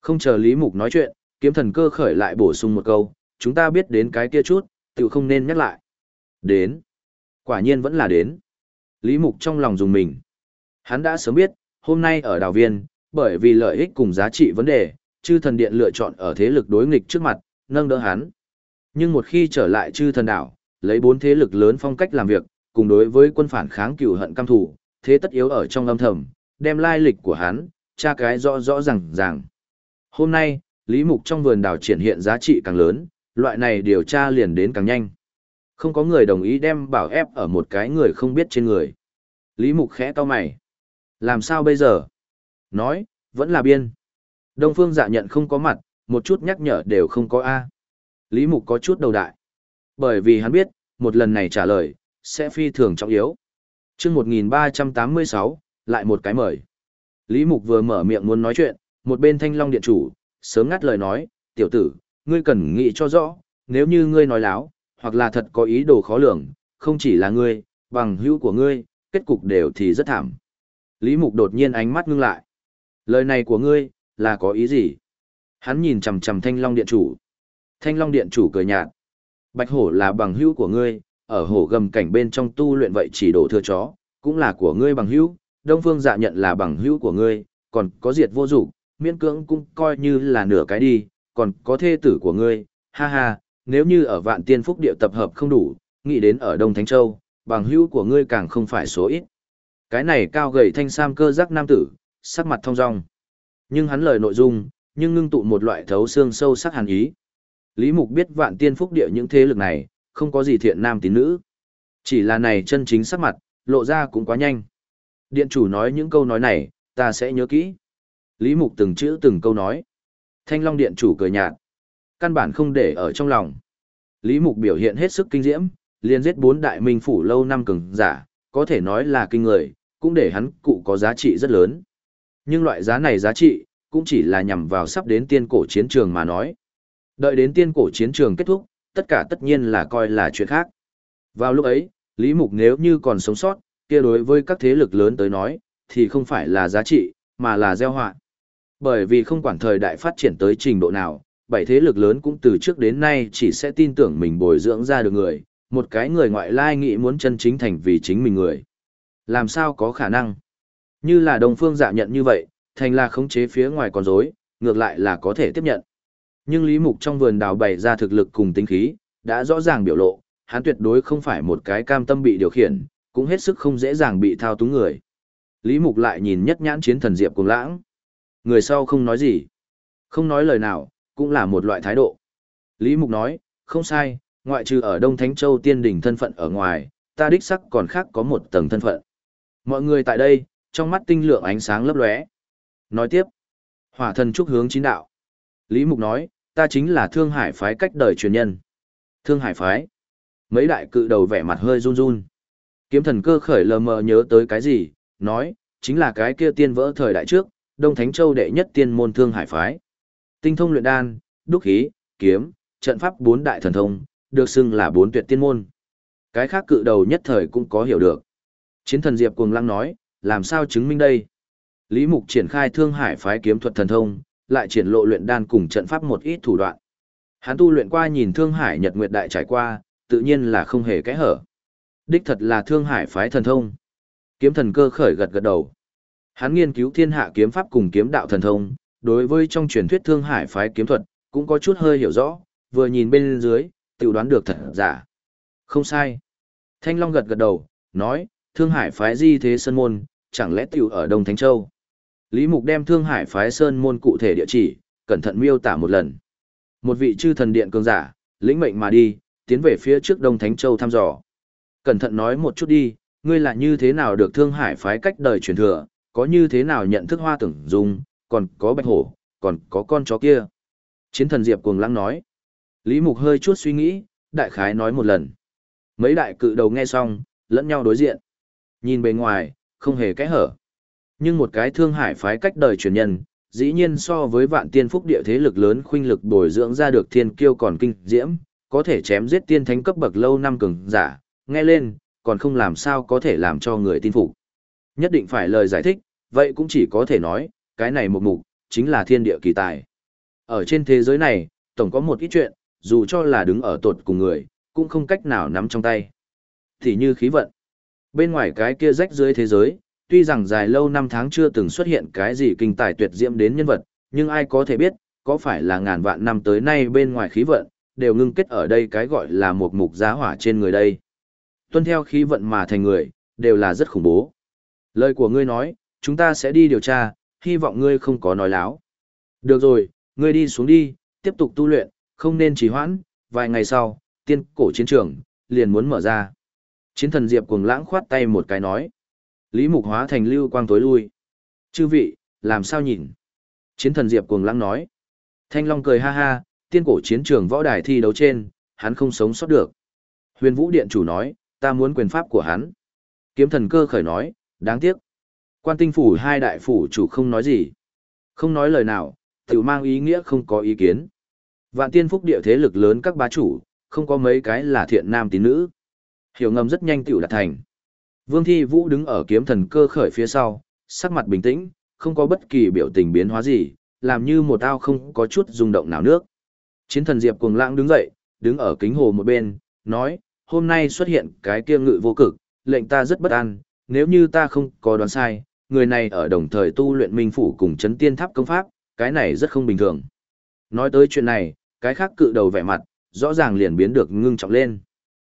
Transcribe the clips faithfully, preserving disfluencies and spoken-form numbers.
Không chờ Lý Mục nói chuyện, kiếm thần cơ khởi lại bổ sung một câu, chúng ta biết đến cái kia chút, tự không nên nhắc lại. Đến. Quả nhiên vẫn là đến. Lý Mục trong lòng dùng mình. Hắn đã sớm biết, hôm nay ở đào viên, bởi vì lợi ích cùng giá trị vấn đề, chư thần điện lựa chọn ở thế lực đối nghịch trước mặt, nâng đỡ hắn. Nhưng một khi trở lại chư thần đảo, lấy bốn thế lực lớn phong cách làm việc, cùng đối với quân phản kháng cừu hận căm thù, thế tất yếu ở trong âm thầm, đem lai lịch của hắn, tra cái rõ rõ ràng ràng. Hôm nay, Lý Mục trong vườn đảo triển hiện giá trị càng lớn, loại này điều tra liền đến càng nhanh. Không có người đồng ý đem bảo ép ở một cái người không biết trên người. Lý Mục khẽ cau mày. Làm sao bây giờ? Nói, vẫn là biên. Đông Phương Dạ Nhận không có mặt, một chút nhắc nhở đều không có A. Lý Mục có chút đầu đại. Bởi vì hắn biết, một lần này trả lời, sẽ phi thường trọng yếu. Trước một nghìn ba trăm tám mươi sáu, lại một cái mời. Lý Mục vừa mở miệng muốn nói chuyện, một bên Thanh Long Điện chủ, sớm ngắt lời nói, tiểu tử, ngươi cần nghĩ cho rõ, nếu như ngươi nói láo, hoặc là thật có ý đồ khó lường, không chỉ là ngươi, bằng hữu của ngươi, kết cục đều thì rất thảm. Lý Mục đột nhiên ánh mắt ngưng lại. Lời này của ngươi, là có ý gì? Hắn nhìn chằm chằm Thanh Long Điện chủ. Thanh Long Điện chủ cười nhạt. Bạch hổ là bằng hữu của ngươi, ở hổ gầm cảnh bên trong tu luyện vậy chỉ đổ thừa chó, cũng là của ngươi bằng hữu, Đông Phương Dạ Nhận là bằng hữu của ngươi, còn có Diệt Vô Dụng, miễn cưỡng cũng coi như là nửa cái đi, còn có thê tử của ngươi, ha ha, nếu như ở Vạn Tiên Phúc Địa tập hợp không đủ, nghĩ đến ở Đông Thánh Châu, bằng hữu của ngươi càng không phải số ít. Cái này cao gầy thanh sam cơ giác nam tử, sắc mặt thong dong. Nhưng hắn lời nội dung, nhưng ngưng tụ một loại thấu xương sâu sắc hàn ý. Lý Mục biết Vạn Tiên Phúc Địa những thế lực này, không có gì thiện nam tín nữ. Chỉ là này chân chính sắc mặt, lộ ra cũng quá nhanh. Điện chủ nói những câu nói này, ta sẽ nhớ kỹ. Lý Mục từng chữ từng câu nói. Thanh Long Điện chủ cười nhạt. Căn bản không để ở trong lòng. Lý Mục biểu hiện hết sức kinh diễm, liền giết bốn đại minh phủ lâu năm cường giả, có thể nói là kinh người, cũng để hắn cụ có giá trị rất lớn. Nhưng loại giá này giá trị, cũng chỉ là nhằm vào sắp đến tiên cổ chiến trường mà nói. Đợi đến tiên cổ chiến trường kết thúc, tất cả tất nhiên là coi là chuyện khác. Vào lúc ấy, Lý Mục nếu như còn sống sót, kia đối với các thế lực lớn tới nói, thì không phải là giá trị, mà là gieo họa. Bởi vì không quản thời đại phát triển tới trình độ nào, bảy thế lực lớn cũng từ trước đến nay chỉ sẽ tin tưởng mình bồi dưỡng ra được người, một cái người ngoại lai nghĩ muốn chân chính thành vì chính mình người. Làm sao có khả năng? Như là Đông Phương Dạ Nhận như vậy, thành là khống chế phía ngoài con rối, ngược lại là có thể tiếp nhận. Nhưng Lý Mục trong vườn đào bày ra thực lực cùng tính khí, đã rõ ràng biểu lộ, hắn tuyệt đối không phải một cái cam tâm bị điều khiển, cũng hết sức không dễ dàng bị thao túng người. Lý Mục lại nhìn nhất nhãn chiến thần Diệp Cuồng Lãng. Người sau không nói gì. Không nói lời nào, cũng là một loại thái độ. Lý Mục nói, không sai, ngoại trừ ở Đông Thánh Châu tiên đỉnh thân phận ở ngoài, ta đích sắc còn khác có một tầng thân phận. Mọi người tại đây, trong mắt tinh lượng ánh sáng lấp lóe. Nói tiếp, hỏa thần trúc hướng chín đạo. Lý Mục nói, ta chính là Thương Hải phái cách đời truyền nhân. Thương Hải phái. Mấy đại cự đầu vẻ mặt hơi run run. Kiếm thần cơ khởi lờ mờ nhớ tới cái gì, nói, chính là cái kia tiên vỡ thời đại trước, Đông Thánh Châu đệ nhất tiên môn Thương Hải phái. Tinh thông luyện đan, đúc khí, kiếm, trận pháp bốn đại thần thông, được xưng là bốn tuyệt tiên môn. Cái khác cự đầu nhất thời cũng có hiểu được. Chiến thần Diệp Cuồng Lăng nói, làm sao chứng minh đây? Lý Mục triển khai Thương Hải phái kiếm thuật thần thông, lại triển lộ luyện đan cùng trận pháp một ít thủ đoạn. Hắn tu luyện qua nhìn Thương Hải Nhật Nguyệt đại trải qua, tự nhiên là không hề kẽ hở. Đích thật là Thương Hải phái thần thông. Kiếm thần cơ khởi gật gật đầu. Hắn nghiên cứu thiên hạ kiếm pháp cùng kiếm đạo thần thông, đối với trong truyền thuyết Thương Hải phái kiếm thuật, cũng có chút hơi hiểu rõ, vừa nhìn bên dưới, tự đoán được thật giả. Không sai. Thanh Long gật gật đầu, nói, Thương Hải phái di thế sơn môn, chẳng lẽ tiểu ở Đông Thánh Châu. Lý Mục đem Thương Hải phái sơn môn cụ thể địa chỉ, cẩn thận miêu tả một lần. Một vị chư thần điện cường giả, lĩnh mệnh mà đi, tiến về phía trước Đông Thánh Châu thăm dò. Cẩn thận nói một chút đi, ngươi là như thế nào được Thương Hải phái cách đời truyền thừa, có như thế nào nhận thức Hoa Tưởng Dung, còn có Bạch Hổ, còn có con chó kia. Chiến thần Diệp Cuồng Lãng nói. Lý Mục hơi chút suy nghĩ, đại khái nói một lần. Mấy đại cự đầu nghe xong, lẫn nhau đối diện. Nhìn bề ngoài, không hề kẽ hở. Nhưng một cái Thương Hải phái cách đời truyền nhân, dĩ nhiên so với Vạn Tiên Phúc Địa thế lực lớn khuynh lực bồi dưỡng ra được thiên kiêu còn kinh diễm, có thể chém giết tiên thánh cấp bậc lâu năm cường giả, nghe lên, còn không làm sao có thể làm cho người tin phục. Nhất định phải lời giải thích, vậy cũng chỉ có thể nói, cái này một mục, chính là thiên địa kỳ tài. Ở trên thế giới này, tổng có một ít chuyện, dù cho là đứng ở tột cùng người, cũng không cách nào nắm trong tay. Thì như khí vận. Bên ngoài cái kia rách dưới thế giới, tuy rằng dài lâu năm tháng chưa từng xuất hiện cái gì kinh tài tuyệt diễm đến nhân vật, nhưng ai có thể biết, có phải là ngàn vạn năm tới nay bên ngoài khí vận, đều ngưng kết ở đây cái gọi là một mục giá hỏa trên người đây. Tuân theo khí vận mà thành người, đều là rất khủng bố. Lời của ngươi nói, chúng ta sẽ đi điều tra, hy vọng ngươi không có nói láo. Được rồi, ngươi đi xuống đi, tiếp tục tu luyện, không nên trì hoãn, vài ngày sau, tiên cổ chiến trường, liền muốn mở ra. Chiến thần Diệp cuồng lãng khoát tay một cái nói. Lý Mục hóa thành lưu quang tối lui. Chư vị, làm sao nhìn? Chiến thần Diệp cuồng lãng nói. Thanh Long cười ha ha, tiên cổ chiến trường võ đài thi đấu trên, hắn không sống sót được. Huyền Vũ Điện chủ nói, ta muốn quyền pháp của hắn. Kiếm thần cơ khởi nói, đáng tiếc. Quan tinh phủ hai đại phủ chủ không nói gì. Không nói lời nào, tự mang ý nghĩa không có ý kiến. Vạn tiên phúc địa thế lực lớn các bá chủ, không có mấy cái là thiện nam tín nữ. Hiểu ngầm rất nhanh tiểu đạt thành. Vương Thi Vũ đứng ở kiếm thần cơ khởi phía sau, sắc mặt bình tĩnh, không có bất kỳ biểu tình biến hóa gì, làm như một ao không có chút rung động nào nước. Chiến thần Diệp cuồng lãng đứng dậy, đứng ở kính hồ một bên, nói, hôm nay xuất hiện cái kia ngự vô cực, lệnh ta rất bất an, nếu như ta không có đoán sai, người này ở đồng thời tu luyện minh phủ cùng chấn tiên tháp công pháp, cái này rất không bình thường. Nói tới chuyện này, cái khác cự đầu vẻ mặt, rõ ràng liền biến được ngưng trọng lên.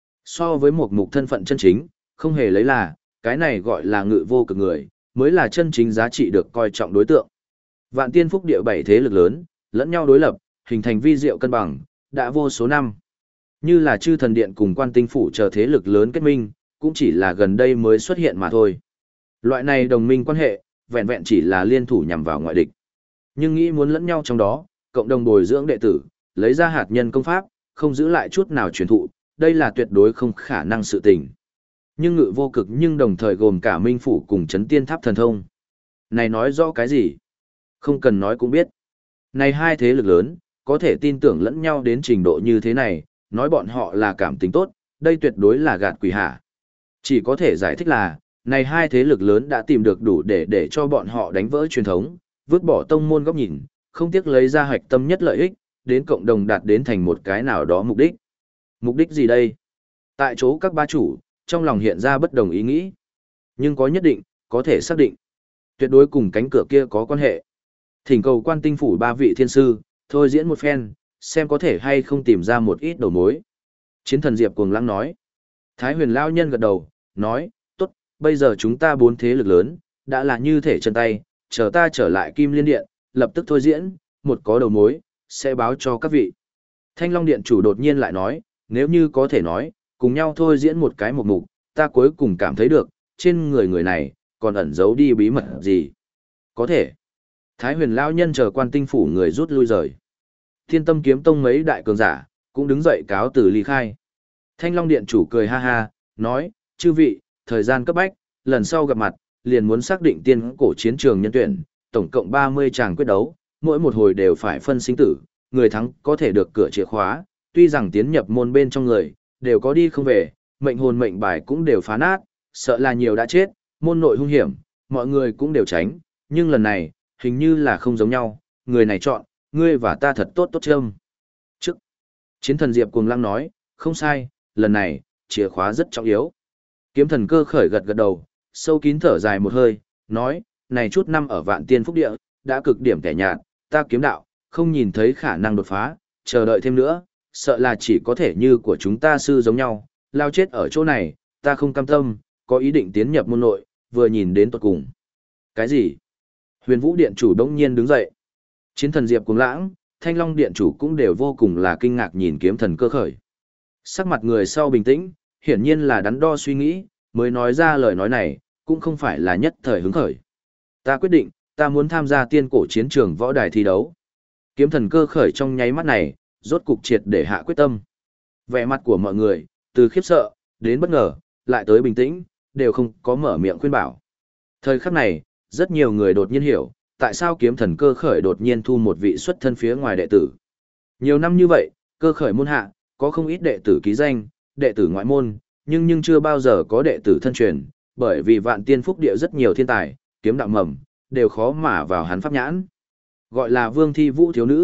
So với một mục thân phận chân chính, không hề lấy là, cái này gọi là ngự vô cực người, mới là chân chính giá trị được coi trọng đối tượng. Vạn tiên phúc địa bảy thế lực lớn, lẫn nhau đối lập, hình thành vi diệu cân bằng, đã vô số năm. Như là chư thần điện cùng quan tinh phủ chờ thế lực lớn kết minh, cũng chỉ là gần đây mới xuất hiện mà thôi. Loại này đồng minh quan hệ, vẹn vẹn chỉ là liên thủ nhằm vào ngoại địch. Nhưng nghĩ muốn lẫn nhau trong đó, cộng đồng bồi dưỡng đệ tử, lấy ra hạt nhân công pháp, không giữ lại chút nào truyền thụ, đây là tuyệt đối không khả năng sự tình. Nhưng ngự vô cực nhưng đồng thời gồm cả minh phủ cùng chấn tiên tháp thần thông. Này nói rõ cái gì? Không cần nói cũng biết. Này hai thế lực lớn, có thể tin tưởng lẫn nhau đến trình độ như thế này, nói bọn họ là cảm tình tốt, đây tuyệt đối là gạt quỷ hả. Chỉ có thể giải thích là, này hai thế lực lớn đã tìm được đủ để để cho bọn họ đánh vỡ truyền thống, vứt bỏ tông môn góc nhìn, không tiếc lấy ra hoạch tâm nhất lợi ích, đến cộng đồng đạt đến thành một cái nào đó mục đích. Mục đích gì đây? Tại chỗ các ba chủ, trong lòng hiện ra bất đồng ý nghĩ. Nhưng có nhất định, có thể xác định. Tuyệt đối cùng cánh cửa kia có quan hệ. Thỉnh cầu quan tinh phủ ba vị thiên sư, thôi diễn một phen, xem có thể hay không tìm ra một ít đầu mối. Chiến thần Diệp cuồng lãng nói. Thái huyền lao nhân gật đầu, nói, tốt, bây giờ chúng ta bốn thế lực lớn, đã là như thể chân tay, chờ ta trở lại Kim Liên Điện, lập tức thôi diễn, một có đầu mối, sẽ báo cho các vị. Thanh Long Điện chủ đột nhiên lại nói, nếu như có thể nói, cùng nhau thôi diễn một cái một mục, ta cuối cùng cảm thấy được, trên người người này, còn ẩn giấu đi bí mật gì. Có thể. Thái huyền lao nhân chờ quan tinh phủ người rút lui rời. Thiên tâm kiếm tông mấy đại cường giả, cũng đứng dậy cáo từ ly khai. Thanh Long Điện chủ cười ha ha, nói, chư vị, thời gian cấp bách, lần sau gặp mặt, liền muốn xác định tiên cổ chiến trường nhân tuyển, tổng cộng ba mươi tràng quyết đấu, mỗi một hồi đều phải phân sinh tử, người thắng có thể được cửa chìa khóa, tuy rằng tiến nhập môn bên trong người, đều có đi không về, mệnh hồn mệnh bài cũng đều phá nát, sợ là nhiều đã chết, môn nội hung hiểm, mọi người cũng đều tránh, nhưng lần này, hình như là không giống nhau, người này chọn, ngươi và ta thật tốt tốt châm. Trước, chiến thần Diệp cuồng lăng nói, không sai, lần này, chìa khóa rất trọng yếu. Kiếm thần cơ khởi gật gật đầu, sâu kín thở dài một hơi, nói, này chút năm ở vạn tiên phúc địa, đã cực điểm kẻ nhạt, ta kiếm đạo, không nhìn thấy khả năng đột phá, chờ đợi thêm nữa, sợ là chỉ có thể như của chúng ta sư giống nhau, lao chết ở chỗ này, ta không cam tâm, có ý định tiến nhập môn nội, vừa nhìn đến tuột cùng. Cái gì? Huyền Vũ Điện chủ đông nhiên đứng dậy. Chiến thần Diệp cuồng lãng, Thanh Long Điện chủ cũng đều vô cùng là kinh ngạc nhìn kiếm thần cơ khởi. Sắc mặt người sau bình tĩnh, hiển nhiên là đắn đo suy nghĩ, mới nói ra lời nói này, cũng không phải là nhất thời hứng khởi. Ta quyết định, ta muốn tham gia tiên cổ chiến trường võ đài thi đấu. Kiếm thần cơ khởi trong nháy mắt này, rốt cục triệt để hạ quyết tâm. Vẻ mặt của mọi người, từ khiếp sợ, đến bất ngờ, lại tới bình tĩnh, đều không có mở miệng khuyên bảo. Thời khắc này, rất nhiều người đột nhiên hiểu, tại sao kiếm thần cơ khởi đột nhiên thu một vị xuất thân phía ngoài đệ tử. Nhiều năm như vậy, cơ khởi môn hạ, có không ít đệ tử ký danh, đệ tử ngoại môn, nhưng nhưng chưa bao giờ có đệ tử thân truyền, bởi vì vạn tiên phúc địa rất nhiều thiên tài, kiếm đạo mầm, đều khó mà vào hắn pháp nhãn. Gọi là vương thi vũ thiếu nữ,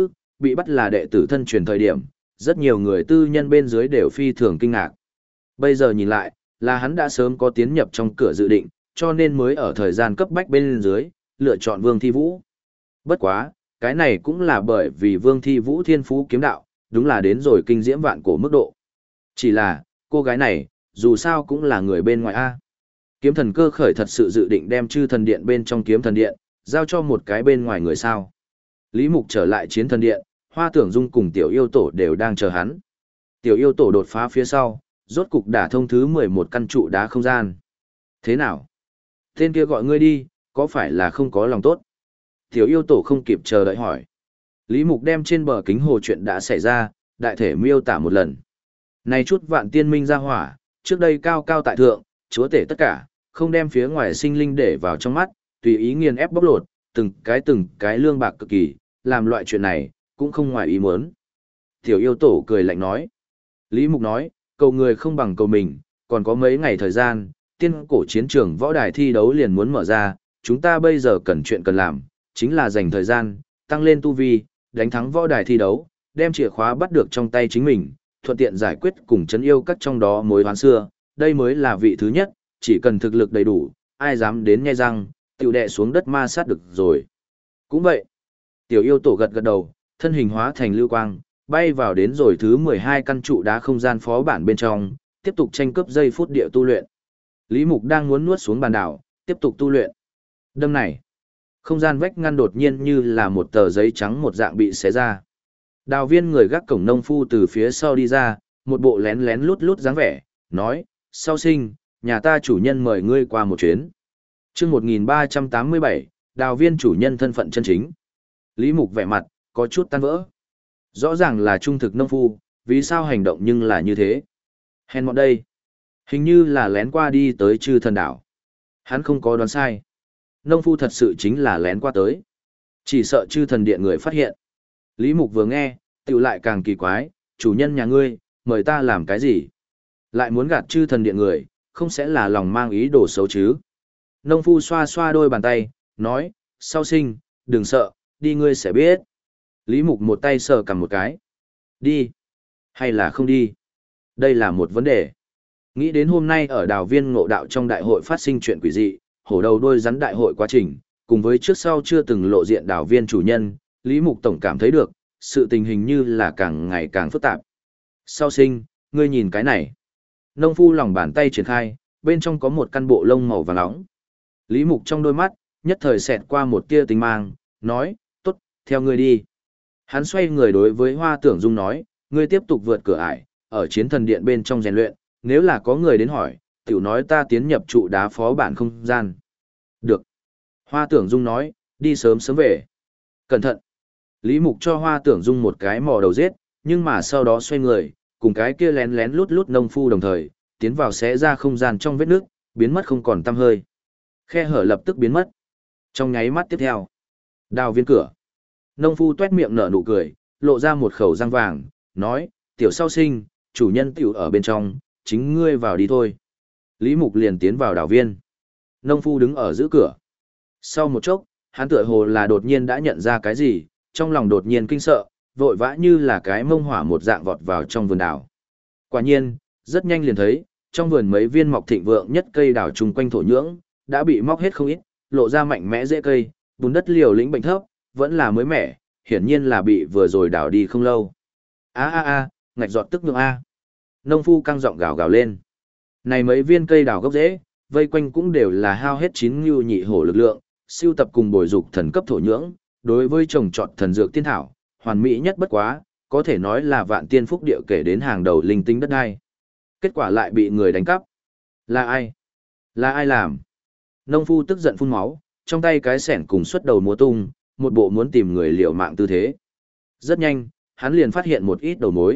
bị bắt là đệ tử thân truyền thời điểm, rất nhiều người tư nhân bên dưới đều phi thường kinh ngạc. Bây giờ nhìn lại, là hắn đã sớm có tiến nhập trong cửa dự định, cho nên mới ở thời gian cấp bách bên dưới, lựa chọn Vương Thi Vũ. Bất quá, cái này cũng là bởi vì Vương Thi Vũ thiên phú kiếm đạo, đúng là đến rồi kinh diễm vạn cổ mức độ. Chỉ là, cô gái này, dù sao cũng là người bên ngoài A. Kiếm thần cơ khởi thật sự dự định đem chư thần điện bên trong kiếm thần điện, giao cho một cái bên ngoài người sao. Lý Mục trở lại chiến thần điện, Hoa Tưởng Dung cùng tiểu yêu tổ đều đang chờ hắn. Tiểu yêu tổ đột phá phía sau, rốt cục đả thông thứ mười một căn trụ đá không gian. Thế nào? Tên kia gọi ngươi đi, có phải là không có lòng tốt? Tiểu yêu tổ không kịp chờ đợi hỏi. Lý Mục đem trên bờ kính hồ chuyện đã xảy ra, đại thể miêu tả một lần. Này chút vạn tiên minh ra hỏa, trước đây cao cao tại thượng, chúa tể tất cả, không đem phía ngoài sinh linh để vào trong mắt, tùy ý nghiền ép bóc lột, từng cái từng cái lương bạc cực kỳ, làm loại chuyện này, cũng không ngoài ý muốn. Tiểu yêu tổ cười lạnh nói. Lý Mục nói, cầu người không bằng cầu mình, còn có mấy ngày thời gian, tiên cổ chiến trường võ đài thi đấu liền muốn mở ra, chúng ta bây giờ cần chuyện cần làm, chính là dành thời gian, tăng lên tu vi, đánh thắng võ đài thi đấu, đem chìa khóa bắt được trong tay chính mình, thuận tiện giải quyết cùng chấn yêu các trong đó mối oán xưa, đây mới là vị thứ nhất, chỉ cần thực lực đầy đủ, ai dám đến nhe răng, tiểu đệ xuống đất ma sát được rồi. Cũng vậy, tiểu yêu tổ gật gật đầu, thân hình hóa thành lưu quang, bay vào đến rồi thứ mười hai căn trụ đá không gian phó bản bên trong, tiếp tục tranh cướp giây phút địa tu luyện. Lý Mục đang muốn nuốt xuống bàn đảo, tiếp tục tu luyện. Đâm này, không gian vách ngăn đột nhiên như là một tờ giấy trắng một dạng bị xé ra. Đào viên người gác cổng nông phu từ phía sau đi ra, một bộ lén lén lút lút dáng vẻ, nói, sau sinh, nhà ta chủ nhân mời ngươi qua một chuyến. Chương một nghìn ba trăm tám mươi bảy, đào viên chủ nhân thân phận chân chính. Lý Mục vẻ mặt, có chút tan vỡ. Rõ ràng là trung thực nông phu, vì sao hành động nhưng là như thế? Hèn mọn đây. Hình như là lén qua đi tới chư thần đảo. Hắn không có đoán sai. Nông phu thật sự chính là lén qua tới. Chỉ sợ chư thần điện người phát hiện. Lý Mục vừa nghe, tiểu lại càng kỳ quái, chủ nhân nhà ngươi, mời ta làm cái gì? Lại muốn gạt chư thần điện người, không sẽ là lòng mang ý đồ xấu chứ? Nông phu xoa xoa đôi bàn tay, nói, sau sinh, đừng sợ, đi ngươi sẽ biết. Lý Mục một tay sờ cầm một cái. Đi. Hay là không đi? Đây là một vấn đề. Nghĩ đến hôm nay ở đào viên ngộ đạo trong đại hội phát sinh chuyện quỷ dị, hổ đầu đôi rắn đại hội quá trình, cùng với trước sau chưa từng lộ diện đào viên chủ nhân, Lý Mục tổng cảm thấy được, sự tình hình như là càng ngày càng phức tạp. Sau sinh, ngươi nhìn cái này. Nông phu lòng bàn tay triển khai, bên trong có một căn bộ lông màu vàng nóng. Lý Mục trong đôi mắt, nhất thời xẹt qua một tia tinh mang, nói, tốt, theo ngươi đi. Hắn xoay người đối với Hoa Tưởng Dung nói, ngươi tiếp tục vượt cửa ải, ở chiến thần điện bên trong rèn luyện, nếu là có người đến hỏi, tiểu nói ta tiến nhập trụ đá phó bản không gian. Được. Hoa Tưởng Dung nói, đi sớm sớm về. Cẩn thận. Lý Mục cho Hoa Tưởng Dung một cái mò đầu giết, nhưng mà sau đó xoay người, cùng cái kia lén lén lút lút nông phu đồng thời, tiến vào xé ra không gian trong vết nước, biến mất không còn tăm hơi. Khe hở lập tức biến mất. Trong nháy mắt tiếp theo, đào viên cửa. Nông phu tuét miệng nở nụ cười, lộ ra một khẩu răng vàng, nói, tiểu sau sinh, chủ nhân tiểu ở bên trong, chính ngươi vào đi thôi. Lý Mục liền tiến vào đào viên. Nông phu đứng ở giữa cửa. Sau một chốc, hắn tựa hồ là đột nhiên đã nhận ra cái gì, trong lòng đột nhiên kinh sợ, vội vã như là cái mông hỏa một dạng vọt vào trong vườn đào. Quả nhiên, rất nhanh liền thấy, trong vườn mấy viên mọc thịnh vượng nhất cây đào chung quanh thổ nhưỡng, đã bị móc hết không ít, lộ ra mạnh mẽ rễ cây, bùn đất liều lĩnh bệnh thấp, vẫn là mới mẻ, hiển nhiên là bị vừa rồi đào đi không lâu. A a a, ngạch giọt tức nhượng a. Nông phu căng giọng gào gào lên. Này mấy viên cây đào gốc rễ, vây quanh cũng đều là hao hết chín ngưu nhị hổ lực lượng, siêu tập cùng bồi dục thần cấp thổ nhưỡng, đối với trồng trọt thần dược tiên thảo, hoàn mỹ nhất bất quá, có thể nói là vạn tiên phúc địa kể đến hàng đầu linh tinh đất đai. Kết quả lại bị người đánh cắp. Là ai? Là ai làm? Nông phu tức giận phun máu, trong tay cái xẻng cùng xuất đầu múa tung, một bộ muốn tìm người liều mạng tư thế. Rất nhanh, hắn liền phát hiện một ít đầu mối.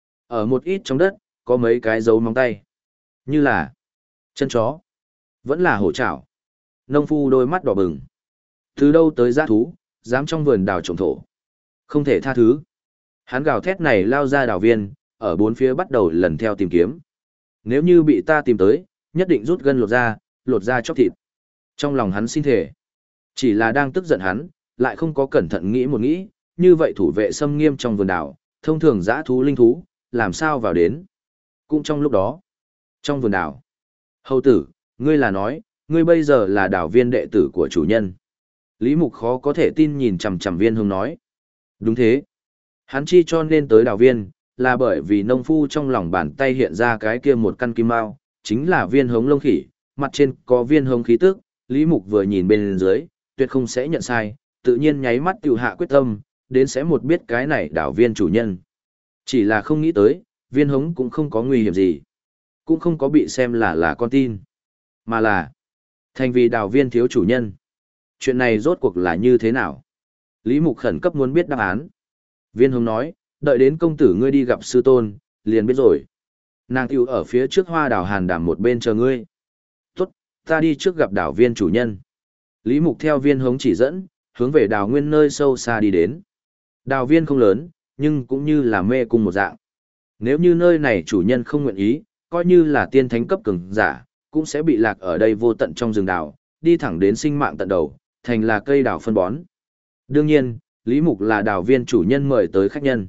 Ở một ít trong đất, có mấy cái dấu móng tay. Như là chân chó, vẫn là hổ chảo. Nông phu đôi mắt đỏ bừng. Từ đâu tới dã thú, dám trong vườn đào trồng thổ. Không thể tha thứ. Hắn gào thét này lao ra đào viên, ở bốn phía bắt đầu lần theo tìm kiếm. Nếu như bị ta tìm tới, nhất định rút gân lột ra, lột ra chóc thịt. Trong lòng hắn xin thề. Chỉ là đang tức giận hắn, lại không có cẩn thận nghĩ một nghĩ, như vậy thủ vệ xâm nghiêm trong vườn đảo, thông thường dã thú linh thú, làm sao vào đến. Cũng trong lúc đó, trong vườn đảo, hầu tử, ngươi là nói, ngươi bây giờ là đảo viên đệ tử của chủ nhân. Lý Mục khó có thể tin nhìn chằm chằm Viên Hống nói. Đúng thế. Hắn chi cho nên tới đảo viên, là bởi vì nông phu trong lòng bàn tay hiện ra cái kia một căn kim mao, chính là viên hống lông khỉ, mặt trên có viên hống khí tức, Lý Mục vừa nhìn bên dưới, tuyệt không sẽ nhận sai, tự nhiên nháy mắt tiểu hạ quyết tâm, đến sẽ một biết cái này đảo viên chủ nhân. Chỉ là không nghĩ tới, viên hống cũng không có nguy hiểm gì, cũng không có bị xem là là con tin, mà là thành vì đảo viên thiếu chủ nhân. Chuyện này rốt cuộc là như thế nào? Lý Mục khẩn cấp muốn biết đáp án. Viên hống nói, đợi đến công tử ngươi đi gặp sư tôn, liền biết rồi. Nàng tiểu ở phía trước hoa đảo hàn đàm một bên chờ ngươi. Tốt, ta đi trước gặp đảo viên chủ nhân. Lý Mục theo viên hống chỉ dẫn, hướng về đảo nguyên nơi sâu xa đi đến. Đảo viên không lớn, nhưng cũng như là mê cung một dạng. Nếu như nơi này chủ nhân không nguyện ý, coi như là tiên thánh cấp cường giả, cũng sẽ bị lạc ở đây vô tận trong rừng đảo, đi thẳng đến sinh mạng tận đầu, thành là cây đảo phân bón. Đương nhiên, Lý Mục là đảo viên chủ nhân mời tới khách nhân.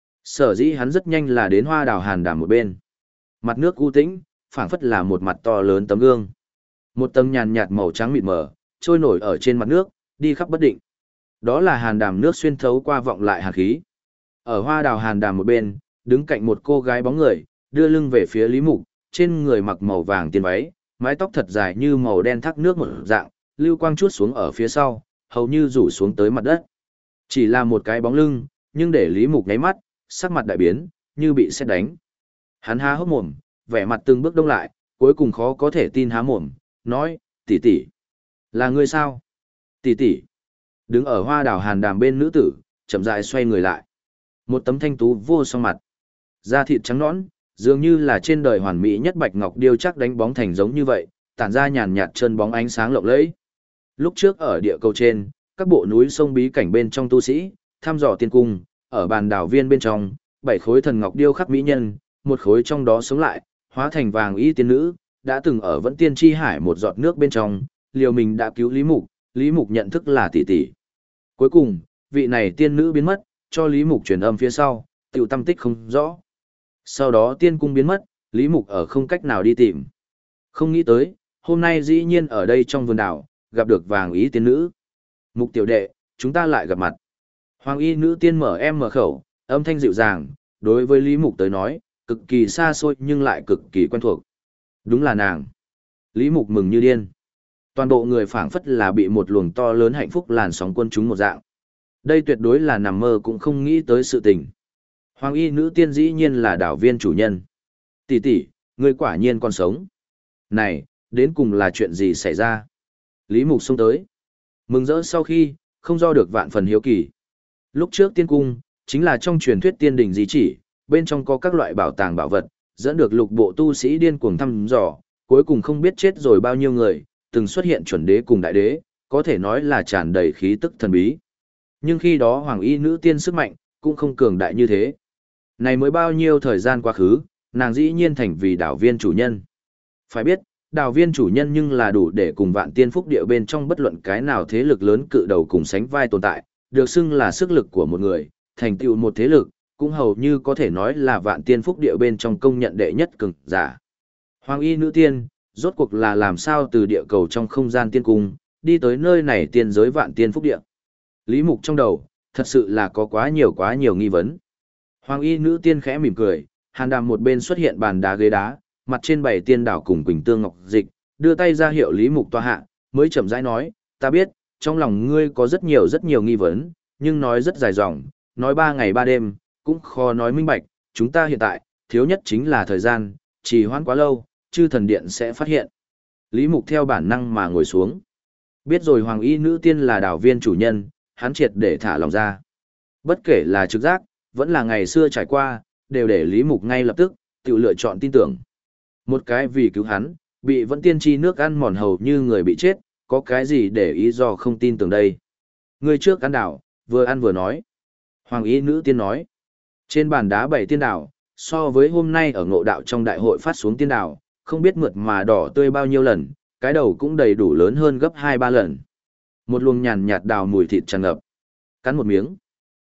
Sở dĩ hắn rất nhanh là đến hoa đảo hàn đàm một bên. Mặt nước u tĩnh, phảng phất là một mặt to lớn tấm gương. Một tấm nhàn nhạt màu trắng mịt mờ, trôi nổi ở trên mặt nước, đi khắp bất định. Đó là hàn đàm nước xuyên thấu qua vọng lại hàn khí. Ở hoa đảo hàn đàm một bên, đứng cạnh một cô gái bóng người, đưa lưng về phía Lý Mục, trên người mặc màu vàng tiên váy, mái tóc thật dài như màu đen thác nước một dạng, lưu quang chuốt xuống ở phía sau, hầu như rủ xuống tới mặt đất. Chỉ là một cái bóng lưng, nhưng để Lý Mục nháy mắt, sắc mặt đại biến, như bị sét đánh. Hắn há hốc mồm, vẻ mặt từng bước đông lại, cuối cùng khó có thể tin há mồm, nói, tỷ tỷ, là ngươi sao? Tỷ tỷ. Đứng ở hoa đảo hàn đàm bên nữ tử, chậm rãi xoay người lại. Một tấm thanh tú vô song mặt. Da thịt trắng nõn, dường như là trên đời hoàn mỹ nhất bạch ngọc điêu chắc đánh bóng thành giống như vậy, tản ra nhàn nhạt chân bóng ánh sáng lộng lẫy. Lúc trước ở địa cầu trên, các bộ núi sông bí cảnh bên trong tu sĩ, thăm dò tiên cung, ở bàn đảo viên bên trong, bảy khối thần ngọc điêu khắc mỹ nhân, một khối trong đó sống lại, hóa thành vàng y tiên nữ, đã từng ở vẫn tiên tri hải một giọt nước bên trong, liều mình đã cứu Lý Mục, Lý Mục nhận thức là tỷ tỷ. Cuối cùng, vị này tiên nữ biến mất, cho Lý Mục truyền âm phía sau, tiểu tâm tích không rõ. Sau đó tiên cung biến mất, Lý Mục ở không cách nào đi tìm. Không nghĩ tới, hôm nay dĩ nhiên ở đây trong vườn đảo, gặp được vàng ý tiên nữ. Mục tiểu đệ, chúng ta lại gặp mặt. Hoàng y nữ tiên mở em mở khẩu, âm thanh dịu dàng, đối với Lý Mục tới nói, cực kỳ xa xôi nhưng lại cực kỳ quen thuộc. Đúng là nàng. Lý Mục mừng như điên. Toàn bộ người phảng phất là bị một luồng to lớn hạnh phúc làn sóng quân chúng một dạng. Đây tuyệt đối là nằm mơ cũng không nghĩ tới sự tình. Hoàng y nữ tiên dĩ nhiên là đảo viên chủ nhân. Tỷ tỷ, ngươi quả nhiên còn sống. Này, đến cùng là chuyện gì xảy ra? Lý Mục xông tới. Mừng rỡ sau khi, không do được vạn phần hiếu kỳ. Lúc trước tiên cung, chính là trong truyền thuyết tiên đình di chỉ, bên trong có các loại bảo tàng bảo vật, dẫn được lục bộ tu sĩ điên cuồng thăm dò, cuối cùng không biết chết rồi bao nhiêu người, từng xuất hiện chuẩn đế cùng đại đế, có thể nói là tràn đầy khí tức thần bí. Nhưng khi đó hoàng y nữ tiên sức mạnh, cũng không cường đại như thế. Này mới bao nhiêu thời gian quá khứ, nàng dĩ nhiên thành vì đảo viên chủ nhân. Phải biết, đảo viên chủ nhân nhưng là đủ để cùng vạn tiên phúc địa bên trong bất luận cái nào thế lực lớn cự đầu cùng sánh vai tồn tại, được xưng là sức lực của một người, thành tựu một thế lực, cũng hầu như có thể nói là vạn tiên phúc địa bên trong công nhận đệ nhất cường giả. Hoàng y nữ tiên, rốt cuộc là làm sao từ địa cầu trong không gian tiên cung, đi tới nơi này tiên giới vạn tiên phúc địa. Lý Mục trong đầu, thật sự là có quá nhiều quá nhiều nghi vấn. Hoàng y nữ tiên khẽ mỉm cười, hàn đàm một bên xuất hiện bàn đá ghế đá, mặt trên bảy tiên đảo cùng quỳnh tương ngọc dịch, đưa tay ra hiệu Lý Mục tòa hạ, mới chậm rãi nói, ta biết, trong lòng ngươi có rất nhiều rất nhiều nghi vấn, nhưng nói rất dài dòng, nói ba ngày ba đêm, cũng khó nói minh bạch, chúng ta hiện tại, thiếu nhất chính là thời gian, trì hoãn quá lâu, chư thần điện sẽ phát hiện. Lý Mục theo bản năng mà ngồi xuống. Biết rồi hoàng y nữ tiên là đảo viên chủ nhân, hắn triệt để thả lòng ra. Bất kể là trực giác, vẫn là ngày xưa trải qua, đều để Lý Mục ngay lập tức, tự lựa chọn tin tưởng. Một cái vì cứu hắn, bị vẫn tiên tri nước ăn mòn hầu như người bị chết, có cái gì để ý do không tin tưởng đây. Người trước ăn đảo, vừa ăn vừa nói. Hoàng y nữ tiên nói. Trên bàn đá bảy tiên đảo, so với hôm nay ở ngộ đạo trong đại hội phát xuống tiên đảo, không biết mượt mà đỏ tươi bao nhiêu lần, cái đầu cũng đầy đủ lớn hơn gấp hai ba lần. Một luồng nhàn nhạt đào mùi thịt tràn ngập. Cắn một miếng.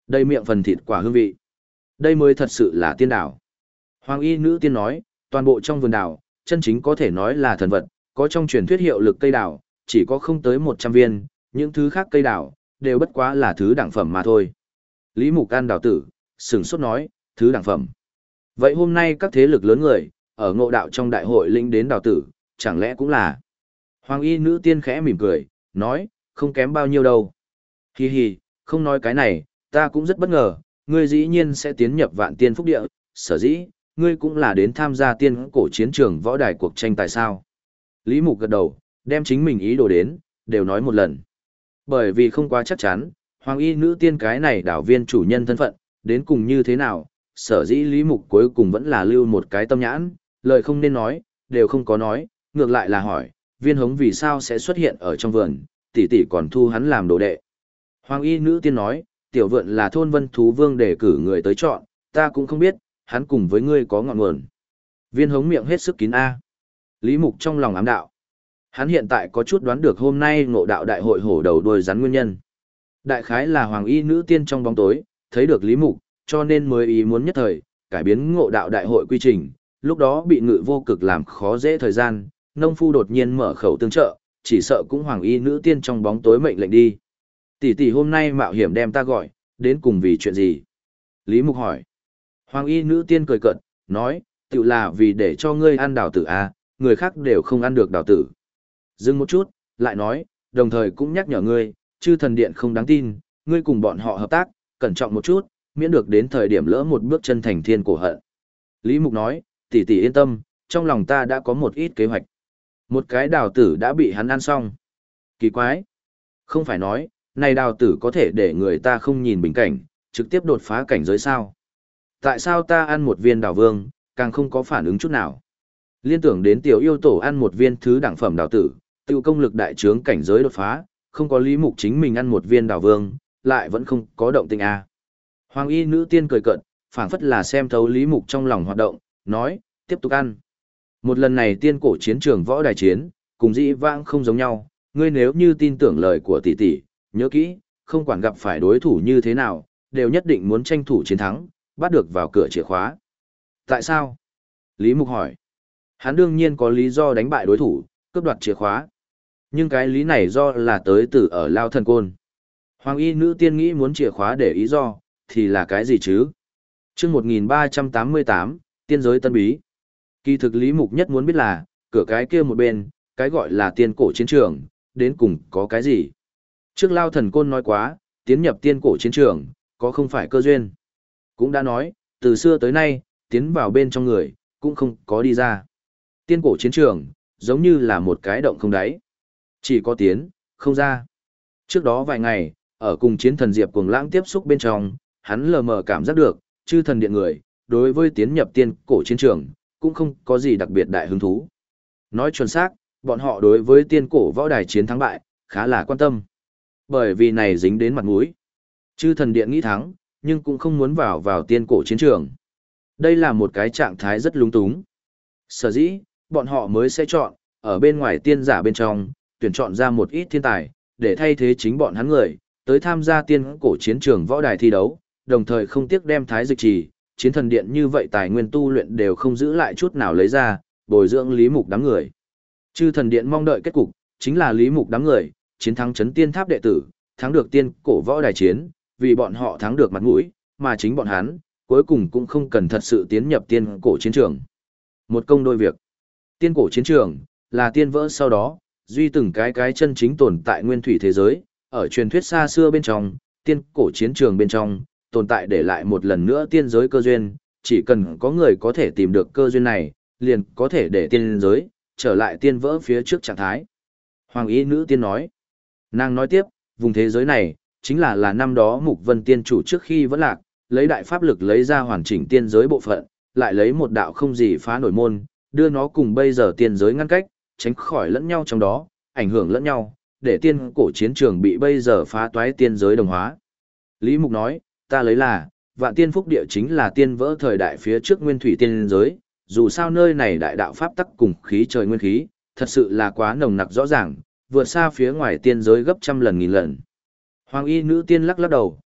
Đây miệng phần thịt quả hương vị. Đây mới thật sự là tiên đảo. Hoàng y nữ tiên nói, toàn bộ trong vườn đảo, chân chính có thể nói là thần vật, có trong truyền thuyết hiệu lực cây đảo, chỉ có không tới một trăm viên, những thứ khác cây đảo, đều bất quá là thứ đẳng phẩm mà thôi. Lý Mục ăn đảo tử, sửng sốt nói, thứ đẳng phẩm. Vậy hôm nay các thế lực lớn người, ở ngộ đạo trong đại hội lĩnh đến đảo tử, chẳng lẽ cũng là... Hoàng y nữ tiên khẽ mỉm cười, nói, không kém bao nhiêu đâu. Hi hi, không nói cái này, ta cũng rất bất ngờ, ngươi dĩ nhiên sẽ tiến nhập vạn tiên phúc địa, sở dĩ, ngươi cũng là đến tham gia tiên cổ chiến trường võ đài cuộc tranh tài sao. Lý Mục gật đầu, đem chính mình ý đồ đến, đều nói một lần. Bởi vì không quá chắc chắn, Hoàng y nữ tiên cái này đảo viên chủ nhân thân phận, đến cùng như thế nào, sở dĩ Lý Mục cuối cùng vẫn là lưu một cái tâm nhãn, lời không nên nói, đều không có nói, ngược lại là hỏi, viên hống vì sao sẽ xuất hiện ở trong vườn, tỷ tỷ còn thu hắn làm đồ đệ. Hoàng y nữ tiên nói, tiểu vượn là thôn vân thú vương để cử người tới chọn, ta cũng không biết, hắn cùng với ngươi có ngọn nguồn. Viên hống miệng hết sức kín A. Lý Mục trong lòng ám đạo. Hắn hiện tại có chút đoán được hôm nay ngộ đạo đại hội hổ đầu đuôi rắn nguyên nhân. Đại khái là hoàng y nữ tiên trong bóng tối, thấy được Lý Mục, cho nên mới ý muốn nhất thời, cải biến ngộ đạo đại hội quy trình, lúc đó bị ngự vô cực làm khó dễ thời gian, nông phu đột nhiên mở khẩu tương trợ, chỉ sợ cũng hoàng y nữ tiên trong bóng tối mệnh lệnh đi. Tỷ tỷ hôm nay mạo hiểm đem ta gọi, đến cùng vì chuyện gì? Lý Mục hỏi. Hoàng y nữ tiên cười cợt, nói, tự là vì để cho ngươi ăn đào tử à, người khác đều không ăn được đào tử. Dừng một chút, lại nói, đồng thời cũng nhắc nhở ngươi, chư thần điện không đáng tin, ngươi cùng bọn họ hợp tác, cẩn trọng một chút, miễn được đến thời điểm lỡ một bước chân thành thiên cổ hận. Lý Mục nói, tỷ tỷ yên tâm, trong lòng ta đã có một ít kế hoạch. Một cái đào tử đã bị hắn ăn xong. Kỳ quái. Không phải nói, này đào tử có thể để người ta không nhìn bình cảnh, trực tiếp đột phá cảnh giới sao. Tại sao ta ăn một viên đào vương, càng không có phản ứng chút nào. Liên tưởng đến tiểu yêu tổ ăn một viên thứ đẳng phẩm đào tử, tiêu công lực đại trướng cảnh giới đột phá, không có Lý Mục chính mình ăn một viên đào vương, lại vẫn không có động tình a. Hoàng y nữ tiên cười cợt, phảng phất là xem thấu Lý Mục trong lòng hoạt động, nói, tiếp tục ăn. Một lần này tiên cổ chiến trường võ đài chiến, cùng dĩ vãng không giống nhau, ngươi nếu như tin tưởng lời của tỷ tỷ, nhớ kỹ, không quản gặp phải đối thủ như thế nào, đều nhất định muốn tranh thủ chiến thắng, bắt được vào cửa chìa khóa. Tại sao? Lý Mục hỏi. Hắn đương nhiên có lý do đánh bại đối thủ, cướp đoạt chìa khóa. Nhưng cái lý này do là tới từ ở Lao Thần Côn. Hoàng y nữ tiên nghĩ muốn chìa khóa để ý do, thì là cái gì chứ? Chương một nghìn ba trăm tám mươi tám, tiên giới tân bí. Kỳ thực Lý Mục nhất muốn biết là, cửa cái kia một bên, cái gọi là tiên cổ chiến trường, đến cùng có cái gì? Trước Lao Thần Côn nói quá, tiến nhập tiên cổ chiến trường, có không phải cơ duyên. Cũng đã nói, từ xưa tới nay, tiến vào bên trong người, cũng không có đi ra. Tiên cổ chiến trường, giống như là một cái động không đáy. Chỉ có tiến, không ra. Trước đó vài ngày, ở cùng chiến thần Diệp Cuồng Lãng tiếp xúc bên trong, hắn lờ mờ cảm giác được, chư thần điện người, đối với tiến nhập tiên cổ chiến trường, cũng không có gì đặc biệt đại hứng thú. Nói chuẩn xác, bọn họ đối với tiên cổ võ đài chiến thắng bại, khá là quan tâm. Bởi vì này dính đến mặt mũi. Chư thần điện nghĩ thắng, nhưng cũng không muốn vào vào tiên cổ chiến trường. Đây là một cái trạng thái rất lung túng. Sở dĩ, bọn họ mới sẽ chọn, ở bên ngoài tiên giả bên trong, tuyển chọn ra một ít thiên tài, để thay thế chính bọn hắn người, tới tham gia tiên cổ chiến trường võ đài thi đấu, đồng thời không tiếc đem thái dịch trì, chiến thần điện như vậy tài nguyên tu luyện đều không giữ lại chút nào lấy ra, bồi dưỡng Lý Mục đám người. Chư thần điện mong đợi kết cục, chính là Lý Mục đám người, chiến thắng chấn tiên tháp đệ tử, thắng được tiên cổ võ đài chiến, vì bọn họ thắng được mặt mũi, mà chính bọn hắn, cuối cùng cũng không cần thật sự tiến nhập tiên cổ chiến trường. Một công đôi việc. Tiên cổ chiến trường, là tiên vỡ sau đó, duy từng cái cái chân chính tồn tại nguyên thủy thế giới, ở truyền thuyết xa xưa bên trong, tiên cổ chiến trường bên trong, tồn tại để lại một lần nữa tiên giới cơ duyên, chỉ cần có người có thể tìm được cơ duyên này, liền có thể để tiên giới, trở lại tiên vỡ phía trước trạng thái. Hoàng y nữ tiên nói. Nàng nói tiếp, vùng thế giới này, chính là là năm đó Mục Vân tiên chủ trước khi vẫn lạc, lấy đại pháp lực lấy ra hoàn chỉnh tiên giới bộ phận, lại lấy một đạo không gì phá nổi môn, đưa nó cùng bây giờ tiên giới ngăn cách, tránh khỏi lẫn nhau trong đó, ảnh hưởng lẫn nhau, để tiên cổ chiến trường bị bây giờ phá toái tiên giới đồng hóa. Lý Mục nói, ta lấy là, vạn tiên phúc địa chính là tiên vỡ thời đại phía trước nguyên thủy tiên giới, dù sao nơi này đại đạo pháp tắc cùng khí trời nguyên khí, thật sự là quá nồng nặc rõ ràng, vượt xa phía ngoài tiên giới gấp trăm lần nghìn lần. Hoàng y nữ tiên lắc lắc đầu,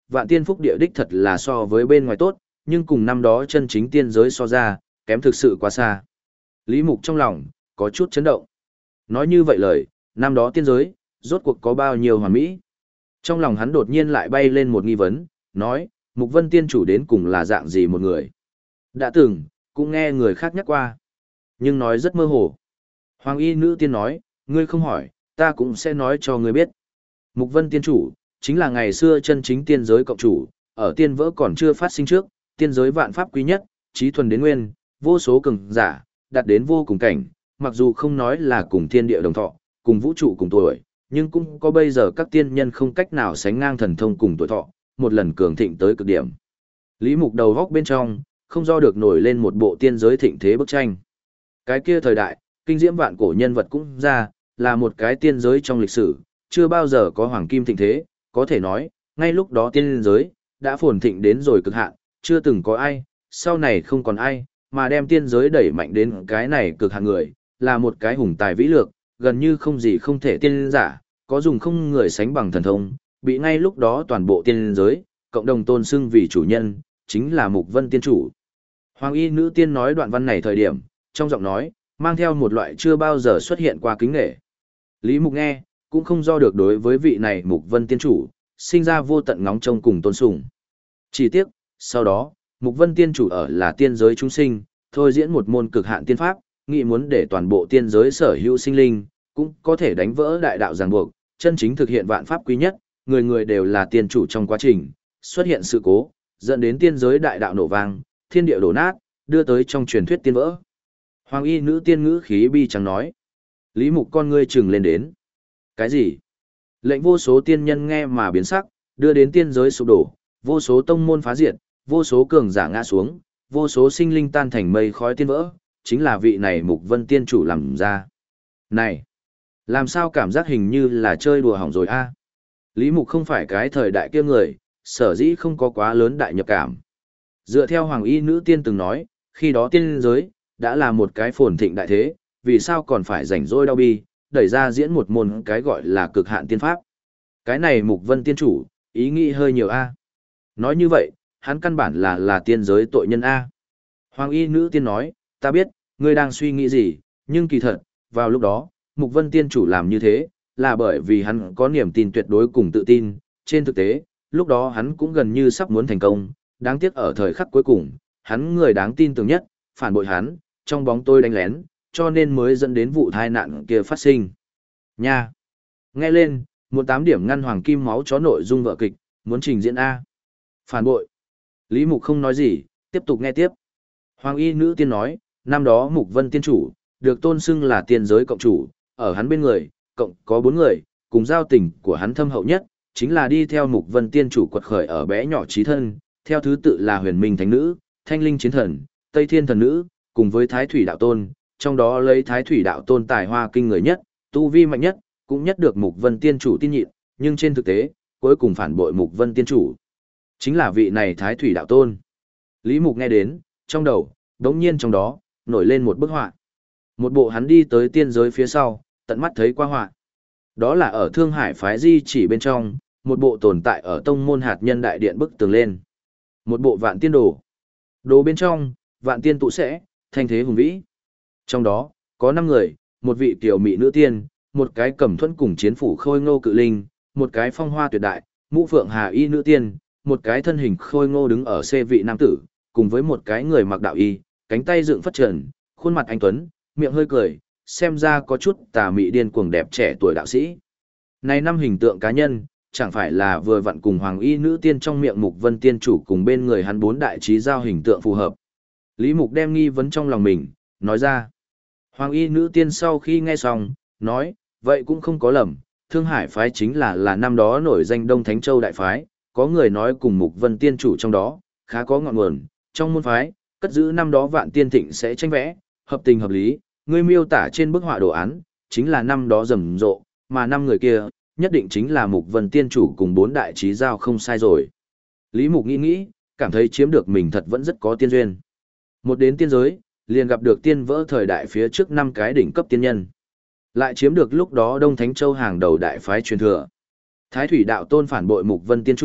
vạn tiên phúc địa đích thật là so với bên ngoài tốt, nhưng cùng năm đó chân chính tiên giới so ra, kém thực sự quá xa. Lý Mục trong lòng, có chút chấn động. Nói như vậy lời, năm đó tiên giới, rốt cuộc có bao nhiêu hoàn mỹ? Trong lòng hắn đột nhiên lại bay lên một nghi vấn, nói, Mục Vân tiên chủ đến cùng là dạng gì một người? Đã từng, cũng nghe người khác nhắc qua, nhưng nói rất mơ hồ. Hoàng y nữ tiên nói, ngươi không hỏi, ta cũng sẽ nói cho ngươi biết. Mục Vân tiên chủ, chính là ngày xưa chân chính tiên giới cộng chủ, ở tiên vỡ còn chưa phát sinh trước, tiên giới vạn pháp quý nhất, trí thuần đến nguyên, vô số cường giả, đạt đến vô cùng cảnh, mặc dù không nói là cùng thiên địa đồng thọ, cùng vũ trụ cùng tuổi, nhưng cũng có bây giờ các tiên nhân không cách nào sánh ngang thần thông cùng tuổi thọ, một lần cường thịnh tới cực điểm. Lý Mục đầu góc bên trong, không do được nổi lên một bộ tiên giới thịnh thế bức tranh. Cái kia thời đại, kinh diễm vạn cổ nhân vật cũng ra, là một cái tiên giới trong lịch sử, chưa bao giờ có hoàng kim thịnh thế, có thể nói, ngay lúc đó tiên giới, đã phồn thịnh đến rồi cực hạn, chưa từng có ai, sau này không còn ai, mà đem tiên giới đẩy mạnh đến cái này cực hạn người, là một cái hùng tài vĩ lược, gần như không gì không thể tiên giả, có dùng không người sánh bằng thần thông, bị ngay lúc đó toàn bộ tiên giới, cộng đồng tôn xưng vì chủ nhân, chính là Mục Vân tiên chủ. Hoàng y nữ tiên nói đoạn văn này thời điểm, trong giọng nói, mang theo một loại chưa bao giờ xuất hiện qua kính nghệ. Lý Mục nghe, cũng không do được đối với vị này Mục Vân tiên chủ, sinh ra vô tận ngóng trông cùng tôn sùng. Chỉ tiếc, sau đó, Mục Vân tiên chủ ở là tiên giới chúng sinh, thôi diễn một môn cực hạn tiên pháp, nghĩ muốn để toàn bộ tiên giới sở hữu sinh linh, cũng có thể đánh vỡ đại đạo ràng buộc, chân chính thực hiện vạn pháp quý nhất, người người đều là tiên chủ trong quá trình, xuất hiện sự cố, dẫn đến tiên giới đại đạo nổ vang, thiên địa đổ nát, đưa tới trong truyền thuyết tiên vỡ. Hoàng y nữ tiên ngữ khí bi trắng nói. Lý Mục con ngươi trừng lên đến. Cái gì? Lệnh vô số tiên nhân nghe mà biến sắc, đưa đến tiên giới sụp đổ, vô số tông môn phá diệt, vô số cường giả ngã xuống, vô số sinh linh tan thành mây khói tiên vỡ, chính là vị này Mục Vân tiên chủ làm ra. Này, làm sao cảm giác hình như là chơi đùa hỏng rồi a? Lý Mục không phải cái thời đại kia người, sở dĩ không có quá lớn đại nhập cảm. Dựa theo Hoàng y nữ tiên từng nói, khi đó tiên giới, đã là một cái phồn thịnh đại thế, vì sao còn phải rảnh rỗi đau bi, đẩy ra diễn một môn cái gọi là cực hạn tiên pháp. Cái này Mục Vân tiên chủ, ý nghĩ hơi nhiều a. Nói như vậy, hắn căn bản là là tiên giới tội nhân a. Hoàng y nữ tiên nói, ta biết, ngươi đang suy nghĩ gì, nhưng kỳ thật, vào lúc đó, Mục Vân tiên chủ làm như thế, là bởi vì hắn có niềm tin tuyệt đối cùng tự tin, trên thực tế, lúc đó hắn cũng gần như sắp muốn thành công, đáng tiếc ở thời khắc cuối cùng, hắn người đáng tin tưởng nhất, phản bội hắn, trong bóng tôi đánh lén, cho nên mới dẫn đến vụ tai nạn kia phát sinh. Nha! Nghe lên, một tám điểm ngăn hoàng kim máu chó nội dung vợ kịch, muốn trình diễn A. Phản bội. Lý Mục không nói gì, tiếp tục nghe tiếp. Hoàng y nữ tiên nói, năm đó Mục Vân tiên chủ, được tôn xưng là tiên giới cộng chủ, ở hắn bên người, cộng có bốn người, cùng giao tình của hắn thâm hậu nhất, chính là đi theo Mục Vân tiên chủ quật khởi ở bé nhỏ trí thân, theo thứ tự là huyền minh thánh nữ, thanh linh chiến thần, tây thiên thần nữ, cùng với thái thủy đạo tôn, trong đó lấy thái thủy đạo tôn tài hoa kinh người nhất, tu vi mạnh nhất, cũng nhất được Mục Vân tiên chủ tin nhịn, nhưng trên thực tế, cuối cùng phản bội Mục Vân tiên chủ. Chính là vị này thái thủy đạo tôn. Lý Mục nghe đến, trong đầu, đống nhiên trong đó, nổi lên một bức họa. Một bộ hắn đi tới tiên giới phía sau, tận mắt thấy qua họa. Đó là ở Thương Hải phái di chỉ bên trong, một bộ tồn tại ở tông môn hạt nhân đại điện bức tường lên. Một bộ vạn tiên đồ. Đồ bên trong, vạn tiên tụ sẽ, thanh thế hùng vĩ. Trong đó, có năm người, một vị tiểu mỹ nữ tiên, một cái cẩm thuẫn cùng chiến phủ khôi ngô cự linh, một cái phong hoa tuyệt đại, mũ phượng hà y nữ tiên, một cái thân hình khôi ngô đứng ở xê vị nam tử, cùng với một cái người mặc đạo y, cánh tay dựng phất trần, khuôn mặt anh tuấn, miệng hơi cười, xem ra có chút tà mị điên cuồng đẹp trẻ tuổi đạo sĩ. Này năm hình tượng cá nhân, chẳng phải là vừa vặn cùng hoàng y nữ tiên trong miệng Mục Vân tiên chủ cùng bên người hắn bốn đại trí giao hình tượng phù hợp. Lý Mục đem nghi vấn trong lòng mình, nói ra. Hoàng y nữ tiên sau khi nghe xong, nói, vậy cũng không có lầm, Thương Hải phái chính là là năm đó nổi danh Đông Thánh Châu đại phái, có người nói cùng Mục Vân tiên chủ trong đó, khá có ngọn nguồn, trong môn phái, cất giữ năm đó vạn tiên thịnh sẽ tranh vẽ, hợp tình hợp lý, người miêu tả trên bức họa đồ án, chính là năm đó rầm rộ, mà năm người kia, nhất định chính là Mục Vân tiên chủ cùng bốn đại trí giao không sai rồi. Lý Mục nghĩ nghĩ, cảm thấy chiếm được mình thật vẫn rất có tiên duyên. Một đến tiên giới, liền gặp được tiên vỡ thời đại phía trước năm cái đỉnh cấp tiên nhân. Lại chiếm được lúc đó Đông Thánh Châu hàng đầu đại phái truyền thừa. Thái thủy đạo tôn phản bội Mục Vân tiên chủ,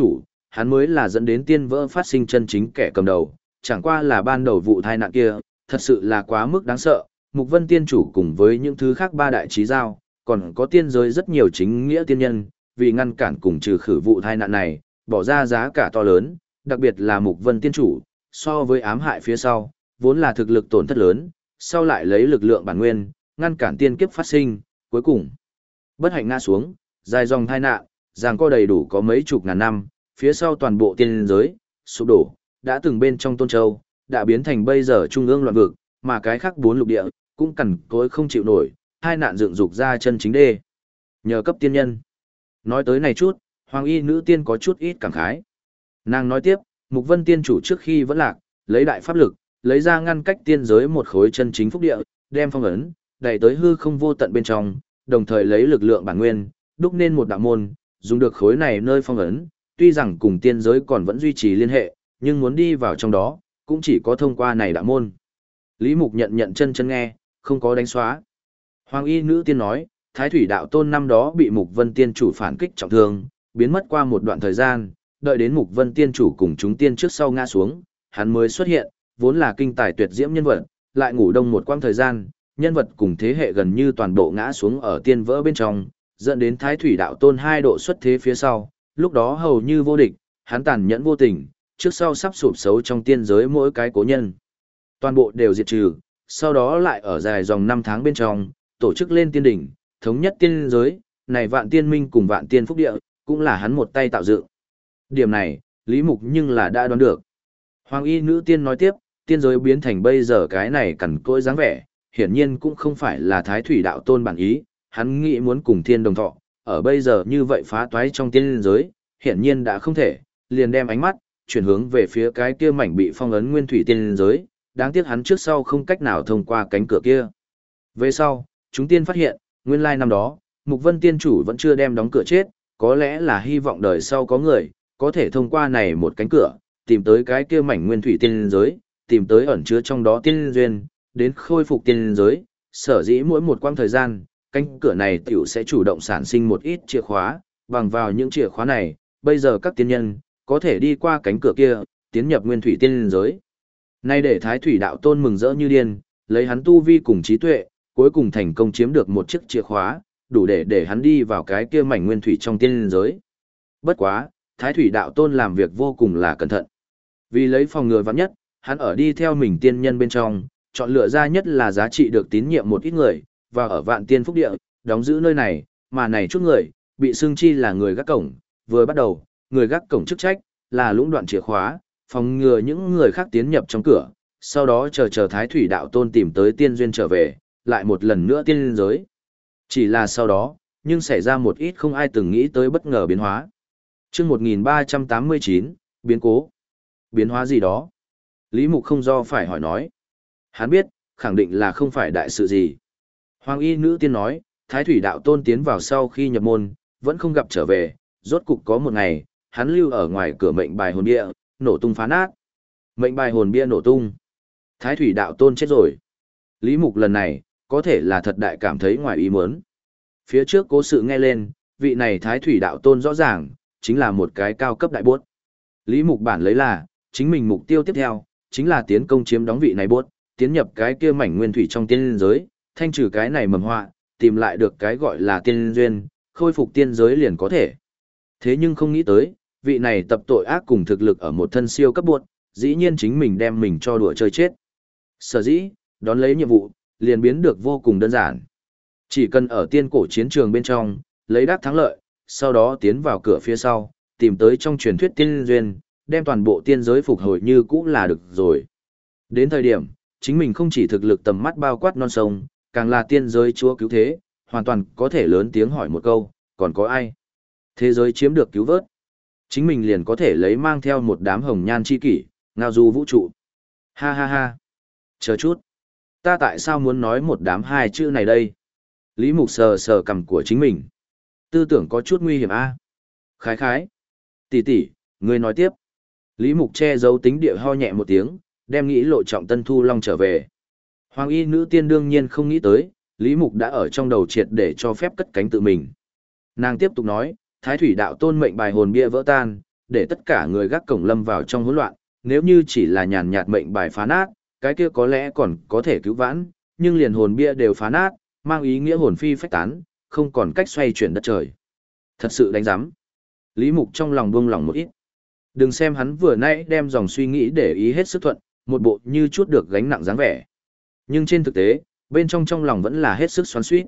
hắn mới là dẫn đến tiên vỡ phát sinh chân chính kẻ cầm đầu, chẳng qua là ban đầu vụ tai nạn kia, thật sự là quá mức đáng sợ. Mục Vân Tiên Chủ cùng với những thứ khác ba đại trí giao, còn có tiên giới rất nhiều chính nghĩa tiên nhân, vì ngăn cản cùng trừ khử vụ tai nạn này, bỏ ra giá cả to lớn, đặc biệt là Mục Vân Tiên Chủ, so với ám hại phía sau, vốn là thực lực tổn thất lớn, sau lại lấy lực lượng bản nguyên, ngăn cản tiên kiếp phát sinh, cuối cùng bất hạnh ngã xuống, dài dòng tai nạn, giằng co đầy đủ có mấy chục ngàn năm, phía sau toàn bộ tiên giới sụp đổ, đã từng bên trong Tôn Châu, đã biến thành bây giờ trung ương loạn vực, mà cái khác bốn lục địa cũng cằn cỗi không chịu nổi, hai nạn dựng dục ra chân chính đê. Nhờ cấp tiên nhân. Nói tới này chút, Hoàng Y nữ tiên có chút ít cảm khái. Nàng nói tiếp, Mục Vân Tiên Chủ trước khi vẫn lạc, lấy đại pháp lực, lấy ra ngăn cách tiên giới một khối chân chính phúc địa, đem phong ấn, đẩy tới hư không vô tận bên trong, đồng thời lấy lực lượng bản nguyên, đúc nên một đạo môn, dùng được khối này nơi phong ấn, tuy rằng cùng tiên giới còn vẫn duy trì liên hệ, nhưng muốn đi vào trong đó, cũng chỉ có thông qua này đạo môn. Lý Mục nhận nhận chân chân nghe, không có đánh xóa. Hoàng Y nữ tiên nói, Thái Thủy Đạo Tôn năm đó bị Mục Vân Tiên Chủ phản kích trọng thương, biến mất qua một đoạn thời gian, đợi đến Mục Vân Tiên Chủ cùng chúng tiên trước sau ngã xuống, hắn mới xuất hiện, vốn là kinh tài tuyệt diễm nhân vật, lại ngủ đông một quãng thời gian, nhân vật cùng thế hệ gần như toàn bộ ngã xuống ở tiên vỡ bên trong, dẫn đến Thái Thủy Đạo Tôn hai độ xuất thế phía sau, lúc đó hầu như vô địch, hắn tàn nhẫn vô tình, trước sau sắp sụp xấu trong tiên giới mỗi cái cố nhân. Toàn bộ đều diệt trừ, sau đó lại ở dài dòng năm tháng bên trong, tổ chức lên tiên đỉnh, thống nhất tiên giới, này vạn tiên minh cùng vạn tiên phúc địa, cũng là hắn một tay tạo dựng. Điểm này, Lý Mục nhưng là đã đoán được. Hoàng Y nữ tiên nói tiếp, tiên giới biến thành bây giờ cái này cằn cỗi dáng vẻ, hiển nhiên cũng không phải là Thái Thủy Đạo Tôn bản ý, hắn nghĩ muốn cùng thiên đồng thọ, ở bây giờ như vậy phá toái trong tiên giới, hiển nhiên đã không thể, liền đem ánh mắt chuyển hướng về phía cái kia mảnh bị phong ấn nguyên thủy tiên giới, đáng tiếc hắn trước sau không cách nào thông qua cánh cửa kia. Về sau, chúng tiên phát hiện, nguyên lai năm đó, Mục Vân Tiên Chủ vẫn chưa đem đóng cửa chết, có lẽ là hy vọng đời sau có người, có thể thông qua này một cánh cửa, tìm tới cái kia mảnh nguyên thủy tiên giới, tìm tới ẩn chứa trong đó tiên duyên, đến khôi phục tiên giới, sở dĩ mỗi một quãng thời gian, cánh cửa này tiểu sẽ chủ động sản sinh một ít chìa khóa, bằng vào những chìa khóa này, bây giờ các tiên nhân, có thể đi qua cánh cửa kia, tiến nhập nguyên thủy tiên giới. Nay để Thái Thủy Đạo Tôn mừng rỡ như điên, lấy hắn tu vi cùng trí tuệ, cuối cùng thành công chiếm được một chiếc chìa khóa, đủ để để hắn đi vào cái kia mảnh nguyên thủy trong tiên giới. Bất quá, Thái Thủy Đạo Tôn làm việc vô cùng là cẩn thận. Vì lấy phòng ngừa vắng nhất, hắn ở đi theo mình tiên nhân bên trong, chọn lựa ra nhất là giá trị được tín nhiệm một ít người, và ở vạn tiên phúc địa, đóng giữ nơi này, mà này chút người, bị xưng chi là người gác cổng, vừa bắt đầu, người gác cổng chức trách, là lũng đoạn chìa khóa, phòng ngừa những người khác tiến nhập trong cửa, sau đó chờ chờ Thái Thủy Đạo Tôn tìm tới tiên duyên trở về, lại một lần nữa tiên giới. Chỉ là sau đó, nhưng xảy ra một ít không ai từng nghĩ tới bất ngờ biến hóa. Chương một nghìn ba trăm tám mươi chín, biến cố. Biến hóa gì đó? Lý Mục không do phải hỏi nói. Hắn biết, khẳng định là không phải đại sự gì. Hoàng Y nữ tiên nói, Thái Thủy Đạo Tôn tiến vào sau khi nhập môn, vẫn không gặp trở về, rốt cục có một ngày, hắn lưu ở ngoài cửa mệnh bài hồn bia, nổ tung phá nát. Mệnh bài hồn bia nổ tung. Thái Thủy Đạo Tôn chết rồi. Lý Mục lần này, có thể là thật đại cảm thấy ngoài ý muốn. Phía trước cố sự nghe lên, vị này Thái Thủy Đạo Tôn rõ ràng, chính là một cái cao cấp đại bốt. Lý Mục bản lấy là, chính mình mục tiêu tiếp theo, chính là tiến công chiếm đóng vị này bốt, tiến nhập cái kia mảnh nguyên thủy trong tiên giới, thanh trừ cái này mầm họa, tìm lại được cái gọi là tiên duyên, khôi phục tiên giới liền có thể. Thế nhưng không nghĩ tới, vị này tập tội ác cùng thực lực ở một thân siêu cấp buộc, dĩ nhiên chính mình đem mình cho đùa chơi chết. Sở dĩ, đón lấy nhiệm vụ, liền biến được vô cùng đơn giản. Chỉ cần ở tiên cổ chiến trường bên trong, lấy đắc thắng lợi, sau đó tiến vào cửa phía sau, tìm tới trong truyền thuyết tiên duyên, đem toàn bộ tiên giới phục hồi như cũ là được rồi. Đến thời điểm, chính mình không chỉ thực lực tầm mắt bao quát non sông, càng là tiên giới chúa cứu thế, hoàn toàn có thể lớn tiếng hỏi một câu, còn có ai? Thế giới chiếm được cứu vớt. Chính mình liền có thể lấy mang theo một đám hồng nhan chi kỷ, ngao du vũ trụ. Ha ha ha. Chờ chút. Ta tại sao muốn nói một đám hai chữ này đây? Lý Mục sờ sờ cằm của chính mình. Tư tưởng có chút nguy hiểm a. À? Khái khái. Tỷ tỷ, ngươi nói tiếp. Lý Mục che giấu tính địa ho nhẹ một tiếng, đem nghĩ lộ trọng Tân Thu Long trở về. Hoàng Y nữ tiên đương nhiên không nghĩ tới, Lý Mục đã ở trong đầu triệt để cho phép cất cánh tự mình. Nàng tiếp tục nói, Thái Thủy Đạo Tôn mệnh bài hồn bia vỡ tan, để tất cả người gác cổng lâm vào trong hỗn loạn, nếu như chỉ là nhàn nhạt mệnh bài phá nát, cái kia có lẽ còn có thể cứu vãn, nhưng liền hồn bia đều phá nát, mang ý nghĩa hồn phi phách tán, không còn cách xoay chuyển đất trời. Thật sự đánh giám. Lý Mục trong lòng buông lỏng một ít. Đừng xem hắn vừa nãy đem dòng suy nghĩ để ý hết sức thuận, một bộ như chút được gánh nặng dáng vẻ. Nhưng trên thực tế, bên trong trong lòng vẫn là hết sức xoắn xuýt.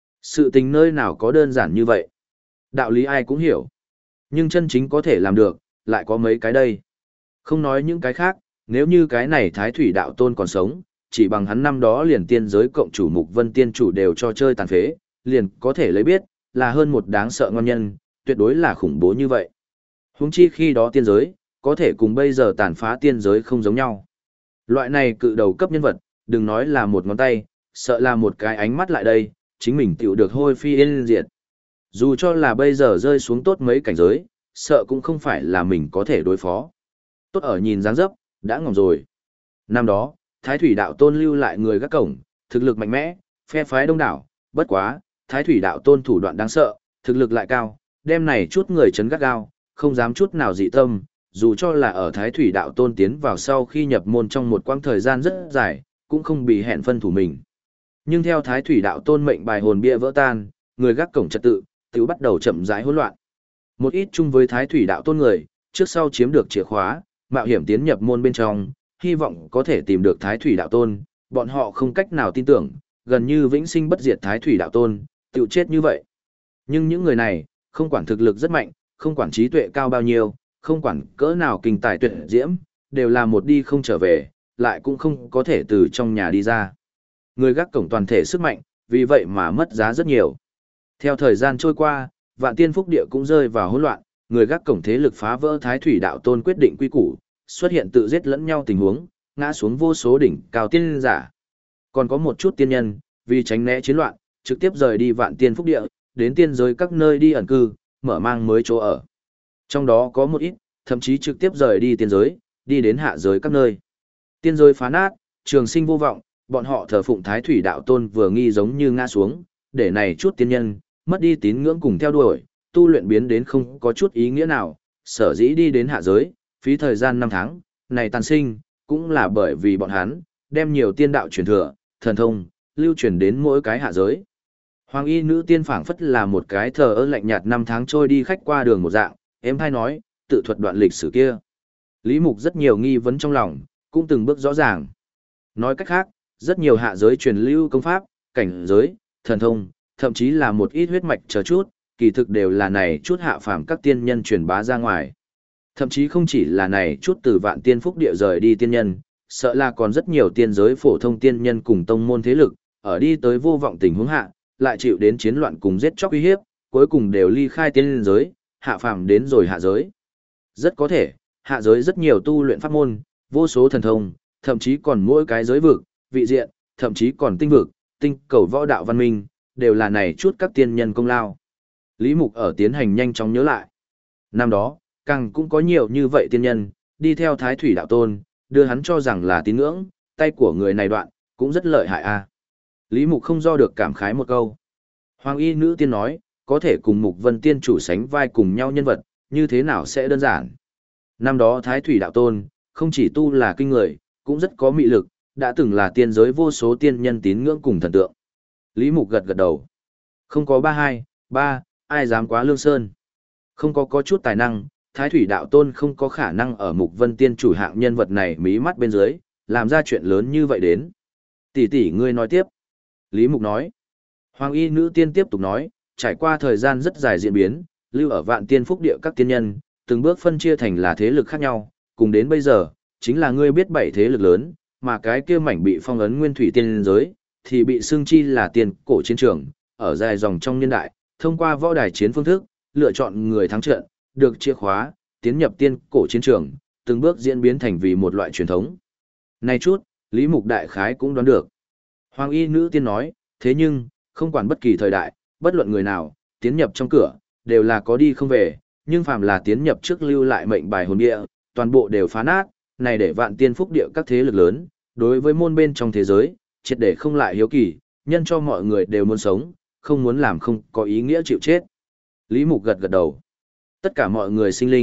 Sự tình nơi nào có đơn giản như vậy. Đạo lý ai cũng hiểu. Nhưng chân chính có thể làm được, lại có mấy cái đây. Không nói những cái khác, nếu như cái này Thái Thủy Đạo Tôn còn sống, chỉ bằng hắn năm đó liền tiên giới cộng chủ Mục Vân Tiên chủ đều cho chơi tàn phế, liền có thể lấy biết, là hơn một đáng sợ ngon nhân, tuyệt đối là khủng bố như vậy. Huống chi khi đó tiên giới, có thể cùng bây giờ tàn phá tiên giới không giống nhau. Loại này cự đầu cấp nhân vật, đừng nói là một ngón tay, sợ là một cái ánh mắt lại đây, chính mình tiểu được hôi phi yên diệt. Dù cho là bây giờ rơi xuống tốt mấy cảnh giới, sợ cũng không phải là mình có thể đối phó. Tốt ở nhìn dáng dấp, đã ngỏm rồi. Năm đó, Thái Thủy Đạo Tôn lưu lại người gác cổng, thực lực mạnh mẽ, phe phái đông đảo, bất quá, Thái Thủy Đạo Tôn thủ đoạn đáng sợ, thực lực lại cao, đem này chút người chấn gắt gao, không dám chút nào dị tâm, dù cho là ở Thái Thủy Đạo Tôn tiến vào sau khi nhập môn trong một quãng thời gian rất dài, cũng không bị hẹn phân thủ mình. Nhưng theo Thái Thủy Đạo Tôn mệnh bài hồn bia vỡ tan, người gác cổng trật tự, tự bắt đầu chậm rãi hỗn loạn. Một ít chung với Thái Thủy Đạo Tôn người, trước sau chiếm được chìa khóa, mạo hiểm tiến nhập môn bên trong, hy vọng có thể tìm được Thái Thủy Đạo Tôn, bọn họ không cách nào tin tưởng, gần như vĩnh sinh bất diệt Thái Thủy Đạo Tôn, tự chết như vậy. Nhưng những người này, không quản thực lực rất mạnh, không quản trí tuệ cao bao nhiêu, không quản cỡ nào kinh tài tuyệt diễm, đều là một đi không trở về, lại cũng không có thể từ trong nhà đi ra. Người gác cổng toàn thể sức mạnh, vì vậy mà mất giá rất nhiều. Theo thời gian trôi qua, Vạn Tiên Phúc Địa cũng rơi vào hỗn loạn, người gác cổng thế lực phá vỡ Thái Thủy Đạo Tôn quyết định quy củ, xuất hiện tự giết lẫn nhau tình huống, ngã xuống vô số đỉnh cao tiên giả. Còn có một chút tiên nhân, vì tránh né chiến loạn, trực tiếp rời đi Vạn Tiên Phúc Địa, đến tiên giới các nơi đi ẩn cư, mở mang mới chỗ ở. Trong đó có một ít, thậm chí trực tiếp rời đi tiên giới, đi đến hạ giới các nơi. Tiên giới phá nát, trường sinh vô vọng, bọn họ thờ phụng Thái Thủy Đạo Tôn vừa nghi giống như ngã xuống, để này chút tiên nhân, mất đi tín ngưỡng cùng theo đuổi, tu luyện biến đến không có chút ý nghĩa nào, sở dĩ đi đến hạ giới, phí thời gian năm tháng, này tàn sinh, cũng là bởi vì bọn hắn, đem nhiều tiên đạo truyền thừa, thần thông, lưu truyền đến mỗi cái hạ giới. Hoàng y nữ tiên phảng phất là một cái thờ ơ lạnh nhạt năm tháng trôi đi khách qua đường một dạng, em hay nói, tự thuật đoạn lịch sử kia. Lý Mục rất nhiều nghi vấn trong lòng, cũng từng bước rõ ràng. Nói cách khác, rất nhiều hạ giới truyền lưu công pháp, cảnh giới, thần thông, thậm chí là một ít huyết mạch chờ chút, kỳ thực đều là này chút hạ phàm các tiên nhân truyền bá ra ngoài. Thậm chí không chỉ là này chút từ Vạn Tiên Phúc Địa rời đi tiên nhân, sợ là còn rất nhiều tiên giới phổ thông tiên nhân cùng tông môn thế lực, ở đi tới vô vọng tình huống hạ, lại chịu đến chiến loạn cùng giết chóc uy hiếp, cuối cùng đều ly khai tiên giới, hạ phàm đến rồi hạ giới. Rất có thể, hạ giới rất nhiều tu luyện pháp môn, vô số thần thông, thậm chí còn mỗi cái giới vực, vị diện, thậm chí còn tinh vực, tinh cầu võ đạo văn minh, đều là này chút các tiên nhân công lao. Lý Mục ở tiến hành nhanh chóng nhớ lại. Năm đó, càng cũng có nhiều như vậy tiên nhân, đi theo Thái Thủy Đạo Tôn, đưa hắn cho rằng là tín ngưỡng, tay của người này đoạn, cũng rất lợi hại a. Lý Mục không do được cảm khái một câu. Hoàng y nữ tiên nói, có thể cùng Mục Vân Tiên chủ sánh vai cùng nhau nhân vật, như thế nào sẽ đơn giản. Năm đó Thái Thủy Đạo Tôn, không chỉ tu là kinh người, cũng rất có mị lực, đã từng là tiên giới vô số tiên nhân tín ngưỡng cùng thần tượng. Lý Mục gật gật đầu. Không có ba hai, ba, ai dám quá lương sơn. Không có có chút tài năng, Thái Thủy Đạo Tôn không có khả năng ở Mục Vân Tiên chủ hạng nhân vật này mí mắt bên dưới, làm ra chuyện lớn như vậy đến. Tỷ tỷ ngươi nói tiếp. Lý Mục nói. Hoàng y nữ tiên tiếp tục nói, trải qua thời gian rất dài diễn biến, lưu ở Vạn Tiên Phúc Địa các tiên nhân, từng bước phân chia thành là thế lực khác nhau, cùng đến bây giờ, chính là ngươi biết bảy thế lực lớn, mà cái kia mảnh bị phong ấn nguyên thủy tiên giới, thì bị xưng chi là tiền cổ chiến trường, ở dài dòng trong niên đại, thông qua võ đài chiến phương thức, lựa chọn người thắng trận, được chìa khóa, tiến nhập tiên cổ chiến trường, từng bước diễn biến thành vì một loại truyền thống. Này chút, Lý Mục đại khái cũng đoán được. Hoàng y nữ tiên nói, thế nhưng, không quản bất kỳ thời đại, bất luận người nào, tiến nhập trong cửa, đều là có đi không về, nhưng phàm là tiến nhập trước lưu lại mệnh bài hồn địa, toàn bộ đều phá nát, này để Vạn Tiên Phúc Địa các thế lực lớn, đối với môn bên trong thế giới, triệt để không lại hiếu kỳ, nhân cho mọi người đều muốn sống, không muốn làm không có ý nghĩa chịu chết. Lý Mục gật gật đầu. Tất cả mọi người sinh linh,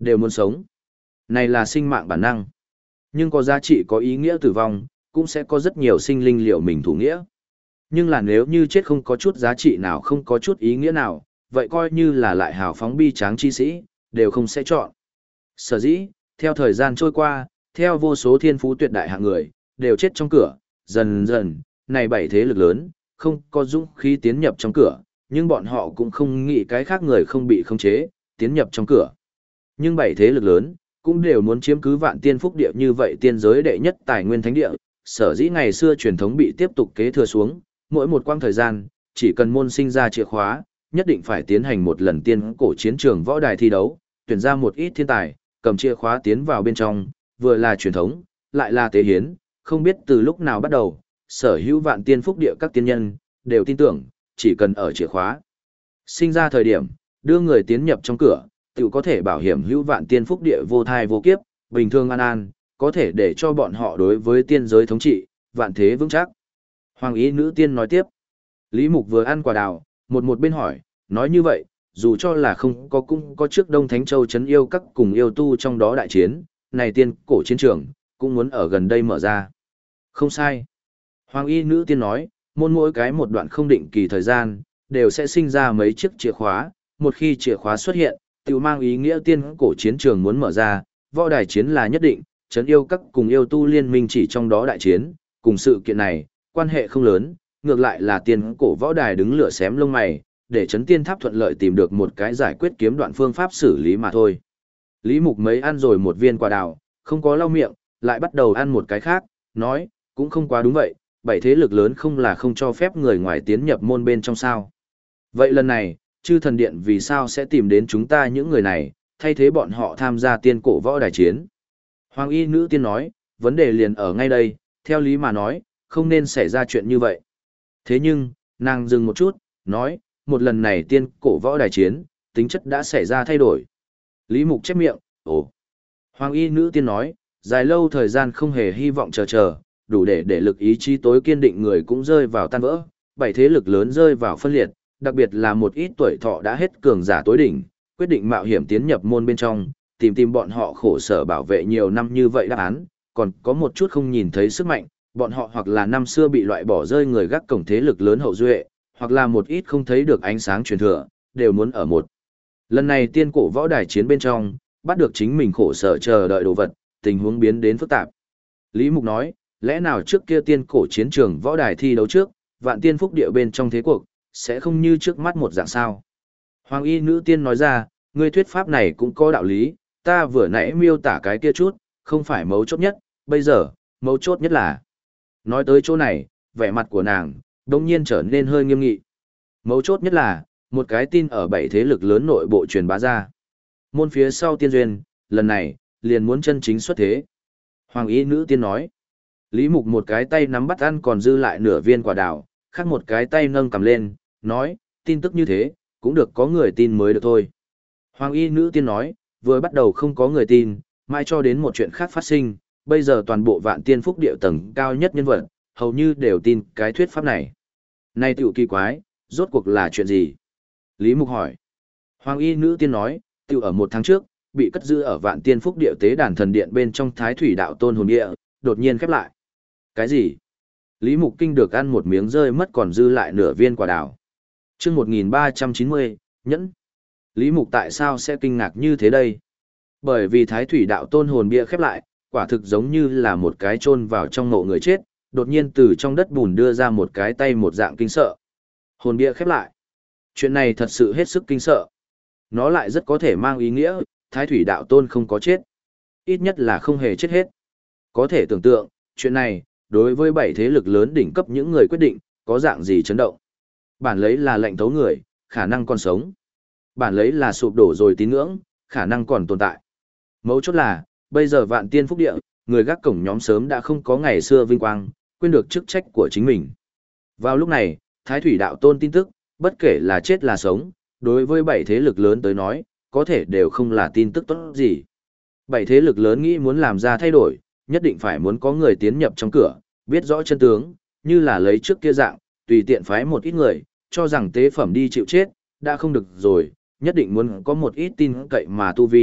đều muốn sống. Này là sinh mạng bản năng. Nhưng có giá trị có ý nghĩa tử vong, cũng sẽ có rất nhiều sinh linh liệu mình thủ nghĩa. Nhưng là nếu như chết không có chút giá trị nào, không có chút ý nghĩa nào, vậy coi như là lại hào phóng bi tráng chi sĩ, đều không sẽ chọn. Sở dĩ, theo thời gian trôi qua, theo vô số thiên phú tuyệt đại hạng người, đều chết trong cửa, dần dần, này bảy thế lực lớn, không có dũng khí tiến nhập trong cửa, nhưng bọn họ cũng không nghĩ cái khác người không bị khống chế, tiến nhập trong cửa. Nhưng bảy thế lực lớn, cũng đều muốn chiếm cứ vạn tiên phúc địa như vậy tiên giới đệ nhất tài nguyên thánh địa, sở dĩ ngày xưa truyền thống bị tiếp tục kế thừa xuống, mỗi một quãng thời gian, chỉ cần môn sinh ra chìa khóa, nhất định phải tiến hành một lần tiên cổ chiến trường võ đài thi đấu, tuyển ra một ít thiên tài, cầm chìa khóa tiến vào bên trong, vừa là truyền thống, lại là tế hiến, không biết từ lúc nào bắt đầu, sở hữu vạn tiên phúc địa các tiên nhân, đều tin tưởng, chỉ cần ở chìa khóa. Sinh ra thời điểm, đưa người tiến nhập trong cửa, tự có thể bảo hiểm hữu vạn tiên phúc địa vô thai vô kiếp, bình thường an an, có thể để cho bọn họ đối với tiên giới thống trị, vạn thế vững chắc. Hoàng ý nữ tiên nói tiếp. Lý Mục vừa ăn quả đào, một một bên hỏi, nói như vậy, dù cho là không có cũng có trước Đông Thánh Châu chấn yêu các cùng yêu tu trong đó đại chiến, này tiên cổ chiến trường, cũng muốn ở gần đây mở ra. Không sai. Hoàng y nữ tiên nói, môn mỗi cái một đoạn không định kỳ thời gian, đều sẽ sinh ra mấy chiếc chìa khóa, một khi chìa khóa xuất hiện, tự mang ý nghĩa tiên cổ chiến trường muốn mở ra, võ đài chiến là nhất định, chấn yêu các cùng yêu tu liên minh chỉ trong đó đại chiến, cùng sự kiện này, quan hệ không lớn, ngược lại là tiên cổ võ đài đứng lửa xém lông mày, để chấn tiên tháp thuận lợi tìm được một cái giải quyết kiếm đoạn phương pháp xử lý mà thôi. Lý Mục mấy ăn rồi một viên quả đào, không có lau miệng, lại bắt đầu ăn một cái khác, nói, cũng không quá đúng vậy, bảy thế lực lớn không là không cho phép người ngoài tiến nhập môn bên trong sao. Vậy lần này, chư thần điện vì sao sẽ tìm đến chúng ta những người này, thay thế bọn họ tham gia tiên cổ võ đài chiến. Hoàng y nữ tiên nói, vấn đề liền ở ngay đây, theo lý mà nói, không nên xảy ra chuyện như vậy. Thế nhưng, nàng dừng một chút, nói, một lần này tiên cổ võ đài chiến, tính chất đã xảy ra thay đổi. Lý Mục chép miệng, ồ. Hoàng y nữ tiên nói, dài lâu thời gian không hề hy vọng chờ chờ, đủ để để lực ý chí tối kiên định người cũng rơi vào tan vỡ, bảy thế lực lớn rơi vào phân liệt, đặc biệt là một ít tuổi thọ đã hết cường giả tối đỉnh, quyết định mạo hiểm tiến nhập môn bên trong, tìm tìm bọn họ khổ sở bảo vệ nhiều năm như vậy đáp án, còn có một chút không nhìn thấy sức mạnh, bọn họ hoặc là năm xưa bị loại bỏ rơi người gác cổng thế lực lớn hậu duệ, hoặc là một ít không thấy được ánh sáng truyền thừa, đều muốn ở một. Lần này tiên cổ võ đài chiến bên trong, bắt được chính mình khổ sở chờ đợi đồ vật, tình huống biến đến phức tạp. Lý Mục nói, lẽ nào trước kia tiên cổ chiến trường võ đài thi đấu trước, vạn tiên phúc địa bên trong thế cuộc, sẽ không như trước mắt một dạng sao. Hoàng y nữ tiên nói ra, ngươi thuyết pháp này cũng có đạo lý, ta vừa nãy miêu tả cái kia chút, không phải mấu chốt nhất, bây giờ, mấu chốt nhất là. Nói tới chỗ này, vẻ mặt của nàng, đông nhiên trở nên hơi nghiêm nghị. Mấu chốt nhất là, một cái tin ở bảy thế lực lớn nội bộ truyền bá ra. Môn phía sau tiên duyên, lần này, liền muốn chân chính xuất thế. Hoàng y nữ tiên nói. Lý Mục một cái tay nắm bắt ăn còn dư lại nửa viên quả đào, khác một cái tay nâng cầm lên, nói, tin tức như thế, cũng được có người tin mới được thôi. Hoàng y nữ tiên nói, vừa bắt đầu không có người tin, mãi cho đến một chuyện khác phát sinh, bây giờ toàn bộ vạn tiên phúc địa tầng cao nhất nhân vật, hầu như đều tin cái thuyết pháp này. Này tiểu kỳ quái, rốt cuộc là chuyện gì? Lý Mục hỏi. Hoàng y nữ tiên nói, tiểu ở một tháng trước, bị cất giữ ở vạn tiên phúc địa tế đàn thần điện bên trong thái thủy đạo tôn hồn địa, đột nhiên khép lại. Cái gì? Lý Mục Kinh được ăn một miếng rơi mất còn dư lại nửa viên quả đào. Chương một nghìn ba trăm chín mươi, nhẫn. Lý Mục tại sao sẽ kinh ngạc như thế đây? Bởi vì thái thủy đạo tôn hồn bia khép lại, quả thực giống như là một cái chôn vào trong mộ người chết, đột nhiên từ trong đất bùn đưa ra một cái tay một dạng kinh sợ. Hồn bia khép lại. Chuyện này thật sự hết sức kinh sợ. Nó lại rất có thể mang ý nghĩa, thái thủy đạo tôn không có chết. Ít nhất là không hề chết hết. Có thể tưởng tượng, chuyện này, đối với bảy thế lực lớn đỉnh cấp những người quyết định, có dạng gì chấn động. Bản lấy là lệnh thấu người, khả năng còn sống. Bản lấy là sụp đổ rồi tín ngưỡng, khả năng còn tồn tại. Mấu chốt là, bây giờ vạn tiên phúc địa, người gác cổng nhóm sớm đã không có ngày xưa vinh quang, quên được chức trách của chính mình. Vào lúc này, Thái Thủy Đạo Tôn tin tức, bất kể là chết là sống, đối với bảy thế lực lớn tới nói, có thể đều không là tin tức tốt gì. Bảy thế lực lớn nghĩ muốn làm ra thay đổi, nhất định phải muốn có người tiến nhập trong cửa, biết rõ chân tướng, như là lấy trước kia dạng, tùy tiện phái một ít người, cho rằng tế phẩm đi chịu chết, đã không được rồi, nhất định muốn có một ít tin cậy mà tu vi,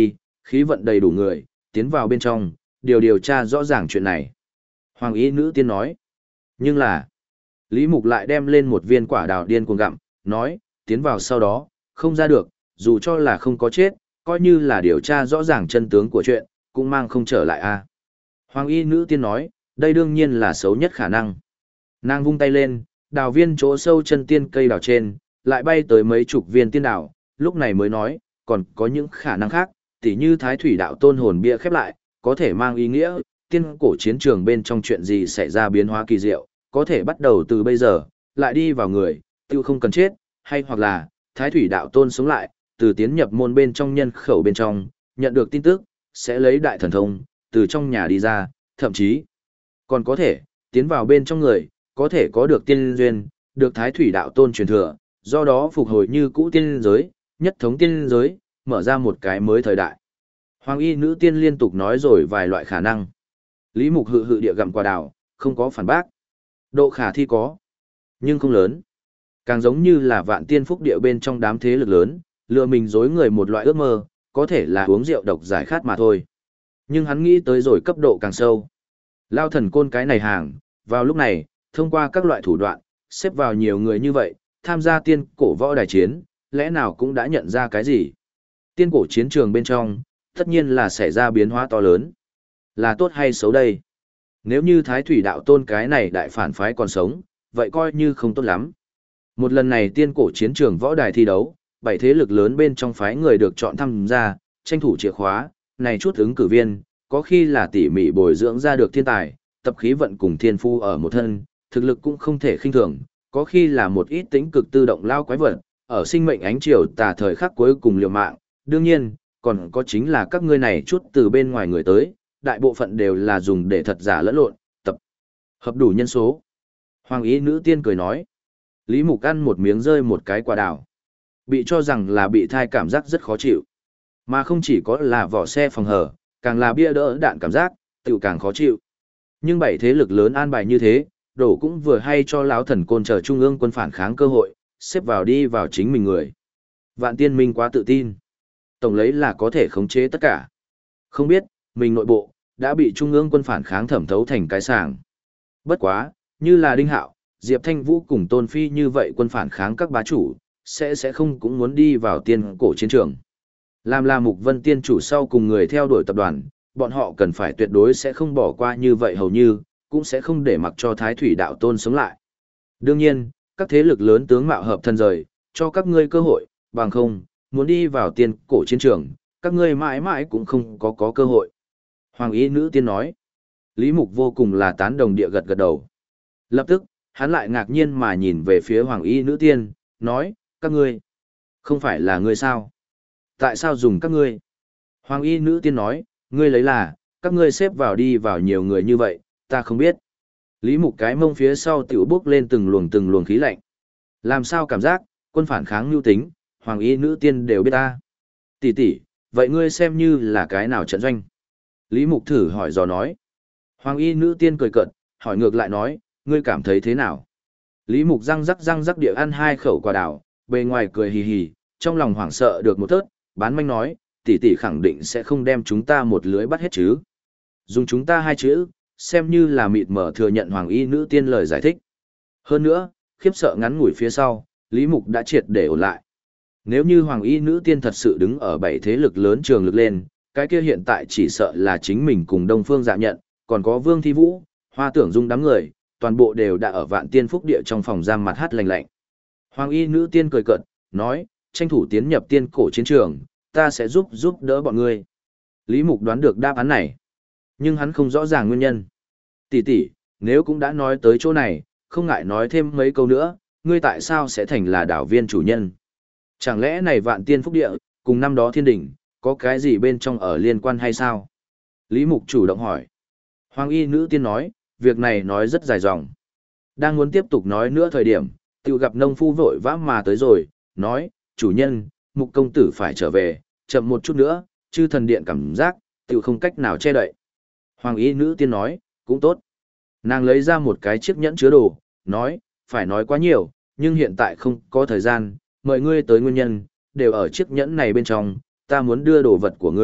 khí vận đầy đủ người, tiến vào bên trong, điều điều tra rõ ràng chuyện này. Hoàng y nữ tiên nói. Nhưng là, Lý Mục lại đem lên một viên quả đào điên cuồng gặm, nói, tiến vào sau đó, không ra được, dù cho là không có chết, coi như là điều tra rõ ràng chân tướng của chuyện, cũng mang không trở lại a. Hoàng y nữ tiên nói, đây đương nhiên là xấu nhất khả năng. Nàng vung tay lên, đào viên chỗ sâu chân tiên cây đào trên, lại bay tới mấy chục viên tiên đào, lúc này mới nói, còn có những khả năng khác, tỉ như thái thủy đạo tôn hồn bia khép lại, có thể mang ý nghĩa, tiên cổ chiến trường bên trong chuyện gì xảy ra biến hóa kỳ diệu, có thể bắt đầu từ bây giờ, lại đi vào người, tiêu không cần chết, hay hoặc là, thái thủy đạo tôn sống lại, từ tiến nhập môn bên trong nhân khẩu bên trong, nhận được tin tức, sẽ lấy đại thần thông, từ trong nhà đi ra, thậm chí, còn có thể, tiến vào bên trong người, có thể có được tiên duyên, được thái thủy đạo tôn truyền thừa, do đó phục hồi như cũ tiên giới, nhất thống tiên giới, mở ra một cái mới thời đại. Hoàng y nữ tiên liên tục nói rồi vài loại khả năng. Lý Mục hự hự địa gặm quả đào, không có phản bác. Độ khả thi có, nhưng không lớn. Càng giống như là vạn tiên phúc địa bên trong đám thế lực lớn, lừa mình dối người một loại ước mơ, có thể là uống rượu độc giải khát mà thôi. Nhưng hắn nghĩ tới rồi cấp độ càng sâu. Lao thần côn cái này hàng, vào lúc này, thông qua các loại thủ đoạn, xếp vào nhiều người như vậy, tham gia tiên cổ võ đài chiến, lẽ nào cũng đã nhận ra cái gì. Tiên cổ chiến trường bên trong, tất nhiên là xảy ra biến hóa to lớn. Là tốt hay xấu đây? Nếu như Thái Thủy đạo tôn cái này đại phản phái còn sống, vậy coi như không tốt lắm. Một lần này tiên cổ chiến trường võ đài thi đấu, bảy thế lực lớn bên trong phái người được chọn tham gia, tranh thủ chìa khóa, này chút ứng cử viên, có khi là tỉ mỉ bồi dưỡng ra được thiên tài, tập khí vận cùng thiên phu ở một thân, thực lực cũng không thể khinh thường, có khi là một ít tính cực tự động lao quái vật, ở sinh mệnh ánh chiều tà thời khắc cuối cùng liều mạng, đương nhiên, còn có chính là các ngươi này chút từ bên ngoài người tới, đại bộ phận đều là dùng để thật giả lẫn lộn, tập hợp đủ nhân số. Hoàng ý nữ tiên cười nói. Lý Mục ăn một miếng rơi một cái quả đào. Bị cho rằng là bị thai cảm giác rất khó chịu. Mà không chỉ có là vỏ xe phòng hở, càng là bia đỡ đạn cảm giác, tự càng khó chịu. Nhưng bảy thế lực lớn an bài như thế, đổ cũng vừa hay cho lão thần côn chờ trung ương quân phản kháng cơ hội, xếp vào đi vào chính mình người. Vạn tiên minh quá tự tin. Tổng lấy là có thể khống chế tất cả. Không biết, mình nội bộ, đã bị trung ương quân phản kháng thẩm thấu thành cái sàng. Bất quá, như là Đinh Hạo, Diệp Thanh Vũ cùng Tôn Phi như vậy quân phản kháng các bá chủ, sẽ sẽ không cũng muốn đi vào tiên cổ chiến trường. Làm là Mục Vân tiên chủ sau cùng người theo đuổi tập đoàn, bọn họ cần phải tuyệt đối sẽ không bỏ qua như vậy hầu như, cũng sẽ không để mặc cho Thái Thủy đạo tôn sống lại. Đương nhiên, các thế lực lớn tướng mạo hợp thân rời, cho các ngươi cơ hội, bằng không, muốn đi vào tiên cổ chiến trường, các ngươi mãi mãi cũng không có có cơ hội. Hoàng y nữ tiên nói. Lý Mục vô cùng là tán đồng địa gật gật đầu. Lập tức, hắn lại ngạc nhiên mà nhìn về phía Hoàng y nữ tiên, nói, các ngươi, không phải là ngươi sao? Tại sao dùng các ngươi? Hoàng y nữ tiên nói, ngươi lấy là, các ngươi xếp vào đi vào nhiều người như vậy, ta không biết. Lý Mục cái mông phía sau tiểu bước lên từng luồng từng luồng khí lạnh. Làm sao cảm giác, quân phản kháng nhu tính, Hoàng y nữ tiên đều biết ta. Tỷ tỷ, vậy ngươi xem như là cái nào trận doanh? Lý Mục thử hỏi dò nói. Hoàng y nữ tiên cười cợt, hỏi ngược lại nói, ngươi cảm thấy thế nào? Lý Mục răng rắc răng rắc địa ăn hai khẩu quả đào, bề ngoài cười hì hì, trong lòng hoảng sợ được một tớt, bán manh nói, tỷ tỷ khẳng định sẽ không đem chúng ta một lưới bắt hết chứ. Dùng chúng ta hai chữ, xem như là mịt mở thừa nhận Hoàng y nữ tiên lời giải thích. Hơn nữa, khiếp sợ ngắn ngủi phía sau, Lý Mục đã triệt để ổn lại. Nếu như Hoàng y nữ tiên thật sự đứng ở bảy thế lực lớn trường lực lên, cái kia hiện tại chỉ sợ là chính mình cùng Đông Phương Dạ Nhận, còn có Vương Thi Vũ, Hoa Tưởng Dung đám người, toàn bộ đều đã ở Vạn Tiên Phúc Địa trong phòng giam mặt hát lạnh lạnh. Hoàng y nữ tiên cười cợt, nói, tranh thủ tiến nhập tiên cổ chiến trường, ta sẽ giúp giúp đỡ bọn ngươi. Lý Mục đoán được đáp án này, nhưng hắn không rõ ràng nguyên nhân. Tỷ tỷ, nếu cũng đã nói tới chỗ này, không ngại nói thêm mấy câu nữa, ngươi tại sao sẽ thành là đảo viên chủ nhân? Chẳng lẽ này Vạn Tiên Phúc Địa, cùng năm đó thiên đỉnh, có cái gì bên trong ở liên quan hay sao? Lý Mục chủ động hỏi. Hoàng y nữ tiên nói, việc này nói rất dài dòng. Đang muốn tiếp tục nói nữa thời điểm, tự gặp nông phu vội vã mà tới rồi, nói, chủ nhân, Mục công tử phải trở về, chậm một chút nữa, chư thần điện cảm giác, tự không cách nào che đậy. Hoàng y nữ tiên nói, cũng tốt. Nàng lấy ra một cái chiếc nhẫn chứa đồ, nói, phải nói quá nhiều, nhưng hiện tại không có thời gian, mời ngươi tới nguyên nhân, đều ở chiếc nhẫn này bên trong, ta muốn đưa đồ vật của ngươi,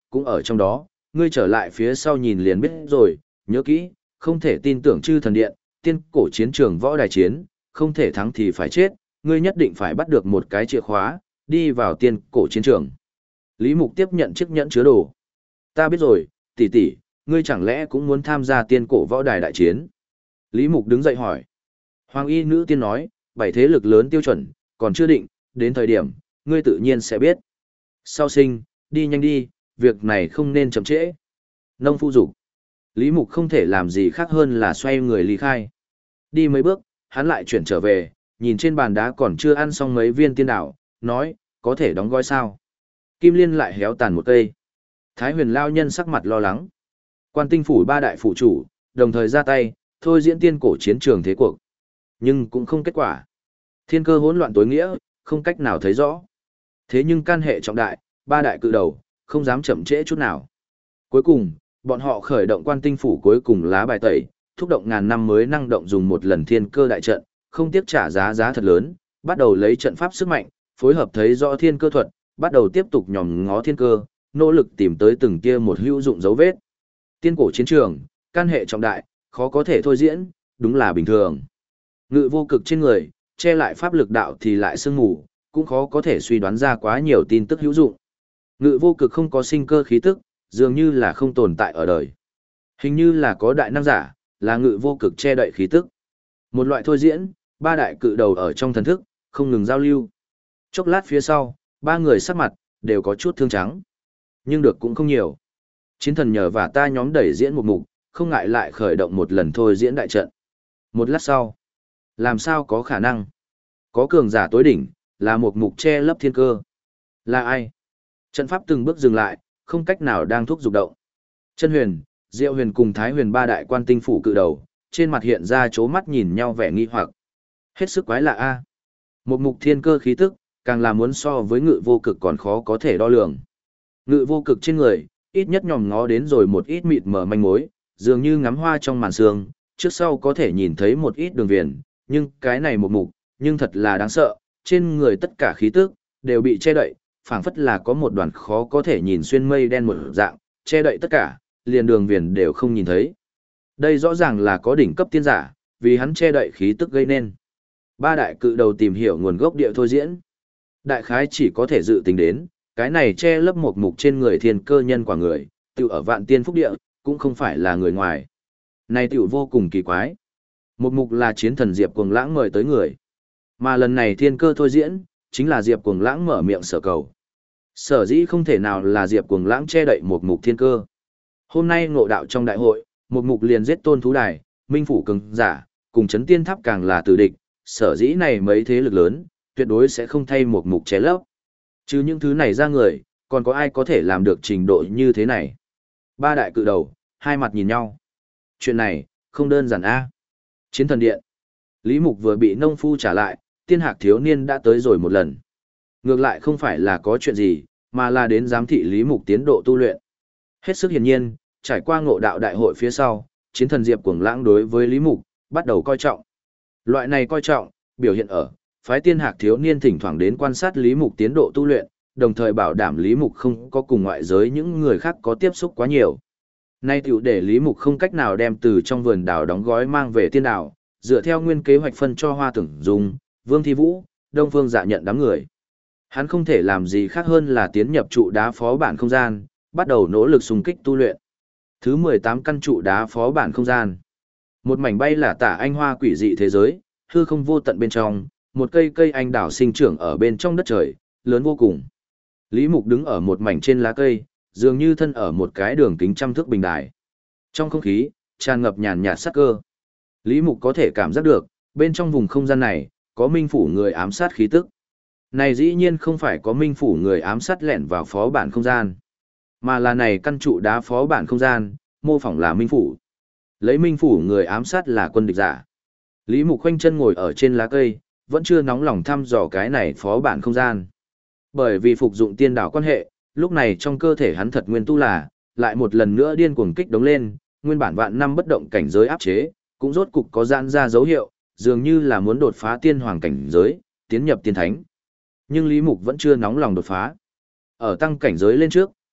cũng ở trong đó, ngươi trở lại phía sau nhìn liền biết rồi, nhớ kỹ, không thể tin tưởng chư thần điện, tiên cổ chiến trường võ đài chiến, không thể thắng thì phải chết, ngươi nhất định phải bắt được một cái chìa khóa, đi vào tiên cổ chiến trường. Lý Mục tiếp nhận chiếc nhẫn chứa đồ. Ta biết rồi, tỷ tỷ, ngươi chẳng lẽ cũng muốn tham gia tiên cổ võ đài đại chiến? Lý Mục đứng dậy hỏi. Hoàng y nữ tiên nói, bảy thế lực lớn tiêu chuẩn, còn chưa định, đến thời điểm, ngươi tự nhiên sẽ biết. Sau sinh, đi nhanh đi, việc này không nên chậm trễ. Nông phu dục. Lý Mục không thể làm gì khác hơn là xoay người ly khai. Đi mấy bước, hắn lại chuyển trở về, nhìn trên bàn đá còn chưa ăn xong mấy viên tiên đảo, nói, có thể đóng gói sao? Kim Liên lại héo tàn một cây. Thái huyền lao nhân sắc mặt lo lắng. Quan tinh phủ ba đại phủ chủ, đồng thời ra tay, thôi diễn tiên cổ chiến trường thế cuộc. Nhưng cũng không kết quả. Thiên cơ hỗn loạn tối nghĩa, không cách nào thấy rõ. Thế nhưng can hệ trọng đại, ba đại cự đầu, không dám chậm trễ chút nào. Cuối cùng, bọn họ khởi động quan tinh phủ cuối cùng lá bài tẩy, thúc động ngàn năm mới năng động dùng một lần thiên cơ đại trận, không tiếc trả giá giá thật lớn, bắt đầu lấy trận pháp sức mạnh, phối hợp thấy rõ thiên cơ thuật, bắt đầu tiếp tục nhòm ngó thiên cơ, nỗ lực tìm tới từng kia một hữu dụng dấu vết. Tiên cổ chiến trường, can hệ trọng đại, khó có thể thôi diễn, đúng là bình thường. Ngự vô cực trên người, che lại pháp lực đạo thì lại sương mù, cũng khó có thể suy đoán ra quá nhiều tin tức hữu dụng. Ngự vô cực không có sinh cơ khí tức, dường như là không tồn tại ở đời. Hình như là có đại năng giả, là ngự vô cực che đậy khí tức. Một loại thôi diễn, ba đại cự đầu ở trong thần thức, không ngừng giao lưu. Chốc lát phía sau, ba người sắc mặt, đều có chút thương trắng. Nhưng được cũng không nhiều. Chiến thần nhờ và ta nhóm đẩy diễn một mục, không ngại lại khởi động một lần thôi diễn đại trận. Một lát sau, làm sao có khả năng? Có cường giả tối đỉnh, là một mục che lấp thiên cơ. Là ai? Trận pháp từng bước dừng lại, không cách nào đang thúc dục động. Chân huyền, Diệu huyền cùng Thái huyền ba đại quan tinh phủ cự đầu, trên mặt hiện ra chố mắt nhìn nhau vẻ nghi hoặc. Hết sức quái lạ a. Một mục thiên cơ khí tức, càng là muốn so với ngự vô cực còn khó có thể đo lường. Ngự vô cực trên người, ít nhất nhòm ngó đến rồi một ít mịt mờ manh mối, dường như ngắm hoa trong màn sương, trước sau có thể nhìn thấy một ít đường viền, nhưng cái này một mục, nhưng thật là đáng sợ, trên người tất cả khí tức, đều bị che đậy, phảng phất là có một đoàn khó có thể nhìn xuyên mây đen một dạng, che đậy tất cả, liền đường viền đều không nhìn thấy. Đây rõ ràng là có đỉnh cấp tiên giả, vì hắn che đậy khí tức gây nên. Ba đại cự đầu tìm hiểu nguồn gốc địa thôi diễn. Đại khái chỉ có thể dự tính đến, cái này che lấp một mục trên người thiên cơ nhân quả người, tự ở vạn tiên phúc địa, cũng không phải là người ngoài. Này tiểu vô cùng kỳ quái. Một mục là chiến thần Diệp Cuồng Lãng mời tới người. Mà lần này thiên cơ thôi diễn, chính là Diệp Cuồng Lãng mở miệng sở cầu. Sở dĩ không thể nào là Diệp Cuồng Lãng che đậy một mục thiên cơ. Hôm nay ngộ đạo trong đại hội, một mục liền giết tôn thú đài, minh phủ cường giả, cùng chấn tiên tháp càng là tử địch, sở dĩ này mấy thế lực lớn, tuyệt đối sẽ không thay một mục che lấp. Chứ những thứ này ra người, còn có ai có thể làm được trình độ như thế này? Ba đại cự đầu, hai mặt nhìn nhau. Chuyện này, không đơn giản a. Chiến thần điện. Lý Mục vừa bị nông phu trả lại, tiên hạc thiếu niên đã tới rồi một lần. Ngược lại không phải là có chuyện gì, mà là đến giám thị Lý Mục tiến độ tu luyện. Hết sức hiển nhiên, trải qua ngộ đạo đại hội phía sau, chiến thần Diệp Cuồng Lãng đối với Lý Mục, bắt đầu coi trọng. Loại này coi trọng, biểu hiện ở, phái tiên hạc thiếu niên thỉnh thoảng đến quan sát Lý Mục tiến độ tu luyện, đồng thời bảo đảm Lý Mục không có cùng ngoại giới những người khác có tiếp xúc quá nhiều. Nay tiểu để Lý Mục không cách nào đem từ trong vườn đào đóng gói mang về tiên đảo, dựa theo nguyên kế hoạch phân cho Hoa Tưởng Dung, Vương Thi Vũ, Đông Phương Dạ nhận đám người. Hắn không thể làm gì khác hơn là tiến nhập trụ đá phó bản không gian, bắt đầu nỗ lực xung kích tu luyện. Thứ mười tám căn trụ đá phó bản không gian. Một mảnh bay là tả anh hoa quỷ dị thế giới, hư không vô tận bên trong, một cây cây anh đảo sinh trưởng ở bên trong đất trời, lớn vô cùng. Lý Mục đứng ở một mảnh trên lá cây, dường như thân ở một cái đường kính trăm thước bình đài. Trong không khí, tràn ngập nhàn nhạt sát cơ. Lý Mục có thể cảm giác được, bên trong vùng không gian này, có minh phủ người ám sát khí tức. Này dĩ nhiên không phải có minh phủ người ám sát lẻn vào phó bản không gian, mà là này căn trụ đá phó bản không gian, mô phỏng là minh phủ. Lấy minh phủ người ám sát là quân địch giả. Lý Mục khoanh chân ngồi ở trên lá cây, vẫn chưa nóng lòng thăm dò cái này phó bản không gian. Bởi vì phục dụng tiên đảo quan hệ, lúc này trong cơ thể hắn thật nguyên tu là, lại một lần nữa điên cuồng kích đống lên, nguyên bản vạn năm bất động cảnh giới áp chế, cũng rốt cục có giãn ra dấu hiệu, dường như là muốn đột phá tiên hoàng cảnh giới, tiến nhập tiên thánh. Nhưng Lý Mục vẫn chưa nóng lòng đột phá. Ở tăng cảnh giới lên trước,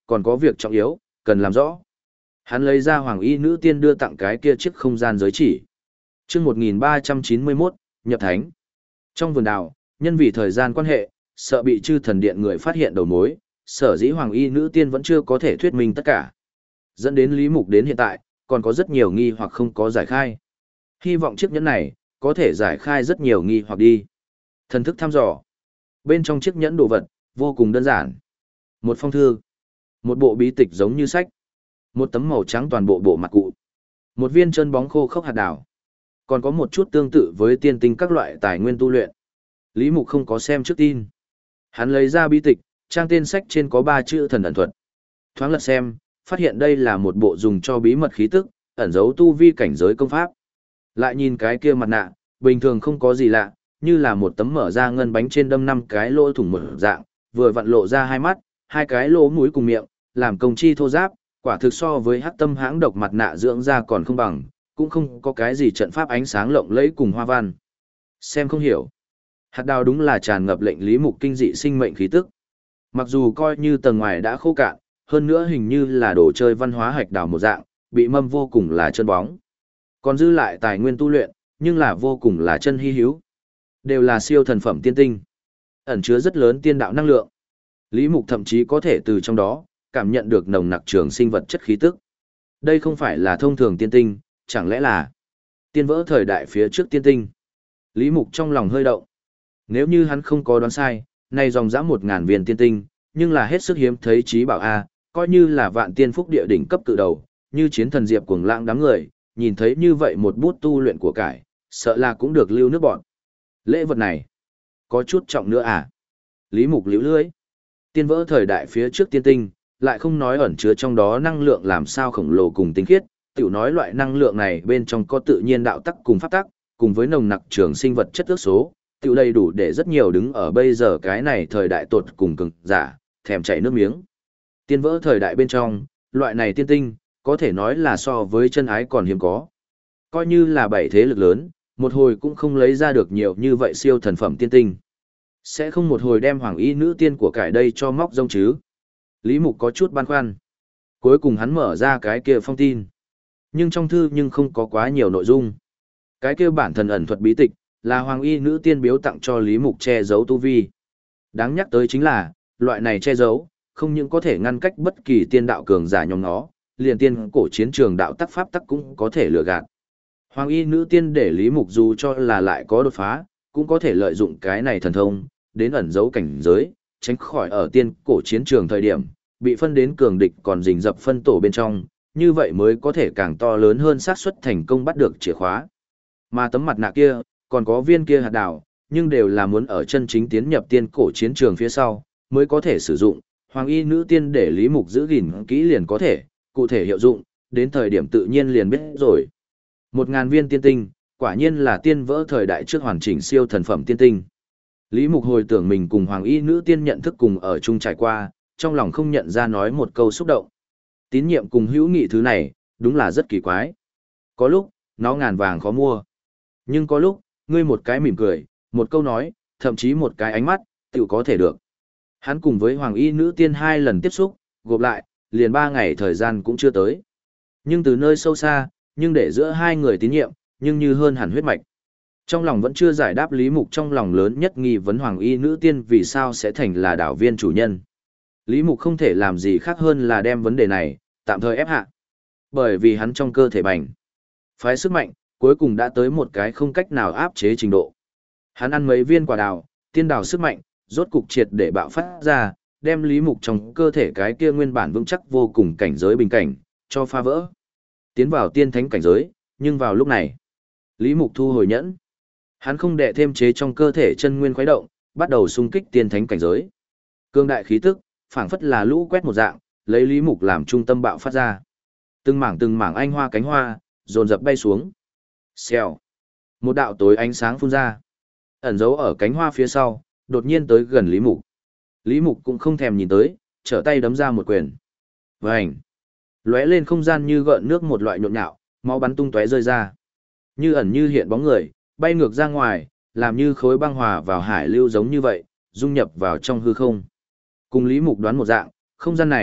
còn có việc trọng yếu, cần làm rõ. Hắn lấy ra hoàng y nữ tiên đưa tặng cái kia chiếc không gian giới chỉ. Chương một nghìn ba trăm chín mươi mốt, nhập thánh. Trong vườn đào, nhân vì thời gian quan hệ, sợ bị chư thần điện người phát hiện đầu mối, sở dĩ hoàng y nữ tiên vẫn chưa có thể thuyết minh tất cả. Dẫn đến Lý Mục đến hiện tại, còn có rất nhiều nghi hoặc không có giải khai. Hy vọng chiếc nhẫn này, có thể giải khai rất nhiều nghi hoặc đi. Thần thức thăm dò. Bên trong chiếc nhẫn đồ vật, vô cùng đơn giản. Một phong thư. Một bộ bí tịch giống như sách. Một tấm màu trắng toàn bộ bộ mặt cụ. Một viên chân bóng khô khốc hạt đào. Còn có một chút tương tự với tiên tinh các loại tài nguyên tu luyện. Lý Mục không có xem trước tin. Hắn lấy ra bí tịch, trang tên sách trên có ba chữ thần ẩn thuật. Thoáng lật xem, phát hiện đây là một bộ dùng cho bí mật khí tức, ẩn giấu tu vi cảnh giới công pháp. Lại nhìn cái kia mặt nạ, bình thường không có gì lạ, như là một tấm mở ra ngân bánh trên đâm năm cái lỗ thủng mở dạng, vừa vặn lộ ra hai mắt, hai cái lỗ mũi cùng miệng, làm công chi thô giáp, quả thực so với hắc tâm hãng độc mặt nạ dưỡng da còn không bằng, cũng không có cái gì trận pháp ánh sáng lộng lẫy cùng hoa văn. Xem không hiểu. Hạt đào đúng là tràn ngập lệnh Lý Mục kinh dị sinh mệnh khí tức. Mặc dù coi như tầng ngoài đã khô cạn, hơn nữa hình như là đồ chơi văn hóa hạch đào một dạng, bị mâm vô cùng là chân bóng. Còn dư lại tài nguyên tu luyện, nhưng là vô cùng là chân hy hữu. Đều là siêu thần phẩm tiên tinh. Ẩn chứa rất lớn tiên đạo năng lượng. Lý Mục thậm chí có thể từ trong đó, cảm nhận được nồng nặc trường sinh vật chất khí tức. Đây không phải là thông thường tiên tinh, chẳng lẽ là tiên vỡ thời đại phía trước tiên tinh. Lý Mục trong lòng hơi động. Nếu như hắn không có đoán sai, này dòng dã một ngàn viên tiên tinh, nhưng là hết sức hiếm thấy trí bảo A, coi như là vạn tiên phúc địa đỉnh cấp cự đầu, như chiến thần diệp cuồng lãng đám người, nhìn thấy như vậy một bút tu luyện của cải, sợ là cũng được lưu nước bọn. Lễ vật này, có chút trọng nữa à? Lý Mục liễu lưới. Tiên vỡ thời đại phía trước tiên tinh, lại không nói ẩn chứa trong đó năng lượng làm sao khổng lồ cùng tinh khiết, tiểu nói loại năng lượng này bên trong có tự nhiên đạo tắc cùng pháp tắc, cùng với nồng nặc trường sinh vật chất ước số, tiểu đầy đủ để rất nhiều đứng ở bây giờ cái này thời đại tột cùng cực giả, thèm chảy nước miếng. Tiên vỡ thời đại bên trong, loại này tiên tinh, có thể nói là so với chân ái còn hiếm có. Coi như là bảy thế lực lớn, một hồi cũng không lấy ra được nhiều như vậy siêu thần phẩm tiên tinh. Sẽ không một hồi đem hoàng y nữ tiên của cải đây cho móc rông chứ. Lý Mục có chút băn khoăn. Cuối cùng hắn mở ra cái kia phong tin. Nhưng trong thư nhưng không có quá nhiều nội dung. Cái kia bản thần ẩn thuật bí tịch, là hoàng y nữ tiên biếu tặng cho Lý Mục che giấu tu vi. Đáng nhắc tới chính là, loại này che giấu, không những có thể ngăn cách bất kỳ tiên đạo cường giả nhóm nó, liền tiên cổ chiến trường đạo tắc pháp tắc cũng có thể lừa gạt. Hoàng y nữ tiên để Lý Mục dù cho là lại có đột phá, cũng có thể lợi dụng cái này thần thông, đến ẩn giấu cảnh giới, tránh khỏi ở tiên cổ chiến trường thời điểm, bị phân đến cường địch còn rình rập phân tổ bên trong, như vậy mới có thể càng to lớn hơn xác suất thành công bắt được chìa khóa. Mà tấm mặt nạ kia, còn có viên kia hạt đào, nhưng đều là muốn ở chân chính tiến nhập tiên cổ chiến trường phía sau, mới có thể sử dụng. Hoàng y nữ tiên để Lý Mục giữ gìn kỹ liền có thể, cụ thể hiệu dụng, đến thời điểm tự nhiên liền biết rồi. Một ngàn viên tiên tinh, quả nhiên là tiên vỡ thời đại trước hoàn chỉnh siêu thần phẩm tiên tinh. Lý Mục hồi tưởng mình cùng Hoàng y nữ tiên nhận thức cùng ở chung trải qua, trong lòng không nhận ra nói một câu xúc động. Tín nhiệm cùng hữu nghị thứ này, đúng là rất kỳ quái. Có lúc, nó ngàn vàng khó mua. Nhưng có lúc, ngươi một cái mỉm cười, một câu nói, thậm chí một cái ánh mắt, tự có thể được. Hắn cùng với Hoàng y nữ tiên hai lần tiếp xúc, gộp lại, liền ba ngày thời gian cũng chưa tới. Nhưng từ nơi sâu xa, nhưng để giữa hai người tín nhiệm, nhưng như hơn hẳn huyết mạch. Trong lòng vẫn chưa giải đáp Lý Mục trong lòng lớn nhất nghi vấn Hoàng y nữ tiên vì sao sẽ thành là đảo viên chủ nhân. Lý Mục không thể làm gì khác hơn là đem vấn đề này, tạm thời ép hạ. Bởi vì hắn trong cơ thể bành. Phái sức mạnh, cuối cùng đã tới một cái không cách nào áp chế trình độ. Hắn ăn mấy viên quả đào, tiên đào sức mạnh, rốt cục triệt để bạo phát ra, đem Lý Mục trong cơ thể cái kia nguyên bản vững chắc vô cùng cảnh giới bình cảnh, cho phá vỡ. Tiến vào tiên thánh cảnh giới, nhưng vào lúc này, Lý Mục thu hồi nhẫn. Hắn không đệ thêm chế trong cơ thể chân nguyên khuấy động, bắt đầu xung kích tiên thánh cảnh giới. Cương đại khí tức, phảng phất là lũ quét một dạng, lấy Lý Mục làm trung tâm bạo phát ra. Từng mảng từng mảng anh hoa cánh hoa, dồn dập bay xuống. Xèo. Một đạo tối ánh sáng phun ra. Ẩn giấu ở cánh hoa phía sau, đột nhiên tới gần Lý Mục. Lý Mục cũng không thèm nhìn tới, trở tay đấm ra một quyền. Vành. Lóe lên không gian như gợn nước một loại nhộn nhạo, máu bắn tung tóe rơi ra. Như ẩn như hiện bóng người, bay ngược ra ngoài, làm như khối băng hòa vào hải lưu giống như vậy, dung nhập vào trong hư không. Cùng Lý Mục đoán một dạng, không gian này,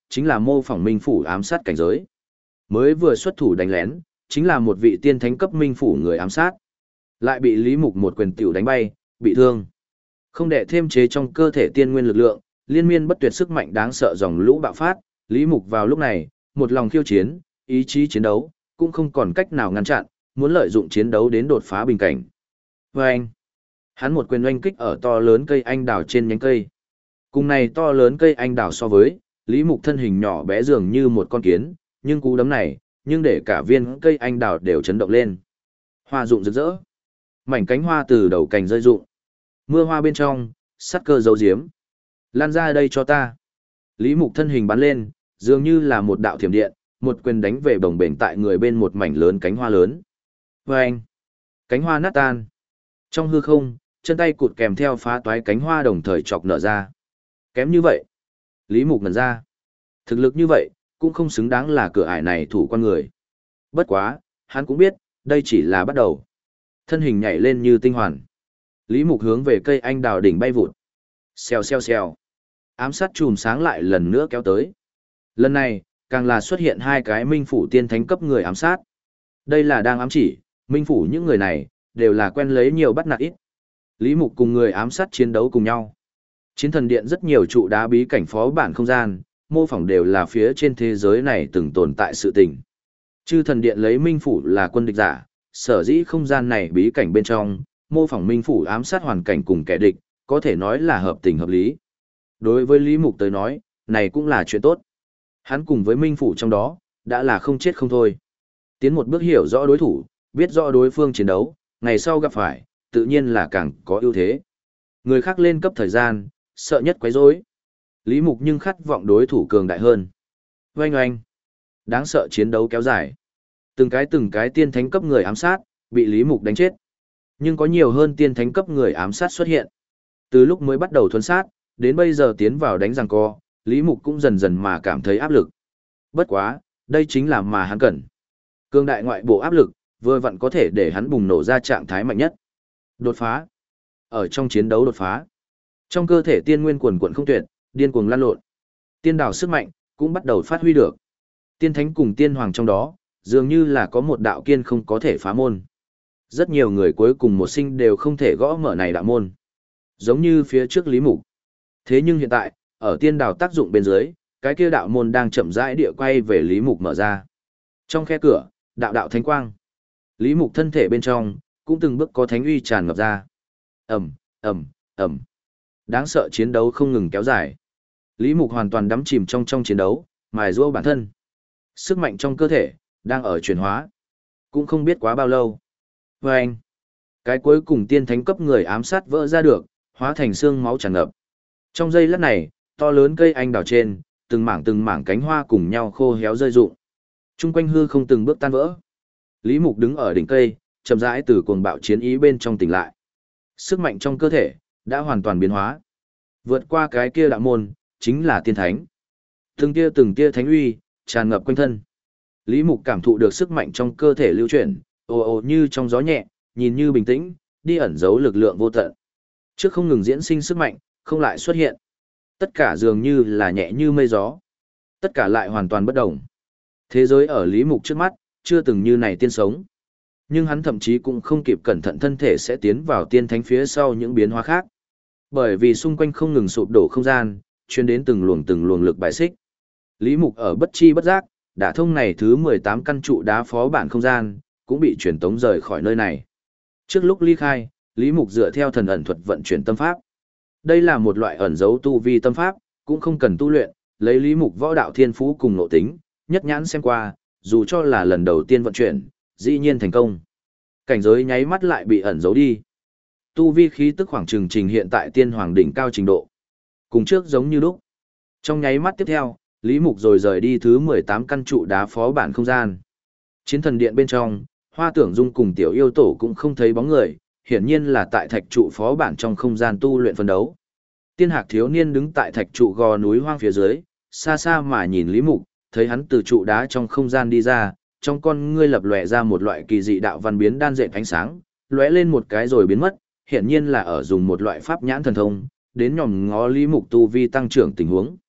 chính là mô phỏng minh phủ ám sát cảnh giới. Mới vừa xuất thủ đánh lén, chính là một vị tiên thánh cấp minh phủ người ám sát. Lại bị Lý Mục một quyền tiểu đánh bay, bị thương. Không để thêm chế trong cơ thể tiên nguyên lực lượng, liên miên bất tuyệt sức mạnh đáng sợ dòng lũ bạo phát, Lý Mục vào lúc này, một lòng khiêu chiến, ý chí chiến đấu, cũng không còn cách nào ngăn chặn, muốn lợi dụng chiến đấu đến đột phá bình cảnh. Và anh, hắn một quyền oanh kích ở to lớn cây anh đào trên nhánh cây. Cùng này to lớn cây anh đào so với, Lý Mục thân hình nhỏ bé dường như một con kiến, nhưng cú đấm này, nhưng để cả viên cây anh đào đều chấn động lên. Hoa rụng rực rỡ. Mảnh cánh hoa từ đầu cành rơi rụng. Mưa hoa bên trong, sắt cơ giấu giếm. Lan ra đây cho ta. Lý Mục thân hình bắn lên, dường như là một đạo thiểm điện, một quyền đánh về bồng bềnh tại người bên một mảnh lớn cánh hoa lớn. Và anh, cánh hoa nát tan. Trong hư không, chân tay cụt kèm theo phá toái cánh hoa đồng thời chọc nở ra. Kém như vậy. Lý Mục ngẩn ra. Thực lực như vậy, cũng không xứng đáng là cửa ải này thủ con người. Bất quá, hắn cũng biết, đây chỉ là bắt đầu. Thân hình nhảy lên như tinh hoàn. Lý Mục hướng về cây anh đào đỉnh bay vụt. Xèo xèo xèo. Ám sát chùm sáng lại lần nữa kéo tới. Lần này, càng là xuất hiện hai cái minh phủ tiên thánh cấp người ám sát. Đây là đang ám chỉ, minh phủ những người này, đều là quen lấy nhiều bắt nạt ít. Lý Mục cùng người ám sát chiến đấu cùng nhau. Chiến thần điện rất nhiều trụ đá bí cảnh phó bản không gian, mô phỏng đều là phía trên thế giới này từng tồn tại sự tình. Chư thần điện lấy minh phủ là quân địch giả, sở dĩ không gian này bí cảnh bên trong, mô phỏng minh phủ ám sát hoàn cảnh cùng kẻ địch, có thể nói là hợp tình hợp lý. Đối với Lý Mục tới nói, này cũng là chuyện tốt. Hắn cùng với minh phủ trong đó, đã là không chết không thôi. Tiến một bước hiểu rõ đối thủ, biết rõ đối phương chiến đấu, ngày sau gặp phải, tự nhiên là càng có ưu thế. Người khác lên cấp thời gian, sợ nhất quấy rối. Lý Mục nhưng khát vọng đối thủ cường đại hơn. Oanh oanh. Đáng sợ chiến đấu kéo dài. Từng cái từng cái tiên thánh cấp người ám sát, bị Lý Mục đánh chết. Nhưng có nhiều hơn tiên thánh cấp người ám sát xuất hiện. Từ lúc mới bắt đầu thuần sát, đến bây giờ tiến vào đánh giằng co, Lý Mục cũng dần dần mà cảm thấy áp lực. Bất quá, đây chính là mà hắn cần. Cương đại ngoại bộ áp lực, vừa vặn có thể để hắn bùng nổ ra trạng thái mạnh nhất. Đột phá. Ở trong chiến đấu đột phá. Trong cơ thể tiên nguyên quần quần không tuyệt, điên cuồng lan lộn. Tiên đảo sức mạnh, cũng bắt đầu phát huy được. Tiên thánh cùng tiên hoàng trong đó, dường như là có một đạo kiên không có thể phá môn. Rất nhiều người cuối cùng một sinh đều không thể gõ mở này đạo môn. Giống như phía trước Lý Mục. Thế nhưng hiện tại, ở tiên đảo tác dụng bên dưới, cái kia đạo môn đang chậm rãi địa quay về Lý Mục mở ra. Trong khe cửa, đạo đạo thánh quang. Lý Mục thân thể bên trong, cũng từng bước có thánh uy tràn ngập ra. Ầm, ầm, ầm. Đáng sợ chiến đấu không ngừng kéo dài. Lý Mục hoàn toàn đắm chìm trong trong chiến đấu, mài giũa bản thân. Sức mạnh trong cơ thể đang ở chuyển hóa, cũng không biết quá bao lâu. Và anh, cái cuối cùng tiên thánh cấp người ám sát vỡ ra được, hóa thành xương máu tràn ngập. Trong giây lát này, to lớn cây anh đào trên, từng mảng từng mảng cánh hoa cùng nhau khô héo rơi rụng. Trung quanh hư không từng bước tan vỡ. Lý Mục đứng ở đỉnh cây, chậm rãi từ cuồng bạo chiến ý bên trong tỉnh lại. Sức mạnh trong cơ thể đã hoàn toàn biến hóa. Vượt qua cái kia đạo môn, chính là tiên thánh. Từng tia từng tia thánh uy tràn ngập quanh thân. Lý Mục cảm thụ được sức mạnh trong cơ thể lưu chuyển, ồ ồ như trong gió nhẹ, nhìn như bình tĩnh, đi ẩn giấu lực lượng vô tận. Trước không ngừng diễn sinh sức mạnh, không lại xuất hiện. Tất cả dường như là nhẹ như mây gió. Tất cả lại hoàn toàn bất động. Thế giới ở Lý Mục trước mắt, chưa từng như này tiên sống. Nhưng hắn thậm chí cũng không kịp cẩn thận thân thể sẽ tiến vào tiên thánh phía sau những biến hóa khác. Bởi vì xung quanh không ngừng sụp đổ không gian, chuyên đến từng luồng từng luồng lực bài xích. Lý Mục ở bất chi bất giác, đã thông này thứ mười tám căn trụ đá phó bản không gian, cũng bị truyền tống rời khỏi nơi này. Trước lúc ly khai, Lý Mục dựa theo thần ẩn thuật vận chuyển tâm pháp. Đây là một loại ẩn dấu tu vi tâm pháp, cũng không cần tu luyện, lấy Lý Mục võ đạo thiên phú cùng nội tính, nhất nhãn xem qua, dù cho là lần đầu tiên vận chuyển, dĩ nhiên thành công. Cảnh giới nháy mắt lại bị ẩn giấu đi. Tu vi khí tức khoảng chừng trình hiện tại tiên hoàng đỉnh cao trình độ. Cùng trước giống như lúc. Trong nháy mắt tiếp theo, Lý Mục rồi rời đi thứ mười tám căn trụ đá phó bản không gian. Chiến thần điện bên trong, Hoa Tưởng Dung cùng Tiểu Yêu Tổ cũng không thấy bóng người, hiển nhiên là tại thạch trụ phó bản trong không gian tu luyện phân đấu. Tiên Hạc thiếu niên đứng tại thạch trụ gò núi hoang phía dưới, xa xa mà nhìn Lý Mục, thấy hắn từ trụ đá trong không gian đi ra, trong con ngươi lập lòe ra một loại kỳ dị đạo văn biến đan dệt ánh sáng, lóe lên một cái rồi biến mất, hiển nhiên là ở dùng một loại pháp nhãn thần thông, đến nhòm ngó Lý Mục tu vi tăng trưởng tình huống.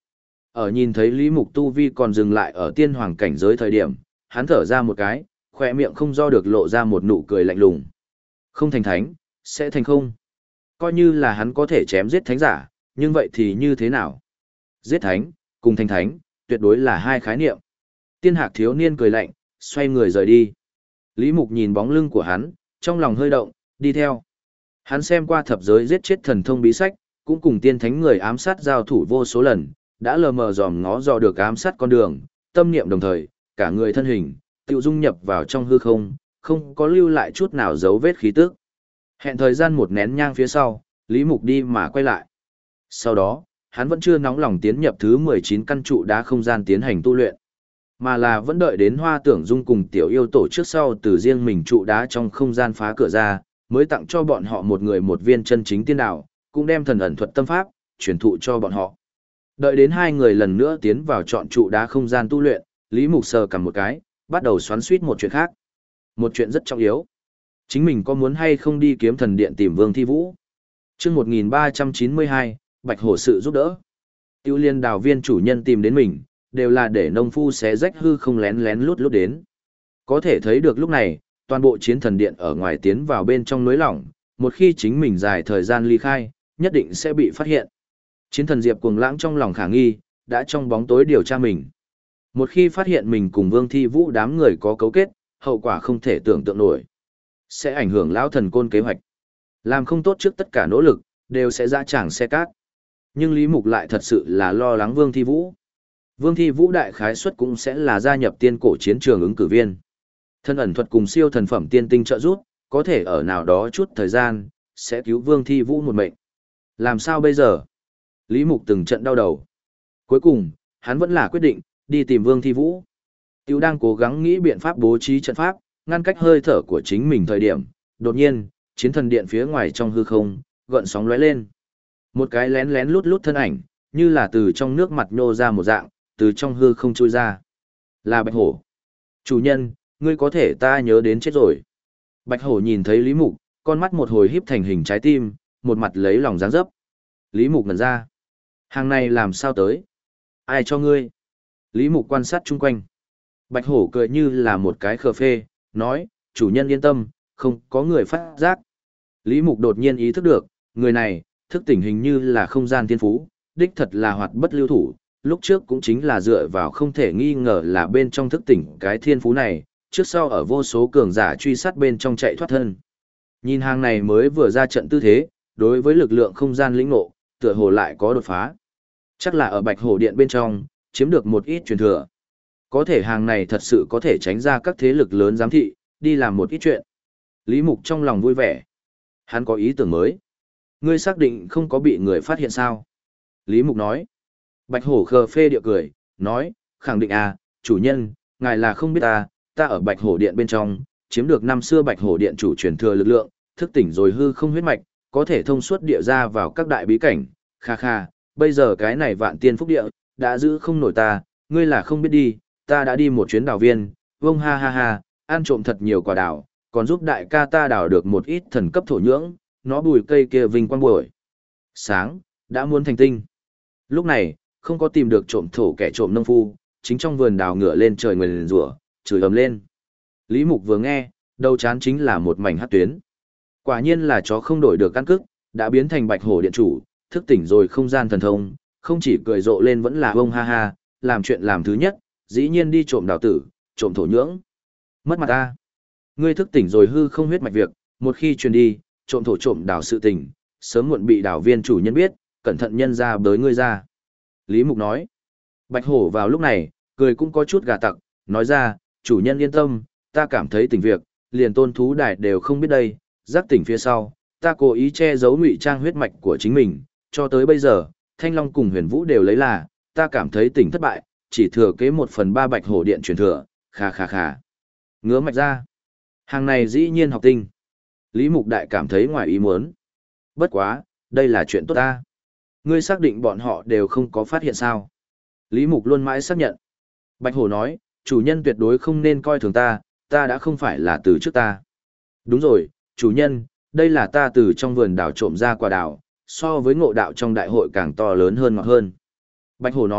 Ở nhìn thấy Lý Mục tu vi còn dừng lại ở tiên hoàng cảnh giới thời điểm, hắn thở ra một cái, khỏe miệng không do được lộ ra một nụ cười lạnh lùng. Không thành thánh, sẽ thành không. Coi như là hắn có thể chém giết thánh giả, nhưng vậy thì như thế nào? Giết thánh, cùng thành thánh, tuyệt đối là hai khái niệm. Tiên hạc thiếu niên cười lạnh, xoay người rời đi. Lý Mục nhìn bóng lưng của hắn, trong lòng hơi động, đi theo. Hắn xem qua thập giới giết chết thần thông bí sách, cũng cùng tiên thánh người ám sát giao thủ vô số lần, đã lờ mờ dòm ngó dò được ám sát con đường, tâm niệm đồng thời, cả người thân hình, tự dung nhập vào trong hư không, không có lưu lại chút nào dấu vết khí tức. Hẹn thời gian một nén nhang phía sau, Lý Mục đi mà quay lại. Sau đó, hắn vẫn chưa nóng lòng tiến nhập thứ mười chín căn trụ đá không gian tiến hành tu luyện, mà là vẫn đợi đến Hoa Tưởng Dung cùng tiểu yêu tổ trước sau từ riêng mình trụ đá trong không gian phá cửa ra, mới tặng cho bọn họ một người một viên chân chính tiên đạo, cũng đem thần ẩn thuật tâm pháp, truyền thụ cho bọn họ. Đợi đến hai người lần nữa tiến vào chọn trụ đá không gian tu luyện, Lý Mục sờ cầm một cái, bắt đầu xoắn suýt một chuyện khác. Một chuyện rất trọng yếu. Chính mình có muốn hay không đi kiếm thần điện tìm Vương Thi Vũ? Chương một nghìn ba trăm chín mươi hai, Bạch Hổ sự giúp đỡ. Tiêu Liên đào viên chủ nhân tìm đến mình, đều là để nông phu xé rách hư không lén lén lút lút đến. Có thể thấy được lúc này, toàn bộ chiến thần điện ở ngoài tiến vào bên trong núi lỏng, một khi chính mình dài thời gian ly khai, nhất định sẽ bị phát hiện. Chiến thần Diệp cuồng lãng trong lòng khả nghi, đã trong bóng tối điều tra mình. Một khi phát hiện mình cùng Vương Thi Vũ đám người có cấu kết, hậu quả không thể tưởng tượng nổi. Sẽ ảnh hưởng lão thần côn kế hoạch. Làm không tốt trước tất cả nỗ lực, đều sẽ ra tràng xe cát. Nhưng Lý Mục lại thật sự là lo lắng Vương Thi Vũ. Vương Thi Vũ đại khái suất cũng sẽ là gia nhập tiên cổ chiến trường ứng cử viên. Thân ẩn thuật cùng siêu thần phẩm tiên tinh trợ giúp, có thể ở nào đó chút thời gian, sẽ cứu Vương Thi Vũ một mệnh. Làm sao bây giờ? Lý Mục từng trận đau đầu. Cuối cùng, hắn vẫn là quyết định, đi tìm Vương Thi Vũ. Tiêu đang cố gắng nghĩ biện pháp bố trí trận pháp, ngăn cách hơi thở của chính mình thời điểm. Đột nhiên, chiến thần điện phía ngoài trong hư không, gợn sóng lóe lên. Một cái lén lén lút lút thân ảnh, như là từ trong nước mặt nhô ra một dạng, từ trong hư không trôi ra. Là Bạch Hổ. Chủ nhân, ngươi có thể ta nhớ đến chết rồi. Bạch Hổ nhìn thấy Lý Mục, con mắt một hồi híp thành hình trái tim, một mặt lấy lòng dáng dấp. Lý Mục ngẩn ra. Hàng này làm sao tới? Ai cho ngươi? Lý Mục quan sát chung quanh. Bạch Hổ cười như là một cái khờ phê, nói, chủ nhân yên tâm, không có người phát giác. Lý Mục đột nhiên ý thức được, người này, thức tỉnh hình như là không gian thiên phú, đích thật là hoạt bất lưu thủ, lúc trước cũng chính là dựa vào không thể nghi ngờ là bên trong thức tỉnh cái thiên phú này, trước sau ở vô số cường giả truy sát bên trong chạy thoát thân. Nhìn hàng này mới vừa ra trận tư thế, đối với lực lượng không gian lĩnh ngộ, tựa hồ lại có đột phá. Chắc là ở Bạch Hổ Điện bên trong, chiếm được một ít truyền thừa. Có thể hàng này thật sự có thể tránh ra các thế lực lớn giám thị, đi làm một ít chuyện. Lý Mục trong lòng vui vẻ. Hắn có ý tưởng mới. Ngươi xác định không có bị người phát hiện sao? Lý Mục nói. Bạch Hổ khờ phê địa cười, nói, khẳng định à, chủ nhân, ngài là không biết ta, ta ở Bạch Hổ Điện bên trong, chiếm được năm xưa Bạch Hổ Điện chủ truyền thừa lực lượng, thức tỉnh rồi hư không huyết mạch, có thể thông suốt địa ra vào các đại bí cảnh, kha kha, bây giờ cái này vạn tiên phúc địa, đã giữ không nổi ta, ngươi là không biết đi, ta đã đi một chuyến đào viên, vông ha ha ha, ăn trộm thật nhiều quả đào, còn giúp đại ca ta đào được một ít thần cấp thổ nhưỡng, nó bùi cây kia vinh quang buổi. Sáng, đã muốn thành tinh. Lúc này, không có tìm được trộm thổ kẻ trộm nông phu, chính trong vườn đào ngựa lên trời nguyền rủa, chửi ầm lên. Lý Mục vừa nghe, đầu chán chính là một mảnh hắc tuyến. Quả nhiên là chó không đổi được căn cức, đã biến thành Bạch Hổ Điện chủ, thức tỉnh rồi không gian thần thông, không chỉ cười rộ lên vẫn là bông ha ha, làm chuyện làm thứ nhất, dĩ nhiên đi trộm đào tử, trộm thổ nhưỡng. Mất mặt ta. Ngươi thức tỉnh rồi hư không huyết mạch việc, một khi truyền đi, trộm thổ trộm đào sự tình, sớm muộn bị đào viên chủ nhân biết, cẩn thận nhân ra bới ngươi ra. Lý Mục nói. Bạch Hổ vào lúc này, cười cũng có chút gà tặc, nói ra, chủ nhân yên tâm, ta cảm thấy tình việc, liền tôn thú đài đều không biết đây, giác tỉnh phía sau, ta cố ý che giấu ngụy trang huyết mạch của chính mình, cho tới bây giờ, Thanh Long cùng Huyền Vũ đều lấy là, ta cảm thấy tỉnh thất bại, chỉ thừa kế một phần ba Bạch Hổ Điện truyền thừa, khà khà khà. Ngứa mạch ra. Hàng này dĩ nhiên học tinh. Lý Mục Đại cảm thấy ngoài ý muốn. Bất quá, đây là chuyện tốt ta. Ngươi xác định bọn họ đều không có phát hiện sao. Lý Mục luôn mãi xác nhận. Bạch Hổ nói, chủ nhân tuyệt đối không nên coi thường ta, ta đã không phải là từ trước ta. Đúng rồi, chủ nhân, đây là ta từ trong vườn đào trộm ra quả đào, so với ngộ đạo trong đại hội càng to lớn hơn ngọt hơn. Bạch Hổ nói,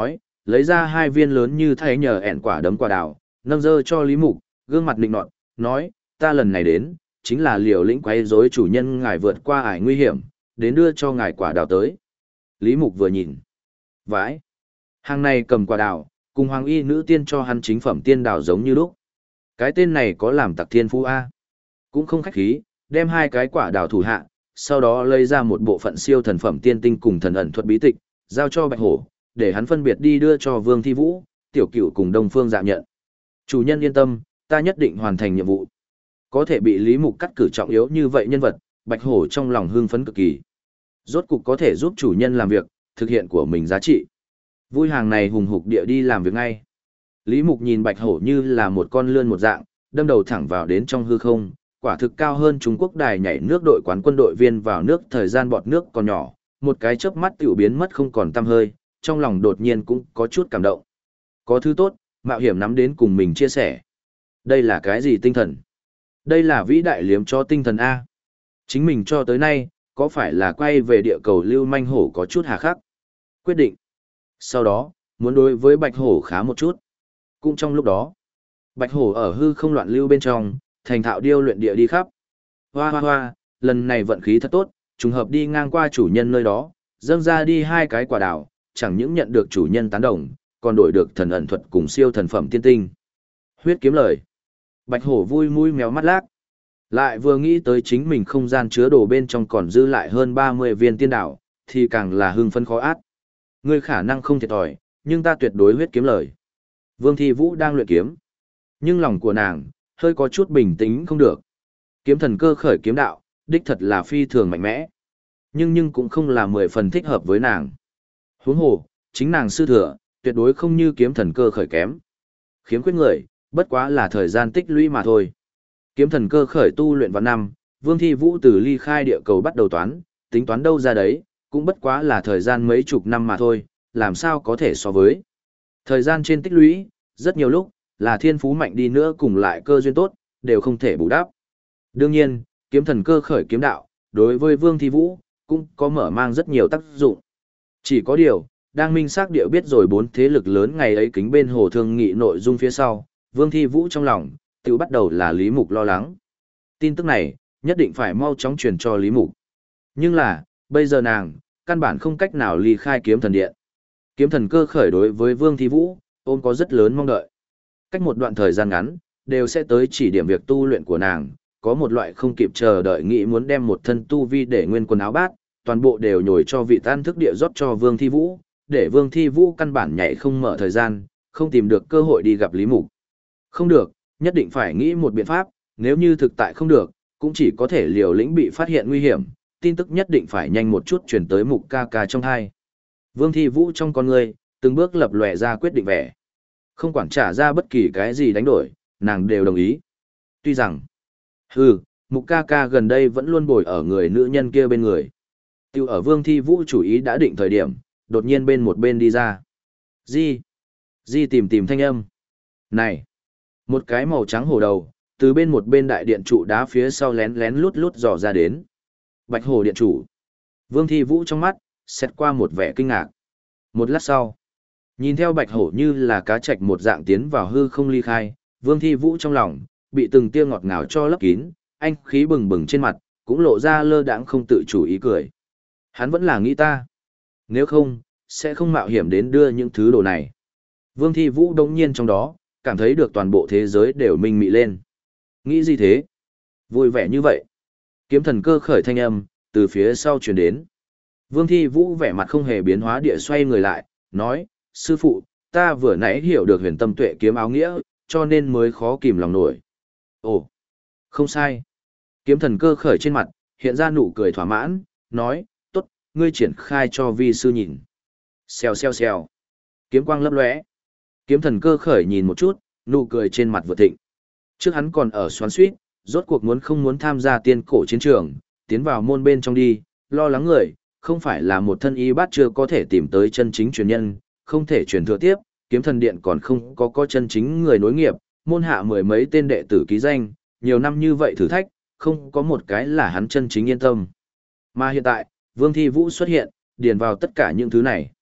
lấy ra hai viên lớn như thay nhờ ẻn quả đấm quả đào, nâng dơ cho Lý Mục, gương mặt nịnh nọt, nói, ta lần này đến, chính là liều lĩnh quấy rối chủ nhân ngài vượt qua ải nguy hiểm, đến đưa cho ngài quả đào tới. Lý Mục vừa nhìn, vãi, hàng này cầm quả đào, cùng hoàng y nữ tiên cho hắn chính phẩm tiên đào giống như lúc. Cái tên này có làm tặc thiên phú A. Cũng không khách khí, đem hai cái quả đào thủ hạ, sau đó lấy ra một bộ phận siêu thần phẩm tiên tinh cùng thần ẩn thuật bí tịch, giao cho Bạch Hổ, để hắn phân biệt đi đưa cho Vương Thi Vũ, Tiểu Cửu cùng Đông Phương Dạ nhận. Chủ nhân yên tâm, ta nhất định hoàn thành nhiệm vụ. Có thể bị Lý Mục cắt cử trọng yếu như vậy nhân vật, Bạch Hổ trong lòng hưng phấn cực kỳ. Rốt cục có thể giúp chủ nhân làm việc, thực hiện của mình giá trị. Vui hàng này hùng hục địa đi làm việc ngay. Lý Mục nhìn Bạch Hổ như là một con lươn một dạng, đâm đầu thẳng vào đến trong hư không, quả thực cao hơn Trung Quốc đài nhảy nước đội quán quân đội viên vào nước thời gian bọt nước còn nhỏ, một cái chớp mắt tiểu biến mất không còn tăm hơi, trong lòng đột nhiên cũng có chút cảm động. Có thứ tốt, mạo hiểm nắm đến cùng mình chia sẻ. Đây là cái gì tinh thần? Đây là vĩ đại liếm cho tinh thần A. Chính mình cho tới nay, có phải là quay về địa cầu lưu manh hổ có chút hà khắc? Quyết định. Sau đó, muốn đối với Bạch Hổ khá một chút. Cũng trong lúc đó, Bạch Hổ ở hư không loạn lưu bên trong, thành thạo điêu luyện địa đi khắp. Hoa hoa hoa, lần này vận khí thật tốt, trùng hợp đi ngang qua chủ nhân nơi đó, dâng ra đi hai cái quả đào, chẳng những nhận được chủ nhân tán đồng, còn đổi được thần ẩn thuật cùng siêu thần phẩm tiên tinh. Huyết kiếm lời. Bạch Hổ vui mũi méo mắt lác. Lại vừa nghĩ tới chính mình không gian chứa đồ bên trong còn dư lại hơn ba mươi viên tiên đảo, thì càng là hưng phấn khó át. Ngươi khả năng không thiệt thòi, nhưng ta tuyệt đối huyết kiếm lời. Vương Thi Vũ đang luyện kiếm, nhưng lòng của nàng hơi có chút bình tĩnh không được. Kiếm thần cơ khởi kiếm đạo, đích thật là phi thường mạnh mẽ, nhưng nhưng cũng không là mười phần thích hợp với nàng. Huống hồ, chính nàng sư thừa, tuyệt đối không như kiếm thần cơ khởi kém. Khiếm khuyết người, bất quá là thời gian tích lũy mà thôi. Kiếm thần cơ khởi tu luyện vào năm, Vương Thi Vũ từ ly khai địa cầu bắt đầu toán, tính toán đâu ra đấy, cũng bất quá là thời gian mấy chục năm mà thôi, làm sao có thể so với. Thời gian trên tích lũy, rất nhiều lúc, là thiên phú mạnh đi nữa cùng lại cơ duyên tốt, đều không thể bù đắp. Đương nhiên, kiếm thần cơ khởi kiếm đạo, đối với Vương Thi Vũ, cũng có mở mang rất nhiều tác dụng. Chỉ có điều, đang minh xác địa biết rồi bốn thế lực lớn ngày ấy kính bên hồ thương nghị nội dung phía sau, Vương Thi Vũ trong lòng, tự bắt đầu là Lý Mục lo lắng. Tin tức này, nhất định phải mau chóng truyền cho Lý Mục. Nhưng là, bây giờ nàng, căn bản không cách nào ly khai kiếm thần điện. Kiếm thần cơ khởi đối với Vương Thi Vũ, ôm có rất lớn mong đợi. Cách một đoạn thời gian ngắn, đều sẽ tới chỉ điểm việc tu luyện của nàng, có một loại không kịp chờ đợi nghĩ muốn đem một thân tu vi để nguyên quần áo bát, toàn bộ đều nhồi cho vị tan thức địa rót cho Vương Thi Vũ, để Vương Thi Vũ căn bản nhảy không mở thời gian, không tìm được cơ hội đi gặp Lý Mục. Không được, nhất định phải nghĩ một biện pháp, nếu như thực tại không được, cũng chỉ có thể liều lĩnh bị phát hiện nguy hiểm, tin tức nhất định phải nhanh một chút truyền tới Mục ca ca trong hai. Vương Thi Vũ trong con người, từng bước lập lòe ra quyết định vẻ. Không quản trả ra bất kỳ cái gì đánh đổi, nàng đều đồng ý. Tuy rằng, hừ, Mục ca ca gần đây vẫn luôn bồi ở người nữ nhân kia bên người. Tiêu ở Vương Thi Vũ chủ ý đã định thời điểm, đột nhiên bên một bên đi ra. Di, Di tìm tìm thanh âm. Này, một cái màu trắng hổ đầu, từ bên một bên đại điện trụ đá phía sau lén lén lút lút dò ra đến. Bạch Hổ điện chủ. Vương Thi Vũ trong mắt, xét qua một vẻ kinh ngạc. Một lát sau, nhìn theo Bạch Hổ như là cá trạch một dạng tiến vào hư không ly khai, Vương Thi Vũ trong lòng, bị từng tia ngọt ngào cho lấp kín, anh khí bừng bừng trên mặt, cũng lộ ra lơ đãng không tự chủ ý cười. Hắn vẫn là nghĩ ta. Nếu không, sẽ không mạo hiểm đến đưa những thứ đồ này. Vương Thi Vũ đống nhiên trong đó, cảm thấy được toàn bộ thế giới đều minh mị lên. Nghĩ gì thế? Vui vẻ như vậy. Kiếm thần cơ khởi thanh âm, từ phía sau truyền đến. Vương Thi Vũ vẻ mặt không hề biến hóa địa xoay người lại, nói, sư phụ, ta vừa nãy hiểu được huyền tâm tuệ kiếm áo nghĩa, cho nên mới khó kìm lòng nổi. Ồ, không sai. Kiếm thần cơ khởi trên mặt, hiện ra nụ cười thỏa mãn, nói, tốt, ngươi triển khai cho vi sư nhìn. Xèo xèo xèo. Kiếm quang lấp lóe. Kiếm thần cơ khởi nhìn một chút, nụ cười trên mặt vừa thịnh. Trước hắn còn ở xoắn xuýt, rốt cuộc muốn không muốn tham gia tiên cổ chiến trường, tiến vào môn bên trong đi, lo lắng người, không phải là một thân y bát chưa có thể tìm tới chân chính truyền nhân, không thể truyền thừa tiếp, kiếm thần điện còn không có có chân chính người nối nghiệp, môn hạ mười mấy tên đệ tử ký danh, nhiều năm như vậy thử thách, không có một cái là hắn chân chính yên tâm. Mà hiện tại, Vương Thi Vũ xuất hiện, điền vào tất cả những thứ này.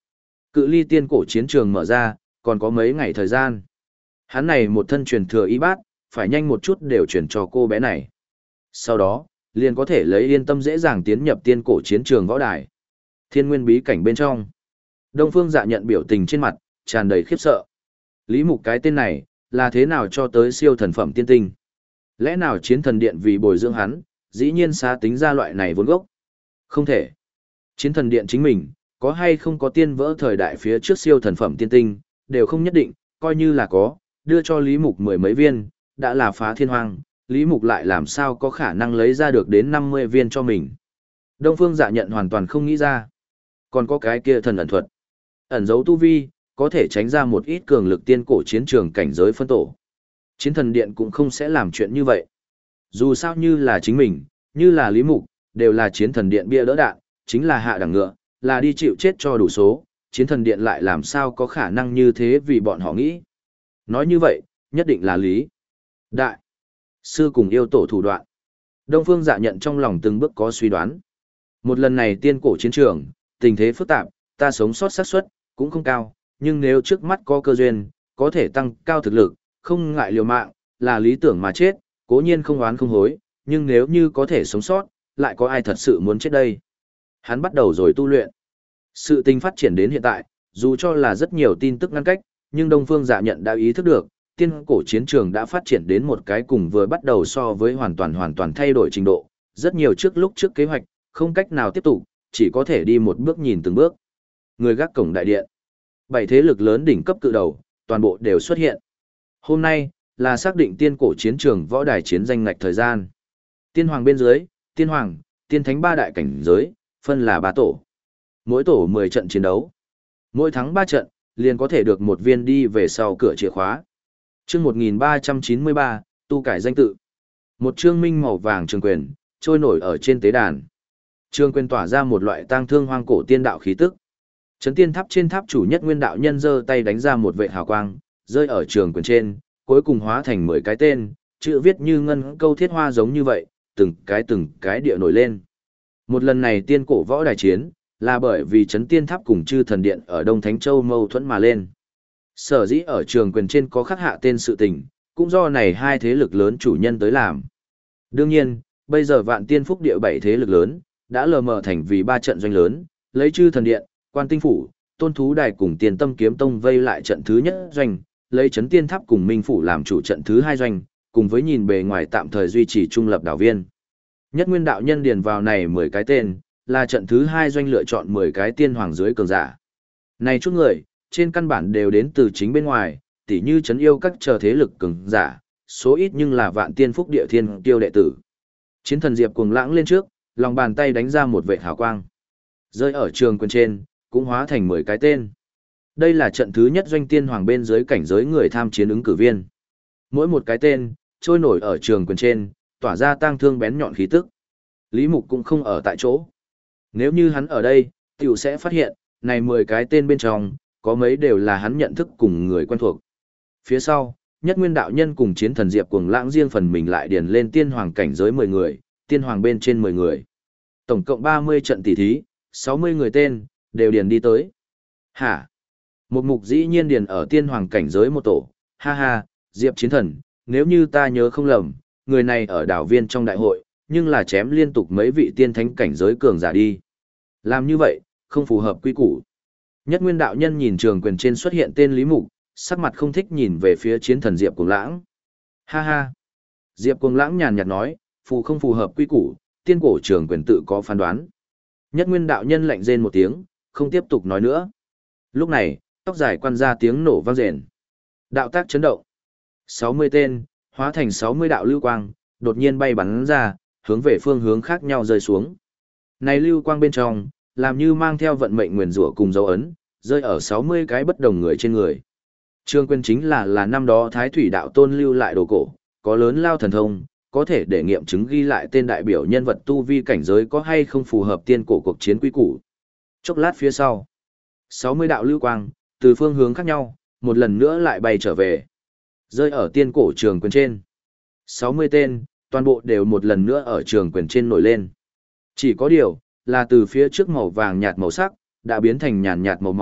Cự ly tiên cổ chiến trường mở ra, còn có mấy ngày thời gian. Hắn này một thân truyền thừa y bát, phải nhanh một chút đều chuyển cho cô bé này. Sau đó, liền có thể lấy yên tâm dễ dàng tiến nhập tiên cổ chiến trường võ đài. Thiên nguyên bí cảnh bên trong. Đông Phương Dạ nhận biểu tình trên mặt, tràn đầy khiếp sợ. Lý Mục cái tên này, là thế nào cho tới siêu thần phẩm tiên tinh? Lẽ nào chiến thần điện vì bồi dưỡng hắn, dĩ nhiên xá tính ra loại này vốn gốc? Không thể. Chiến thần điện chính mình, có hay không có tiên vỡ thời đại phía trước siêu thần phẩm tiên tinh, đều không nhất định, coi như là có, đưa cho Lý Mục mười mấy viên, đã là phá thiên hoang, Lý Mục lại làm sao có khả năng lấy ra được đến năm mươi viên cho mình. Đông Phương Dạ nhận hoàn toàn không nghĩ ra. Còn có cái kia thần ẩn thuật. Ẩn dấu tu vi, có thể tránh ra một ít cường lực tiên cổ chiến trường cảnh giới phân tổ. Chiến thần điện cũng không sẽ làm chuyện như vậy. Dù sao như là chính mình, như là Lý Mục, đều là chiến thần điện bia đỡ đạn, chính là hạ đẳng ngựa, là đi chịu chết cho đủ số, chiến thần điện lại làm sao có khả năng như thế vì bọn họ nghĩ. Nói như vậy, nhất định là Lý Đại Sư cùng yêu tổ thủ đoạn. Đông Phương Dạ nhận trong lòng từng bước có suy đoán. Một lần này tiên cổ chiến trường, tình thế phức tạp, ta sống sót xác suất cũng không cao, nhưng nếu trước mắt có cơ duyên, có thể tăng cao thực lực, không ngại liều mạng, là lý tưởng mà chết, cố nhiên không oán không hối, nhưng nếu như có thể sống sót, lại có ai thật sự muốn chết đây. Hắn bắt đầu rồi tu luyện. Sự tình phát triển đến hiện tại, dù cho là rất nhiều tin tức ngăn cách, nhưng Đông Phương Dạ nhận đã ý thức được, tiên cổ chiến trường đã phát triển đến một cái cùng vừa bắt đầu so với hoàn toàn hoàn toàn thay đổi trình độ, rất nhiều trước lúc trước kế hoạch, không cách nào tiếp tục, chỉ có thể đi một bước nhìn từng bước. Người gác cổng đại điện, bảy thế lực lớn đỉnh cấp cự đầu, toàn bộ đều xuất hiện. Hôm nay, là xác định tiên cổ chiến trường võ đài chiến danh ngạch thời gian. Tiên hoàng bên dưới, tiên hoàng, tiên thánh ba đại cảnh giới, phân là ba tổ. Mỗi tổ mười trận chiến đấu. Mỗi thắng ba trận, liền có thể được một viên đi về sau cửa chìa khóa. Chương một nghìn ba trăm chín mươi ba, tu cải danh tự. Một chương minh màu vàng trường quyền, trôi nổi ở trên tế đàn. Trường quyền tỏa ra một loại tang thương hoang cổ tiên đạo khí tức. Chấn tiên tháp trên tháp chủ nhất nguyên đạo nhân giơ tay đánh ra một vệ hào quang, rơi ở trường quyền trên, cuối cùng hóa thành mười cái tên, chữ viết như ngân câu thiết hoa giống như vậy, từng cái từng cái địa nổi lên. Một lần này tiên cổ võ đài chiến, là bởi vì chấn tiên tháp cùng chư thần điện ở Đông Thánh Châu mâu thuẫn mà lên. Sở dĩ ở trường quyền trên có khắc hạ tên sự tình, cũng do này hai thế lực lớn chủ nhân tới làm. Đương nhiên, bây giờ vạn tiên phúc địa bảy thế lực lớn, đã lờ mờ thành vì ba trận doanh lớn, lấy chư thần điện, quan tinh phủ, tôn thú đài cùng tiền tâm kiếm tông vây lại trận thứ nhất doanh, lấy chấn tiên tháp cùng minh phủ làm chủ trận thứ hai doanh, cùng với nhìn bề ngoài tạm thời duy trì trung lập đảo viên. Nhất nguyên đạo nhân điền vào này mười cái tên, là trận thứ hai doanh lựa chọn mười cái tiên hoàng dưới cường giả. Này chút người, trên căn bản đều đến từ chính bên ngoài, tỉ như chấn yêu các chờ thế lực cường giả, số ít nhưng là vạn tiên phúc địa thiên tiêu đệ tử. Chiến thần Diệp cuồng lãng lên trước, lòng bàn tay đánh ra một vệ hào quang. Rơi ở trường quyền trên, cũng hóa thành mười cái tên. Đây là trận thứ nhất doanh tiên hoàng bên dưới cảnh giới người tham chiến ứng cử viên. Mỗi một cái tên, trôi nổi ở trường quyền trên, tỏa ra tang thương bén nhọn khí tức. Lý Mục cũng không ở tại chỗ. Nếu như hắn ở đây, tiểu sẽ phát hiện, này mười cái tên bên trong, có mấy đều là hắn nhận thức cùng người quen thuộc. Phía sau, nhất nguyên đạo nhân cùng chiến thần Diệp cuồng lãng riêng phần mình lại điền lên tiên hoàng cảnh giới mười người, tiên hoàng bên trên mười người. Tổng cộng ba mươi trận tỷ thí, sáu mươi người tên, đều điền đi tới. Hả? Một mục dĩ nhiên điền ở tiên hoàng cảnh giới một tổ, ha ha, Diệp chiến thần, nếu như ta nhớ không lầm, người này ở đảo viên trong đại hội, nhưng là chém liên tục mấy vị tiên thánh cảnh giới cường giả đi. Làm như vậy, không phù hợp quy củ. Nhất nguyên đạo nhân nhìn trường quyền trên xuất hiện tên Lý Mục, sắc mặt không thích nhìn về phía chiến thần Diệp Cuồng Lãng. Ha ha. Diệp Cuồng Lãng nhàn nhạt nói, phù không phù hợp quy củ, tiên cổ trường quyền tự có phán đoán. Nhất nguyên đạo nhân lạnh rên một tiếng, không tiếp tục nói nữa. Lúc này, tóc dài quan ra tiếng nổ vang rền. Đạo tác chấn động. sáu mươi tên, hóa thành sáu mươi đạo lưu quang, đột nhiên bay bắn ra, hướng về phương hướng khác nhau rơi xuống. Này lưu quang bên trong, làm như mang theo vận mệnh nguyền rủa cùng dấu ấn, rơi ở sáu mươi cái bất đồng người trên người. Trương quyền chính là là năm đó Thái Thủy đạo tôn lưu lại đồ cổ, có lớn lao thần thông, có thể để nghiệm chứng ghi lại tên đại biểu nhân vật tu vi cảnh giới có hay không phù hợp tiên cổ cuộc chiến quy củ. Chốc lát phía sau, sáu mươi đạo lưu quang, từ phương hướng khác nhau, một lần nữa lại bay trở về. Rơi ở tiên cổ trường quyền trên. sáu mươi tên, toàn bộ đều một lần nữa ở trường quyền trên nổi lên. Chỉ có điều, là từ phía trước màu vàng nhạt màu sắc, đã biến thành nhàn nhạt màu máu,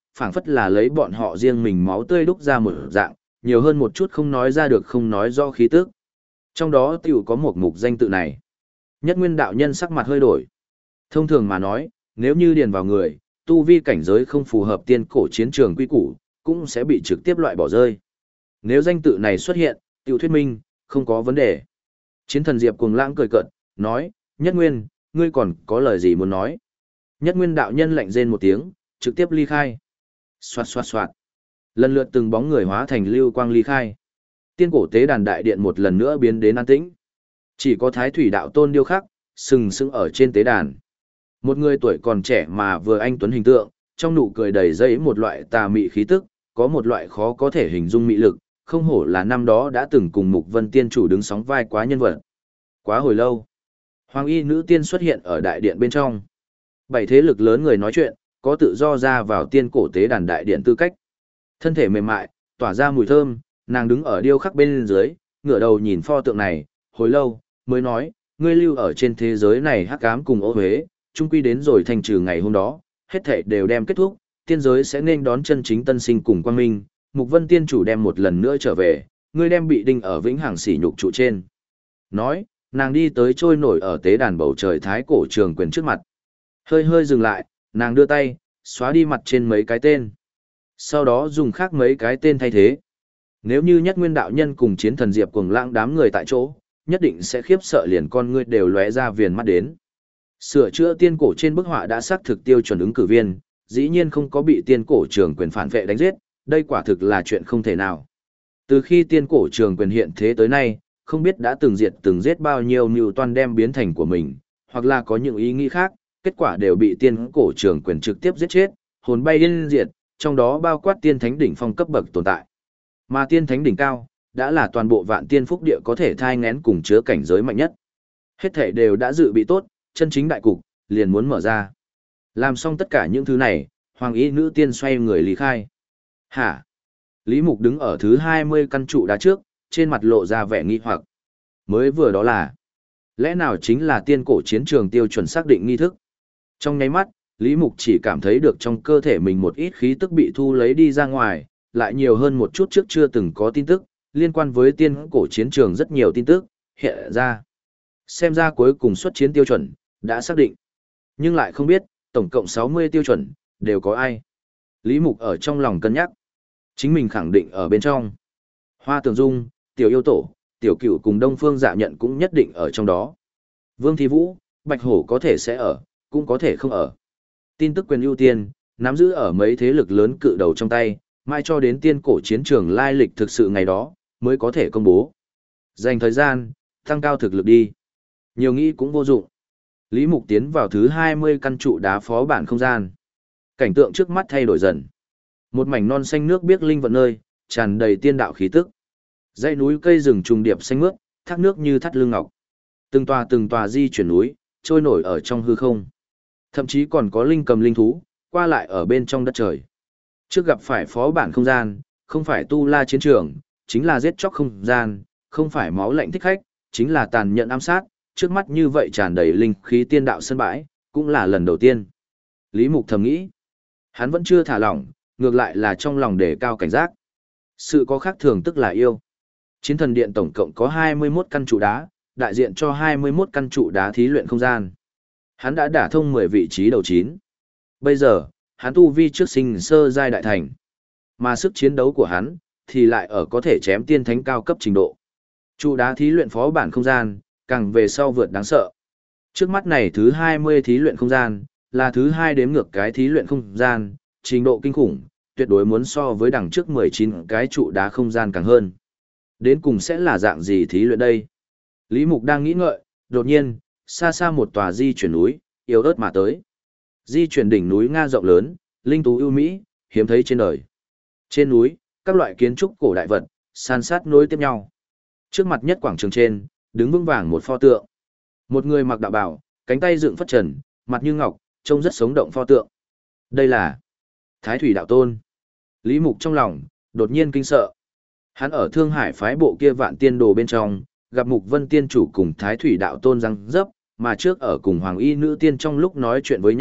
phảng phất là lấy bọn họ riêng mình máu tươi đúc ra một dạng, nhiều hơn một chút không nói ra được không nói do khí tức. Trong đó tiểu có một mục danh tự này. Nhất Nguyên đạo nhân sắc mặt hơi đổi. Thông thường mà nói, nếu như điền vào người, tu vi cảnh giới không phù hợp tiên cổ chiến trường quy củ, cũng sẽ bị trực tiếp loại bỏ rơi. Nếu danh tự này xuất hiện, tiểu thuyết minh, không có vấn đề. Chiến thần Diệp cuồng lãng cười cợt, nói, Nhất Nguyên, ngươi còn có lời gì muốn nói? Nhất Nguyên đạo nhân lạnh rên một tiếng, trực tiếp ly khai. Xoạt xoạt xoạt. Lần lượt từng bóng người hóa thành lưu quang ly khai. Tiên cổ tế đàn đại điện một lần nữa biến đến an tĩnh. Chỉ có Thái Thủy đạo tôn điêu khắc, sừng sững ở trên tế đàn. Một người tuổi còn trẻ mà vừa anh tuấn hình tượng, trong nụ cười đầy dây một loại tà mị khí tức, có một loại khó có thể hình dung mị lực, không hổ là năm đó đã từng cùng Mục Vân Tiên chủ đứng sóng vai quá nhân vật. Quá hồi lâu, Hoàng y nữ tiên xuất hiện ở đại điện bên trong. Bảy thế lực lớn người nói chuyện, có tự do ra vào tiên cổ tế đàn đại điện tư cách. Thân thể mềm mại, tỏa ra mùi thơm, nàng đứng ở điêu khắc bên dưới, ngửa đầu nhìn pho tượng này, hồi lâu, mới nói, ngươi lưu ở trên thế giới này hắc ám cùng ô huế, chung quy đến rồi thành trừ ngày hôm đó, hết thảy đều đem kết thúc, tiên giới sẽ nên đón chân chính tân sinh cùng quang minh, Mục Vân Tiên chủ đem một lần nữa trở về, ngươi đem bị đinh ở vĩnh hằng sỉ nhục trụ trên. Nói, nàng đi tới trôi nổi ở tế đàn bầu trời thái cổ trường quyền trước mặt. Hơi hơi dừng lại, nàng đưa tay, xóa đi mặt trên mấy cái tên. Sau đó dùng khác mấy cái tên thay thế. Nếu như Nhất Nguyên đạo nhân cùng chiến thần Diệp cuồng lãng đám người tại chỗ, nhất định sẽ khiếp sợ liền con ngươi đều lóe ra viền mắt đến. Sửa chữa tiên cổ trên bức họa đã xác thực tiêu chuẩn ứng cử viên, dĩ nhiên không có bị tiên cổ trường quyền phản vệ đánh giết, đây quả thực là chuyện không thể nào. Từ khi tiên cổ trường quyền hiện thế tới nay, không biết đã từng diệt từng giết bao nhiêu mưu toan đem biến thành của mình, hoặc là có những ý nghĩ khác, kết quả đều bị tiên cổ trường quyền trực tiếp giết chết, hồn bay điên diệt, trong đó bao quát tiên thánh đỉnh phong cấp bậc tồn tại. Mà tiên thánh đỉnh cao, đã là toàn bộ vạn tiên phúc địa có thể thai ngén cùng chứa cảnh giới mạnh nhất. Hết thể đều đã dự bị tốt, chân chính đại cục, liền muốn mở ra. Làm xong tất cả những thứ này, hoàng y nữ tiên xoay người lý khai. Hả? Lý Mục đứng ở thứ hai mươi căn trụ đá trước, trên mặt lộ ra vẻ nghi hoặc. Mới vừa đó là, lẽ nào chính là tiên cổ chiến trường tiêu chuẩn xác định nghi thức? Trong nháy mắt, Lý Mục chỉ cảm thấy được trong cơ thể mình một ít khí tức bị thu lấy đi ra ngoài, lại nhiều hơn một chút trước chưa từng có tin tức, liên quan với tiên cổ chiến trường rất nhiều tin tức, hiện ra. Xem ra cuối cùng xuất chiến tiêu chuẩn, đã xác định. Nhưng lại không biết, tổng cộng sáu mươi tiêu chuẩn, đều có ai. Lý Mục ở trong lòng cân nhắc. Chính mình khẳng định ở bên trong. Hoa Tường Dung, Tiểu Yêu Tổ, Tiểu Cửu cùng Đông Phương Dạ Nhận cũng nhất định ở trong đó. Vương Thi Vũ, Bạch Hổ có thể sẽ ở, cũng có thể không ở. Tin tức quyền ưu tiên, nắm giữ ở mấy thế lực lớn cự đầu trong tay, mai cho đến tiên cổ chiến trường lai lịch thực sự ngày đó, mới có thể công bố. Dành thời gian, tăng cao thực lực đi. Nhiều nghĩ cũng vô dụng. Lý Mục tiến vào thứ hai mươi căn trụ đá phó bản không gian. Cảnh tượng trước mắt thay đổi dần. Một mảnh non xanh nước biếc linh vận nơi, tràn đầy tiên đạo khí tức. Dãy núi cây rừng trùng điệp xanh mướt, thác nước như thắt lưng ngọc. Từng tòa từng tòa di chuyển núi, trôi nổi ở trong hư không. Thậm chí còn có linh cầm linh thú, qua lại ở bên trong đất trời. Trước gặp phải phó bản không gian, không phải tu la chiến trường, chính là giết chóc không gian, không phải máu lạnh thích khách, chính là tàn nhẫn ám sát, trước mắt như vậy tràn đầy linh khí tiên đạo sân bãi, cũng là lần đầu tiên. Lý Mục thầm nghĩ, hắn vẫn chưa thả lỏng, ngược lại là trong lòng đề cao cảnh giác. Sự có khác thường tức là yêu. Chiến thần điện tổng cộng có hai mươi mốt căn trụ đá, đại diện cho hai mươi mốt căn trụ đá thí luyện không gian. Hắn đã đả thông mười vị trí đầu chín. Bây giờ, hắn tu vi trước sinh sơ giai đại thành. Mà sức chiến đấu của hắn, thì lại ở có thể chém tiên thánh cao cấp trình độ. Trụ đá thí luyện phó bản không gian, càng về sau vượt đáng sợ. Trước mắt này thứ hai mươi thí luyện không gian, là thứ hai đếm ngược cái thí luyện không gian, trình độ kinh khủng, tuyệt đối muốn so với đằng trước mười chín cái trụ đá không gian càng hơn. Đến cùng sẽ là dạng gì thí luyện đây? Lý Mục đang nghĩ ngợi, đột nhiên, xa xa một tòa di chuyển núi, yếu ớt mà tới. Di chuyển đỉnh núi Nga rộng lớn, linh tú ưu mỹ, hiếm thấy trên đời. Trên núi, các loại kiến trúc cổ đại vật, san sát nối tiếp nhau. Trước mặt nhất quảng trường trên, đứng vững vàng một pho tượng. Một người mặc đạo bào, cánh tay dựng phất trần, mặt như ngọc, trông rất sống động pho tượng. Đây là Thái Thủy Đạo Tôn. Lý Mục trong lòng, đột nhiên kinh sợ. Hắn ở Thương Hải phái bộ kia vạn tiên đồ bên trong, gặp Mục Vân Tiên chủ cùng Thái Thủy Đạo Tôn răng dấp, mà trước ở cùng Hoàng Y nữ tiên trong lúc nói chuyện với nhau,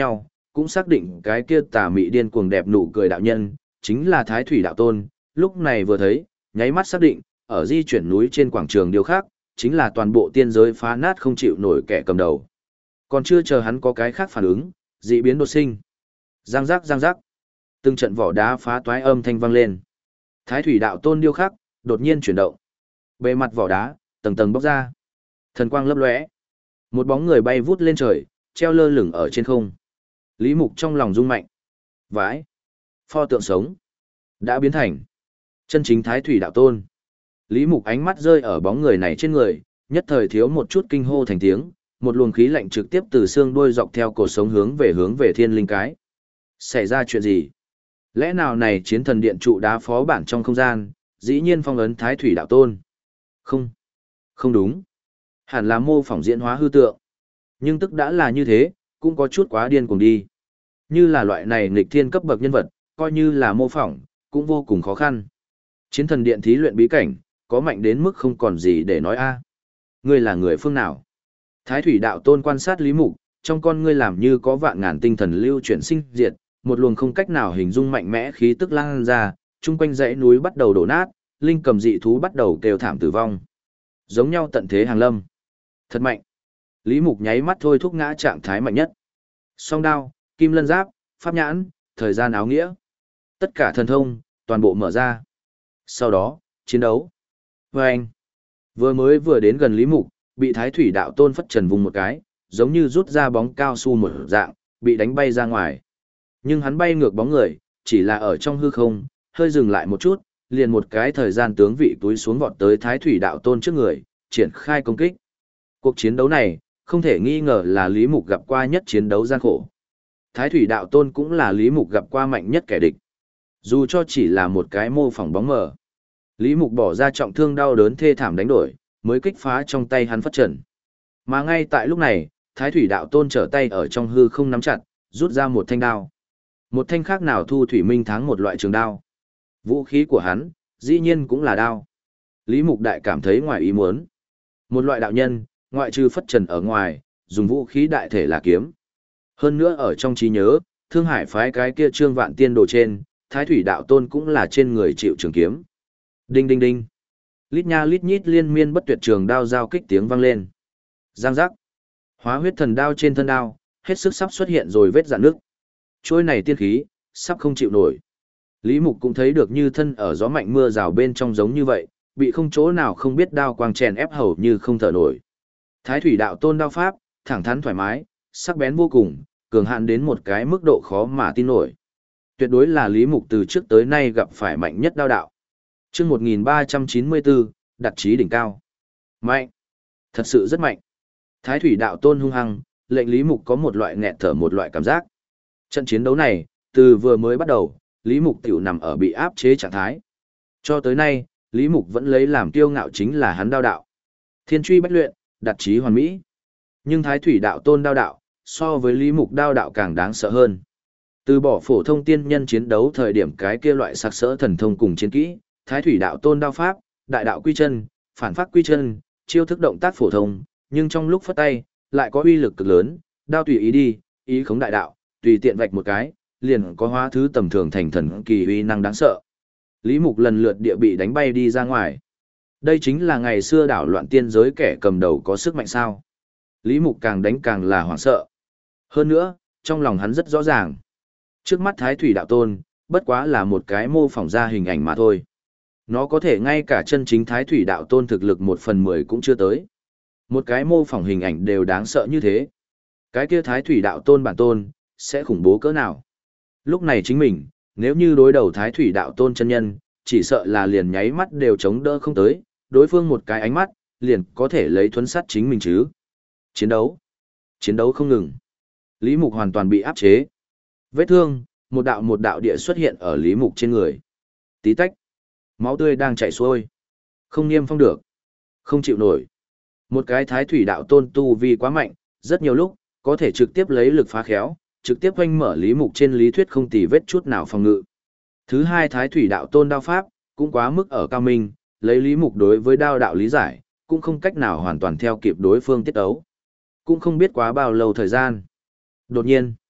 cũng xác định cái kia tà mị điên cuồng đẹp nụ cười đạo nhân, chính là Thái Thủy đạo tôn, lúc này vừa thấy, nháy mắt xác định, ở di chuyển núi trên quảng trường điều khác, chính là toàn bộ tiên giới phá nát không chịu nổi kẻ cầm đầu. Còn chưa chờ hắn có cái khác phản ứng, dị biến đột sinh. Giang giác giang giác. Từng trận vỏ đá phá toái âm thanh vang lên. Thái Thủy đạo tôn điêu khắc đột nhiên chuyển động. Bề mặt vỏ đá tầng tầng bốc ra. Thần quang lấp lóe. Một bóng người bay vút lên trời, treo lơ lửng ở trên không. Lý Mục trong lòng rung mạnh. Vãi. Pho tượng sống. Đã biến thành. Chân chính Thái Thủy đạo tôn. Lý Mục ánh mắt rơi ở bóng người này trên người, nhất thời thiếu một chút kinh hô thành tiếng, một luồng khí lạnh trực tiếp từ xương đuôi dọc theo cổ sống hướng về hướng về thiên linh cái. Xảy ra chuyện gì? Lẽ nào này chiến thần điện trụ đá phó bản trong không gian, dĩ nhiên phong ấn Thái Thủy đạo tôn? Không. Không đúng. Hẳn là mô phỏng diễn hóa hư tượng. Nhưng tức đã là như thế, cũng có chút quá điên cuồng đi. Như là loại này nghịch thiên cấp bậc nhân vật, coi như là mô phỏng, cũng vô cùng khó khăn. Chiến thần điện thí luyện bí cảnh, có mạnh đến mức không còn gì để nói a. Ngươi là người phương nào? Thái Thủy đạo tôn quan sát Lý Mục, trong con ngươi làm như có vạn ngàn tinh thần lưu chuyển sinh diệt, một luồng không cách nào hình dung mạnh mẽ khí tức lan ra, chung quanh dãy núi bắt đầu đổ nát, linh cầm dị thú bắt đầu kêu thảm tử vong. Giống nhau tận thế hàng lâm. Thật mạnh. Lý Mục nháy mắt thôi thúc ngã trạng thái mạnh nhất. Song đao, kim lân giáp, pháp nhãn, thời gian áo nghĩa. Tất cả thần thông, toàn bộ mở ra. Sau đó, chiến đấu. Và anh, vừa mới vừa đến gần Lý Mục, bị Thái Thủy đạo tôn phất trần vùng một cái, giống như rút ra bóng cao su một dạng, bị đánh bay ra ngoài. Nhưng hắn bay ngược bóng người, chỉ là ở trong hư không, hơi dừng lại một chút, liền một cái thời gian tướng vị túi xuống vọt tới Thái Thủy đạo tôn trước người, triển khai công kích. Cuộc chiến đấu này, không thể nghi ngờ là Lý Mục gặp qua nhất chiến đấu gian khổ. Thái Thủy đạo tôn cũng là Lý Mục gặp qua mạnh nhất kẻ địch. Dù cho chỉ là một cái mô phỏng bóng mờ. Lý Mục bỏ ra trọng thương đau đớn thê thảm đánh đổi, mới kích phá trong tay hắn phất trần. Mà ngay tại lúc này, Thái Thủy đạo tôn trở tay ở trong hư không nắm chặt, rút ra một thanh đao. Một thanh khác nào thu thủy minh tháng một loại trường đao. Vũ khí của hắn, dĩ nhiên cũng là đao. Lý Mục đại cảm thấy ngoài ý muốn. Một loại đạo nhân, ngoại trừ phất trần ở ngoài, dùng vũ khí đại thể là kiếm. Hơn nữa ở trong trí nhớ, Thương Hải phái cái kia Trương Vạn Tiên đồ trên, Thái Thủy đạo tôn cũng là trên người chịu trường kiếm. Đinh đinh đinh. Lít nha lít nhít liên miên bất tuyệt trường đao giao kích tiếng vang lên. Giang giác. Hóa huyết thần đao trên thân đao, hết sức sắp xuất hiện rồi vết rạn nước. Trôi này tiên khí, sắp không chịu nổi. Lý Mục cũng thấy được như thân ở gió mạnh mưa rào bên trong giống như vậy, bị không chỗ nào không biết đao quang chèn ép hầu như không thở nổi. Thái Thủy đạo tôn đao pháp, thẳng thắn thoải mái, sắc bén vô cùng, cường hạn đến một cái mức độ khó mà tin nổi. Tuyệt đối là Lý Mục từ trước tới nay gặp phải mạnh nhất đao đạo. Chương một nghìn ba trăm chín mươi bốn, đặt chí đỉnh cao. Mạnh, thật sự rất mạnh. Thái Thủy đạo tôn hung hăng, lệnh Lý Mục có một loại nghẹt thở một loại cảm giác. Trận chiến đấu này, từ vừa mới bắt đầu, Lý Mục tiểu nằm ở bị áp chế trạng thái. Cho tới nay, Lý Mục vẫn lấy làm kiêu ngạo chính là hắn đao đạo. Thiên truy bách luyện, đặt chí hoàn mỹ. Nhưng Thái Thủy đạo tôn đao đạo, so với Lý Mục đao đạo càng đáng sợ hơn. Từ bỏ phổ thông tiên nhân chiến đấu thời điểm cái kia loại sặc sỡ thần thông cùng chiến kỹ, Thái Thủy đạo tôn đao pháp, đại đạo quy chân, phản pháp quy chân, chiêu thức động tác phổ thông, nhưng trong lúc phất tay, lại có uy lực cực lớn, đao tùy ý đi, ý khống đại đạo, tùy tiện vạch một cái, liền có hóa thứ tầm thường thành thần kỳ uy năng đáng sợ. Lý Mục lần lượt địa bị đánh bay đi ra ngoài. Đây chính là ngày xưa đảo loạn tiên giới kẻ cầm đầu có sức mạnh sao. Lý Mục càng đánh càng là hoảng sợ. Hơn nữa, trong lòng hắn rất rõ ràng. Trước mắt Thái Thủy đạo tôn, bất quá là một cái mô phỏng ra hình ảnh mà thôi. Nó có thể ngay cả chân chính Thái Thủy đạo tôn thực lực một phần mười cũng chưa tới. Một cái mô phỏng hình ảnh đều đáng sợ như thế. Cái kia Thái Thủy đạo tôn bản tôn, sẽ khủng bố cỡ nào? Lúc này chính mình, nếu như đối đầu Thái Thủy đạo tôn chân nhân, chỉ sợ là liền nháy mắt đều chống đỡ không tới, đối phương một cái ánh mắt, liền có thể lấy thuấn sát chính mình chứ. Chiến đấu. Chiến đấu không ngừng. Lý Mục hoàn toàn bị áp chế. Vết thương, một đạo một đạo địa xuất hiện ở Lý Mục trên người. Tí tách. Máu tươi đang chảy xuôi. Không niêm phong được. Không chịu nổi. Một cái Thái Thủy đạo tôn tu vi quá mạnh, rất nhiều lúc, có thể trực tiếp lấy lực phá khéo, trực tiếp oanh mở Lý Mục trên lý thuyết không tì vết chút nào phòng ngự. Thứ hai Thái Thủy đạo tôn đao pháp, cũng quá mức ở cao minh, lấy Lý Mục đối với đao đạo lý giải, cũng không cách nào hoàn toàn theo kịp đối phương tiết ấu. Cũng không biết quá bao lâu thời gian. Đột nhiên,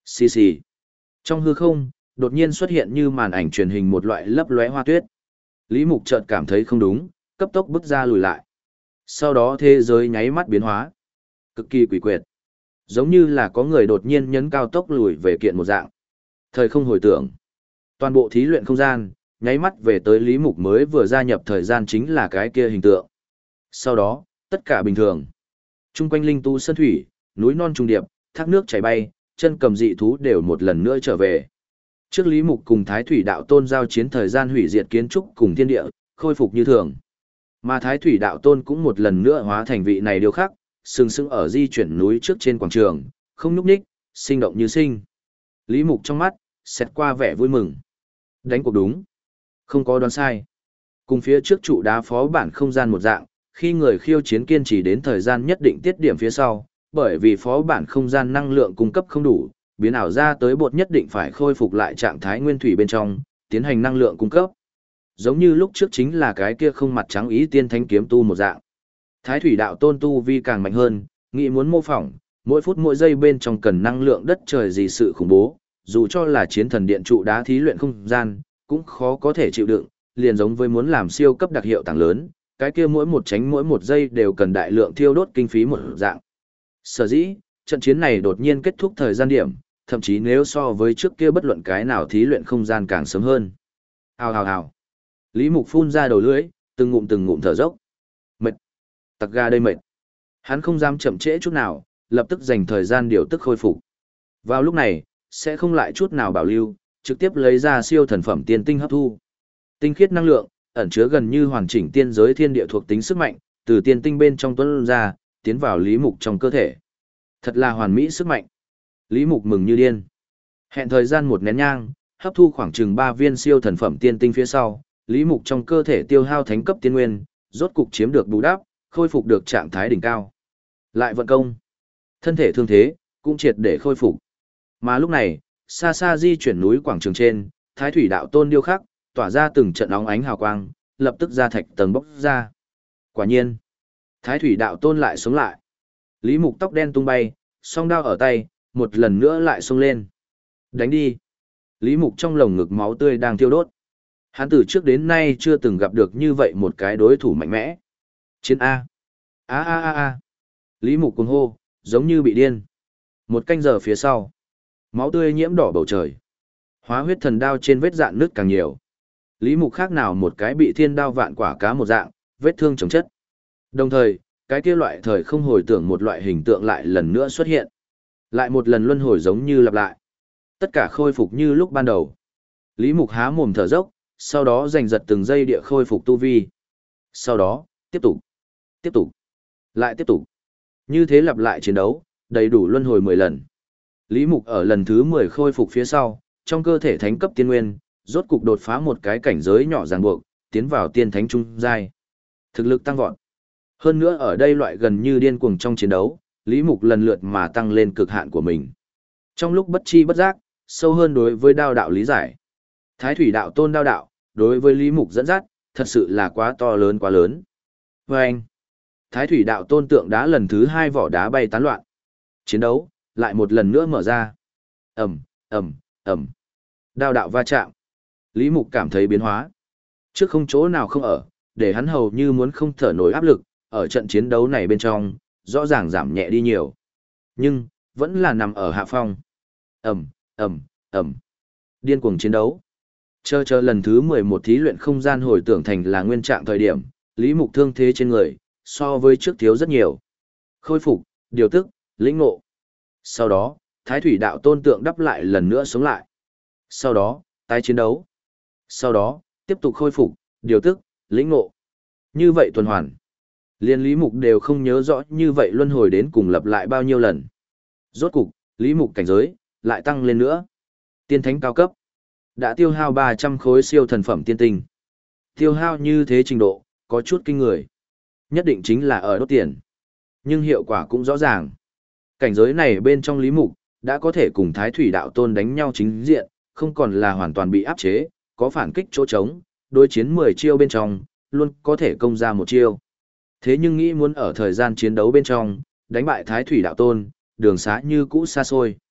Xì xì. Trong hư không, đột nhiên xuất hiện như màn ảnh truyền hình một loại lấp lóe hoa tuyết. Lý Mục chợt cảm thấy không đúng, cấp tốc bước ra lùi lại. Sau đó thế giới nháy mắt biến hóa. Cực kỳ quỷ quyệt. Giống như là có người đột nhiên nhấn cao tốc lùi về kiện một dạng. Thời không hồi tưởng. Toàn bộ thí luyện không gian, nháy mắt về tới Lý Mục mới vừa gia nhập thời gian chính là cái kia hình tượng. Sau đó, tất cả bình thường. Trung quanh linh tu sơn thủy, núi non trùng điệp, thác nước chảy bay, chân cầm dị thú đều một lần nữa trở về. Trước Lý Mục cùng Thái Thủy Đạo Tôn giao chiến thời gian hủy diệt kiến trúc cùng thiên địa, khôi phục như thường. Mà Thái Thủy Đạo Tôn cũng một lần nữa hóa thành vị này điều khác, sừng sững ở di chuyển núi trước trên quảng trường, không nhúc nhích, sinh động như sinh. Lý Mục trong mắt, xẹt qua vẻ vui mừng. Đánh cuộc đúng. Không có đoán sai. Cùng phía trước trụ đá phó bản không gian một dạng, khi người khiêu chiến kiên trì đến thời gian nhất định tiết điểm phía sau, bởi vì phó bản không gian năng lượng cung cấp không đủ, biến ảo ra tới bột nhất định phải khôi phục lại trạng thái nguyên thủy bên trong, tiến hành năng lượng cung cấp. Giống như lúc trước chính là cái kia không mặt trắng ý tiên thánh kiếm tu một dạng. Thái Thủy Đạo Tôn tu vi càng mạnh hơn, nghĩ muốn mô phỏng, mỗi phút mỗi giây bên trong cần năng lượng đất trời gì sự khủng bố, dù cho là chiến thần điện trụ đá thí luyện không gian, cũng khó có thể chịu đựng, liền giống với muốn làm siêu cấp đặc hiệu tàng lớn, cái kia mỗi một tránh mỗi một giây đều cần đại lượng thiêu đốt kinh phí một dạng. Sở dĩ, trận chiến này đột nhiên kết thúc thời gian điểm, thậm chí nếu so với trước kia bất luận cái nào thí luyện không gian càng sớm hơn. Hào hào hào. Lý Mục phun ra đầu lưỡi, từng ngụm từng ngụm thở dốc. Mệt. Tặc ga đây mệt. Hắn không dám chậm trễ chút nào, lập tức dành thời gian điều tức khôi phục. Vào lúc này, sẽ không lại chút nào bảo lưu, trực tiếp lấy ra siêu thần phẩm tiên tinh hấp thu. Tinh khiết năng lượng, ẩn chứa gần như hoàn chỉnh tiên giới thiên địa thuộc tính sức mạnh, từ tiên tinh bên trong tuôn ra, tiến vào Lý Mục trong cơ thể. Thật là hoàn mỹ sức mạnh. Lý Mục mừng như điên. Hẹn thời gian một nén nhang, hấp thu khoảng chừng ba viên siêu thần phẩm tiên tinh phía sau, Lý Mục trong cơ thể tiêu hao thánh cấp tiên nguyên, rốt cục chiếm được bù đắp, khôi phục được trạng thái đỉnh cao. Lại vận công. Thân thể thương thế, cũng triệt để khôi phục. Mà lúc này, xa xa di chuyển núi quảng trường trên, Thái Thủy Đạo Tôn điêu khắc, tỏa ra từng trận óng ánh hào quang, lập tức ra thạch tầng bốc ra. Quả nhiên, Thái Thủy Đạo Tôn lại sống lại. Lý Mục tóc đen tung bay, song đao ở tay, một lần nữa lại xông lên. Đánh đi. Lý Mục trong lồng ngực máu tươi đang thiêu đốt. Hắn từ trước đến nay chưa từng gặp được như vậy một cái đối thủ mạnh mẽ. Chiến A. A A A A. Lý Mục cuồng hô, giống như bị điên. Một canh giờ phía sau, máu tươi nhiễm đỏ bầu trời. Hóa huyết thần đao trên vết dạn nước càng nhiều. Lý Mục khác nào một cái bị thiên đao vạn quả cá một dạng, vết thương chồng chất. Đồng thời, cái kia loại thời không hồi tưởng một loại hình tượng lại lần nữa xuất hiện. Lại một lần luân hồi giống như lặp lại. Tất cả khôi phục như lúc ban đầu. Lý Mục há mồm thở dốc, sau đó giành giật từng giây địa khôi phục tu vi. Sau đó, tiếp tục, tiếp tục, lại tiếp tục. Như thế lặp lại chiến đấu, đầy đủ luân hồi mười lần. Lý Mục ở lần thứ mười khôi phục phía sau, trong cơ thể thánh cấp tiên nguyên, rốt cục đột phá một cái cảnh giới nhỏ ràng buộc, tiến vào tiên thánh trung giai. Thực lực tăng vọt. Hơn nữa ở đây loại gần như điên cuồng trong chiến đấu, Lý Mục lần lượt mà tăng lên cực hạn của mình. Trong lúc bất chi bất giác, sâu hơn đối với đao đạo lý giải. Thái Thủy Đạo Tôn đao đạo, đối với Lý Mục dẫn dắt, thật sự là quá to lớn quá lớn. Và anh, Thái Thủy Đạo Tôn tượng đá lần thứ hai vỏ đá bay tán loạn. Chiến đấu, lại một lần nữa mở ra. Ẩm, Ẩm, Ẩm. Đao đạo va chạm. Lý Mục cảm thấy biến hóa. Trước không chỗ nào không ở, để hắn hầu như muốn không thở nổi áp lực, ở trận chiến đấu này bên trong, rõ ràng giảm nhẹ đi nhiều. Nhưng, vẫn là nằm ở hạ phong. Ẩm, Ẩm, Ẩm. Điên cuồng chiến đấu. Chờ chờ lần thứ mười một thí luyện không gian hồi tưởng thành là nguyên trạng thời điểm, Lý Mục thương thế trên người, so với trước thiếu rất nhiều. Khôi phục, điều tức, lĩnh ngộ. Sau đó, Thái Thủy Đạo Tôn tượng đắp lại lần nữa sống lại. Sau đó, tái chiến đấu. Sau đó, tiếp tục khôi phục, điều tức, lĩnh ngộ. Như vậy tuần hoàn. Liên Lý Mục đều không nhớ rõ như vậy luân hồi đến cùng lặp lại bao nhiêu lần. Rốt cục, Lý Mục cảnh giới, lại tăng lên nữa. Tiên thánh cao cấp. Đã tiêu hao ba trăm khối siêu thần phẩm tiên tinh. Tiêu hao như thế trình độ, có chút kinh người. Nhất định chính là ở đốt tiền. Nhưng hiệu quả cũng rõ ràng. Cảnh giới này bên trong Lý Mục, đã có thể cùng Thái Thủy Đạo Tôn đánh nhau chính diện, không còn là hoàn toàn bị áp chế, có phản kích chỗ trống, đối chiến mười chiêu bên trong, luôn có thể công ra một chiêu. Thế nhưng nghĩ muốn ở thời gian chiến đấu bên trong, đánh bại Thái Thủy Đạo Tôn, đường xá như cũ xa xôi.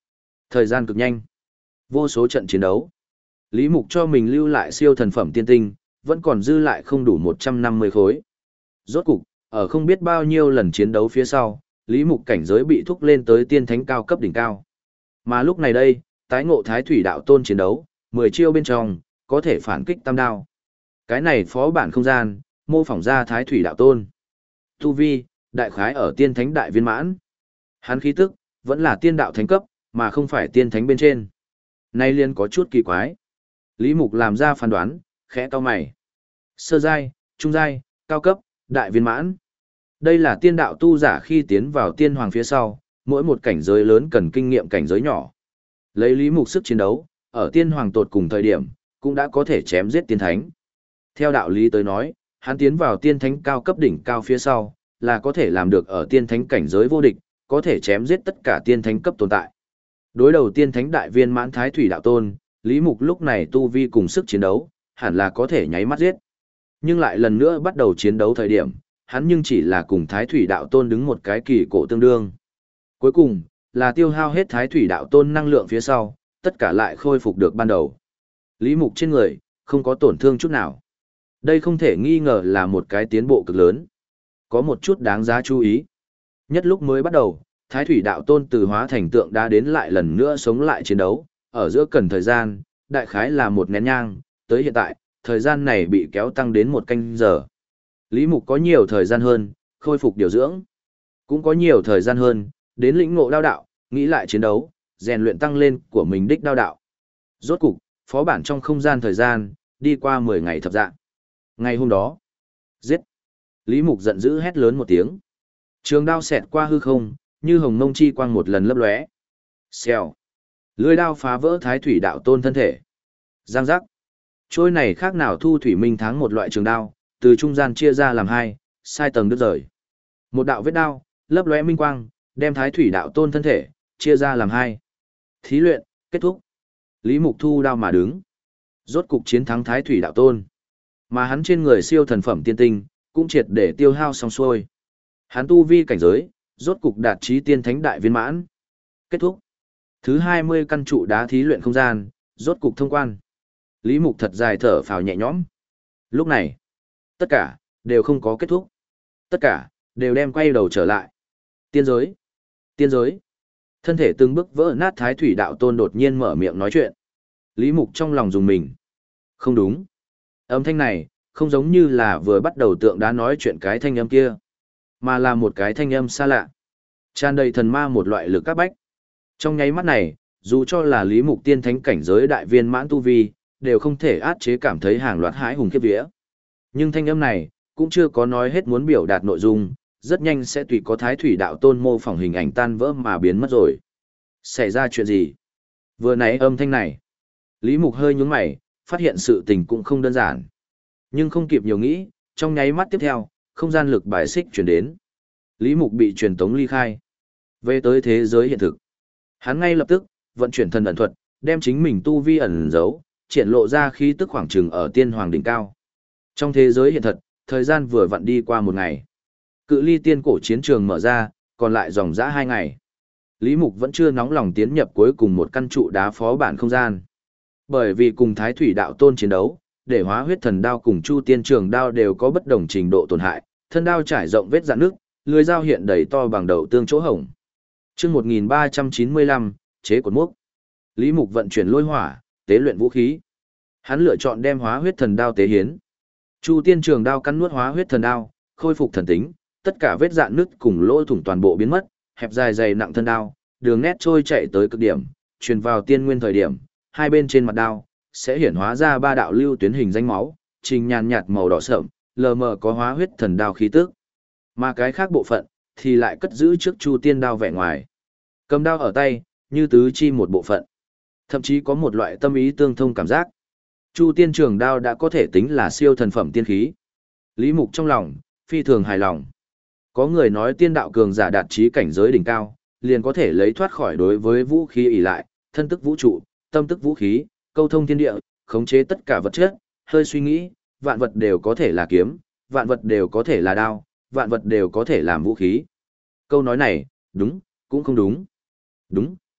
Thời gian cực nhanh. Vô số trận chiến đấu. Lý Mục cho mình lưu lại siêu thần phẩm tiên tinh, vẫn còn dư lại không đủ một trăm năm mươi khối. Rốt cục, ở không biết bao nhiêu lần chiến đấu phía sau, Lý Mục cảnh giới bị thúc lên tới tiên thánh cao cấp đỉnh cao. Mà lúc này đây, tái ngộ Thái Thủy Đạo Tôn chiến đấu, mười chiêu bên trong, có thể phản kích tam đao. Cái này phó bản không gian, mô phỏng ra Thái Thủy Đạo Tôn. Tu vi, đại khái ở tiên thánh đại viên mãn. Hắn khí tức, vẫn là tiên đạo thánh cấp, mà không phải tiên thánh bên trên. Nay liên có chút kỳ quái. Lý Mục làm ra phán đoán, khẽ cau mày. Sơ giai, trung giai, cao cấp, đại viên mãn. Đây là tiên đạo tu giả khi tiến vào tiên hoàng phía sau, mỗi một cảnh giới lớn cần kinh nghiệm cảnh giới nhỏ. Lấy Lý Mục sức chiến đấu, ở tiên hoàng tột cùng thời điểm, cũng đã có thể chém giết tiên thánh. Theo đạo lý tới nói, hắn tiến vào tiên thánh cao cấp đỉnh cao phía sau, là có thể làm được ở tiên thánh cảnh giới vô địch, có thể chém giết tất cả tiên thánh cấp tồn tại. Đối đầu tiên thánh đại viên mãn Thái Thủy Đạo Tôn, Lý Mục lúc này tu vi cùng sức chiến đấu, hẳn là có thể nháy mắt giết. Nhưng lại lần nữa bắt đầu chiến đấu thời điểm, hắn nhưng chỉ là cùng Thái Thủy Đạo Tôn đứng một cái kỳ cổ tương đương. Cuối cùng, là tiêu hao hết Thái Thủy Đạo Tôn năng lượng phía sau, tất cả lại khôi phục được ban đầu. Lý Mục trên người, không có tổn thương chút nào. Đây không thể nghi ngờ là một cái tiến bộ cực lớn. Có một chút đáng giá chú ý. Nhất lúc mới bắt đầu, Thái Thủy Đạo Tôn từ hóa thành tượng đá đến lại lần nữa sống lại chiến đấu, ở giữa cần thời gian, đại khái là một nén nhang, tới hiện tại, thời gian này bị kéo tăng đến một canh giờ. Lý Mục có nhiều thời gian hơn, khôi phục điều dưỡng. Cũng có nhiều thời gian hơn, đến lĩnh ngộ đao đạo, nghĩ lại chiến đấu, rèn luyện tăng lên của mình đích đao đạo. Rốt cục, phó bản trong không gian thời gian, đi qua mười ngày thập dạng. Ngày hôm đó, giết. Lý Mục giận dữ hét lớn một tiếng. Trường đao xẹt qua hư không, như hồng mông chi quang một lần lấp lóe. Xèo. Lưỡi đao phá vỡ Thái Thủy Đạo Tôn thân thể. Giang giác. Trôi này khác nào thu thủy minh tháng một loại trường đao, từ trung gian chia ra làm hai, sai tầng đứt rời. Một đạo vết đao, lấp lóe minh quang, đem Thái Thủy Đạo Tôn thân thể chia ra làm hai. Thí luyện kết thúc. Lý Mục thu đao mà đứng. Rốt cục chiến thắng Thái Thủy Đạo Tôn. Mà hắn trên người siêu thần phẩm tiên tinh, cũng triệt để tiêu hao xong xuôi. Hắn tu vi cảnh giới, rốt cục đạt chí tiên thánh đại viên mãn. Kết thúc. Thứ hai mươi căn trụ đá thí luyện không gian, rốt cục thông quan. Lý Mục thật dài thở phào nhẹ nhõm. Lúc này, tất cả, đều không có kết thúc. Tất cả, đều đem quay đầu trở lại. Tiên giới. Tiên giới. Thân thể từng bước vỡ nát Thái Thủy Đạo Tôn đột nhiên mở miệng nói chuyện. Lý Mục trong lòng dùng mình. Không đúng. Âm thanh này, không giống như là vừa bắt đầu tượng đá nói chuyện cái thanh âm kia, mà là một cái thanh âm xa lạ. Tràn đầy thần ma một loại lực các bách. Trong nháy mắt này, dù cho là Lý Mục tiên thánh cảnh giới đại viên mãn tu vi, đều không thể át chế cảm thấy hàng loạt hãi hùng khiếp vía. Nhưng thanh âm này, cũng chưa có nói hết muốn biểu đạt nội dung, rất nhanh sẽ tùy có Thái Thủy Đạo Tôn mô phỏng hình ảnh tan vỡ mà biến mất rồi. Xảy ra chuyện gì? Vừa nãy âm thanh này, Lý Mục hơi nhướng mày, phát hiện sự tình cũng không đơn giản. Nhưng không kịp nhiều nghĩ, trong nháy mắt tiếp theo, không gian lực bài xích chuyển đến. Lý Mục bị truyền tống ly khai. Về tới thế giới hiện thực. Hắn ngay lập tức, vận chuyển thần ẩn thuật, đem chính mình tu vi ẩn giấu, triển lộ ra khí tức khoảng trừng ở tiên hoàng đỉnh cao. Trong thế giới hiện thật, thời gian vừa vặn đi qua một ngày. Cự ly tiên cổ chiến trường mở ra, còn lại dòng dã hai ngày. Lý Mục vẫn chưa nóng lòng tiến nhập cuối cùng một căn trụ đá phó bản không gian. Bởi vì cùng Thái Thủy Đạo Tôn chiến đấu, để hóa huyết thần đao cùng Chu Tiên Trường đao đều có bất đồng trình độ tổn hại, thân đao trải rộng vết rạn nước, lưỡi dao hiện đầy to bằng đầu tương chỗ hổng. Chương một nghìn ba trăm chín mươi lăm, chế cột mốc. Lý Mục vận chuyển lôi hỏa, tế luyện vũ khí. Hắn lựa chọn đem hóa huyết thần đao tế hiến. Chu Tiên Trường đao cắn nuốt hóa huyết thần đao, khôi phục thần tính, tất cả vết rạn nứt cùng lỗ thủng toàn bộ biến mất, hẹp dài dày nặng thân đao, đường nét trôi chạy tới cực điểm, truyền vào tiên nguyên thời điểm, hai bên trên mặt đao sẽ hiển hóa ra ba đạo lưu tuyến hình danh máu, trình nhàn nhạt màu đỏ sậm, lờ mờ có hóa huyết thần đao khí tức. Mà cái khác bộ phận thì lại cất giữ trước Chu Tiên đao vẻ ngoài. Cầm đao ở tay, như tứ chi một bộ phận. Thậm chí có một loại tâm ý tương thông cảm giác. Chu Tiên Trường đao đã có thể tính là siêu thần phẩm tiên khí. Lý Mục trong lòng phi thường hài lòng. Có người nói tiên đạo cường giả đạt chí cảnh giới đỉnh cao, liền có thể lấy thoát khỏi đối với vũ khí ỷ lại, thân tức vũ trụ, tâm tức vũ khí, câu thông thiên địa, khống chế tất cả vật chất, hơi suy nghĩ, vạn vật đều có thể là kiếm, vạn vật đều có thể là đao, vạn vật đều có thể làm vũ khí. Câu nói này, đúng, cũng không đúng. Đúng,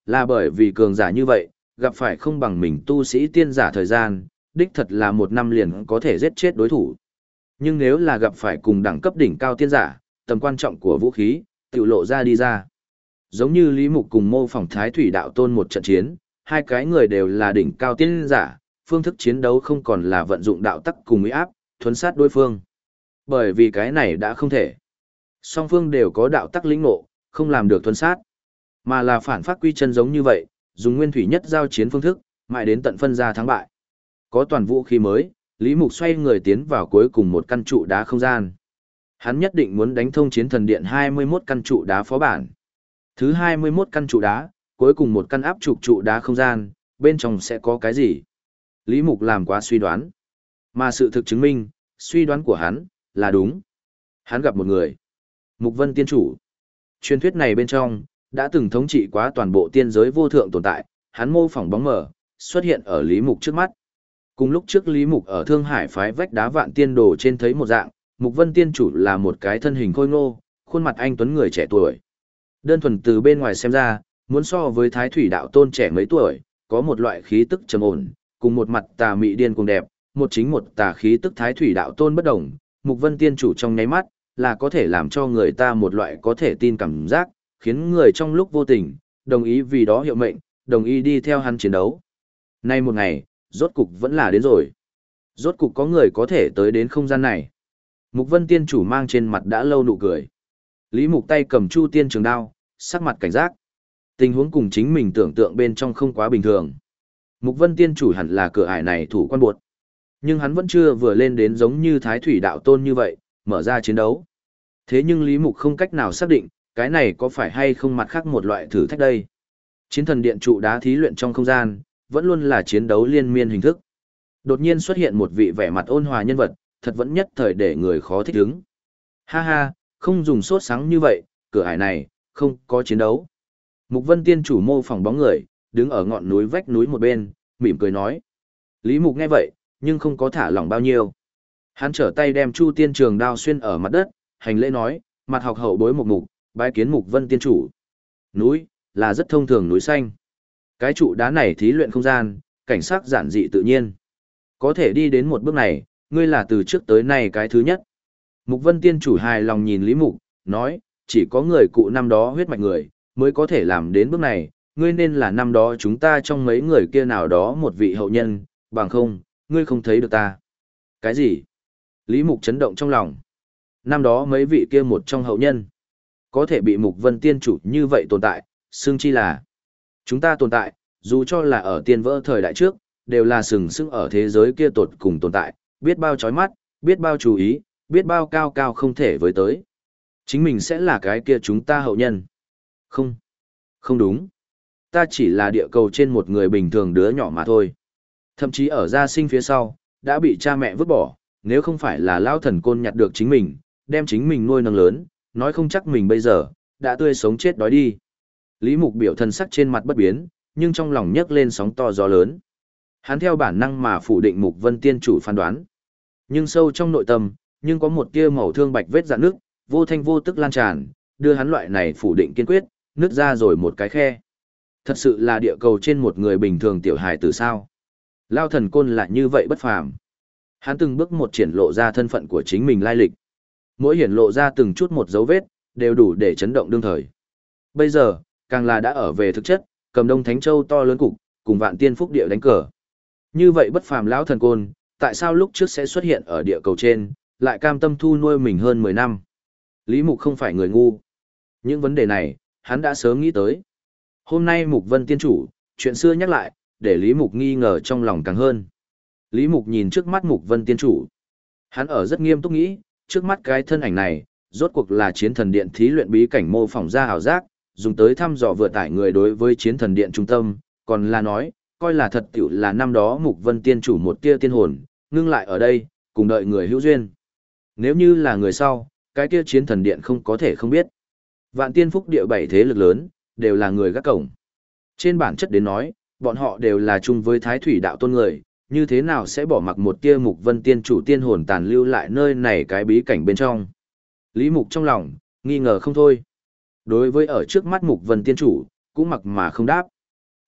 là bởi vì cường giả như vậy, gặp phải không bằng mình tu sĩ tiên giả thời gian, đích thật là một năm liền có thể giết chết đối thủ. Nhưng nếu là gặp phải cùng đẳng cấp đỉnh cao tiên giả, tầm quan trọng của vũ khí, tự lộ ra đi ra. Giống như Lý Mục cùng mô phỏng Thái Thủy Đạo Tôn một trận chiến, hai cái người đều là đỉnh cao tiên giả, phương thức chiến đấu không còn là vận dụng đạo tắc cùng uy áp, thuấn sát đối phương. Bởi vì cái này đã không thể. Song phương đều có đạo tắc lĩnh ngộ, không làm được thuấn sát, mà là phản phát quy chân giống như vậy, dùng nguyên thủy nhất giao chiến phương thức, mãi đến tận phân ra thắng bại. Có toàn vũ khí mới, Lý Mục xoay người tiến vào cuối cùng một căn trụ đá không gian. Hắn nhất định muốn đánh thông chiến thần điện hai mươi mốt căn trụ đá phó bản. Thứ hai mươi mốt căn trụ đá, cuối cùng một căn áp trục trụ đá không gian, bên trong sẽ có cái gì? Lý Mục làm quá suy đoán. Mà sự thực chứng minh, suy đoán của hắn, là đúng. Hắn gặp một người. Mục Vân Tiên Chủ. Truyền thuyết này bên trong, đã từng thống trị quá toàn bộ tiên giới vô thượng tồn tại, hắn mô phỏng bóng mờ, xuất hiện ở Lý Mục trước mắt. Cùng lúc trước Lý Mục ở Thương Hải phái vách đá Vạn Tiên Đồ trên thấy một dạng, Mục Vân Tiên Chủ là một cái thân hình khôi ngô, khuôn mặt anh tuấn người trẻ tuổi. Đơn thuần từ bên ngoài xem ra, muốn so với Thái Thủy Đạo Tôn trẻ mấy tuổi, có một loại khí tức trầm ổn, cùng một mặt tà mị điên cuồng đẹp, một chính một tà khí tức Thái Thủy Đạo Tôn bất đồng, Mục Vân Tiên Chủ trong nháy mắt, là có thể làm cho người ta một loại có thể tin cảm giác, khiến người trong lúc vô tình, đồng ý vì đó hiệu mệnh, đồng ý đi theo hắn chiến đấu. Nay một ngày, rốt cục vẫn là đến rồi. Rốt cục có người có thể tới đến không gian này. Mục Vân Tiên Chủ mang trên mặt đã lâu nụ cười. Lý Mục tay cầm Chu Tiên trường đao, sắc mặt cảnh giác. Tình huống cùng chính mình tưởng tượng bên trong không quá bình thường. Mục Vân Tiên Chủ hẳn là cửa ải này thủ quan buộc. Nhưng hắn vẫn chưa vừa lên đến giống như Thái Thủy Đạo Tôn như vậy, mở ra chiến đấu. Thế nhưng Lý Mục không cách nào xác định, cái này có phải hay không mặt khác một loại thử thách đây. Chiến thần điện trụ đá thí luyện trong không gian, vẫn luôn là chiến đấu liên miên hình thức. Đột nhiên xuất hiện một vị vẻ mặt ôn hòa nhân vật, thật vẫn nhất thời để người khó thích ứng. Ha ha, không dùng sốt sáng như vậy, cửa ải này, không có chiến đấu. Mục Vân Tiên Chủ mô phỏng bóng người, đứng ở ngọn núi vách núi một bên, mỉm cười nói. Lý Mục nghe vậy, nhưng không có thả lỏng bao nhiêu. Hắn trở tay đem Chu Tiên trường đao xuyên ở mặt đất, hành lễ nói, mặt học hậu bối một mục, bái kiến Mục Vân Tiên Chủ. Núi, là rất thông thường núi xanh. Cái trụ đá này thí luyện không gian, cảnh sắc giản dị tự nhiên. Có thể đi đến một bước này, ngươi là từ trước tới nay cái thứ nhất. Mục Vân Tiên Chủ hài lòng nhìn Lý Mục, nói, chỉ có người cụ năm đó huyết mạch người, mới có thể làm đến bước này, ngươi nên là năm đó chúng ta trong mấy người kia nào đó một vị hậu nhân, bằng không, ngươi không thấy được ta. Cái gì? Lý Mục chấn động trong lòng. Năm đó mấy vị kia một trong hậu nhân, có thể bị Mục Vân Tiên Chủ như vậy tồn tại, xương chi là. Chúng ta tồn tại, dù cho là ở tiên vỡ thời đại trước, đều là sừng sững ở thế giới kia tột cùng tồn tại, biết bao chói mắt, biết bao chú ý, biết bao cao cao không thể với tới. Chính mình sẽ là cái kia chúng ta hậu nhân. Không, không đúng. Ta chỉ là địa cầu trên một người bình thường đứa nhỏ mà thôi. Thậm chí ở gia sinh phía sau, đã bị cha mẹ vứt bỏ, nếu không phải là Lão Thần Côn nhặt được chính mình, đem chính mình nuôi nấng lớn, nói không chắc mình bây giờ, đã tươi sống chết đói đi. Lý Mục biểu thần sắc trên mặt bất biến, nhưng trong lòng nhấc lên sóng to gió lớn. Hắn theo bản năng mà phủ định Mục Vân Tiên Chủ phán đoán. Nhưng sâu trong nội tâm, nhưng có một tia màu thương bạch vết rạn nước, vô thanh vô tức lan tràn, đưa hắn loại này phủ định kiên quyết, nứt ra rồi một cái khe. Thật sự là địa cầu trên một người bình thường tiểu hài tử sao? Lao Thần Côn lại như vậy bất phàm. Hắn từng bước một triển lộ ra thân phận của chính mình lai lịch. Mỗi hiển lộ ra từng chút một dấu vết, đều đủ để chấn động đương thời. Bây giờ, càng là đã ở về thực chất, cầm Đông Thánh Châu to lớn cục, cùng Vạn Tiên Phúc Địa đánh cờ. Như vậy bất phàm lão thần côn, tại sao lúc trước sẽ xuất hiện ở địa cầu trên, lại cam tâm thu nuôi mình hơn mười năm? Lý Mục không phải người ngu. Những vấn đề này, hắn đã sớm nghĩ tới. Hôm nay Mục Vân Tiên Chủ, chuyện xưa nhắc lại, để Lý Mục nghi ngờ trong lòng càng hơn. Lý Mục nhìn trước mắt Mục Vân Tiên Chủ. Hắn ở rất nghiêm túc nghĩ, trước mắt cái thân ảnh này, rốt cuộc là chiến thần điện thí luyện bí cảnh mô phỏng ra ảo giác, dùng tới thăm dò vừa tải người đối với chiến thần điện trung tâm, còn là nói, coi là thật tiểu là năm đó Mục Vân Tiên Chủ một tia tiên hồn, ngưng lại ở đây, cùng đợi người hữu duyên. Nếu như là người sau, cái kia chiến thần điện không có thể không biết. Vạn Tiên Phúc Địa bảy thế lực lớn, đều là người gác cổng. Trên bản chất đến nói, bọn họ đều là chung với Thái Thủy Đạo Tôn người, như thế nào sẽ bỏ mặc một tia Mục Vân Tiên Chủ tiên hồn tàn lưu lại nơi này cái bí cảnh bên trong. Lý Mục trong lòng, nghi ngờ không thôi. Đối với ở trước mắt Mục Vân Tiên Chủ, cũng mặc mà không đáp.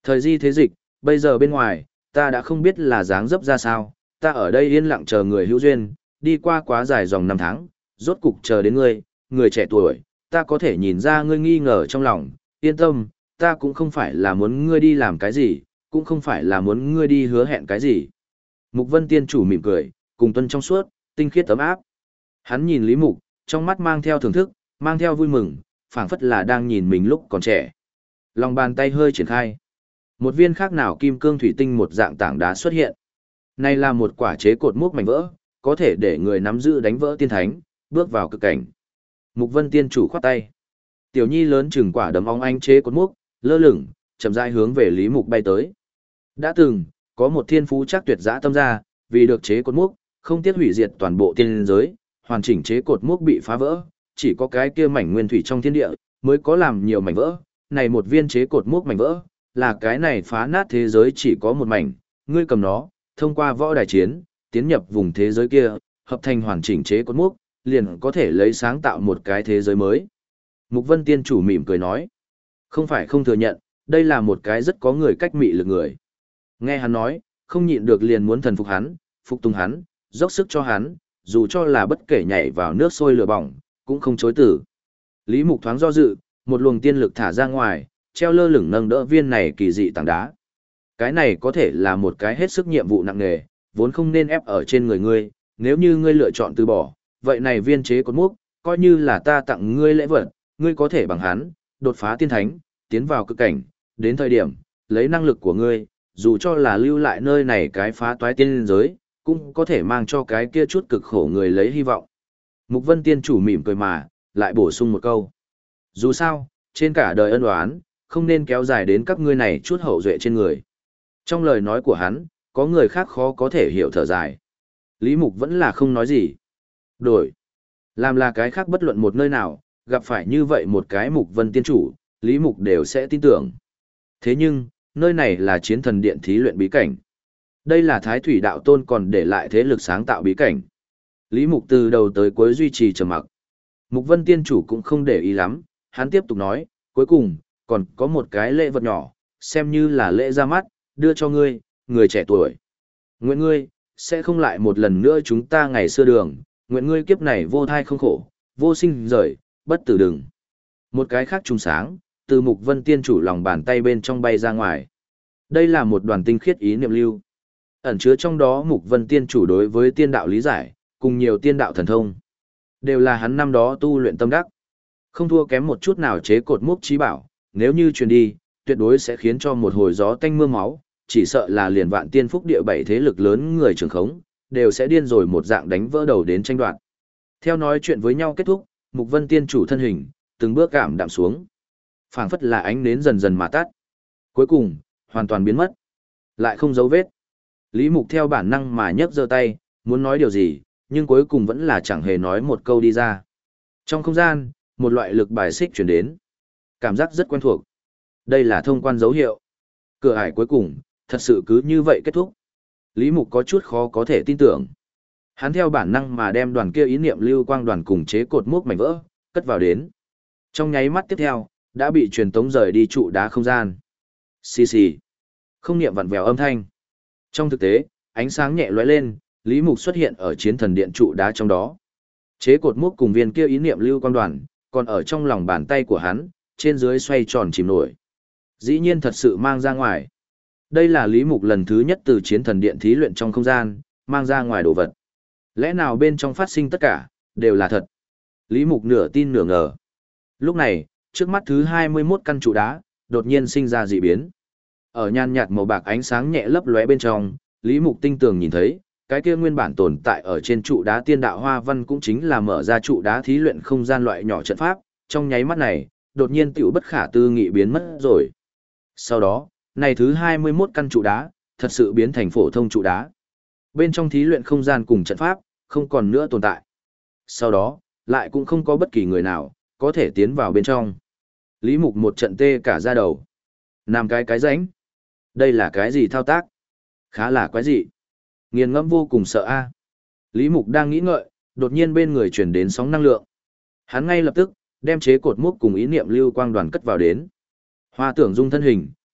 Thời di thế dịch, bây giờ bên ngoài, ta đã không biết là dáng dấp ra sao, ta ở đây yên lặng chờ người hữu duyên, đi qua quá dài dòng năm tháng, rốt cục chờ đến ngươi, người trẻ tuổi, ta có thể nhìn ra ngươi nghi ngờ trong lòng, yên tâm, ta cũng không phải là muốn ngươi đi làm cái gì, cũng không phải là muốn ngươi đi hứa hẹn cái gì. Mục Vân Tiên chủ mỉm cười, cùng tuân trong suốt, tinh khiết ấm áp. Hắn nhìn Lý Mục, trong mắt mang theo thưởng thức, mang theo vui mừng, phảng phất là đang nhìn mình lúc còn trẻ. Lòng bàn tay hơi triển khai. Một viên khác nào kim cương thủy tinh một dạng tảng đá xuất hiện. Này là một quả chế cột mốc mảnh vỡ, có thể để người nắm giữ đánh vỡ tiên thánh, bước vào cực cảnh. Mục Vân Tiên chủ khoát tay. Tiểu Nhi lớn chừng quả đấm óng ánh chế cột mốc, lơ lửng, chậm rãi hướng về Lý Mục bay tới. Đã từng, có một thiên phú chắc tuyệt dã tâm ra, vì được chế cột mốc, không tiếc hủy diệt toàn bộ tiên giới, hoàn chỉnh chế cột mốc bị phá vỡ, chỉ có cái kia mảnh nguyên thủy trong thiên địa mới có làm nhiều mảnh vỡ, này một viên chế cột mốc mảnh vỡ, là cái này phá nát thế giới chỉ có một mảnh, ngươi cầm nó, thông qua võ đài chiến, tiến nhập vùng thế giới kia, hợp thành hoàn chỉnh chế cột mốc, liền có thể lấy sáng tạo một cái thế giới mới. Mục Vân Tiên chủ mỉm cười nói, không phải không thừa nhận, đây là một cái rất có người cách mị lực người. Nghe hắn nói, không nhịn được liền muốn thần phục hắn, phục tùng hắn, dốc sức cho hắn, dù cho là bất kể nhảy vào nước sôi lửa bỏng, cũng không chối từ. Lý Mục thoáng do dự, một luồng tiên lực thả ra ngoài, treo lơ lửng nâng đỡ viên này kỳ dị tảng đá. Cái này có thể là một cái hết sức nhiệm vụ nặng nề, vốn không nên ép ở trên người ngươi, nếu như ngươi lựa chọn từ bỏ, vậy này viên chế cột mốc, coi như là ta tặng ngươi lễ vật, ngươi có thể bằng hắn, đột phá tiên thánh, tiến vào cực cảnh, đến thời điểm, lấy năng lực của ngươi, dù cho là lưu lại nơi này cái phá toái tiên giới, cũng có thể mang cho cái kia chút cực khổ người lấy hy vọng. Mục Vân Tiên chủ mỉm cười mà, lại bổ sung một câu. Dù sao, trên cả đời ân oán, không nên kéo dài đến các ngươi này chút hậu duệ trên người. Trong lời nói của hắn, có người khác khó có thể hiểu thở dài. Lý Mục vẫn là không nói gì. Đổi. Làm là cái khác bất luận một nơi nào, gặp phải như vậy một cái Mục Vân Tiên chủ, Lý Mục đều sẽ tin tưởng. Thế nhưng, nơi này là chiến thần điện thí luyện bí cảnh. Đây là Thái Thủy Đạo Tôn còn để lại thế lực sáng tạo bí cảnh. Lý Mục từ đầu tới cuối duy trì trầm mặc. Mục Vân Tiên chủ cũng không để ý lắm, hắn tiếp tục nói, cuối cùng, còn có một cái lễ vật nhỏ, xem như là lễ ra mắt, đưa cho ngươi, người trẻ tuổi. Nguyện ngươi, sẽ không lại một lần nữa chúng ta ngày xưa đường, nguyện ngươi kiếp này vô thai không khổ, vô sinh rời, bất tử đừng. Một cái khác trùng sáng, từ Mục Vân Tiên chủ lòng bàn tay bên trong bay ra ngoài. Đây là một đoàn tinh khiết ý niệm lưu. Ẩn chứa trong đó Mục Vân Tiên chủ đối với tiên đạo lý giải, cùng nhiều tiên đạo thần thông. Đều là hắn năm đó tu luyện tâm đắc. Không thua kém một chút nào chế cột mốc trí bảo, nếu như truyền đi, tuyệt đối sẽ khiến cho một hồi gió tanh mưa máu, chỉ sợ là liền vạn tiên phúc địa bảy thế lực lớn người trường khống, đều sẽ điên rồi một dạng đánh vỡ đầu đến tranh đoạt. Theo nói chuyện với nhau kết thúc, Mục Vân Tiên chủ thân hình, từng bước cảm đạm xuống. Phảng phất là ánh nến dần dần mà tắt. Cuối cùng, hoàn toàn biến mất. Lại không dấu vết. Lý Mục theo bản năng mà nhấc giơ tay, muốn nói điều gì, nhưng cuối cùng vẫn là chẳng hề nói một câu đi ra. Trong không gian, một loại lực bài xích chuyển đến. Cảm giác rất quen thuộc. Đây là thông quan dấu hiệu. Cửa ải cuối cùng, thật sự cứ như vậy kết thúc. Lý Mục có chút khó có thể tin tưởng. Hắn theo bản năng mà đem đoàn kia ý niệm lưu quang đoàn cùng chế cột mốc mảnh vỡ, cất vào đến. Trong nháy mắt tiếp theo, đã bị truyền tống rời đi trụ đá không gian. Xì xì. Không niệm vặn vẹo âm thanh. Trong thực tế, ánh sáng nhẹ lóe lên, Lý Mục xuất hiện ở chiến thần điện trụ đá trong đó. Chế cột mốc cùng viên kia ý niệm lưu quang đoàn, còn ở trong lòng bàn tay của hắn, trên dưới xoay tròn chìm nổi. Dĩ nhiên thật sự mang ra ngoài. Đây là Lý Mục lần thứ nhất từ chiến thần điện thí luyện trong không gian, mang ra ngoài đồ vật. Lẽ nào bên trong phát sinh tất cả, đều là thật? Lý Mục nửa tin nửa ngờ. Lúc này, trước mắt thứ hai mươi mốt căn trụ đá, đột nhiên sinh ra dị biến. Ở nhan nhạt màu bạc ánh sáng nhẹ lấp lóe bên trong, Lý Mục tinh tường nhìn thấy, cái kia nguyên bản tồn tại ở trên trụ đá tiên đạo hoa văn cũng chính là mở ra trụ đá thí luyện không gian loại nhỏ trận pháp, trong nháy mắt này, đột nhiên tiểu bất khả tư nghị biến mất rồi. Sau đó, này thứ hai mươi mốt căn trụ đá, thật sự biến thành phổ thông trụ đá. Bên trong thí luyện không gian cùng trận pháp, không còn nữa tồn tại. Sau đó, lại cũng không có bất kỳ người nào, có thể tiến vào bên trong. Lý Mục một trận tê cả da đầu. Làm cái cái rãnh. Đây là cái gì thao tác? Khá là quái dị. Nghiền ngẫm vô cùng sợ a. Lý Mục đang nghĩ ngợi, đột nhiên bên người truyền đến sóng năng lượng. Hắn ngay lập tức đem chế cột mốc cùng ý niệm lưu quang đoàn cất vào đến. Hoa Tưởng Dung thân hình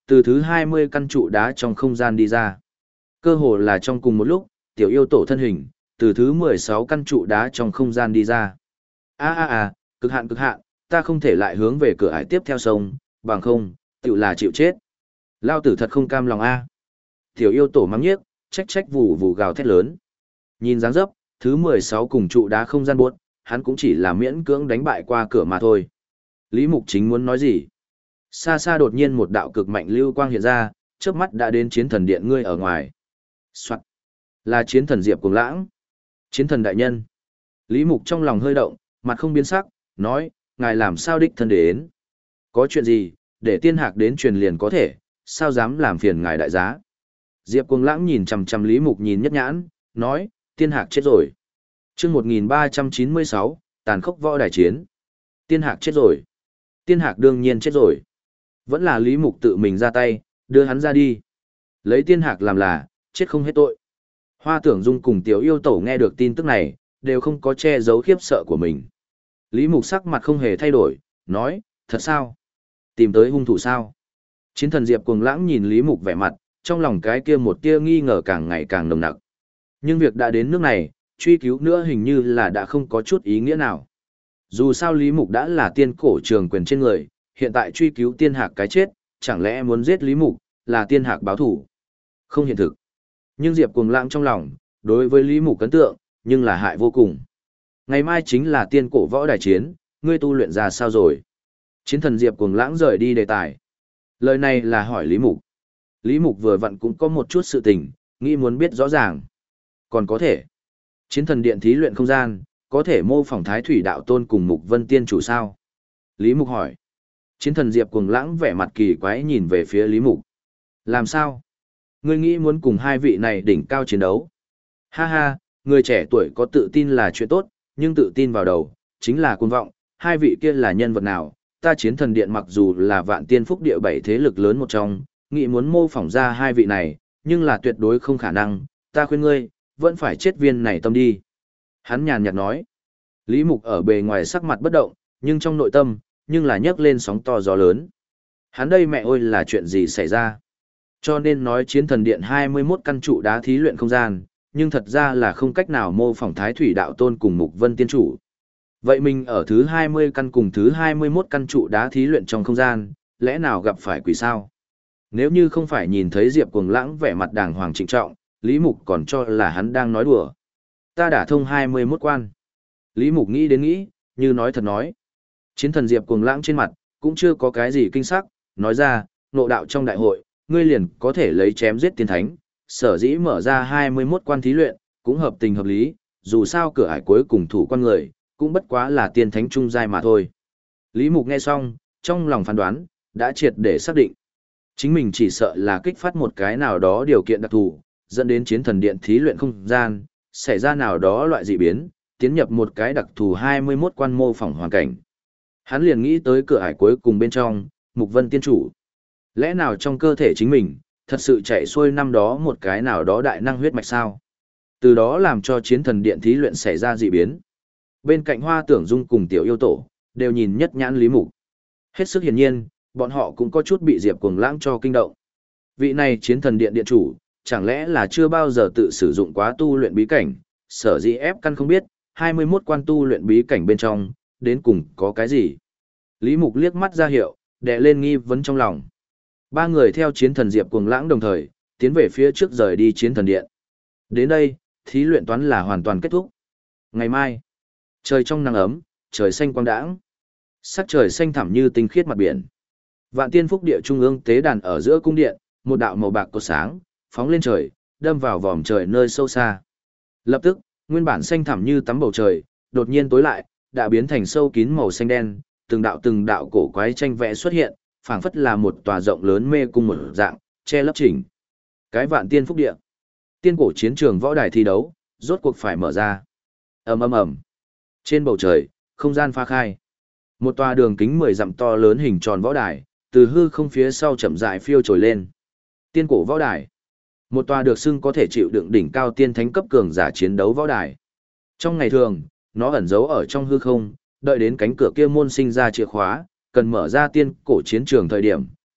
từ thứ hai mươi căn trụ đá trong không gian đi ra. Cơ hồ là trong cùng một lúc, tiểu yêu tổ thân hình, từ thứ mười sáu căn trụ đá trong không gian đi ra. A a a, cực hạn cực hạn, ta không thể lại hướng về cửa ải tiếp theo sông, bằng không, tiểu là chịu chết. Lao tử thật không cam lòng a. Tiểu yêu tổ mắng nhiếc, trách trách vù vù gào thét lớn. Nhìn dáng dấp, thứ mười sáu cùng trụ đá không gian buốt, hắn cũng chỉ là miễn cưỡng đánh bại qua cửa mà thôi. Lý Mục Chính muốn nói gì? Xa xa đột nhiên một đạo cực mạnh lưu quang hiện ra, chớp mắt đã đến chiến thần điện ngươi ở ngoài. Soạn. Là chiến thần Diệp Cuồng Lãng. Chiến thần đại nhân. Lý Mục trong lòng hơi động, mặt không biến sắc, nói, ngài làm sao đích thân đến? Có chuyện gì, để tiên hạc đến truyền liền có thể, sao dám làm phiền ngài đại giá? Diệp Cuồng Lãng nhìn chằm chằm Lý Mục nhìn nhất nhãn, nói, tiên hạc chết rồi. Chương một nghìn ba trăm chín mươi sáu, tàn khốc võ đài chiến. Tiên hạc chết rồi. Tiên hạc đương nhiên chết rồi. Vẫn là Lý Mục tự mình ra tay, đưa hắn ra đi. Lấy tiên hạc làm là, chết không hết tội. Hoa Tưởng Dung cùng Tiểu Yêu Tổ nghe được tin tức này, đều không có che giấu khiếp sợ của mình. Lý Mục sắc mặt không hề thay đổi, nói, thật sao? Tìm tới hung thủ sao? Chiến thần Diệp Cuồng Lãng nhìn Lý Mục vẻ mặt, trong lòng cái kia một tia nghi ngờ càng ngày càng nồng nặc. Nhưng việc đã đến nước này, truy cứu nữa hình như là đã không có chút ý nghĩa nào. Dù sao Lý Mục đã là tiên cổ trường quyền trên người, hiện tại truy cứu tiên hạc cái chết, chẳng lẽ muốn giết Lý Mục, là tiên hạc báo thủ? Không hiện thực. Nhưng Diệp Cuồng Lãng trong lòng, đối với Lý Mục ấn tượng, nhưng là hại vô cùng. Ngày mai chính là tiên cổ võ đài chiến, ngươi tu luyện ra sao rồi? Chiến thần Diệp Cuồng Lãng rời đi đề tài. Lời này là hỏi Lý Mục. Lý Mục vừa vặn cũng có một chút sự tình, nghĩ muốn biết rõ ràng. Còn có thể. Chiến thần điện thí luyện không gian, có thể mô phỏng Thái Thủy Đạo Tôn cùng Mục Vân Tiên chủ sao? Lý Mục hỏi. Chiến thần Diệp Cuồng Lãng vẻ mặt kỳ quái nhìn về phía Lý Mục. Làm sao? Ngươi nghĩ muốn cùng hai vị này đỉnh cao chiến đấu? Ha ha, người trẻ tuổi có tự tin là chuyện tốt, nhưng tự tin vào đầu, chính là cuồng vọng. Hai vị kia là nhân vật nào? Ta chiến thần điện mặc dù là vạn tiên phúc địa bảy thế lực lớn một trong, nghĩ muốn mô phỏng ra hai vị này, nhưng là tuyệt đối không khả năng. Ta khuyên ngươi, vẫn phải chết viên này tâm đi. Hắn nhàn nhạt nói. Lý Mục ở bề ngoài sắc mặt bất động, nhưng trong nội tâm, nhưng là nhấc lên sóng to gió lớn. Hắn đây mẹ ơi là chuyện gì xảy ra? Cho nên nói chiến thần điện hai mươi mốt căn trụ đá thí luyện không gian, nhưng thật ra là không cách nào mô phỏng Thái Thủy Đạo Tôn cùng Mục Vân Tiên chủ. Vậy mình ở thứ hai mươi căn cùng thứ hai mươi mốt căn trụ đá thí luyện trong không gian, lẽ nào gặp phải quỷ sao? Nếu như không phải nhìn thấy Diệp Cuồng Lãng vẻ mặt đàng hoàng trịnh trọng, Lý Mục còn cho là hắn đang nói đùa. Ta đã thông hai mươi mốt quan. Lý Mục nghĩ đến nghĩ, như nói thật nói. Chiến thần Diệp Cuồng Lãng trên mặt, cũng chưa có cái gì kinh sắc, nói ra, ngộ đạo trong đại hội, ngươi liền có thể lấy chém giết tiên thánh, sở dĩ mở ra hai mươi mốt quan thí luyện, cũng hợp tình hợp lý, dù sao cửa ải cuối cùng thủ quan người, cũng bất quá là tiên thánh trung giai mà thôi. Lý Mục nghe xong, trong lòng phán đoán, đã triệt để xác định. Chính mình chỉ sợ là kích phát một cái nào đó điều kiện đặc thù, dẫn đến chiến thần điện thí luyện không gian, xảy ra nào đó loại dị biến, tiến nhập một cái đặc thù hai mươi mốt quan mô phỏng hoàn cảnh. Hắn liền nghĩ tới cửa ải cuối cùng bên trong, Mục Vân Tiên chủ. Lẽ nào trong cơ thể chính mình, thật sự chạy xuôi năm đó một cái nào đó đại năng huyết mạch sao? Từ đó làm cho chiến thần điện thí luyện xảy ra dị biến. Bên cạnh Hoa Tưởng Dung cùng Tiểu Yêu Tổ, đều nhìn nhất nhãn Lý Mục. Hết sức hiển nhiên, bọn họ cũng có chút bị Diệp Cuồng Lãng cho kinh động. Vị này chiến thần điện điện chủ, chẳng lẽ là chưa bao giờ tự sử dụng quá tu luyện bí cảnh, sở dĩ ép căn không biết, hai mươi mốt quan tu luyện bí cảnh bên trong, đến cùng có cái gì? Lý Mục liếc mắt ra hiệu, đè lên nghi vấn trong lòng. Ba người theo chiến thần Diệp Cuồng Lãng đồng thời, tiến về phía trước rời đi chiến thần điện. Đến đây, thí luyện toán là hoàn toàn kết thúc. Ngày mai, trời trong nắng ấm, trời xanh quang đãng. Sắc trời xanh thẳm như tinh khiết mặt biển. Vạn Tiên Phúc Địa trung ương tế đàn ở giữa cung điện, một đạo màu bạc cột sáng, phóng lên trời, đâm vào vòm trời nơi sâu xa. Lập tức, nguyên bản xanh thẳm như tắm bầu trời, đột nhiên tối lại, đã biến thành sâu kín màu xanh đen, từng đạo từng đạo cổ quái tranh vẽ xuất hiện, phảng phất là một tòa rộng lớn mê cung một dạng, che lấp chỉnh. Cái Vạn Tiên Phúc Địa, tiên cổ chiến trường võ đài thi đấu, rốt cuộc phải mở ra. Ầm ầm ầm. Trên bầu trời, không gian pha khai. Một tòa đường kính mười dặm to lớn hình tròn võ đài, từ hư không phía sau chậm rãi phiêu trồi lên. Tiên cổ võ đài. Một tòa được xưng có thể chịu đựng đỉnh cao tiên thánh cấp cường giả chiến đấu võ đài. Trong ngày thường, nó ẩn giấu ở trong hư không, đợi đến cánh cửa kia môn sinh ra chìa khóa, cần mở ra tiên cổ chiến trường thời điểm,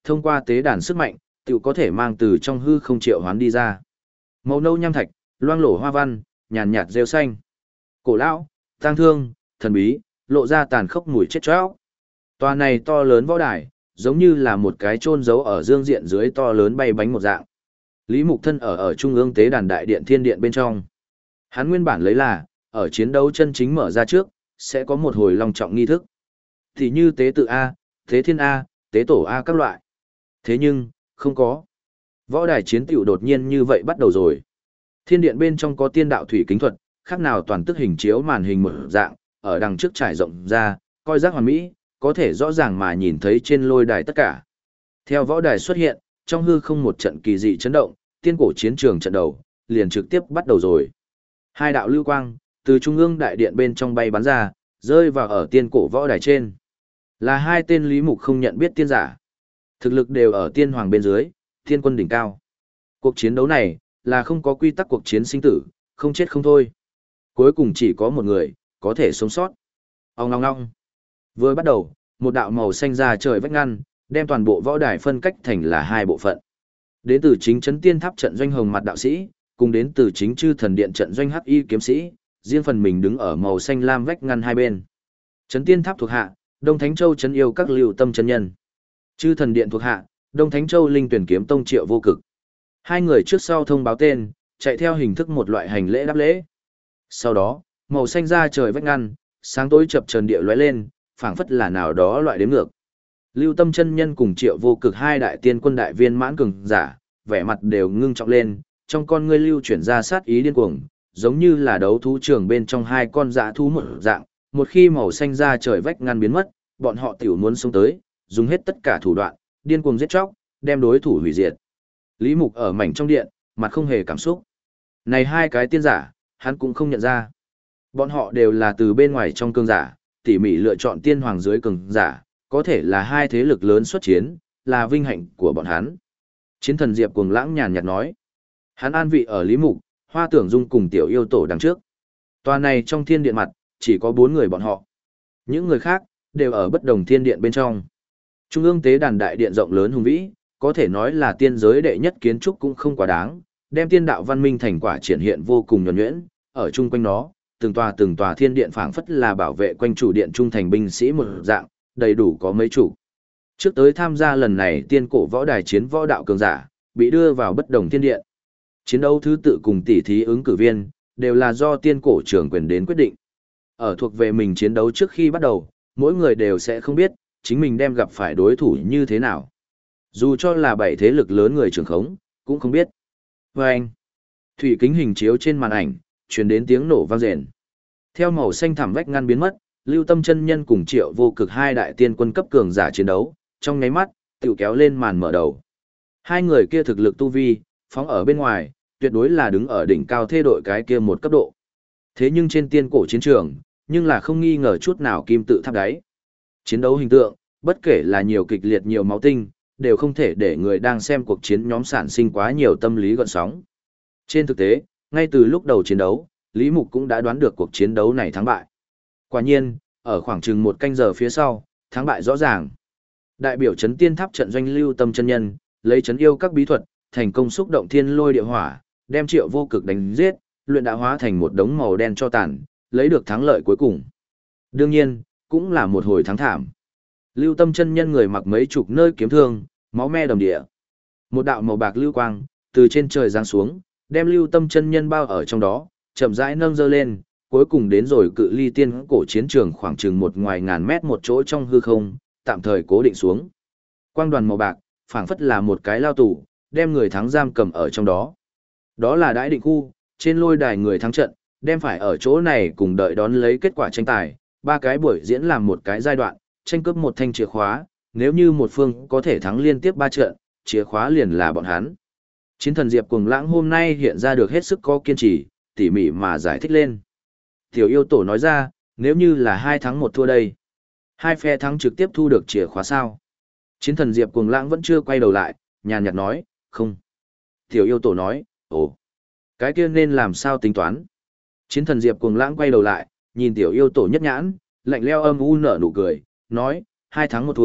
thông qua tế đàn sức mạnh, tự có thể mang từ trong hư không triệu hoán đi ra. Màu nâu nham thạch, loang lổ hoa văn, nhàn nhạt rêu xanh. Cổ lão, tang thương, thần bí, lộ ra tàn khốc mùi chết chóc. Tòa này to lớn võ đài, giống như là một cái chôn giấu ở dương diện dưới to lớn bay bánh một dạng. Lý Mục Thân ở ở trung ương tế đàn đại điện thiên điện bên trong. Hắn nguyên bản lấy là, ở chiến đấu chân chính mở ra trước, sẽ có một hồi long trọng nghi thức. Thì như tế tự A, tế thiên A, tế tổ A các loại. Thế nhưng, không có. Võ đài chiến tiểu đột nhiên như vậy bắt đầu rồi. Thiên điện bên trong có tiên đạo thủy kính thuật, khác nào toàn tức hình chiếu màn hình một dạng, ở đằng trước trải rộng ra, coi giác hoàn mỹ, có thể rõ ràng mà nhìn thấy trên lôi đài tất cả. Theo võ đài xuất hiện, trong hư không một trận kỳ dị chấn động, tiên cổ chiến trường trận đầu, liền trực tiếp bắt đầu rồi. Hai đạo lưu quang, từ trung ương đại điện bên trong bay bắn ra, rơi vào ở tiên cổ võ đài trên. Là hai tên Lý Mục không nhận biết tiên giả. Thực lực đều ở tiên hoàng bên dưới, thiên quân đỉnh cao. Cuộc chiến đấu này, là không có quy tắc cuộc chiến sinh tử, không chết không thôi. Cuối cùng chỉ có một người, có thể sống sót. Ông ngong ngong. Vừa bắt đầu, một đạo màu xanh ra trời vách ngăn, đem toàn bộ võ đài phân cách thành là hai bộ phận. Đến từ chính chấn tiên tháp trận doanh hồng mặt đạo sĩ, cùng đến từ chính chư thần điện trận doanh hắc y kiếm sĩ, riêng phần mình đứng ở màu xanh lam vách ngăn hai bên. Chấn tiên tháp thuộc hạ, Đông Thánh Châu chấn yêu các lưu tâm chân nhân. Chư thần điện thuộc hạ, Đông Thánh Châu linh tuyển kiếm tông Triệu Vô Cực. Hai người trước sau thông báo tên, chạy theo hình thức một loại hành lễ đáp lễ. Sau đó, màu xanh ra trời vách ngăn, sáng tối chập chờn địa lóe lên, phảng phất là nào đó loại đếm ngược. Lưu Tâm chân nhân cùng Triệu Vô Cực hai đại tiên quân đại viên mãn cường giả, vẻ mặt đều ngưng trọng lên, trong con ngươi lưu chuyển ra sát ý điên cuồng, giống như là đấu thú trường bên trong hai con dã thú một dạng, một khi màu xanh ra trời vách ngăn biến mất, bọn họ tiểu muốn xông tới, dùng hết tất cả thủ đoạn, điên cuồng giết chóc, đem đối thủ hủy diệt. Lý Mục ở mảnh trong điện, mặt không hề cảm xúc. Này hai cái tiên giả, hắn cũng không nhận ra. Bọn họ đều là từ bên ngoài trong cường giả, tỉ mỉ lựa chọn tiên hoàng dưới cường giả, có thể là hai thế lực lớn xuất chiến, là vinh hạnh của bọn hắn. Chiến thần Diệp Cuồng Lãng nhàn nhạt nói. Hắn an vị ở Lý Mục, Hoa Tưởng Dung cùng tiểu yêu tổ đằng trước. Tòa này trong thiên điện mặt, chỉ có bốn người bọn họ. Những người khác, đều ở bất đồng thiên điện bên trong. Trung ương tế đàn đại điện rộng lớn hùng vĩ, có thể nói là tiên giới đệ nhất kiến trúc cũng không quá đáng, đem tiên đạo văn minh thành quả triển hiện vô cùng nhuần nhuyễn, ở chung quanh nó, từng tòa từng tòa thiên điện phảng phất là bảo vệ quanh chủ điện trung thành binh sĩ một dạng, đầy đủ có mấy chủ. Trước tới tham gia lần này tiên cổ võ đài chiến võ đạo cường giả, bị đưa vào bất đồng thiên điện. Chiến đấu thứ tự cùng tỷ thí ứng cử viên, đều là do tiên cổ trưởng quyền đến quyết định. Ở thuộc về mình chiến đấu trước khi bắt đầu, mỗi người đều sẽ không biết, chính mình đem gặp phải đối thủ như thế nào. Dù cho là bảy thế lực lớn người trưởng khống, cũng không biết. Và anh, thủy kính hình chiếu trên màn ảnh, truyền đến tiếng nổ vang rền. Theo màu xanh thẳm vách ngăn biến mất, Lưu Tâm chân nhân cùng Triệu Vô Cực hai đại tiên quân cấp cường giả chiến đấu, trong nháy mắt, tiểu kéo lên màn mở đầu. Hai người kia thực lực tu vi, phóng ở bên ngoài, tuyệt đối là đứng ở đỉnh cao thê đội cái kia một cấp độ. Thế nhưng trên tiên cổ chiến trường, nhưng là không nghi ngờ chút nào kim tự tháp đáy. Chiến đấu hình tượng, bất kể là nhiều kịch liệt nhiều máu tinh, đều không thể để người đang xem cuộc chiến nhóm sản sinh quá nhiều tâm lý gợn sóng. Trên thực tế, ngay từ lúc đầu chiến đấu, Lý Mục cũng đã đoán được cuộc chiến đấu này thắng bại. Quả nhiên, ở khoảng chừng một canh giờ phía sau, thắng bại rõ ràng. Đại biểu chấn tiên tháp trận doanh Lưu Tâm chân nhân, lấy chấn yêu các bí thuật, thành công xúc động thiên lôi địa hỏa, đem Triệu Vô Cực đánh giết, luyện đã hóa thành một đống màu đen cho tàn, lấy được thắng lợi cuối cùng. Đương nhiên, cũng là một hồi thắng thảm. Lưu Tâm chân nhân người mặc mấy chục nơi kiếm thương, máu me đầm địa. Một đạo màu bạc lưu quang từ trên trời giáng xuống, đem Lưu Tâm chân nhân bao ở trong đó, chậm rãi nâng dơ lên, cuối cùng đến rồi cự ly tiên cổ chiến trường khoảng chừng một ngoài ngàn mét một chỗ trong hư không, tạm thời cố định xuống. Quang đoàn màu bạc, phảng phất là một cái lao tù, đem người thắng giam cầm ở trong đó. Đó là đãi định khu, trên lôi đài người thắng trận, đem phải ở chỗ này cùng đợi đón lấy kết quả tranh tài, ba cái buổi diễn làm một cái giai đoạn, tranh cướp một thanh chìa khóa, nếu như một phương có thể thắng liên tiếp ba trận, chìa khóa liền là bọn hắn. Chiến thần Diệp Cuồng Lãng hôm nay hiện ra được hết sức có kiên trì, tỉ mỉ mà giải thích lên. Tiểu yêu tổ nói ra, nếu như là hai thắng một thua đây, hai phe thắng trực tiếp thu được chìa khóa sao? Chiến thần Diệp Cuồng Lãng vẫn chưa quay đầu lại, nhàn nhạt nói, không. Tiểu yêu tổ nói, ồ, cái kia nên làm sao tính toán? Chiến thần Diệp Cuồng Lãng quay đầu lại, nhìn tiểu yêu tổ nhất nhãn, lạnh leo âm u nở nụ cười, nói, hai thắng một thua,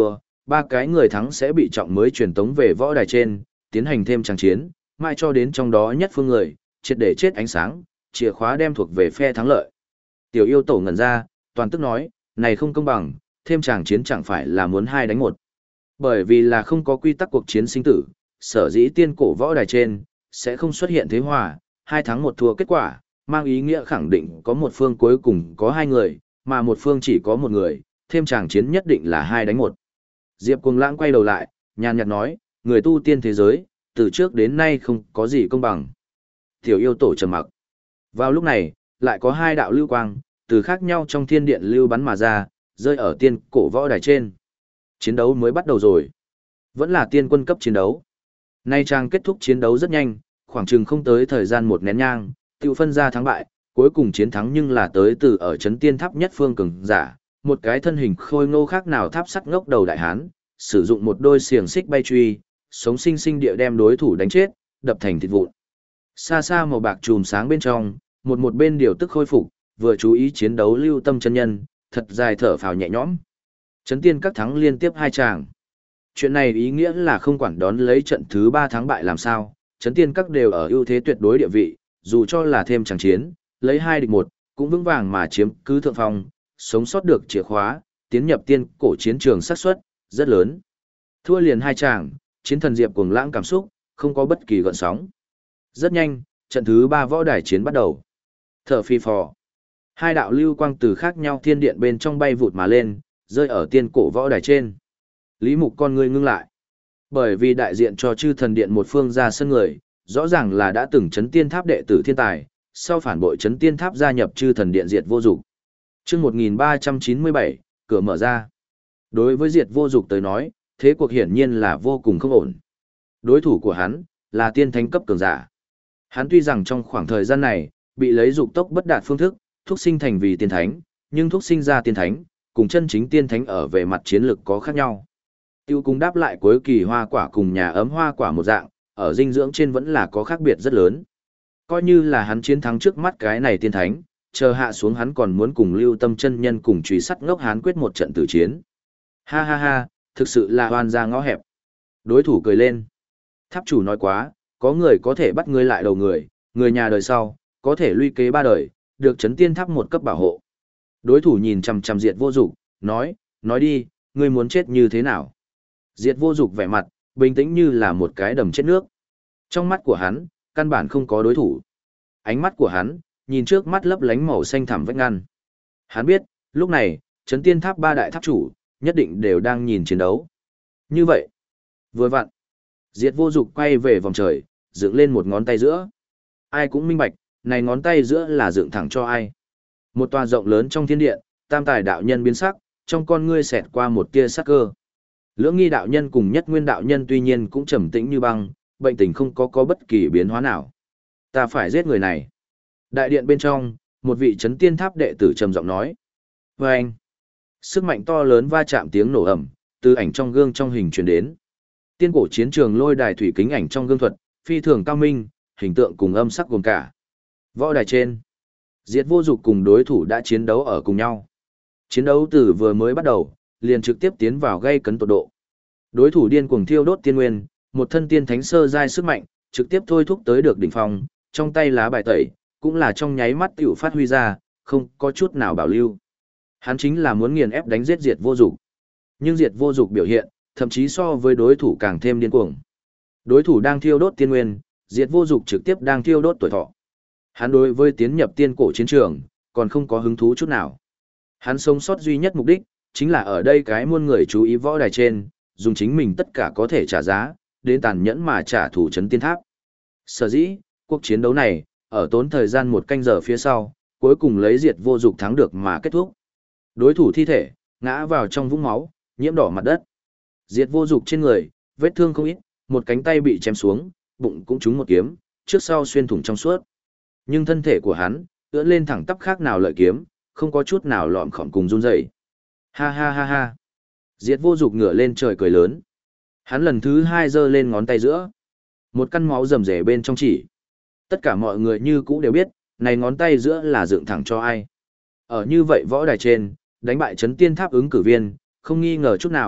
ba cái người thắng sẽ bị trọng mới truyền tống về võ đài trên, tiến hành thêm tràng chiến, mãi cho đến trong đó nhất phương người, triệt để chết ánh sáng, chìa khóa đem thuộc về phe thắng lợi. Tiểu yêu tổ ngẩn ra, toàn tức nói, này không công bằng, thêm tràng chiến chẳng phải là muốn hai đánh một. Bởi vì là không có quy tắc cuộc chiến sinh tử, sở dĩ tiên cổ võ đài trên, sẽ không xuất hiện thế hòa, hai thắng một thua kết quả, mang ý nghĩa khẳng định có một phương cuối cùng có hai người, mà một phương chỉ có một người, thêm tràng chiến nhất định là hai đánh một. Diệp Cuồng Lãng quay đầu lại, nhàn nhạt nói, người tu tiên thế giới, từ trước đến nay không có gì công bằng. Tiểu yêu tổ trầm mặc. Vào lúc này, lại có hai đạo lưu quang, từ khác nhau trong thiên điện lưu bắn mà ra, rơi ở tiên cổ võ đài trên. Chiến đấu mới bắt đầu rồi. Vẫn là tiên quân cấp chiến đấu. Nay trang kết thúc chiến đấu rất nhanh, khoảng chừng không tới thời gian một nén nhang, tiêu phân ra thắng bại, cuối cùng chiến thắng nhưng là tới từ ở chấn tiên tháp nhất phương cường giả, một cái thân hình khôi ngô khác nào tháp sắt ngốc đầu đại hán, sử dụng một đôi xiềng xích bay truy, sống sinh sinh địa đem đối thủ đánh chết, đập thành thịt vụn. Xa xa màu bạc chùm sáng bên trong, một một bên điều tức khôi phục, vừa chú ý chiến đấu lưu tâm chân nhân, thật dài thở phào nhẹ nhõm. Chấn tiên các thắng liên tiếp hai tràng. Chuyện này ý nghĩa là không quản đón lấy trận thứ ba thắng bại làm sao, chấn tiên các đều ở ưu thế tuyệt đối địa vị, dù cho là thêm tràng chiến, lấy hai địch một, cũng vững vàng mà chiếm cứ thượng phong, sống sót được chìa khóa, tiến nhập tiên cổ chiến trường xác suất rất lớn. Thua liền hai tràng, chiến thần Diệp Cuồng Lãng cảm xúc, không có bất kỳ gợn sóng. Rất nhanh, trận thứ ba võ đài chiến bắt đầu. Thở phi phò. Hai đạo lưu quang từ khác nhau thiên điện bên trong bay vụt mà lên, rơi ở tiên cổ võ đài trên. Lý Mục con ngươi ngưng lại. Bởi vì đại diện cho chư thần điện một phương ra sân người, rõ ràng là đã từng chấn tiên tháp đệ tử thiên tài, sau phản bội chấn tiên tháp gia nhập chư thần điện diệt vô dục. Chương một nghìn ba trăm chín mươi bảy, cửa mở ra. Đối với diệt vô dục tới nói, thế cuộc hiển nhiên là vô cùng không ổn. Đối thủ của hắn là tiên thánh cấp cường giả. Hắn tuy rằng trong khoảng thời gian này bị lấy dục tốc bất đạt phương thức, thúc sinh thành vì tiên thánh, nhưng thúc sinh ra tiên thánh, cùng chân chính tiên thánh ở về mặt chiến lược có khác nhau. Tiêu cùng đáp lại cuối kỳ hoa quả cùng nhà ấm hoa quả một dạng, ở dinh dưỡng trên vẫn là có khác biệt rất lớn. Coi như là hắn chiến thắng trước mắt cái này tiên thánh, chờ hạ xuống hắn còn muốn cùng lưu tâm chân nhân cùng truy sắt ngốc hán quyết một trận tử chiến. Ha ha ha, thực sự là hoan ra ngõ hẹp. Đối thủ cười lên. Tháp chủ nói quá, có người có thể bắt ngươi lại đầu người, người nhà đời sau, có thể luy kế ba đời, được chấn tiên tháp một cấp bảo hộ. Đối thủ nhìn chằm chằm Diệt Vô Dục, nói, nói đi, ngươi muốn chết như thế nào? Diệt Vô Dục vẻ mặt, bình tĩnh như là một cái đầm chết nước. Trong mắt của hắn, căn bản không có đối thủ. Ánh mắt của hắn, nhìn trước mắt lấp lánh màu xanh thẳm vách ngăn. Hắn biết, lúc này, chấn tiên tháp ba đại tháp chủ, nhất định đều đang nhìn chiến đấu. Như vậy, vừa vặn, Diệt Vô Dục quay về vòng trời, dựng lên một ngón tay giữa. Ai cũng minh bạch, này ngón tay giữa là dựng thẳng cho ai. Một tòa rộng lớn trong thiên điện, Tam Tài đạo nhân biến sắc, trong con ngươi xẹt qua một tia sắc cơ. Lưỡng Nghi đạo nhân cùng Nhất Nguyên đạo nhân tuy nhiên cũng trầm tĩnh như băng, bệnh tình không có có bất kỳ biến hóa nào. Ta phải giết người này. Đại điện bên trong, một vị chấn tiên tháp đệ tử trầm giọng nói. Và anh, sức mạnh to lớn va chạm tiếng nổ ầm, từ ảnh trong gương trong hình truyền đến. Tiên cổ chiến trường lôi đài thủy kính ảnh trong gương thuật, phi thường cao minh, hình tượng cùng âm sắc gồm cả. Võ đài trên, Diệt Vô Dục cùng đối thủ đã chiến đấu ở cùng nhau. Chiến đấu từ vừa mới bắt đầu, liền trực tiếp tiến vào gây cấn tột độ. Đối thủ điên cuồng thiêu đốt tiên nguyên, một thân tiên thánh sơ giai sức mạnh, trực tiếp thôi thúc tới được đỉnh phong, trong tay lá bài tẩy, cũng là trong nháy mắt tiểu phát huy ra, không có chút nào bảo lưu. Hắn chính là muốn nghiền ép đánh giết Diệt Vô Dục. Nhưng Diệt Vô Dục biểu hiện, thậm chí so với đối thủ càng thêm điên cuồng. Đối thủ đang thiêu đốt tiên nguyên, Diệt Vô Dục trực tiếp đang thiêu đốt tuổi thọ. Hắn đối với tiến nhập tiên cổ chiến trường, còn không có hứng thú chút nào. Hắn sống sót duy nhất mục đích, chính là ở đây cái muôn người chú ý võ đài trên, dùng chính mình tất cả có thể trả giá, đến tàn nhẫn mà trả thù chấn tiên tháp. Sở dĩ, cuộc chiến đấu này, ở tốn thời gian một canh giờ phía sau, cuối cùng lấy Diệt Vô Dục thắng được mà kết thúc. Đối thủ thi thể, ngã vào trong vũng máu, nhiễm đỏ mặt đất. Diệt Vô Dục trên người, vết thương không ít, một cánh tay bị chém xuống, bụng cũng trúng một kiếm, trước sau xuyên thủng trong suốt. Nhưng thân thể của hắn, ưỡn lên thẳng tắp khác nào lợi kiếm, không có chút nào lọm khỏm cùng run rẩy. Ha ha ha ha. Diệt Vô Dục ngửa lên trời cười lớn. Hắn lần thứ hai giơ lên ngón tay giữa. Một căn máu rầm rề bên trong chỉ. Tất cả mọi người như cũ đều biết, này ngón tay giữa là dựng thẳng cho ai. Ở như vậy võ đài trên, đánh bại chấn tiên tháp ứng cử viên, không nghi ngờ chút nào,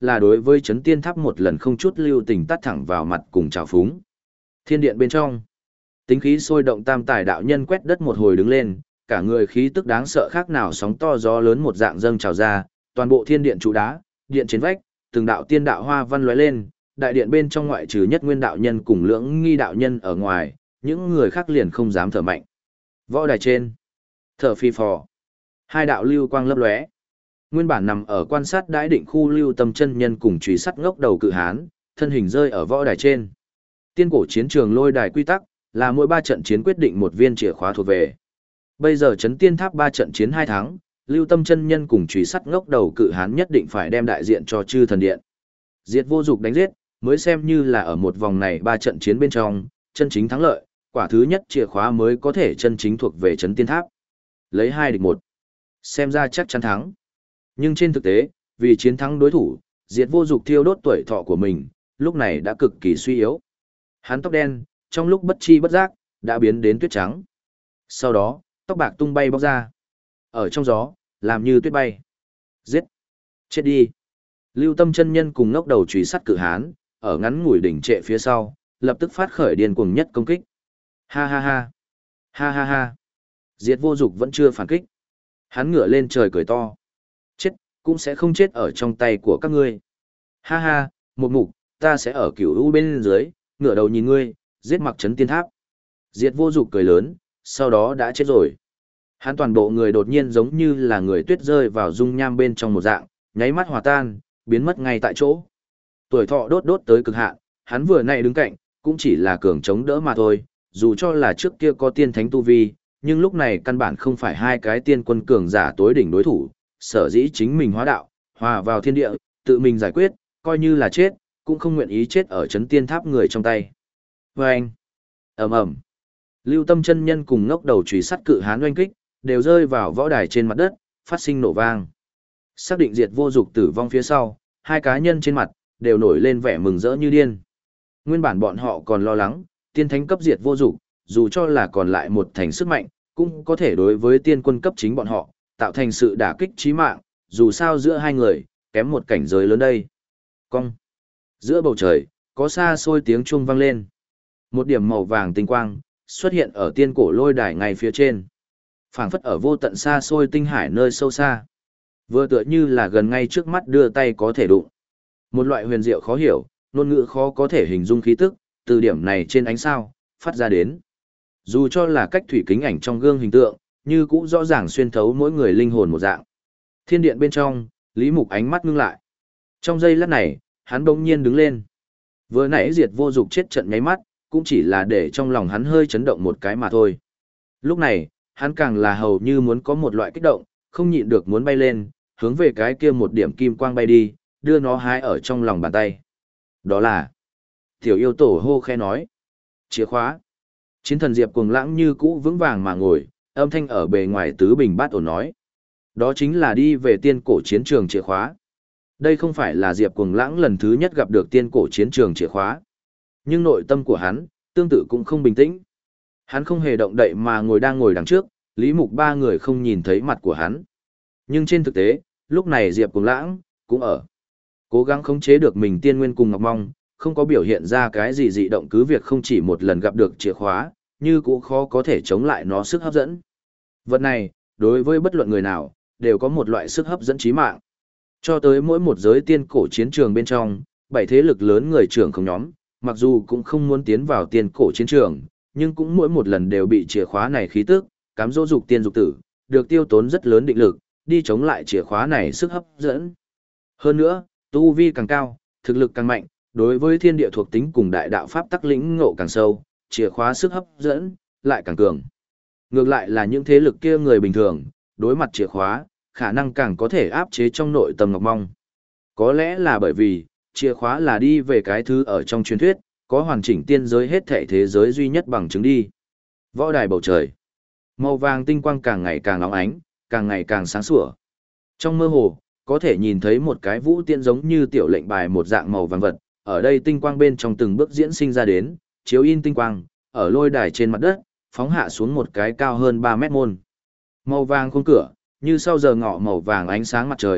là đối với chấn tiên tháp một lần không chút lưu tình tắt thẳng vào mặt cùng trào phúng. Thiên điện bên trong, tính khí sôi động tam tài đạo nhân quét đất một hồi đứng lên, cả người khí tức đáng sợ khác nào sóng to gió lớn một dạng dâng trào ra, toàn bộ thiên điện trụ đá, điện trên vách, từng đạo tiên đạo hoa văn lóe lên, đại điện bên trong ngoại trừ nhất nguyên đạo nhân cùng lưỡng nghi đạo nhân ở ngoài, những người khác liền không dám thở mạnh. Võ đài trên, thở phi phò, hai đạo lưu quang lấp lóe. Nguyên bản nằm ở quan sát đãi định khu lưu tâm chân nhân cùng chùy sắt ngốc đầu cự hán, thân hình rơi ở võ đài trên. Tiên cổ chiến trường lôi đài quy tắc là mỗi ba trận chiến quyết định một viên chìa khóa thuộc về. Bây giờ chấn tiên tháp ba trận chiến hai thắng, lưu tâm chân nhân cùng chùy sắt ngốc đầu cự hán nhất định phải đem đại diện cho chư thần điện. Diệt vô dục đánh giết, mới xem như là ở một vòng này ba trận chiến bên trong, chân chính thắng lợi, quả thứ nhất chìa khóa mới có thể chân chính thuộc về chấn tiên tháp. Lấy hai địch một, xem ra chắc chắn thắng. Nhưng trên thực tế, vì chiến thắng đối thủ, Diệt vô dục thiêu đốt tuổi thọ của mình, lúc này đã cực kỳ suy yếu. Hắn tóc đen, trong lúc bất chi bất giác, đã biến đến tuyết trắng. Sau đó, tóc bạc tung bay bóc ra. Ở trong gió, làm như tuyết bay. Giết! Chết đi! Lưu tâm chân nhân cùng ngốc đầu chùy sắt cự hán, ở ngắn ngủi đỉnh trệ phía sau, lập tức phát khởi điên cuồng nhất công kích. Ha ha ha! Ha ha ha! Diệt vô dục vẫn chưa phản kích. Hắn ngửa lên trời cười to. Chết, cũng sẽ không chết ở trong tay của các ngươi. Ha ha, một mục, ta sẽ ở cửu u bên dưới, ngửa đầu nhìn ngươi, giết mặc chấn tiên tháp. Diệt vô dục cười lớn, sau đó đã chết rồi. Hắn toàn bộ người đột nhiên giống như là người tuyết rơi vào dung nham bên trong một dạng, nháy mắt hòa tan, biến mất ngay tại chỗ. Tuổi thọ đốt đốt tới cực hạn, hắn vừa nãy đứng cạnh, cũng chỉ là cường chống đỡ mà thôi, dù cho là trước kia có tiên thánh tu vi, nhưng lúc này căn bản không phải hai cái tiên quân cường giả tối đỉnh đối thủ, sở dĩ chính mình hóa đạo, hòa vào thiên địa, tự mình giải quyết, coi như là chết, cũng không nguyện ý chết ở chấn tiên tháp người trong tay. Và anh, ầm ầm, lưu tâm chân nhân cùng ngốc đầu chùy sắt cự hán oanh kích, đều rơi vào võ đài trên mặt đất, phát sinh nổ vang. Xác định Diệt vô dục tử vong phía sau, hai cá nhân trên mặt, đều nổi lên vẻ mừng rỡ như điên. Nguyên bản bọn họ còn lo lắng, tiên thánh cấp Diệt vô dục, dù cho là còn lại một thành sức mạnh, cũng có thể đối với tiên quân cấp chính bọn họ, tạo thành sự đả kích chí mạng, dù sao giữa hai người, kém một cảnh giới lớn đây. Cong. Giữa bầu trời, có xa xôi tiếng chuông vang lên. Một điểm màu vàng tinh quang, xuất hiện ở tiên cổ lôi đài ngay phía trên. Phảng phất ở vô tận xa xôi tinh hải nơi sâu xa. Vừa tựa như là gần ngay trước mắt đưa tay có thể đụng. Một loại huyền diệu khó hiểu, ngôn ngữ khó có thể hình dung khí tức, từ điểm này trên ánh sao, phát ra đến. Dù cho là cách thủy kính ảnh trong gương hình tượng, như cũng rõ ràng xuyên thấu mỗi người linh hồn một dạng. Thiên điện bên trong, Lý Mục ánh mắt ngưng lại. Trong giây lát này, hắn bỗng nhiên đứng lên. Vừa nãy Diệt vô dục chết trận nháy mắt, cũng chỉ là để trong lòng hắn hơi chấn động một cái mà thôi. Lúc này, hắn càng là hầu như muốn có một loại kích động, không nhịn được muốn bay lên, hướng về cái kia một điểm kim quang bay đi, đưa nó hái ở trong lòng bàn tay. Đó là... Tiểu yêu tổ hô khe nói. Chìa khóa. Chiến thần Diệp cuồng lãng như cũ vững vàng mà ngồi, âm thanh ở bề ngoài tứ bình bát ổn nói. Đó chính là đi về tiên cổ chiến trường chìa khóa. Đây không phải là Diệp cuồng lãng lần thứ nhất gặp được tiên cổ chiến trường chìa khóa. Nhưng nội tâm của hắn, tương tự cũng không bình tĩnh. Hắn không hề động đậy mà ngồi đang ngồi đằng trước, Lý Mục ba người không nhìn thấy mặt của hắn. Nhưng trên thực tế, lúc này Diệp cuồng lãng, cũng ở. Cố gắng khống chế được mình tiên nguyên cùng Ngọc Mong, không có biểu hiện ra cái gì dị động cứ việc không chỉ một lần gặp được chìa khóa, như cũng khó có thể chống lại nó sức hấp dẫn. Vật này, đối với bất luận người nào, đều có một loại sức hấp dẫn chí mạng. Cho tới mỗi một giới tiên cổ chiến trường bên trong, bảy thế lực lớn người trưởng không nhóm, mặc dù cũng không muốn tiến vào tiên cổ chiến trường, nhưng cũng mỗi một lần đều bị chìa khóa này khí tức, cám dỗ dục tiên dục tử, được tiêu tốn rất lớn định lực, đi chống lại chìa khóa này sức hấp dẫn. Hơn nữa, tu vi càng cao, thực lực càng mạnh, đối với thiên địa thuộc tính cùng đại đạo pháp tắc lĩnh ngộ càng sâu, chìa khóa sức hấp dẫn lại càng cường. Ngược lại là những thế lực kia người bình thường, đối mặt chìa khóa, khả năng càng có thể áp chế trong nội tâm Ngọc Mong. Có lẽ là bởi vì, chìa khóa là đi về cái thứ ở trong truyền thuyết, có hoàn chỉnh tiên giới hết thảy thế giới duy nhất bằng chứng đi. Võ đài bầu trời, màu vàng tinh quang càng ngày càng óng ánh, càng ngày càng sáng sủa. Trong mơ hồ, có thể nhìn thấy một cái vũ tiên giống như tiểu lệnh bài một dạng màu vàng vật, ở đây tinh quang bên trong từng bước diễn sinh ra đến, chiếu in tinh quang, ở lôi đài trên mặt đất, phóng hạ xuống một cái cao hơn ba mét môn. Màu vàng khung cửa, như sau giờ ngọ màu vàng ánh sáng mặt trời,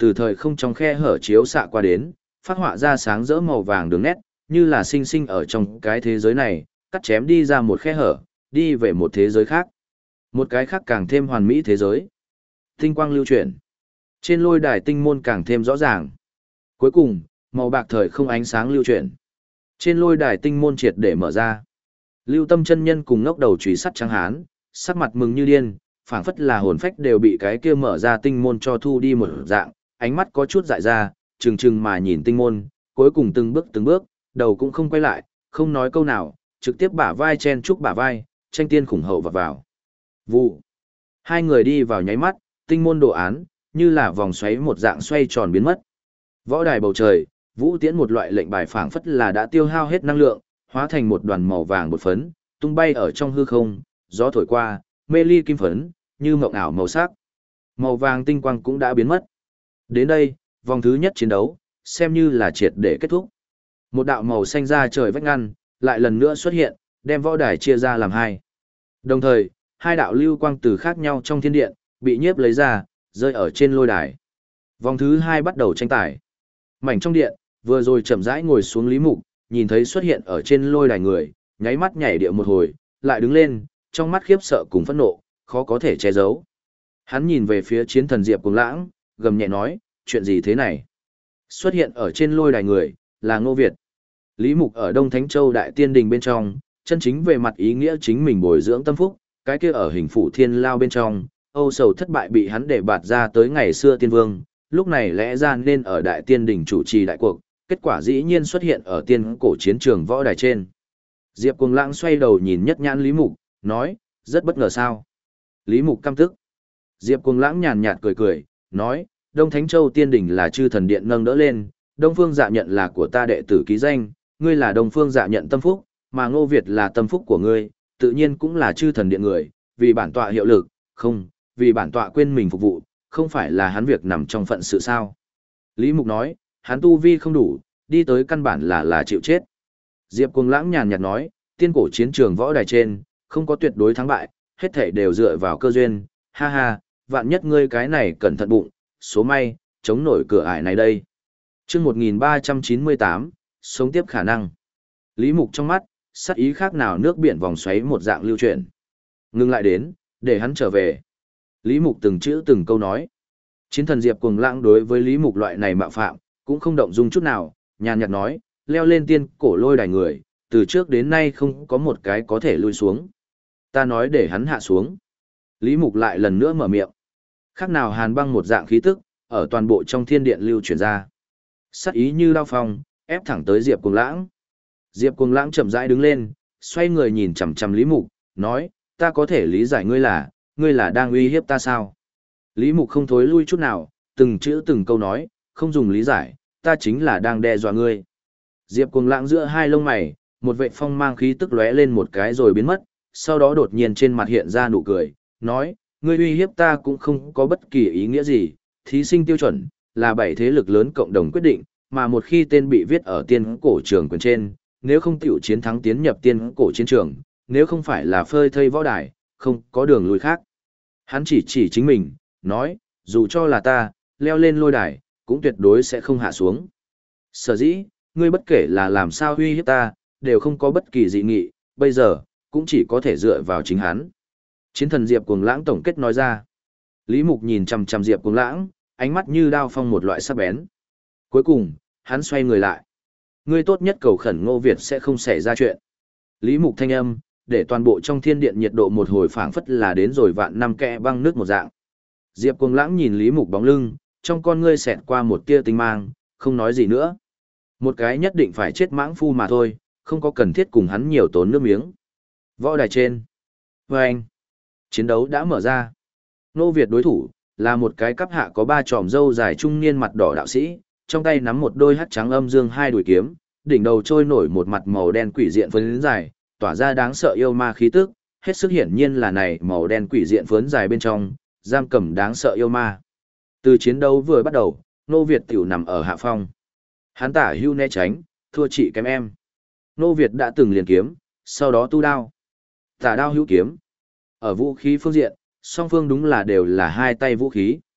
từ thời không trong khe hở chiếu xạ qua đến, phát họa ra sáng rỡ màu vàng đường nét, như là sinh sinh ở trong cái thế giới này, cắt chém đi ra một khe hở, đi về một thế giới khác. Một cái khác càng thêm hoàn mỹ thế giới. Tinh quang lưu chuyển. Trên lôi đài tinh môn càng thêm rõ ràng. Cuối cùng, màu bạc thời không ánh sáng lưu chuyển. Trên lôi đài tinh môn triệt để mở ra. Lưu Tâm chân nhân cùng ngốc đầu chùy sắt trắng hán, sắc mặt mừng như điên, phảng phất là hồn phách đều bị cái kia mở ra tinh môn cho thu đi một dạng, ánh mắt có chút dại ra, trừng trừng mà nhìn tinh môn, cuối cùng từng bước từng bước, đầu cũng không quay lại, không nói câu nào, trực tiếp bả vai chen chúc bả vai, tranh tiên khủng hậu vào vào. Vụ. Hai người đi vào nháy mắt, tinh môn đồ án, như là vòng xoáy một dạng xoay tròn biến mất. Võ đài bầu trời, Vũ Tiễn một loại lệnh bài phảng phất là đã tiêu hao hết năng lượng, hóa thành một đoàn màu vàng bột phấn, tung bay ở trong hư không, gió thổi qua, mê ly kim phấn, như mộng ảo màu sắc. Màu vàng tinh quang cũng đã biến mất. Đến đây, vòng thứ nhất chiến đấu, xem như là triệt để kết thúc. Một đạo màu xanh ra trời vách ngăn, lại lần nữa xuất hiện, đem võ đài chia ra làm hai. Đồng thời, hai đạo lưu quang từ khác nhau trong thiên điện, bị nhiếp lấy ra, rơi ở trên lôi đài. Vòng thứ hai bắt đầu tranh tài. Mảnh trong điện, vừa rồi chậm rãi ngồi xuống Lý Mục, nhìn thấy xuất hiện ở trên lôi đài người, nháy mắt nhảy điệu một hồi, lại đứng lên, trong mắt khiếp sợ cùng phẫn nộ, khó có thể che giấu. Hắn nhìn về phía chiến thần Diệp Cuồng Lãng, gầm nhẹ nói, chuyện gì thế này? Xuất hiện ở trên lôi đài người, là Ngô Việt. Lý Mục ở Đông Thánh Châu Đại Tiên Đình bên trong, chân chính về mặt ý nghĩa chính mình bồi dưỡng tâm phúc, cái kia ở hình phủ thiên lao bên trong, âu sầu thất bại bị hắn để bạt ra tới ngày xưa tiên vương, lúc này lẽ ra nên ở Đại Tiên Đình chủ trì đại cuộc, kết quả dĩ nhiên xuất hiện ở tiên cổ chiến trường võ đài trên. Diệp Cuồng Lãng xoay đầu nhìn nhất nhãn Lý Mục, nói, rất bất ngờ sao. Lý Mục căm tức. Diệp Cuồng Lãng nhàn nhạt cười cười, nói, Đông Thánh Châu Tiên Đình là chư thần điện nâng đỡ lên, Đông Phương Dạ nhận là của ta đệ tử ký danh, ngươi là Đông Phương Dạ nhận tâm phúc, mà Ngô Việt là tâm phúc của ngươi, tự nhiên cũng là chư thần điện người, vì bản tọa hiệu lực, không, vì bản tọa quên mình phục vụ, không phải là hắn việc nằm trong phận sự sao. Lý Mục nói, hắn tu vi không đủ, đi tới căn bản là là chịu chết. Diệp Cuồng Lãng nhàn nhạt nói, tiên cổ chiến trường võ đài trên, không có tuyệt đối thắng bại, hết thảy đều dựa vào cơ duyên, ha ha, vạn nhất ngươi cái này cẩn thận bụng, số may, chống nổi cửa ải này đây. Chương một nghìn ba trăm chín mươi tám, sống tiếp khả năng. Lý Mục trong mắt, sắc ý khác nào nước biển vòng xoáy một dạng lưu chuyển. Ngưng lại đến, để hắn trở về. Lý Mục từng chữ từng câu nói. Chiến thần Diệp Cuồng Lãng đối với Lý Mục loại này mạo phạm, cũng không động dung chút nào, nhàn nhạt nói, leo lên tiên cổ lôi đài người, từ trước đến nay không có một cái có thể lui xuống. Ta nói để hắn hạ xuống. Lý Mục lại lần nữa mở miệng. Khác nào hàn băng một dạng khí tức, ở toàn bộ trong thiên điện lưu chuyển ra. Sắc ý như đao phong, ép thẳng tới Diệp Cuồng Lãng. Diệp Cuồng Lãng chậm rãi đứng lên, xoay người nhìn chằm chằm Lý Mục, nói, ta có thể lý giải ngươi là, ngươi là đang uy hiếp ta sao? Lý Mục không thối lui chút nào, từng chữ từng câu nói, không dùng lý giải, ta chính là đang đe dọa ngươi. Diệp Cuồng Lãng giữa hai lông mày, một vệ phong mang khí tức lóe lên một cái rồi biến mất, sau đó đột nhiên trên mặt hiện ra nụ cười, nói, ngươi uy hiếp ta cũng không có bất kỳ ý nghĩa gì, thí sinh tiêu chuẩn, là bảy thế lực lớn cộng đồng quyết định, mà một khi tên bị viết ở tiên cổ trường quyền trên, nếu không tiểu chiến thắng tiến nhập tiên cổ chiến trường, nếu không phải là phơi thây võ đài, không có đường lùi khác. Hắn chỉ chỉ chính mình, nói, dù cho là ta, leo lên lôi đài, cũng tuyệt đối sẽ không hạ xuống. Sở dĩ, ngươi bất kể là làm sao uy hiếp ta, đều không có bất kỳ dị nghị, bây giờ, cũng chỉ có thể dựa vào chính hắn. Chiến thần Diệp Cuồng Lãng tổng kết nói ra. Lý Mục nhìn chằm chằm Diệp Cuồng Lãng, ánh mắt như đao phong một loại sắc bén. Cuối cùng, hắn xoay người lại. Ngươi tốt nhất cầu khẩn Ngô Việt sẽ không xảy ra chuyện. Lý Mục thanh âm, để toàn bộ trong thiên điện nhiệt độ một hồi phảng phất là đến rồi vạn năm kẽ băng nước một dạng. Diệp Cuồng Lãng nhìn Lý Mục bóng lưng, trong con ngươi xẹt qua một tia tinh mang, không nói gì nữa. Một cái nhất định phải chết mãng phu mà thôi, không có cần thiết cùng hắn nhiều tốn nước miếng. Võ đài trên. Vâng. Chiến đấu đã mở ra. Ngô Việt đối thủ, là một cái cấp hạ có ba tròm râu dài trung niên mặt đỏ đạo sĩ, trong tay nắm một đôi hắc trắng âm dương hai đùi kiếm, đỉnh đầu trôi nổi một mặt màu đen quỷ diện phấn dài, tỏa ra đáng sợ yêu ma khí tức, hết sức hiển nhiên là này màu đen quỷ diện phấn dài bên trong, giam cầm đáng sợ yêu ma. Từ chiến đấu vừa bắt đầu, Ngô Việt tiểu nằm ở hạ phong. Hắn tả hưu né tránh, thua chị kém em. Ngô Việt đã từng liền kiếm, sau đó tu đao. Tả đao hữu kiếm. Ở vũ khí phương diện, song phương đúng là đều là hai tay vũ khí.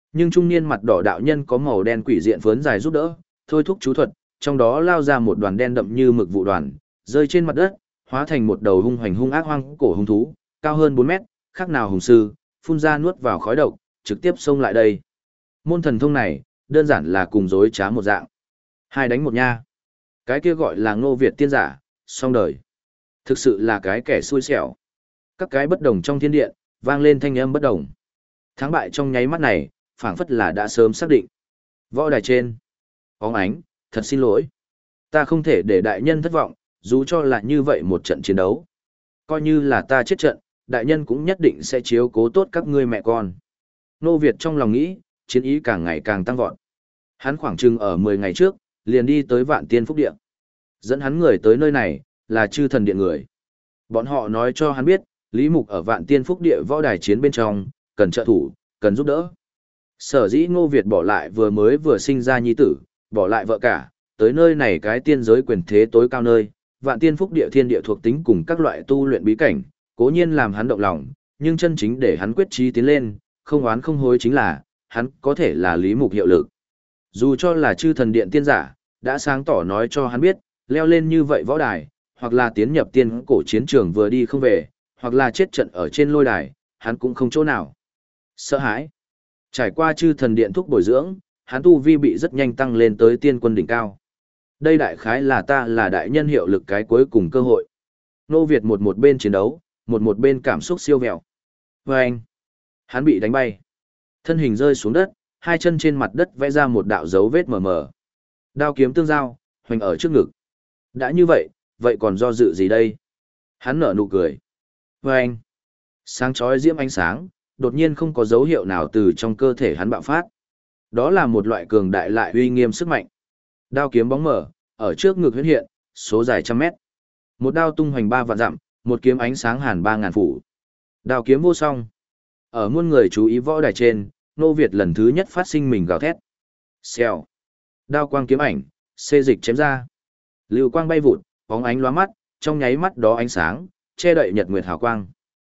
Nhưng trung niên mặt đỏ đạo nhân có màu đen quỷ diện phớn dài giúp đỡ, thôi thúc chú thuật, trong đó lao ra một đoàn đen đậm như mực vụ đoàn, rơi trên mặt đất, hóa thành một đầu hung hoành hung ác hoang cổ hung thú, cao hơn bốn mét, khác nào hùng sư, phun ra nuốt vào khói độc, trực tiếp xông lại đây. Môn thần thông này, đơn giản là cùng dối trá một dạng. Hai đánh một nha. Cái kia gọi là Ngô Việt tiên giả, xong đời. Thực sự là cái kẻ xui xẻo. Các cái bất đồng trong thiên điện, vang lên thanh âm bất đồng. Thắng bại trong nháy mắt này, phảng phất là đã sớm xác định. Võ đài trên. Bóng ánh, thật xin lỗi. Ta không thể để đại nhân thất vọng, dù cho là như vậy một trận chiến đấu. Coi như là ta chết trận, đại nhân cũng nhất định sẽ chiếu cố tốt các ngươi mẹ con. Nô Việt trong lòng nghĩ, chiến ý càng ngày càng tăng vọt. Hắn khoảng chừng ở mười ngày trước, liền đi tới Vạn Tiên Phúc Điện. Dẫn hắn người tới nơi này, là chư thần điện người. Bọn họ nói cho hắn biết, Lý Mục ở Vạn Tiên Phúc Địa võ đài chiến bên trong, cần trợ thủ, cần giúp đỡ. Sở dĩ Ngô Việt bỏ lại vừa mới vừa sinh ra nhi tử, bỏ lại vợ cả, tới nơi này cái tiên giới quyền thế tối cao nơi, Vạn Tiên Phúc Địa thiên địa thuộc tính cùng các loại tu luyện bí cảnh, cố nhiên làm hắn động lòng, nhưng chân chính để hắn quyết chí tiến lên, không oán không hối chính là, hắn có thể là Lý Mục hiệu lực. Dù cho là chư thần điện tiên giả, đã sáng tỏ nói cho hắn biết, leo lên như vậy võ đài, hoặc là tiến nhập tiên cổ chiến trường vừa đi không về, hoặc là chết trận ở trên lôi đài, hắn cũng không chỗ nào. Sợ hãi. Trải qua chư thần điện thúc bồi dưỡng, hắn tu vi bị rất nhanh tăng lên tới tiên quân đỉnh cao. Đây đại khái là ta là đại nhân hiệu lực cái cuối cùng cơ hội. Nô Việt một một bên chiến đấu, một một bên cảm xúc siêu vẹo. Và anh, hắn bị đánh bay. Thân hình rơi xuống đất, hai chân trên mặt đất vẽ ra một đạo dấu vết mờ mờ. Đao kiếm tương giao, hoành ở trước ngực. Đã như vậy, vậy còn do dự gì đây? Hắn nở nụ cười. Và anh, sáng chói diễm ánh sáng, đột nhiên không có dấu hiệu nào từ trong cơ thể hắn bạo phát. Đó là một loại cường đại lại uy nghiêm sức mạnh. Đao kiếm bóng mở, ở trước ngực huyễn hiện, số dài trăm mét. Một đao tung hoành ba vạn dặm, một kiếm ánh sáng hàn ba ngàn phủ. Đao kiếm vô song. Ở muôn người chú ý võ đài trên, Nô Việt lần thứ nhất phát sinh mình gào thét. Xèo. Đao quang kiếm ảnh, xê dịch chém ra. Lưu quang bay vụt, bóng ánh lóa mắt, trong nháy mắt đó ánh sáng, che đậy nhật nguyệt hào quang.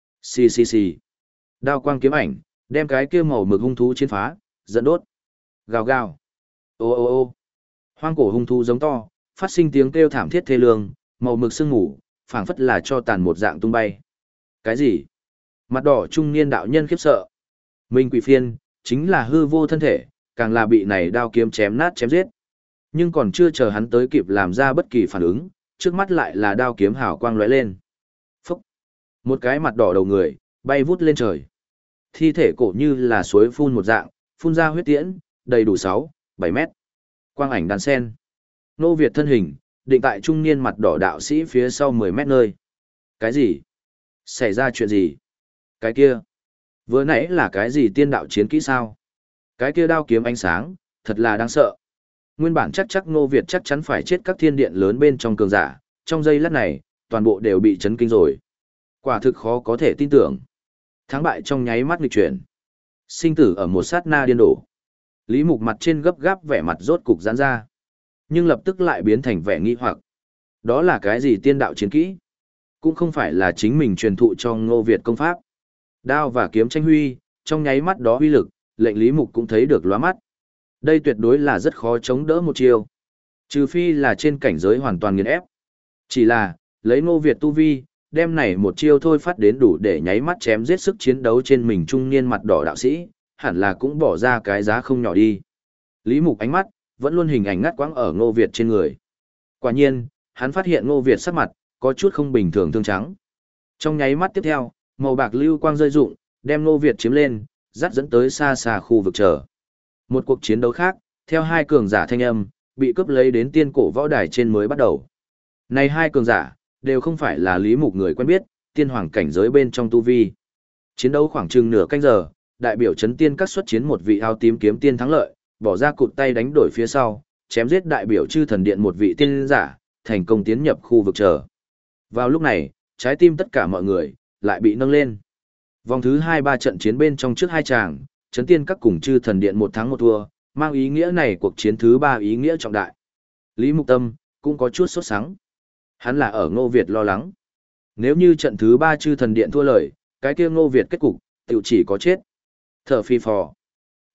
Xì xì xì. Đao quang kiếm ảnh, đem cái kia màu mực hung thú chiến phá, dẫn đốt. Gào gào. Ô ô ô. Hoang cổ hung thú giống to, phát sinh tiếng kêu thảm thiết thê lương, màu mực sương ngủ, phảng phất là cho tàn một dạng tung bay. Cái gì? Mặt đỏ trung niên đạo nhân khiếp sợ. Minh quỷ phiên, chính là hư vô thân thể, càng là bị này đao kiếm chém nát chém giết. Nhưng còn chưa chờ hắn tới kịp làm ra bất kỳ phản ứng, trước mắt lại là đao kiếm hào quang lóe lên. Phúc! Một cái mặt đỏ đầu người, bay vút lên trời. Thi thể cổ như là suối phun một dạng, phun ra huyết tiễn, đầy đủ sáu, bảy mét. Quang ảnh đan sen. Nô Việt thân hình, định tại trung niên mặt đỏ đạo sĩ phía sau mười mét nơi. Cái gì? Xảy ra chuyện gì? Cái kia? Vừa nãy là cái gì tiên đạo chiến kỹ sao? Cái kia đao kiếm ánh sáng, thật là đáng sợ. Nguyên bản chắc chắc Nô Việt chắc chắn phải chết các thiên điện lớn bên trong cường giả, trong giây lát này, toàn bộ đều bị chấn kinh rồi. Quả thực khó có thể tin tưởng. Thắng bại trong nháy mắt nghịch chuyển. Sinh tử ở một sát na điên đổ. Lý Mục mặt trên gấp gáp vẻ mặt rốt cục giãn ra. Nhưng lập tức lại biến thành vẻ nghi hoặc. Đó là cái gì tiên đạo chiến kỹ? Cũng không phải là chính mình truyền thụ cho Ngô Việt công pháp. Đao và kiếm tranh huy, trong nháy mắt đó uy lực, lệnh Lý Mục cũng thấy được lóa mắt. Đây tuyệt đối là rất khó chống đỡ một chiêu. Trừ phi là trên cảnh giới hoàn toàn nghiền ép. Chỉ là, lấy Ngô Việt tu vi, đem này một chiêu thôi phát đến đủ để nháy mắt chém giết sức chiến đấu trên mình trung niên mặt đỏ đạo sĩ, hẳn là cũng bỏ ra cái giá không nhỏ đi. Lý Mục ánh mắt, vẫn luôn hình ảnh ngắt quãng ở Ngô Việt trên người. Quả nhiên, hắn phát hiện Ngô Việt sắc mặt, có chút không bình thường thương trắng. Trong nháy mắt tiếp theo, màu bạc lưu quang rơi rụng, đem Ngô Việt chiếm lên, dắt dẫn tới xa xa khu vực chờ. Một cuộc chiến đấu khác, theo hai cường giả thanh âm, bị cướp lấy đến tiên cổ võ đài trên mới bắt đầu. Này hai cường giả, đều không phải là Lý Mục người quen biết, tiên hoàng cảnh giới bên trong tu vi. Chiến đấu khoảng chừng nửa canh giờ, đại biểu chấn tiên các xuất chiến một vị áo tím kiếm tiên thắng lợi, bỏ ra cụt tay đánh đổi phía sau, chém giết đại biểu chư thần điện một vị tiên giả, thành công tiến nhập khu vực chờ. Vào lúc này, trái tim tất cả mọi người, lại bị nâng lên. Vòng thứ hai ba trận chiến bên trong trước hai chàng, chấn tiên các cùng chư thần điện một thắng một thua, mang ý nghĩa này cuộc chiến thứ ba ý nghĩa trọng đại. Lý Mục Tâm, cũng có chút sốt sắng. Hắn là ở Ngô Việt lo lắng. Nếu như trận thứ ba chư thần điện thua lời, cái kia Ngô Việt kết cục, tiểu chỉ có chết. Thở phi phò.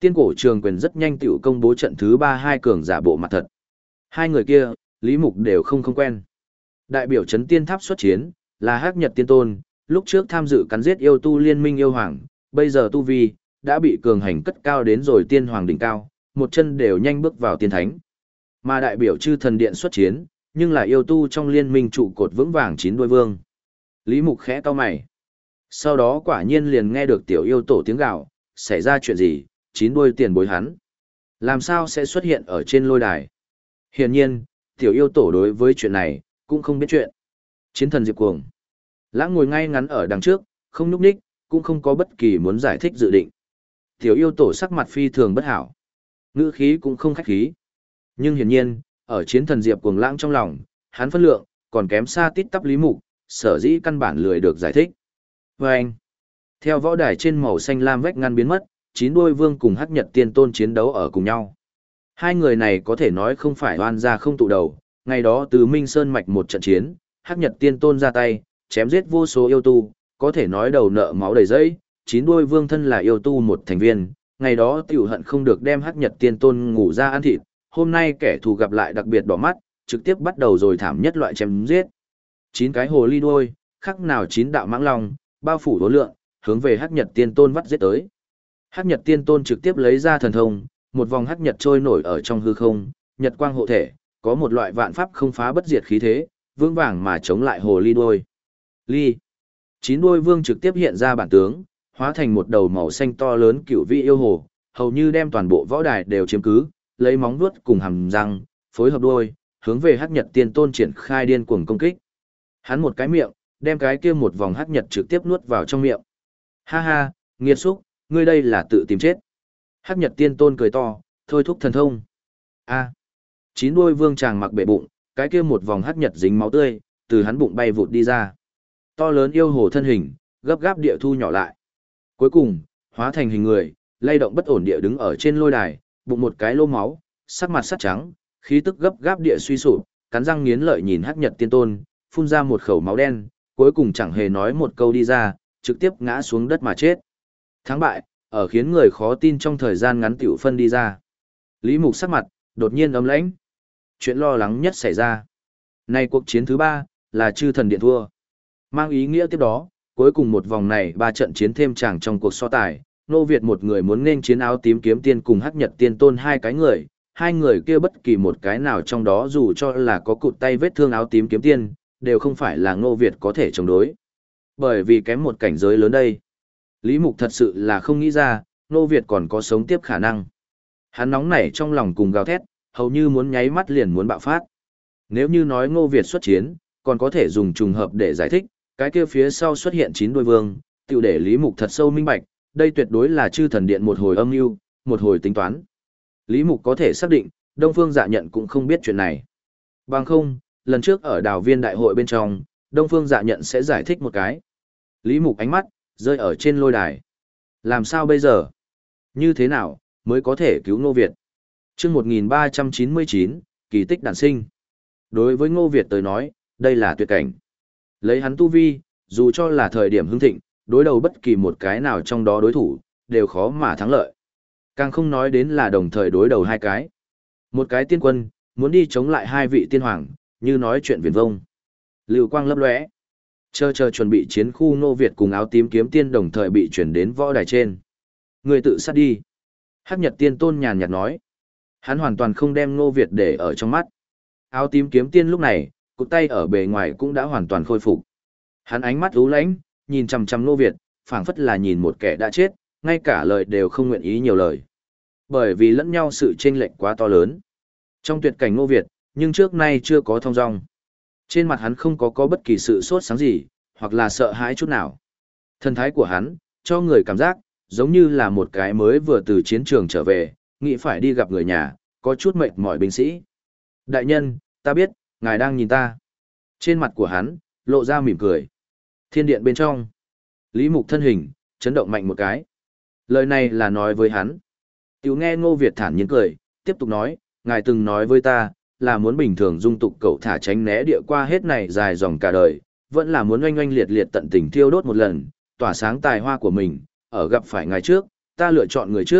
Tiên cổ trường quyền rất nhanh tiểu công bố trận thứ ba hai cường giả bộ mặt thật. Hai người kia, Lý Mục đều không không quen. Đại biểu chấn tiên tháp xuất chiến, là Hắc Nhật Tiên Tôn, lúc trước tham dự cắn giết yêu tu liên minh yêu hoàng, bây giờ tu vi, đã bị cường hành cất cao đến rồi tiên hoàng đỉnh cao, một chân đều nhanh bước vào tiên thánh. Mà đại biểu chư thần điện xuất chiến, nhưng là yêu tu trong liên minh trụ cột vững vàng chín đuôi vương. Lý Mục khẽ cau mày. Sau đó quả nhiên liền nghe được tiểu yêu tổ tiếng gào, xảy ra chuyện gì, chín đuôi tiền bối hắn. Làm sao sẽ xuất hiện ở trên lôi đài? Hiển nhiên, tiểu yêu tổ đối với chuyện này, cũng không biết chuyện. Chiến thần Diệp Cuồng. Lãng ngồi ngay ngắn ở đằng trước, không nhúc nhích, cũng không có bất kỳ muốn giải thích dự định. Tiểu yêu tổ sắc mặt phi thường bất hảo. Ngữ khí cũng không khách khí. Nhưng hiển nhiên, ở chiến thần Diệp Cuồng Lãng trong lòng, hắn phân lượng, còn kém xa tít tắp Lý Mục, sở dĩ căn bản lười được giải thích. Và anh, theo võ đài trên màu xanh lam vách ngăn biến mất, chín đuôi vương cùng Hắc Nhật Tiên Tôn chiến đấu ở cùng nhau. Hai người này có thể nói không phải oan gia không tụ đầu, ngày đó từ Minh Sơn Mạch một trận chiến, Hắc Nhật Tiên Tôn ra tay, chém giết vô số yêu tu, có thể nói đầu nợ máu đầy dẫy, chín đuôi vương thân là yêu tu một thành viên, ngày đó tiểu hận không được đem Hắc Nhật Tiên Tôn ngủ ra ăn thịt, hôm nay kẻ thù gặp lại đặc biệt đỏ mắt, trực tiếp bắt đầu rồi thảm nhất loại chém giết. Chín cái hồ ly đuôi, khác nào chín đạo mãng long, bao phủ đối lượng, hướng về Hắc Nhật Tiên Tôn vắt giết tới. Hắc Nhật Tiên Tôn trực tiếp lấy ra thần thông, một vòng hắc nhật trôi nổi ở trong hư không, nhật quang hộ thể, có một loại vạn pháp không phá bất diệt khí thế, vững vàng mà chống lại hồ ly đuôi. Ly. Chín đuôi vương trực tiếp hiện ra bản tướng, hóa thành một đầu màu xanh to lớn cửu vị yêu hồ, hầu như đem toàn bộ võ đài đều chiếm cứ, lấy móng vuốt cùng hàm răng, phối hợp đuôi, hướng về Hắc Nhật Tiên Tôn triển khai điên cuồng công kích. Hắn một cái miệng, đem cái kia một vòng hắc nhật trực tiếp nuốt vào trong miệng. Ha ha, nghiệt xúc, ngươi đây là tự tìm chết. Hắc Nhật Tiên Tôn cười to, thôi thúc thần thông. A. Chín đuôi vương chàng mặc bệ bụng, cái kia một vòng hắc nhật dính máu tươi, từ hắn bụng bay vụt đi ra. To lớn yêu hồ thân hình, gấp gáp địa thu nhỏ lại. Cuối cùng, hóa thành hình người, lay động bất ổn địa đứng ở trên lôi đài, bụng một cái lô máu, sắc mặt sắt trắng, khí tức gấp gáp địa suy sụp, cắn răng nghiến lợi nhìn Hắc Nhật Tiên Tôn, phun ra một khẩu máu đen, cuối cùng chẳng hề nói một câu đi ra, trực tiếp ngã xuống đất mà chết. Thắng bại, ở khiến người khó tin trong thời gian ngắn tiểu phân đi ra. Lý Mục sắc mặt, đột nhiên ấm lãnh. Chuyện lo lắng nhất xảy ra. Nay cuộc chiến thứ ba, là chư thần điện thua. Mang ý nghĩa tiếp đó, cuối cùng một vòng này ba trận chiến thêm chàng trong cuộc so tài, Nô Việt một người muốn nên chiến áo tím kiếm tiên cùng Hắc Nhật Tiên Tôn hai cái người, hai người kia bất kỳ một cái nào trong đó dù cho là có cụt tay vết thương áo tím kiếm tiên, đều không phải là Nô Việt có thể chống đối. Bởi vì kém một cảnh giới lớn đây. Lý Mục thật sự là không nghĩ ra, Nô Việt còn có sống tiếp khả năng. Hắn nóng nảy trong lòng cùng gào thét, hầu như muốn nháy mắt liền muốn bạo phát. Nếu như nói Ngô Việt xuất chiến, còn có thể dùng trùng hợp để giải thích, cái kia phía sau xuất hiện chín đuôi vương, tiểu để Lý Mục thật sâu minh bạch, đây tuyệt đối là chư thần điện một hồi âm mưu, một hồi tính toán. Lý Mục có thể xác định, Đông Phương Dạ Nhận cũng không biết chuyện này. Bằng không, lần trước ở đào viên đại hội bên trong, Đông Phương Dạ Nhận sẽ giải thích một cái. Lý Mục ánh mắt, rơi ở trên lôi đài. Làm sao bây giờ? Như thế nào, mới có thể cứu Ngô Việt? Chương một nghìn ba trăm chín mươi chín, kỳ tích đản sinh. Đối với Ngô Việt tới nói, đây là tuyệt cảnh. Lấy hắn tu vi, dù cho là thời điểm hưng thịnh, đối đầu bất kỳ một cái nào trong đó đối thủ, đều khó mà thắng lợi. Càng không nói đến là đồng thời đối đầu hai cái. Một cái tiên quân, muốn đi chống lại hai vị tiên hoàng, như nói chuyện viển vông. Lưu quang lấp lóe. Chờ chờ chuẩn bị chiến khu Ngô Việt cùng áo tím kiếm tiên đồng thời bị chuyển đến võ đài trên. Người tự sát đi. Hắc Nhật Tiên Tôn nhàn nhạt nói. Hắn hoàn toàn không đem Ngô Việt để ở trong mắt. Áo tím kiếm tiên lúc này, cụt tay ở bề ngoài cũng đã hoàn toàn khôi phục. Hắn ánh mắt u lãnh, nhìn chằm chằm Ngô Việt, phảng phất là nhìn một kẻ đã chết, ngay cả lời đều không nguyện ý nhiều lời. Bởi vì lẫn nhau sự chênh lệch quá to lớn. Trong tuyệt cảnh Ngô Việt, nhưng trước nay chưa có thông dong. Trên mặt hắn không có có bất kỳ sự sốt sáng gì, hoặc là sợ hãi chút nào. Thần thái của hắn, cho người cảm giác, giống như là một cái mới vừa từ chiến trường trở về, nghĩ phải đi gặp người nhà, có chút mệt mỏi binh sĩ. Đại nhân, ta biết, ngài đang nhìn ta. Trên mặt của hắn, lộ ra mỉm cười. Thiên điện bên trong. Lý Mục thân hình, chấn động mạnh một cái. Lời này là nói với hắn. Tiểu nghe Ngô Việt thản nhiên cười, tiếp tục nói, ngài từng nói với ta, là muốn bình thường dung tục cậu thả tránh né địa qua hết này dài dòng cả đời, vẫn là muốn oanh oanh liệt liệt tận tình thiêu đốt một lần, tỏa sáng tài hoa của mình, ở gặp phải ngài trước, ta lựa chọn người trước,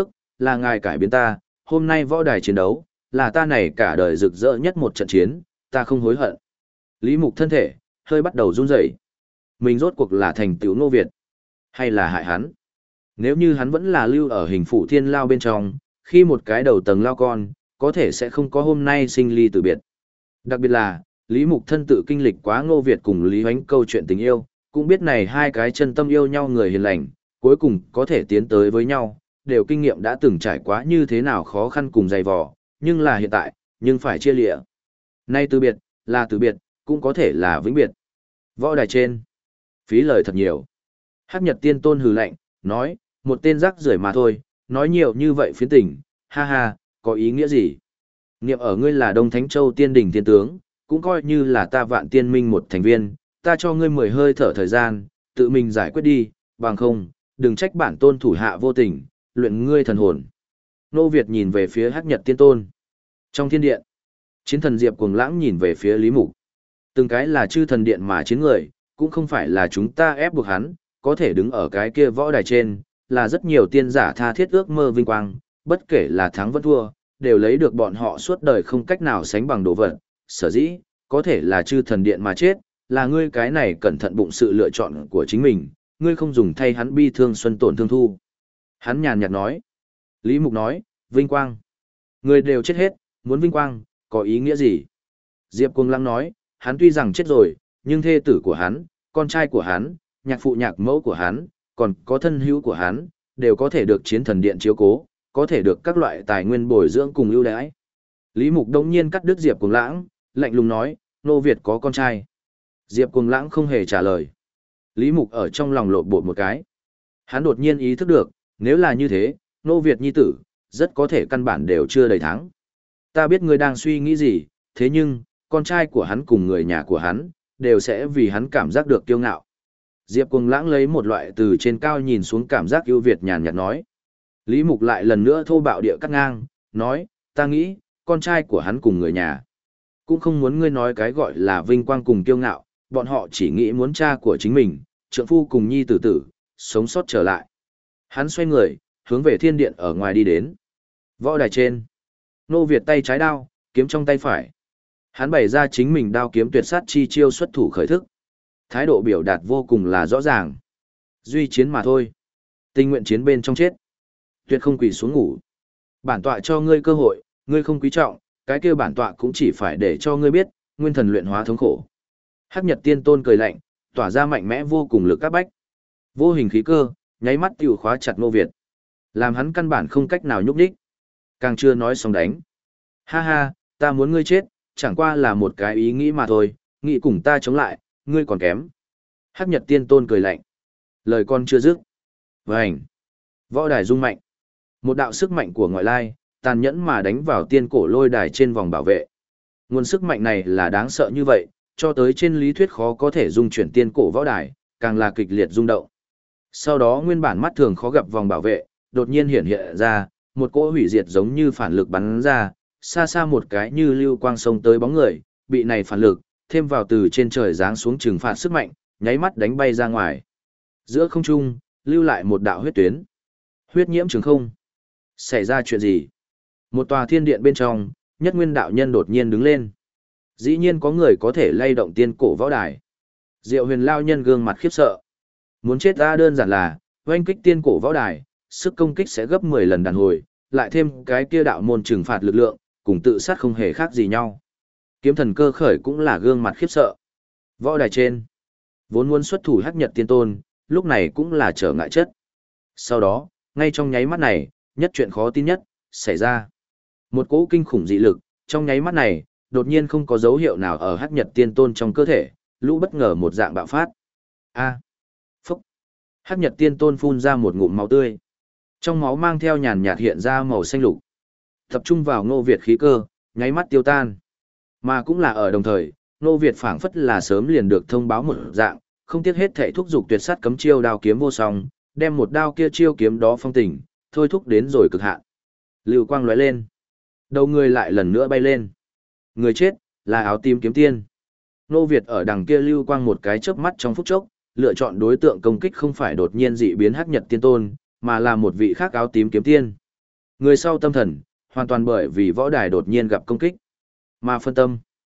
là ngài cải biến ta, hôm nay võ đài chiến đấu, là ta này cả đời rực rỡ nhất một trận chiến, ta không hối hận. Lý Mục thân thể, hơi bắt đầu run rẩy. Mình rốt cuộc là thành tựu Ngô Việt, hay là hại hắn? Nếu như hắn vẫn là lưu ở hình phủ thiên lao bên trong, khi một cái đầu tầng lao con, có thể sẽ không có hôm nay sinh ly tử biệt. Đặc biệt là, Lý Mục thân tự kinh lịch quá Ngô Việt cùng Lý Hoánh câu chuyện tình yêu, cũng biết này hai cái chân tâm yêu nhau người hiền lành, cuối cùng có thể tiến tới với nhau, đều kinh nghiệm đã từng trải quá như thế nào khó khăn cùng dày vò, nhưng là hiện tại, nhưng phải chia lịa. Nay từ biệt, là từ biệt, cũng có thể là vĩnh biệt. Võ đài trên, phí lời thật nhiều. Hắc Nhật Tiên Tôn hừ lạnh, nói, một tên rác rưởi mà thôi, nói nhiều như vậy phiến tình, ha ha, có ý nghĩa gì? Niệm ở ngươi là Đông Thánh Châu tiên đỉnh tiên tướng, cũng coi như là ta vạn tiên minh một thành viên, ta cho ngươi mười hơi thở thời gian, tự mình giải quyết đi, bằng không, đừng trách bản tôn thủ hạ vô tình, luyện ngươi thần hồn. Nô Việt nhìn về phía Hắc Nhật Tiên Tôn. Trong thiên điện, chiến thần Diệp Cuồng Lãng nhìn về phía Lý Mục. Từng cái là chư thần điện mà chiến người, cũng không phải là chúng ta ép buộc hắn, có thể đứng ở cái kia võ đài trên, là rất nhiều tiên giả tha thiết ước mơ vinh quang, bất kể là thắng vẫn thua, đều lấy được bọn họ suốt đời không cách nào sánh bằng đồ vật. Sở dĩ, có thể là chư thần điện mà chết, là ngươi cái này cẩn thận bụng sự lựa chọn của chính mình, ngươi không dùng thay hắn bi thương xuân tổn thương thu. Hắn nhàn nhạt nói. Lý Mục nói, vinh quang. Người đều chết hết, muốn vinh quang, có ý nghĩa gì? Diệp Cuồng Lãng nói, hắn tuy rằng chết rồi, nhưng thê tử của hắn, con trai của hắn, nhạc phụ nhạc mẫu của hắn, còn có thân hữu của hắn, đều có thể được chiến thần điện chiếu cố, có thể được các loại tài nguyên bồi dưỡng cùng ưu đãi. Lý Mục đông nhiên cắt đứt Diệp Cuồng Lãng, lạnh lùng nói, Nô Việt có con trai. Diệp Cuồng Lãng không hề trả lời. Lý Mục ở trong lòng lộn bột một cái. Hắn đột nhiên ý thức được, nếu là như thế, Nô Việt nhi tử, rất có thể căn bản đều chưa đầy tháng. Ta biết ngươi đang suy nghĩ gì, thế nhưng, con trai của hắn cùng người nhà của hắn, đều sẽ vì hắn cảm giác được kiêu ngạo. Diệp Cuồng Lãng lấy một loại từ trên cao nhìn xuống cảm giác ưu việt nhàn nhạt nói. Lý Mục lại lần nữa thô bạo địa cắt ngang, nói, ta nghĩ, con trai của hắn cùng người nhà. Cũng không muốn ngươi nói cái gọi là vinh quang cùng kiêu ngạo, bọn họ chỉ nghĩ muốn cha của chính mình, trượng phu cùng nhi tử tử, sống sót trở lại. Hắn xoay người, hướng về thiên điện ở ngoài đi đến. Võ đài trên, Nô Việt tay trái đao, kiếm trong tay phải. Hắn bày ra chính mình đao kiếm tuyệt sát chi chiêu xuất thủ khởi thức. Thái độ biểu đạt vô cùng là rõ ràng. Duy chiến mà thôi. Tình nguyện chiến bên trong chết. Tuyệt không quỳ xuống ngủ. Bản tọa cho ngươi cơ hội, ngươi không quý trọng, cái kia bản tọa cũng chỉ phải để cho ngươi biết, nguyên thần luyện hóa thống khổ. Hắc Nhật Tiên Tôn cười lạnh, tỏa ra mạnh mẽ vô cùng lực các bách. Vô hình khí cơ, nháy mắt tiêu khóa chặt Ngô Việt. Làm hắn căn bản không cách nào nhúc đích. Càng chưa nói xong đánh. Ha ha, ta muốn ngươi chết, chẳng qua là một cái ý nghĩ mà thôi, nghĩ cùng ta chống lại, ngươi còn kém. Hắc Nhật Tiên Tôn cười lạnh. Lời con chưa dứt. Vành. Võ đài rung mạnh. Một đạo sức mạnh của ngoại lai, tàn nhẫn mà đánh vào tiên cổ lôi đài trên vòng bảo vệ. Nguồn sức mạnh này là đáng sợ như vậy, cho tới trên lý thuyết khó có thể dung chuyển tiên cổ võ đài, càng là kịch liệt rung động. Sau đó nguyên bản mắt thường khó gặp vòng bảo vệ, đột nhiên hiện hiện ra, một cỗ hủy diệt giống như phản lực bắn ra, xa xa một cái như lưu quang sông tới bóng người, bị này phản lực, thêm vào từ trên trời giáng xuống trừng phạt sức mạnh, nháy mắt đánh bay ra ngoài. Giữa không trung, lưu lại một đạo huyết tuyến. Huyết nhiễm trường không. Xảy ra chuyện gì? Một tòa thiên điện bên trong, nhất nguyên đạo nhân đột nhiên đứng lên. Dĩ nhiên có người có thể lay động tiên cổ võ đài. Diệu huyền lao nhân gương mặt khiếp sợ. Muốn chết ra đơn giản là, oanh kích tiên cổ võ đài, sức công kích sẽ gấp mười lần đàn hồi, lại thêm cái kia đạo môn trừng phạt lực lượng, cùng tự sát không hề khác gì nhau. Kiếm thần cơ khởi cũng là gương mặt khiếp sợ. Võ đài trên, vốn muốn xuất thủ Hắc Nhật Tiên Tôn, lúc này cũng là trở ngại chất. Sau đó, ngay trong nháy mắt này, nhất chuyện khó tin nhất, xảy ra. Một cỗ kinh khủng dị lực, trong nháy mắt này, đột nhiên không có dấu hiệu nào ở Hắc Nhật Tiên Tôn trong cơ thể, lũ bất ngờ một dạng bạo phát. A. Phúc. Hắc Nhật Tiên Tôn phun ra một ngụm máu tươi. Trong máu mang theo nhàn nhạt hiện ra màu xanh lục. Tập trung vào Ngô Việt khí cơ, nháy mắt tiêu tan. Mà cũng là ở đồng thời, Ngô Việt phảng phất là sớm liền được thông báo một dạng, không tiếc hết thảy thúc dục tuyệt sát cấm chiêu đao kiếm vô song, đem một đao kia chiêu kiếm đó phong tình, thôi thúc đến rồi cực hạn. Lưu quang lóe lên, đầu người lại lần nữa bay lên. Người chết là áo tím kiếm tiên. Ngô Việt ở đằng kia lưu quang một cái chớp mắt trong phút chốc, lựa chọn đối tượng công kích không phải đột nhiên dị biến Hắc Nhật Tiên Tôn, mà là một vị khác áo tím kiếm tiên. Người sau tâm thần, hoàn toàn bởi vì võ đài đột nhiên gặp công kích. Mà phân tâm.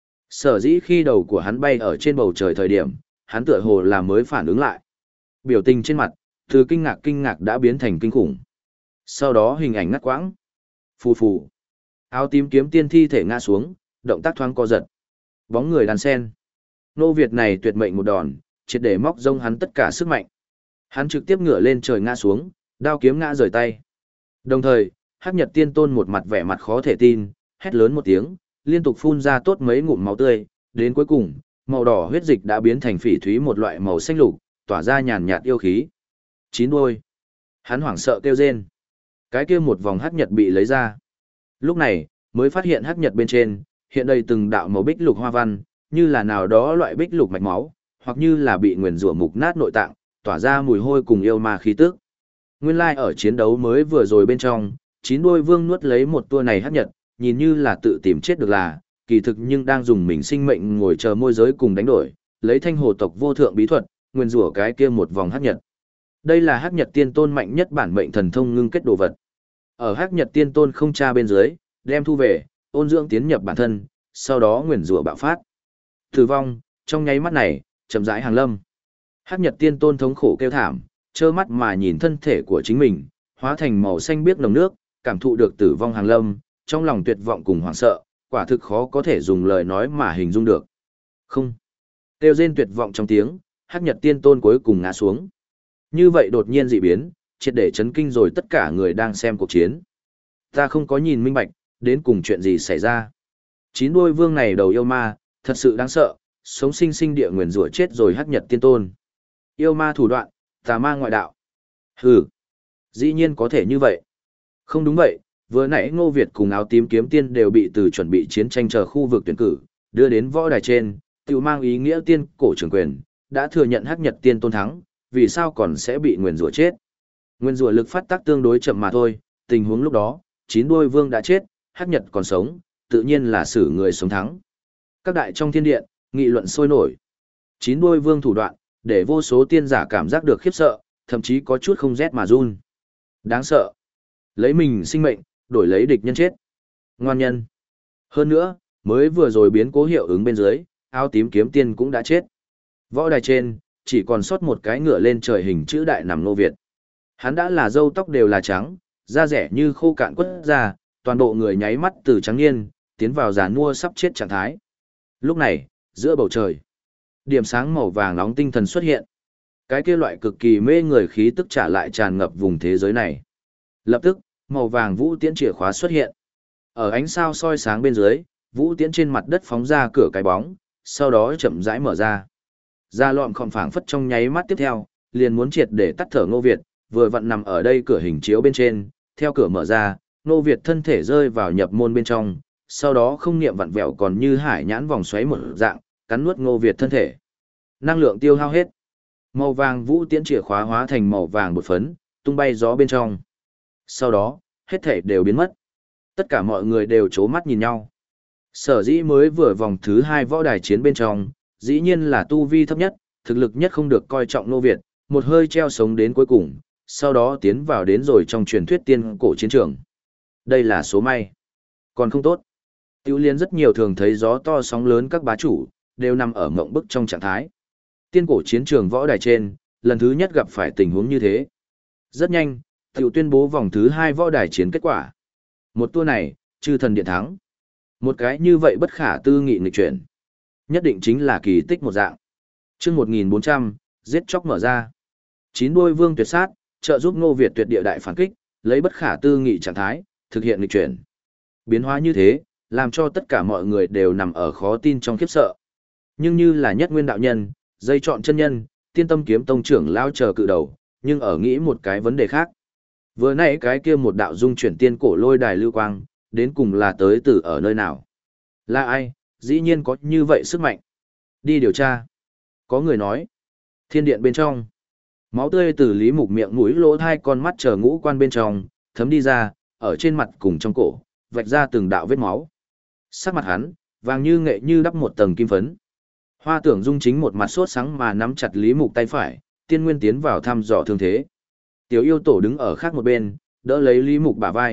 Sở dĩ khi đầu của hắn bay ở trên bầu trời thời điểm, hắn tựa hồ là mới phản ứng lại. Biểu tình trên mặt, từ kinh ngạc kinh ngạc đã biến thành kinh khủng. Sau đó hình ảnh ngắt quãng. Phù phù. Áo tím kiếm tiên thi thể ngã xuống, động tác thoáng co giật. Bóng người đàn sen. Nô Việt này tuyệt mệnh một đòn, triệt để móc rông hắn tất cả sức mạnh. Hắn trực tiếp ngửa lên trời ngã xuống, đao kiếm ngã rời tay. Đồng thời, Hắc Nhật Tiên Tôn một mặt vẻ mặt khó thể tin, hét lớn một tiếng, liên tục phun ra tốt mấy ngụm máu tươi, đến cuối cùng, màu đỏ huyết dịch đã biến thành phỉ thúy một loại màu xanh lục, tỏa ra nhàn nhạt yêu khí. Chín đuôi. Hắn hoảng sợ kêu rên. Cái kia một vòng hắc nhật bị lấy ra. Lúc này, mới phát hiện hắc nhật bên trên, hiện đầy từng đạo màu bích lục hoa văn, như là nào đó loại bích lục mạch máu, hoặc như là bị nguyền rủa mục nát nội tạng, tỏa ra mùi hôi cùng yêu ma khí tức. Nguyên lai ở chiến đấu mới vừa rồi bên trong, chín đuôi vương nuốt lấy một tua này hắc nhật, nhìn như là tự tìm chết được là, kỳ thực nhưng đang dùng mình sinh mệnh ngồi chờ môi giới cùng đánh đổi, lấy thanh hồ tộc vô thượng bí thuật, nguyên rủa cái kia một vòng hắc nhật. Đây là hắc nhật tiên tôn mạnh nhất bản mệnh thần thông ngưng kết đồ vật. Ở hắc nhật tiên tôn không tra bên dưới, đem thu về, ôn dưỡng tiến nhập bản thân, sau đó nguyên rủa bạo phát. Tử vong, trong nháy mắt này, chậm rãi hàng lâm. Hắc nhật tiên tôn thống khổ kêu thảm, trơ mắt mà nhìn thân thể của chính mình, hóa thành màu xanh biếc nồng nước, cảm thụ được tử vong hàng lâm, trong lòng tuyệt vọng cùng hoảng sợ, quả thực khó có thể dùng lời nói mà hình dung được. Không. Kêu rên tuyệt vọng trong tiếng, Hắc Nhật Tiên Tôn cuối cùng ngã xuống. Như vậy đột nhiên dị biến, triệt để chấn kinh rồi tất cả người đang xem cuộc chiến. Ta không có nhìn minh bạch, đến cùng chuyện gì xảy ra. Chín đuôi vương này đầu yêu ma, thật sự đáng sợ, sống sinh sinh địa nguyền rủa chết rồi Hắc Nhật Tiên Tôn. Yêu ma thủ đoạn, tà ma ngoại đạo. Hừ. Dĩ nhiên có thể như vậy. Không đúng vậy, vừa nãy Ngô Việt cùng áo tím kiếm tiên đều bị từ chuẩn bị chiến tranh chờ khu vực tuyển cử, đưa đến võ đài trên, tự mang ý nghĩa tiên cổ trưởng quyền, đã thừa nhận Hắc Nhật Tiên Tôn thắng, vì sao còn sẽ bị nguyền rủa chết. Nguyên rủa lực phát tác tương đối chậm mà thôi, tình huống lúc đó, chín đuôi vương đã chết, Hắc Nhật còn sống, tự nhiên là xử người sống thắng. Các đại trong thiên điện, nghị luận sôi nổi. Chín đuôi vương thủ đoạn, để vô số tiên giả cảm giác được khiếp sợ, thậm chí có chút không rét mà run. Đáng sợ. Lấy mình sinh mệnh, đổi lấy địch nhân chết. Ngoan nhân. Hơn nữa, mới vừa rồi biến cố hiệu ứng bên dưới, áo tím kiếm tiên cũng đã chết. Võ đài trên, chỉ còn sót một cái ngựa lên trời hình chữ đại nằm Ngô Việt. Hắn đã là râu tóc đều là trắng, da rẻ như khô cạn quất ra, toàn bộ người nháy mắt từ trắng niên, tiến vào giàn mua sắp chết trạng thái. Lúc này, giữa bầu trời, điểm sáng màu vàng nóng tinh thần xuất hiện. Cái kia loại cực kỳ mê người khí tức trả lại tràn ngập vùng thế giới này. Lập tức, màu vàng vũ tiễn chìa khóa xuất hiện. Ở ánh sao soi sáng bên dưới, vũ tiễn trên mặt đất phóng ra cửa cái bóng, sau đó chậm rãi mở ra. Ra lọm khom phảng phất trong nháy mắt tiếp theo, liền muốn triệt để tắt thở Ngô Việt, vừa vặn nằm ở đây cửa hình chiếu bên trên, theo cửa mở ra, Ngô Việt thân thể rơi vào nhập môn bên trong, sau đó không niệm vặn vẹo còn như hải nhãn vòng xoáy một dạng, cắn nuốt Ngô Việt thân thể. Năng lượng tiêu hao hết. Màu vàng vũ tiễn chìa khóa hóa thành màu vàng bột phấn, tung bay gió bên trong. Sau đó, hết thể đều biến mất. Tất cả mọi người đều chố mắt nhìn nhau. Sở dĩ mới vừa vòng thứ hai võ đài chiến bên trong, dĩ nhiên là tu vi thấp nhất, thực lực nhất không được coi trọng Ngô Việt, một hơi treo sống đến cuối cùng, sau đó tiến vào đến rồi trong truyền thuyết tiên cổ chiến trường. Đây là số may. Còn không tốt. Tiểu liên rất nhiều thường thấy gió to sóng lớn các bá chủ, đều nằm ở mộng bức trong trạng thái. Tiên cổ chiến trường võ đài trên, lần thứ nhất gặp phải tình huống như thế. Rất nhanh, tiểu tuyên bố vòng thứ hai võ đài chiến kết quả. Một tour này, chư thần điện thắng. Một cái như vậy bất khả tư nghị nghịch chuyển. Nhất định chính là kỳ tích một dạng. chương một nghìn bốn trăm, giết chóc mở ra. Chín đuôi vương tuyệt sát, trợ giúp Ngô Việt tuyệt địa đại phản kích, lấy bất khả tư nghị trạng thái, thực hiện nghịch chuyển. Biến hóa như thế, làm cho tất cả mọi người đều nằm ở khó tin trong khiếp sợ. Nhưng như là nhất nguyên đạo nhân, dây chọn chân nhân, tiên tâm kiếm tông trưởng lao chờ cự đầu, nhưng ở nghĩ một cái vấn đề khác. Vừa nãy cái kia một đạo dung chuyển tiên cổ lôi đài lưu quang, đến cùng là tới từ ở nơi nào? Là ai? Dĩ nhiên có như vậy sức mạnh. Đi điều tra. Có người nói. Thiên điện bên trong. Máu tươi từ Lý Mục miệng mũi lỗ thai con mắt chờ ngũ quan bên trong, thấm đi ra, ở trên mặt cùng trong cổ, vạch ra từng đạo vết máu. Sắc mặt hắn, vàng như nghệ như đắp một tầng kim phấn. Hoa Tưởng Dung chính một mặt sốt sáng mà nắm chặt Lý Mục tay phải, tiên nguyên tiến vào thăm dò thương thế. Tiểu yêu tổ đứng ở khác một bên, đỡ lấy Lý Mục bả vai,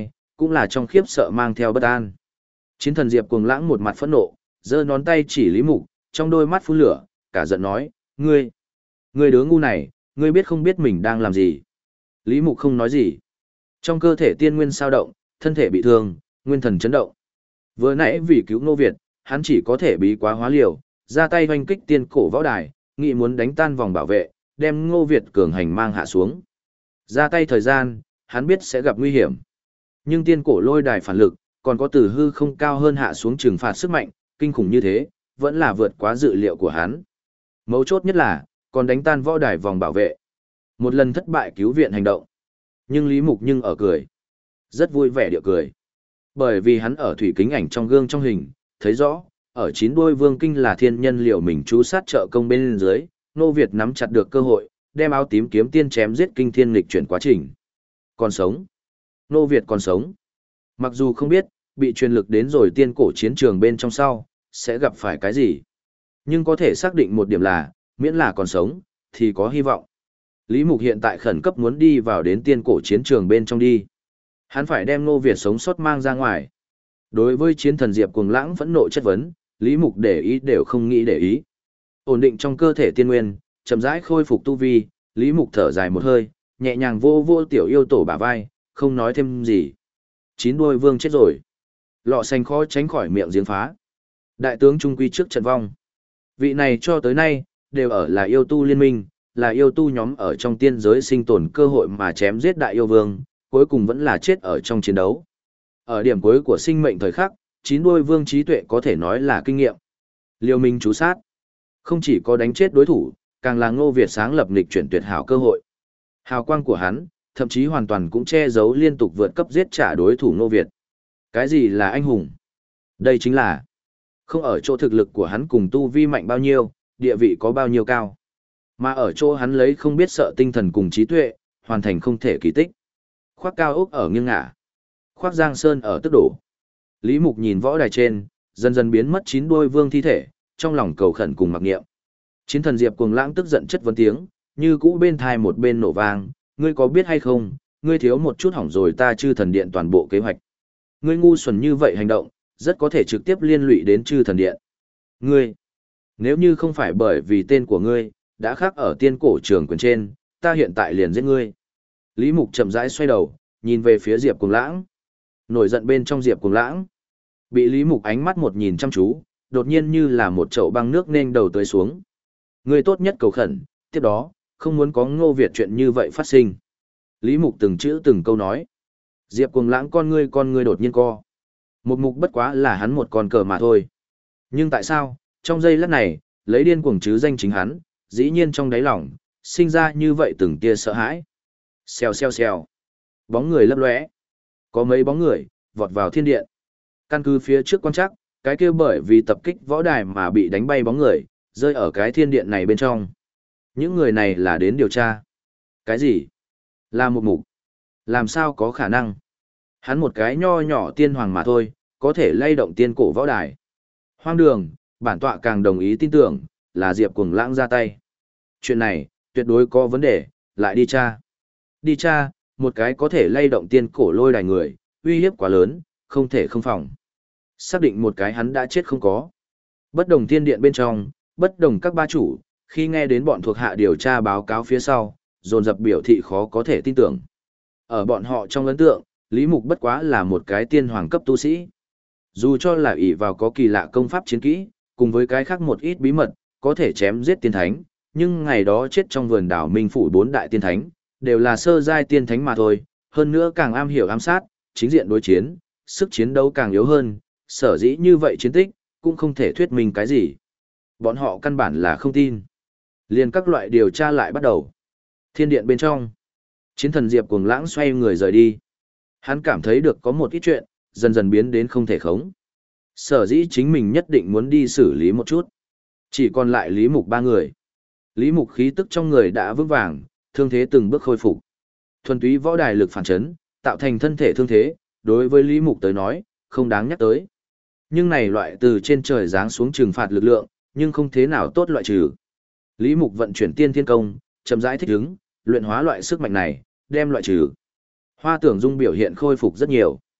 cũng là trong khiếp sợ mang theo bất an. Chiến thần Diệp Cuồng Lãng một mặt phẫn nộ, giơ ngón tay chỉ Lý Mục, trong đôi mắt phun lửa, cả giận nói, ngươi, ngươi đứa ngu này, ngươi biết không biết mình đang làm gì. Lý Mục không nói gì. Trong cơ thể tiên nguyên sao động, thân thể bị thương, nguyên thần chấn động. Vừa nãy vì cứu Ngô Việt, hắn chỉ có thể bí quá hóa liều, ra tay hoành kích tiên cổ võ đài, nghĩ muốn đánh tan vòng bảo vệ, đem Ngô Việt cường hành mang hạ xuống. Ra tay thời gian, hắn biết sẽ gặp nguy hiểm. Nhưng tiên cổ lôi đài phản lực, còn có từ hư không cao hơn hạ xuống trừng phạt sức mạnh, kinh khủng như thế, vẫn là vượt quá dự liệu của hắn. Mấu chốt nhất là, còn đánh tan võ đài vòng bảo vệ. Một lần thất bại cứu viện hành động. Nhưng Lý Mục nhưng ở cười. Rất vui vẻ địa cười. Bởi vì hắn ở thủy kính ảnh trong gương trong hình, thấy rõ, ở chín đuôi vương kinh là thiên nhân liệu mình chú sát trợ công bên dưới, Ngô Việt nắm chặt được cơ hội, đem áo tím kiếm tiên chém giết kinh thiên lịch chuyển quá trình. Còn sống. Ngô Việt còn sống. Mặc dù không biết, bị truyền lực đến rồi tiên cổ chiến trường bên trong sau, sẽ gặp phải cái gì. Nhưng có thể xác định một điểm là, miễn là còn sống, thì có hy vọng. Lý Mục hiện tại khẩn cấp muốn đi vào đến tiên cổ chiến trường bên trong đi. Hắn phải đem Ngô Việt sống sót mang ra ngoài. Đối với chiến thần Diệp Cuồng Lãng phẫn nộ chất vấn, Lý Mục để ý đều không nghĩ để ý. Ổn định trong cơ thể tiên nguyên, chậm rãi khôi phục tu vi, Lý Mục thở dài một hơi, nhẹ nhàng vô vô tiểu yêu tổ bả vai, không nói thêm gì. Chín đuôi vương chết rồi. Lọ xanh khó tránh khỏi miệng giếng phá. Đại tướng trung quy trước trận vong. Vị này cho tới nay, đều ở là yêu tu liên minh, là yêu tu nhóm ở trong tiên giới sinh tồn cơ hội mà chém giết đại yêu vương, cuối cùng vẫn là chết ở trong chiến đấu. Ở điểm cuối của sinh mệnh thời khắc, chín đuôi vương trí tuệ có thể nói là kinh nghiệm. Liêu minh chú sát. Không chỉ có đánh chết đối thủ, càng là Ngô Việt sáng lập nghịch chuyển tuyệt hảo cơ hội. Hào quang của hắn, thậm chí hoàn toàn cũng che giấu liên tục vượt cấp giết trả đối thủ Ngô Việt. Cái gì là anh hùng? Đây chính là không ở chỗ thực lực của hắn cùng tu vi mạnh bao nhiêu, địa vị có bao nhiêu cao, mà ở chỗ hắn lấy không biết sợ tinh thần cùng trí tuệ, hoàn thành không thể kỳ tích. Khoác cao ốc ở nghiêng ngả, khoác giang sơn ở tức đổ. Lý Mục nhìn võ đài trên, dần dần biến mất chín đuôi vương thi thể, trong lòng cầu khẩn cùng mặc niệm. Chiến thần Diệp Cuồng Lãng tức giận chất vấn tiếng, như cũ bên thai một bên nổ vang, ngươi có biết hay không, ngươi thiếu một chút hỏng rồi ta chư thần điện toàn bộ kế hoạch. Ngươi ngu xuẩn như vậy hành động, rất có thể trực tiếp liên lụy đến chư thần điện. Ngươi, nếu như không phải bởi vì tên của ngươi, đã khắc ở tiên cổ trường quyền trên, ta hiện tại liền giết ngươi. Lý Mục chậm rãi xoay đầu, nhìn về phía Diệp Cuồng Lãng. Nổi giận bên trong Diệp Cuồng Lãng. Bị Lý Mục ánh mắt một nhìn chăm chú, đột nhiên như là một chậu băng nước nên đầu tới xuống. Ngươi tốt nhất cầu khẩn, tiếp đó, không muốn có Ngô Việt chuyện như vậy phát sinh. Lý Mục từng chữ từng câu nói. Diệp Cuồng Lãng con ngươi con ngươi đột nhiên co. Một mục bất quá là hắn một con cờ mà thôi. Nhưng tại sao, trong giây lát này, lấy điên cuồng chứ danh chính hắn, dĩ nhiên trong đáy lòng, sinh ra như vậy từng tia sợ hãi. Xèo xèo xèo. Bóng người lấp lóe. Có mấy bóng người, vọt vào thiên điện. Căn cứ phía trước quan chắc, cái kia bởi vì tập kích võ đài mà bị đánh bay bóng người, rơi ở cái thiên điện này bên trong. Những người này là đến điều tra. Cái gì? Là một mục. Làm sao có khả năng? Hắn một cái nho nhỏ tiên hoàng mà thôi, có thể lay động tiên cổ võ đài. Hoang đường, bản tọa càng đồng ý tin tưởng, là Diệp Cuồng Lãng ra tay. Chuyện này, tuyệt đối có vấn đề, lại đi tra. Đi tra, một cái có thể lay động tiên cổ lôi đài người, uy hiếp quá lớn, không thể không phòng. Xác định một cái hắn đã chết không có. Bất đồng thiên điện bên trong, bất đồng các ba chủ, khi nghe đến bọn thuộc hạ điều tra báo cáo phía sau, dồn dập biểu thị khó có thể tin tưởng. Ở bọn họ trong ấn tượng, Lý Mục bất quá là một cái tiên hoàng cấp tu sĩ. Dù cho là ỷ vào có kỳ lạ công pháp chiến kỹ, cùng với cái khác một ít bí mật, có thể chém giết tiên thánh, nhưng ngày đó chết trong vườn đảo Minh Phủ bốn đại tiên thánh, đều là sơ giai tiên thánh mà thôi, hơn nữa càng am hiểu ám sát, chính diện đối chiến, sức chiến đấu càng yếu hơn, sở dĩ như vậy chiến tích, cũng không thể thuyết minh cái gì. Bọn họ căn bản là không tin. Liền các loại điều tra lại bắt đầu. Thiên điện bên trong, chiến thần Diệp Cuồng Lãng xoay người rời đi. Hắn cảm thấy được có một ít chuyện, dần dần biến đến không thể khống. Sở dĩ chính mình nhất định muốn đi xử lý một chút. Chỉ còn lại Lý Mục ba người. Lý Mục khí tức trong người đã vững vàng, thương thế từng bước khôi phục. Thuần túy võ đài lực phản chấn, tạo thành thân thể thương thế, đối với Lý Mục tới nói, không đáng nhắc tới. Nhưng này loại từ trên trời giáng xuống trừng phạt lực lượng, nhưng không thế nào tốt loại trừ. Lý Mục vận chuyển tiên thiên công, chậm rãi thích ứng, luyện hóa loại sức mạnh này, đem loại trừ. Hoa Tưởng Dung biểu hiện khôi phục rất nhiều.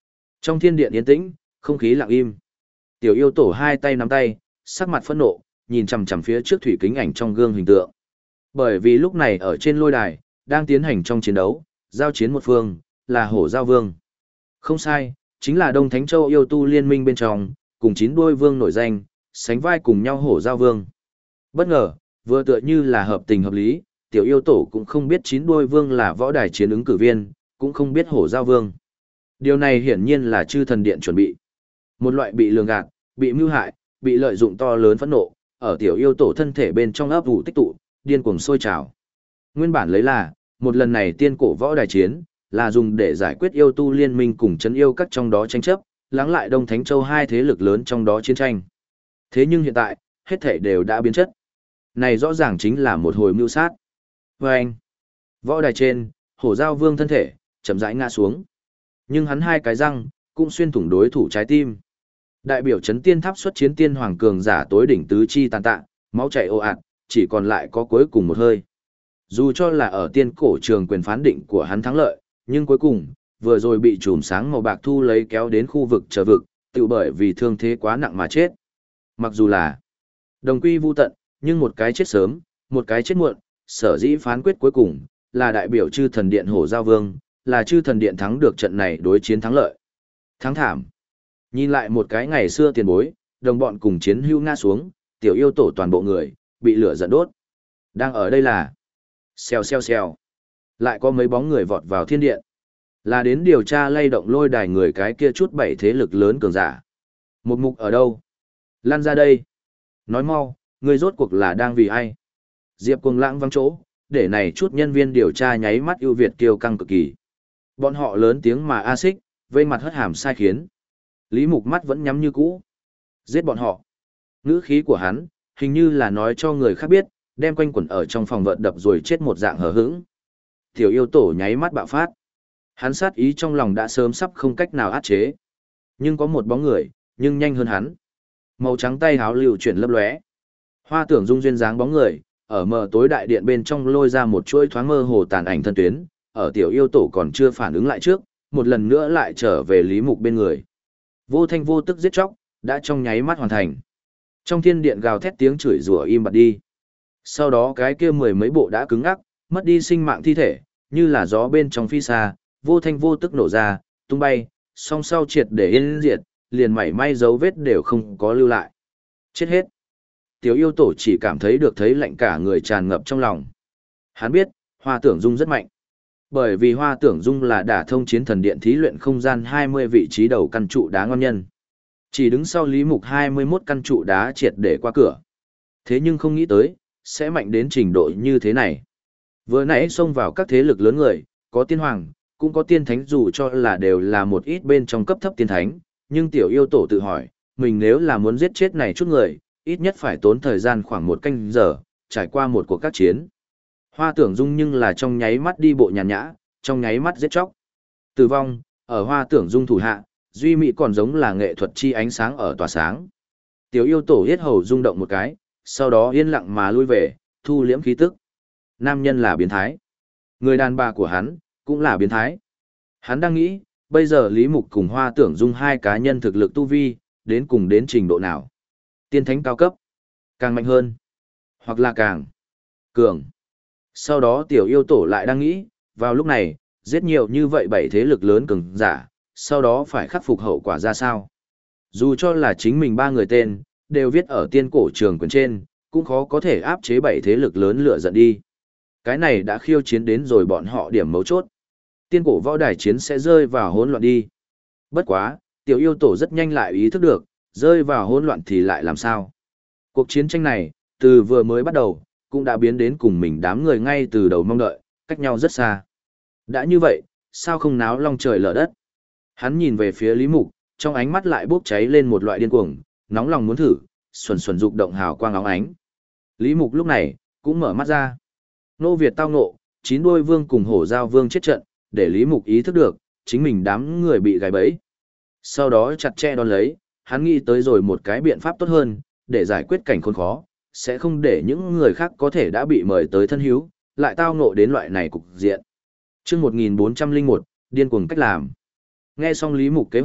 Trong thiên điện yên tĩnh, không khí lặng im. Tiểu yêu tổ hai tay nắm tay, sắc mặt phẫn nộ, nhìn chằm chằm phía trước thủy kính ảnh trong gương hình tượng. Bởi vì lúc này ở trên lôi đài, đang tiến hành trong chiến đấu, giao chiến một phương, là hổ giao vương. Không sai, chính là Đông Thánh Châu yêu tu liên minh bên trong, cùng chín đuôi vương nổi danh, sánh vai cùng nhau hổ giao vương. Bất ngờ, vừa tựa như là hợp tình hợp lý, tiểu yêu tổ cũng không biết chín đuôi vương là võ đài chiến ứng cử viên, cũng không biết hổ giao vương. Điều này hiển nhiên là chư thần điện chuẩn bị. Một loại bị lường gạt, bị mưu hại, bị lợi dụng to lớn phẫn nộ, ở tiểu yêu tổ thân thể bên trong ấp ủ tích tụ, điên cuồng sôi trào. Nguyên bản lấy là, một lần này tiên cổ võ đài chiến, là dùng để giải quyết yêu tu liên minh cùng chấn yêu các trong đó tranh chấp, lắng lại Đông Thánh Châu hai thế lực lớn trong đó chiến tranh. Thế nhưng hiện tại, hết thể đều đã biến chất. Này rõ ràng chính là một hồi mưu sát. Và anh, võ đài trên, hổ giao vương thân thể, chậm rãi ngã xuống. Nhưng hắn hai cái răng, cũng xuyên thủng đối thủ trái tim. Đại biểu chấn tiên tháp xuất chiến tiên hoàng cường giả tối đỉnh tứ chi tàn tạ, máu chảy ồ ạt, chỉ còn lại có cuối cùng một hơi. Dù cho là ở tiên cổ trường quyền phán định của hắn thắng lợi, nhưng cuối cùng, vừa rồi bị chùm sáng màu bạc thu lấy kéo đến khu vực chờ vực, tự bởi vì thương thế quá nặng mà chết. Mặc dù là đồng quy vu tận, nhưng một cái chết sớm, một cái chết muộn, sở dĩ phán quyết cuối cùng, là đại biểu chư thần điện hổ giao vương, là chư thần điện thắng được trận này đối chiến thắng lợi. Thắng thảm. Nhìn lại một cái ngày xưa tiền bối, đồng bọn cùng chiến hưu ngã xuống, tiểu yêu tổ toàn bộ người, bị lửa giận đốt. Đang ở đây là xèo xèo xèo. Lại có mấy bóng người vọt vào thiên điện. Là đến điều tra lay động lôi đài người cái kia chút bảy thế lực lớn cường giả. Một mục ở đâu? Lan ra đây. Nói mau, người rốt cuộc là đang vì ai? Diệp Cuồng Lãng vắng chỗ, để này chút nhân viên điều tra nháy mắt ưu việt kiêu căng cực kỳ. Bọn họ lớn tiếng mà a xích, vây mặt hất hàm sai khiến. Lý Mục mắt vẫn nhắm như cũ. Giết bọn họ. Ngữ khí của hắn, hình như là nói cho người khác biết, đem quanh quẩn ở trong phòng vợn đập rồi chết một dạng hờ hững. Tiểu yêu tổ nháy mắt bạo phát. Hắn sát ý trong lòng đã sớm sắp không cách nào át chế. Nhưng có một bóng người, nhưng nhanh hơn hắn. Màu trắng tay háo lưu chuyển lấp lóe. Hoa Tưởng Dung duyên dáng bóng người, ở mờ tối đại điện bên trong lôi ra một chuỗi thoáng mơ hồ tàn ảnh thân tuyến, ở tiểu yêu tổ còn chưa phản ứng lại trước, một lần nữa lại trở về Lý Mục bên người. Vô thanh vô tức giết chóc, đã trong nháy mắt hoàn thành. Trong thiên điện gào thét tiếng chửi rủa im bặt đi. Sau đó cái kia mười mấy bộ đã cứng ngắc, mất đi sinh mạng thi thể, như là gió bên trong phi xa, vô thanh vô tức nổ ra, tung bay, song sau triệt để yên diệt, liền mảy may dấu vết đều không có lưu lại. Chết hết. Tiểu yêu tổ chỉ cảm thấy được thấy lạnh cả người tràn ngập trong lòng. Hắn biết, Hoa Tưởng Dung rất mạnh. Bởi vì Hoa Tưởng Dung là đả thông chiến thần điện thí luyện không gian hai mươi vị trí đầu căn trụ đá ngon nhân. Chỉ đứng sau Lý Mục hai mươi mốt căn trụ đá triệt để qua cửa. Thế nhưng không nghĩ tới, sẽ mạnh đến trình độ như thế này. Vừa nãy xông vào các thế lực lớn người, có tiên hoàng, cũng có tiên thánh dù cho là đều là một ít bên trong cấp thấp tiên thánh, nhưng tiểu yêu tổ tự hỏi, mình nếu là muốn giết chết này chút người, ít nhất phải tốn thời gian khoảng một canh giờ, trải qua một cuộc các chiến. Hoa Tưởng Dung nhưng là trong nháy mắt đi bộ nhàn nhã, trong nháy mắt giết chóc. Tử vong, ở Hoa Tưởng Dung thủ hạ, duy mỹ còn giống là nghệ thuật chi ánh sáng ở tỏa sáng. Tiểu yêu tổ yết hầu rung động một cái, sau đó yên lặng mà lui về, thu liễm khí tức. Nam nhân là biến thái. Người đàn bà của hắn, cũng là biến thái. Hắn đang nghĩ, bây giờ Lý Mục cùng Hoa Tưởng Dung hai cá nhân thực lực tu vi, đến cùng đến trình độ nào. Tiên thánh cao cấp, càng mạnh hơn, hoặc là càng cường. Sau đó tiểu yêu tổ lại đang nghĩ, vào lúc này, giết nhiều như vậy bảy thế lực lớn cường giả, sau đó phải khắc phục hậu quả ra sao. Dù cho là chính mình ba người tên, đều viết ở tiên cổ trường quyền trên, cũng khó có thể áp chế bảy thế lực lớn lửa giận đi. Cái này đã khiêu chiến đến rồi bọn họ điểm mấu chốt. Tiên cổ võ đài chiến sẽ rơi vào hỗn loạn đi. Bất quá, tiểu yêu tổ rất nhanh lại ý thức được, rơi vào hỗn loạn thì lại làm sao. Cuộc chiến tranh này, từ vừa mới bắt đầu, cũng đã biến đến cùng mình đám người ngay từ đầu mong đợi, cách nhau rất xa. Đã như vậy, sao không náo long trời lở đất? Hắn nhìn về phía Lý Mục, trong ánh mắt lại bốc cháy lên một loại điên cuồng, nóng lòng muốn thử, xuẩn xuẩn dục động hào quang óng ánh. Lý Mục lúc này, cũng mở mắt ra. Nô Việt tao ngộ, chín đuôi vương cùng hổ giao vương chết trận, để Lý Mục ý thức được, chính mình đám người bị gài bẫy. Sau đó chặt chẽ đón lấy, hắn nghĩ tới rồi một cái biện pháp tốt hơn, để giải quyết cảnh khốn khó, sẽ không để những người khác có thể đã bị mời tới thân hữu, lại tao ngộ đến loại này cục diện. Chương một nghìn bốn trăm lẻ một, điên cuồng cách làm. Nghe xong Lý Mục kế hoạch,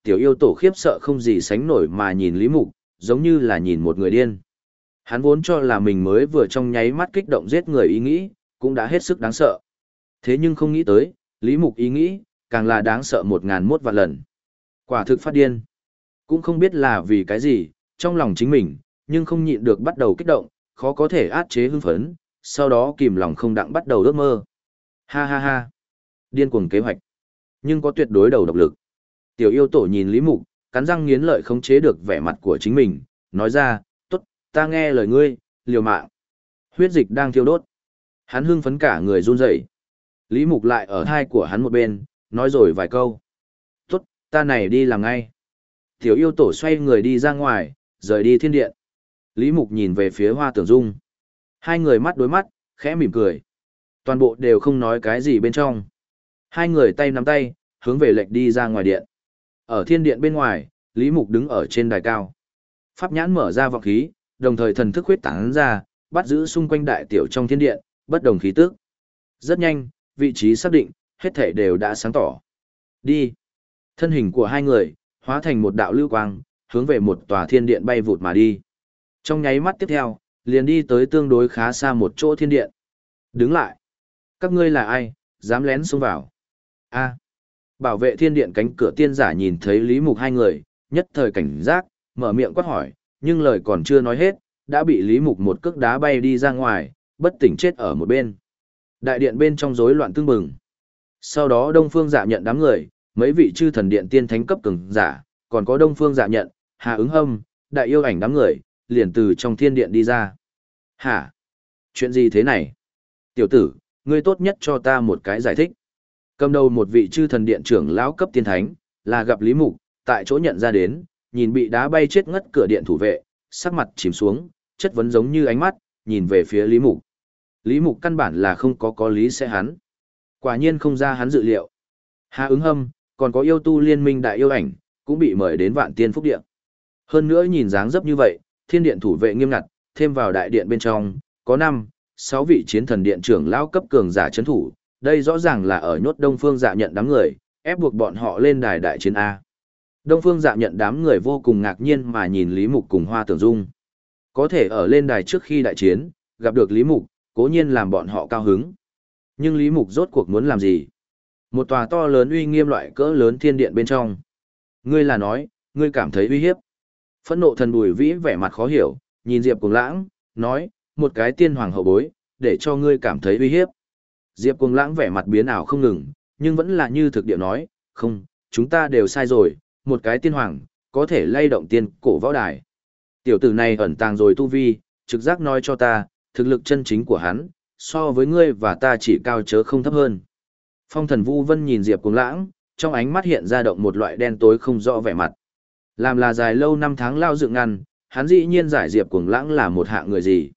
Tiểu yêu tổ khiếp sợ không gì sánh nổi mà nhìn Lý Mục, giống như là nhìn một người điên. Hắn vốn cho là mình mới vừa trong nháy mắt kích động giết người ý nghĩ, cũng đã hết sức đáng sợ. Thế nhưng không nghĩ tới, Lý Mục ý nghĩ, càng là đáng sợ một ngàn mốt vạn lần. Quả thực phát điên. Cũng không biết là vì cái gì, trong lòng chính mình, nhưng không nhịn được bắt đầu kích động, khó có thể át chế hưng phấn, sau đó kìm lòng không đặng bắt đầu ước mơ. Ha ha ha. Điên cuồng kế hoạch. Nhưng có tuyệt đối đầu độc lực. Tiểu yêu tổ nhìn Lý Mục, cắn răng nghiến lợi khống chế được vẻ mặt của chính mình, nói ra, tốt, ta nghe lời ngươi, liều mạng. Huyết dịch đang thiêu đốt. Hắn hưng phấn cả người run rẩy. Lý Mục lại ở hai của hắn một bên, nói rồi vài câu. Tốt, ta này đi làm ngay. Tiểu yêu tổ xoay người đi ra ngoài, rời đi thiên điện. Lý Mục nhìn về phía Hoa Tưởng Dung. Hai người mắt đối mắt, khẽ mỉm cười. Toàn bộ đều không nói cái gì bên trong. Hai người tay nắm tay, hướng về lệch đi ra ngoài điện. Ở thiên điện bên ngoài, Lý Mục đứng ở trên đài cao. Pháp nhãn mở ra vọng khí, đồng thời thần thức huyết tán ra, bắt giữ xung quanh đại tiểu trong thiên điện, bất đồng khí tức. Rất nhanh, vị trí xác định, hết thể đều đã sáng tỏ. Đi. Thân hình của hai người, hóa thành một đạo lưu quang, hướng về một tòa thiên điện bay vụt mà đi. Trong nháy mắt tiếp theo, liền đi tới tương đối khá xa một chỗ thiên điện. Đứng lại. Các ngươi là ai, dám lén xông vào? A. Bảo vệ thiên điện cánh cửa tiên giả nhìn thấy Lý Mục hai người, nhất thời cảnh giác, mở miệng quát hỏi, nhưng lời còn chưa nói hết, đã bị Lý Mục một cước đá bay đi ra ngoài, bất tỉnh chết ở một bên. Đại điện bên trong rối loạn tương bừng. Sau đó Đông Phương Dạ Nhận đám người, mấy vị chư thần điện tiên thánh cấp cường giả, còn có Đông Phương Dạ Nhận, Hà Ứng Hâm, Đại Yêu Ảnh đám người, liền từ trong thiên điện đi ra. Hả? Chuyện gì thế này? Tiểu tử, ngươi tốt nhất cho ta một cái giải thích. Cầm đầu một vị chư thần điện trưởng lão cấp tiên thánh, là gặp Lý Mục, tại chỗ nhận ra đến, nhìn bị đá bay chết ngất cửa điện thủ vệ, sắc mặt chìm xuống, chất vấn giống như ánh mắt, nhìn về phía Lý Mục. Lý Mục căn bản là không có có lý sẽ hắn. Quả nhiên không ra hắn dự liệu. Hà Ứng Hâm, còn có yêu tu liên minh Đại Yêu Ảnh, cũng bị mời đến Vạn Tiên Phúc Điện. Hơn nữa nhìn dáng dấp như vậy, thiên điện thủ vệ nghiêm ngặt, thêm vào đại điện bên trong, có năm, sáu vị chiến thần điện trưởng lão cấp cường giả chấn thủ, đây rõ ràng là ở nhốt Đông Phương Dạ Nhận đám người, ép buộc bọn họ lên đài đại chiến A. Đông Phương Dạ Nhận đám người vô cùng ngạc nhiên mà nhìn Lý Mục cùng Hoa Tưởng Dung. Có thể ở lên đài trước khi đại chiến, gặp được Lý Mục, cố nhiên làm bọn họ cao hứng. Nhưng Lý Mục rốt cuộc muốn làm gì? Một tòa to lớn uy nghiêm loại cỡ lớn thiên điện bên trong. Ngươi là nói, ngươi cảm thấy uy hiếp. Phẫn nộ thần Bùi Vĩ vẻ mặt khó hiểu, nhìn Diệp Cuồng Lãng, nói, một cái tiên hoàng hậu bối, để cho ngươi cảm thấy uy hiếp. Diệp Cuồng Lãng vẻ mặt biến ảo không ngừng, nhưng vẫn là như thực địa nói, không, chúng ta đều sai rồi, một cái tiên hoàng, có thể lay động tiên cổ võ đài. Tiểu tử này ẩn tàng rồi tu vi, trực giác nói cho ta, thực lực chân chính của hắn, so với ngươi và ta chỉ cao chớ không thấp hơn. Phong thần Vu Vân nhìn Diệp Cuồng Lãng, trong ánh mắt hiện ra động một loại đen tối không rõ vẻ mặt. Làm là dài lâu năm tháng lao dựng ngăn, hắn dĩ nhiên giải Diệp Cuồng Lãng là một hạng người gì.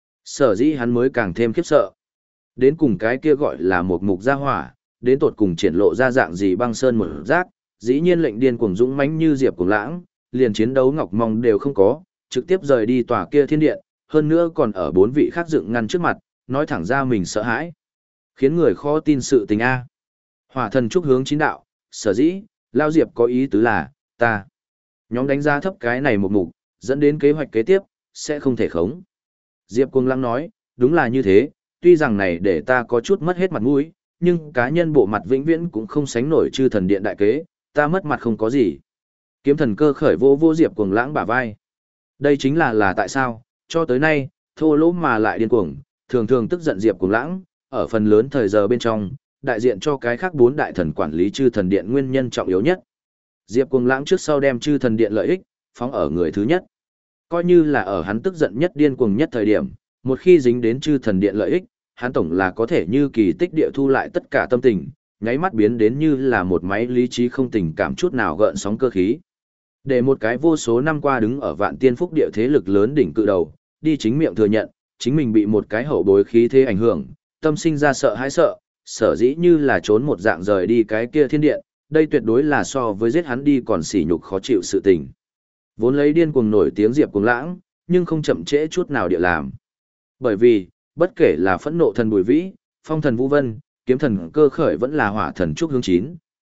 Sở dĩ hắn mới càng thêm khiếp sợ. Đến cùng cái kia gọi là một mục gia hỏa, đến tột cùng triển lộ ra dạng gì băng sơn một giác, dĩ nhiên lệnh điên cuồng dũng mãnh như Diệp Cuồng Lãng, liền chiến đấu ngọc mong đều không có, trực tiếp rời đi tòa kia thiên điện, hơn nữa còn ở bốn vị khác dựng ngăn trước mặt, nói thẳng ra mình sợ hãi. Khiến người khó tin sự tình A. Hỏa thần trúc hướng chính đạo, sở dĩ, Lao Diệp có ý tứ là, ta. Nhóm đánh giá thấp cái này một mục, dẫn đến kế hoạch kế tiếp, sẽ không thể khống. Diệp Cuồng Lãng nói, đúng là như thế, tuy rằng này để ta có chút mất hết mặt mũi, nhưng cá nhân bộ mặt vĩnh viễn cũng không sánh nổi chư thần điện đại kế, ta mất mặt không có gì. Kiếm thần cơ khởi vô vô Diệp Cuồng Lãng bả vai. Đây chính là là tại sao, cho tới nay, thô lỗ mà lại điên cuồng, thường thường tức giận Diệp Cuồng Lãng, ở phần lớn thời giờ bên trong, đại diện cho cái khác bốn đại thần quản lý chư thần điện nguyên nhân trọng yếu nhất. Diệp Cuồng Lãng trước sau đem chư thần điện lợi ích, phóng ở người thứ nhất. Coi như là ở hắn tức giận nhất điên cuồng nhất thời điểm, một khi dính đến chư thần điện lợi ích, hắn tổng là có thể như kỳ tích địa thu lại tất cả tâm tình, nháy mắt biến đến như là một máy lý trí không tình cảm chút nào gợn sóng cơ khí. Để một cái vô số năm qua đứng ở Vạn Tiên Phúc địa thế lực lớn đỉnh cự đầu, đi chính miệng thừa nhận, chính mình bị một cái hậu bối khí thế ảnh hưởng, tâm sinh ra sợ hãi sợ, sở dĩ như là trốn một dạng rời đi cái kia thiên điện, đây tuyệt đối là so với giết hắn đi còn sỉ nhục khó chịu sự tình. Vốn lấy điên cuồng nổi tiếng Diệp Cuồng Lãng, nhưng không chậm trễ chút nào địa làm. Bởi vì, bất kể là phẫn nộ thần Bùi Vĩ, phong thần Vũ Vân, kiếm thần cơ khởi vẫn là hỏa thần trúc hướng chín,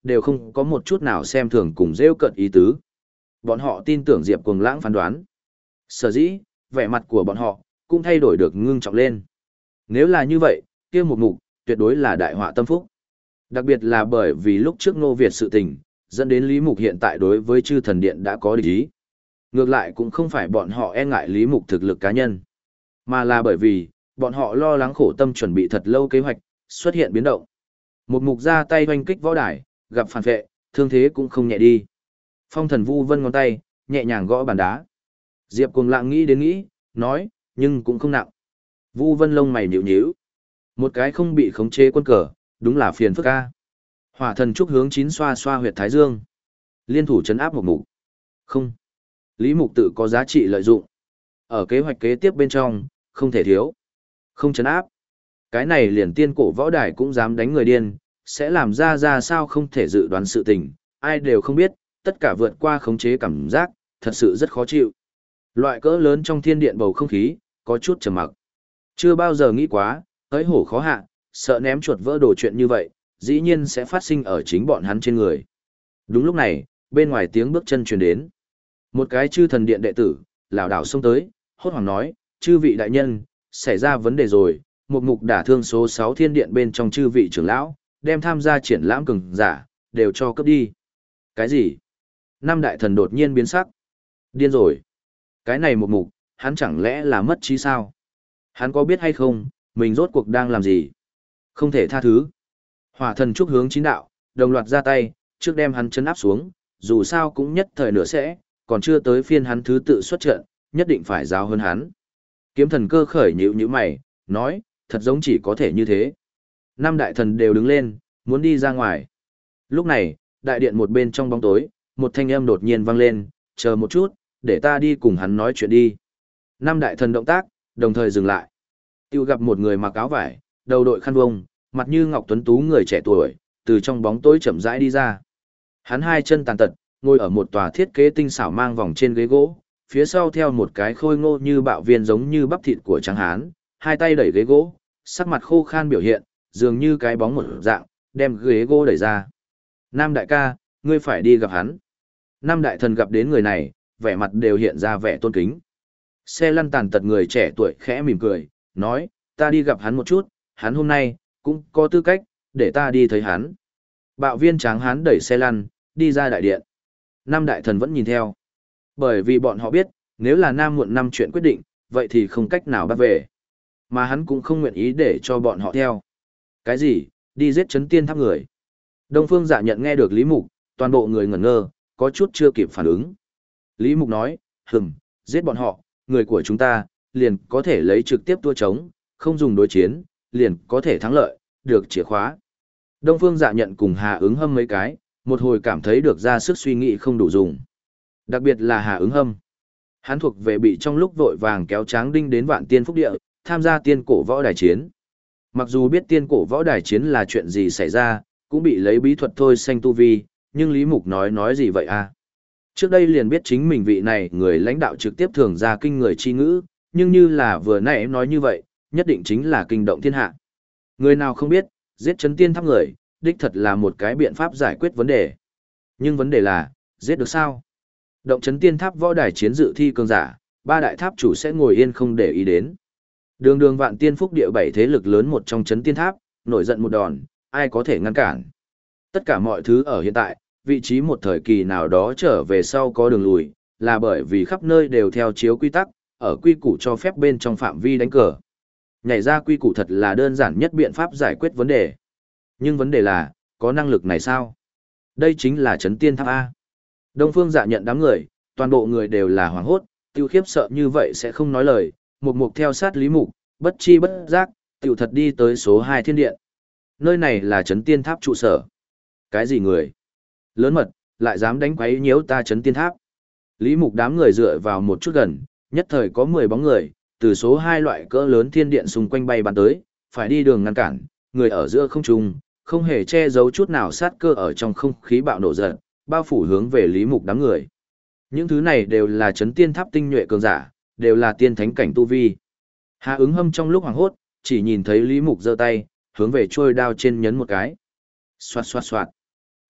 đều không có một chút nào xem thường cùng rêu cận ý tứ. Bọn họ tin tưởng Diệp Cuồng Lãng phán đoán. Sở dĩ, vẻ mặt của bọn họ cũng thay đổi được ngưng trọng lên. Nếu là như vậy, kia một mục tuyệt đối là đại họa tâm phúc. Đặc biệt là bởi vì lúc trước Ngô Việt sự tình, dẫn đến Lý Mục hiện tại đối với Chư Thần Điện đã có địch ý. Ngược lại cũng không phải bọn họ e ngại Lý Mục thực lực cá nhân, mà là bởi vì bọn họ lo lắng khổ tâm chuẩn bị thật lâu kế hoạch xuất hiện biến động. Một mục ra tay hoành kích võ đài, gặp phản vệ, thương thế cũng không nhẹ đi. Phong Thần Vu Vân ngón tay nhẹ nhàng gõ bàn đá. Diệp Cuồng Lãng nghĩ đến nghĩ, nói, nhưng cũng không nặng. Vu Vân lông mày nhíu nhíu. Một cái không bị khống chế quân cờ, đúng là phiền phức a. Hỏa Thần Trúc hướng chín xoa xoa huyệt thái dương, liên thủ chấn áp một mục. Không. Lý Mục tự có giá trị lợi dụng. Ở kế hoạch kế tiếp bên trong, không thể thiếu. Không chấn áp. Cái này liền tiên cổ võ đài cũng dám đánh người điên, sẽ làm ra ra sao không thể dự đoán sự tình, ai đều không biết, tất cả vượt qua khống chế cảm giác, thật sự rất khó chịu. Loại cỡ lớn trong thiên điện bầu không khí, có chút trầm mặc. Chưa bao giờ nghĩ quá, tới hổ khó hạ, sợ ném chuột vỡ đồ chuyện như vậy, dĩ nhiên sẽ phát sinh ở chính bọn hắn trên người. Đúng lúc này, bên ngoài tiếng bước chân truyền đến. Một cái Chư Thần Điện đệ tử, lảo đảo xông tới, hốt hoảng nói, chư vị đại nhân, xảy ra vấn đề rồi, một mục đả thương số sáu thiên điện bên trong chư vị trưởng lão, đem tham gia triển lãm cường giả, đều cho cấp đi. Cái gì? Năm đại thần đột nhiên biến sắc. Điên rồi. Cái này một mục, hắn chẳng lẽ là mất trí sao? Hắn có biết hay không, mình rốt cuộc đang làm gì? Không thể tha thứ. Hỏa Thần Trúc hướng chín đạo, đồng loạt ra tay, trước đem hắn chấn áp xuống, dù sao cũng nhất thời nửa sẽ, còn chưa tới phiên hắn thứ tự xuất trận, nhất định phải giáo hơn hắn. Kiếm Thần Cơ khởi nhíu nhíu mày, nói, thật giống chỉ có thể như thế. Năm đại thần đều đứng lên, muốn đi ra ngoài. Lúc này, đại điện một bên trong bóng tối, một thanh âm đột nhiên vang lên, chờ một chút, để ta đi cùng hắn nói chuyện đi. Năm đại thần động tác, đồng thời dừng lại. Tiêu gặp một người mặc áo vải, đầu đội khăn vông, mặt như ngọc tuấn tú người trẻ tuổi, từ trong bóng tối chậm rãi đi ra. Hắn hai chân tàn tật, ngồi ở một tòa thiết kế tinh xảo mang vòng trên ghế gỗ, phía sau theo một cái khôi ngô như bạo viên giống như bắp thịt của trắng hán, hai tay đẩy ghế gỗ, sắc mặt khô khan biểu hiện, dường như cái bóng một dạng, đem ghế gỗ đẩy ra. Nam đại ca, ngươi phải đi gặp hắn. Nam đại thần gặp đến người này, vẻ mặt đều hiện ra vẻ tôn kính. Xe lăn tàn tật người trẻ tuổi khẽ mỉm cười, nói, ta đi gặp hắn một chút, hắn hôm nay, cũng có tư cách, để ta đi thấy hắn. Bạo viên tráng hán đẩy xe lăn, đi ra đại điện. Nam đại thần vẫn nhìn theo. Bởi vì bọn họ biết, nếu là Nam muộn năm chuyện quyết định, vậy thì không cách nào bắt về. Mà hắn cũng không nguyện ý để cho bọn họ theo. Cái gì, đi giết chấn tiên tháp người. Đông Phương Dạ Nhận nghe được Lý Mục, toàn bộ người ngẩn ngơ, có chút chưa kịp phản ứng. Lý Mục nói, hừm, giết bọn họ, người của chúng ta, liền có thể lấy trực tiếp tua chống, không dùng đối chiến, liền có thể thắng lợi, được chìa khóa. Đông Phương Dạ Nhận cùng Hà Ứng Hâm mấy cái, một hồi cảm thấy được ra sức suy nghĩ không đủ dùng. Đặc biệt là Hà Ứng Hâm. Hắn thuộc về bị trong lúc vội vàng kéo Tráng Đinh đến Vạn Tiên Phúc Địa, tham gia tiên cổ võ đài chiến. Mặc dù biết tiên cổ võ đài chiến là chuyện gì xảy ra, cũng bị lấy bí thuật thôi xanh tu vi, nhưng Lý Mục nói nói gì vậy à? Trước đây liền biết chính mình vị này người lãnh đạo trực tiếp thường ra kinh người chi ngữ, nhưng như là vừa nãy nói như vậy, nhất định chính là kinh động thiên hạ. Người nào không biết, giết chấn tiên tháp người, đích thật là một cái biện pháp giải quyết vấn đề. Nhưng vấn đề là, giết được sao? Động chấn tiên tháp võ đài chiến dự thi cường giả, ba đại tháp chủ sẽ ngồi yên không để ý đến. Đường đường Vạn Tiên Phúc Địa bảy thế lực lớn một trong chấn tiên tháp, nổi giận một đòn, ai có thể ngăn cản. Tất cả mọi thứ ở hiện tại, vị trí một thời kỳ nào đó trở về sau có đường lùi, là bởi vì khắp nơi đều theo chiếu quy tắc, ở quy củ cho phép bên trong phạm vi đánh cờ. Nhảy ra quy củ thật là đơn giản nhất biện pháp giải quyết vấn đề. Nhưng vấn đề là, có năng lực này sao? Đây chính là chấn tiên tháp A. Đông Phương Dạ Nhận đám người, toàn bộ người đều là hoảng hốt, tiêu khiếp sợ như vậy sẽ không nói lời, một mục theo sát Lý Mục, bất chi bất giác, tiểu thật đi tới số hai thiên điện. Nơi này là chấn tiên tháp trụ sở. Cái gì người? Lớn mật, lại dám đánh quấy nhiễu ta chấn tiên tháp. Lý Mục đám người dựa vào một chút gần, nhất thời có mười bóng người, từ số hai loại cỡ lớn thiên điện xung quanh bay bắn tới, phải đi đường ngăn cản, người ở giữa không trung, không hề che giấu chút nào sát cơ ở trong không khí bạo nổ giận, bao phủ hướng về Lý Mục đám người. Những thứ này đều là chấn tiên tháp tinh nhuệ cường giả, đều là tiên thánh cảnh tu vi. Hà Ứng Hâm trong lúc hoảng hốt, chỉ nhìn thấy Lý Mục giơ tay, hướng về trôi đao trên nhấn một cái. Xoạt xoạt xoạt.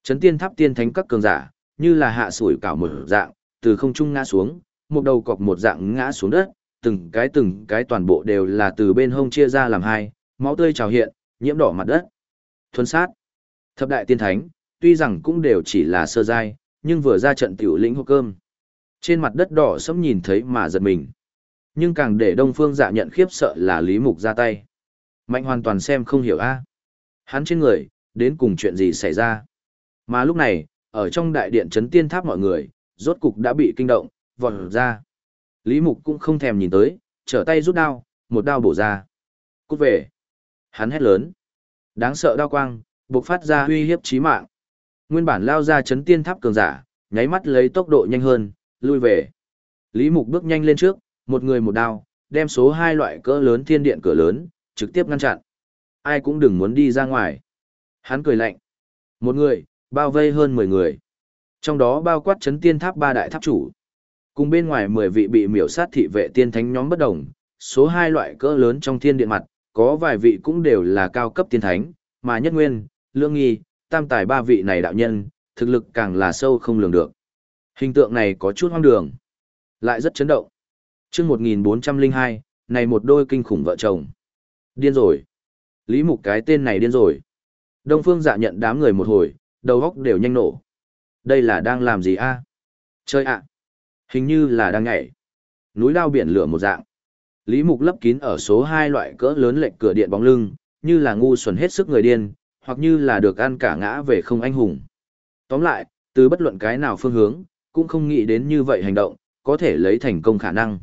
Chấn tiên tháp tiên thánh các cường giả, như là hạ sủi cảo một dạng, từ không trung ngã xuống, một đầu cọc một dạng ngã xuống đất, từng cái từng cái toàn bộ đều là từ bên hông chia ra làm hai, máu tươi trào hiện, nhiễm đỏ mặt đất. Thuần sát. Thập đại tiên thánh, tuy rằng cũng đều chỉ là sơ giai, nhưng vừa ra trận tiểu lĩnh hộp cơm. Trên mặt đất đỏ sẫm nhìn thấy mà giật mình. Nhưng càng để Đông Phương Dạ nhận khiếp sợ là Lý Mục ra tay. Mạnh hoàn toàn xem không hiểu a. Hắn trên người, đến cùng chuyện gì xảy ra. Mà lúc này, ở trong đại điện chấn tiên tháp mọi người, rốt cục đã bị kinh động, vọt ra. Lý Mục cũng không thèm nhìn tới, trở tay rút đao, một đao bổ ra. Cút về. Hắn hét lớn. Đáng sợ đao quang, bộc phát ra uy hiếp chí mạng. Nguyên bản lao ra chấn tiên tháp cường giả, nháy mắt lấy tốc độ nhanh hơn, lui về. Lý Mục bước nhanh lên trước, một người một đao, đem số hai loại cỡ lớn thiên điện cửa lớn, trực tiếp ngăn chặn. Ai cũng đừng muốn đi ra ngoài. Hắn cười lạnh. Một người, bao vây hơn mười người. Trong đó bao quát chấn tiên tháp ba đại tháp chủ. Cùng bên ngoài mười vị bị miểu sát thị vệ tiên thánh nhóm bất đồng, số hai loại cỡ lớn trong thiên điện mặt, có vài vị cũng đều là cao cấp tiên thánh, mà Nhất Nguyên, Lương Nghi, Tam Tài ba vị này đạo nhân, thực lực càng là sâu không lường được. Hình tượng này có chút hoang đường, lại rất chấn động. Chương một nghìn bốn trăm lẻ hai, này một đôi kinh khủng vợ chồng. Điên rồi. Lý Mục cái tên này điên rồi. Đông Phương Dạ nhận đám người một hồi, đầu óc đều nhanh nổ. Đây là đang làm gì a? Chơi ạ. Hình như là đang nhảy. Núi lao biển lửa một dạng. Lý Mục lấp kín ở số hai loại cỡ lớn lệnh cửa điện bóng lưng, như là ngu xuẩn hết sức người điên, hoặc như là được ăn cả ngã về không anh hùng. Tóm lại, từ bất luận cái nào phương hướng, cũng không nghĩ đến như vậy hành động, có thể lấy thành công khả năng.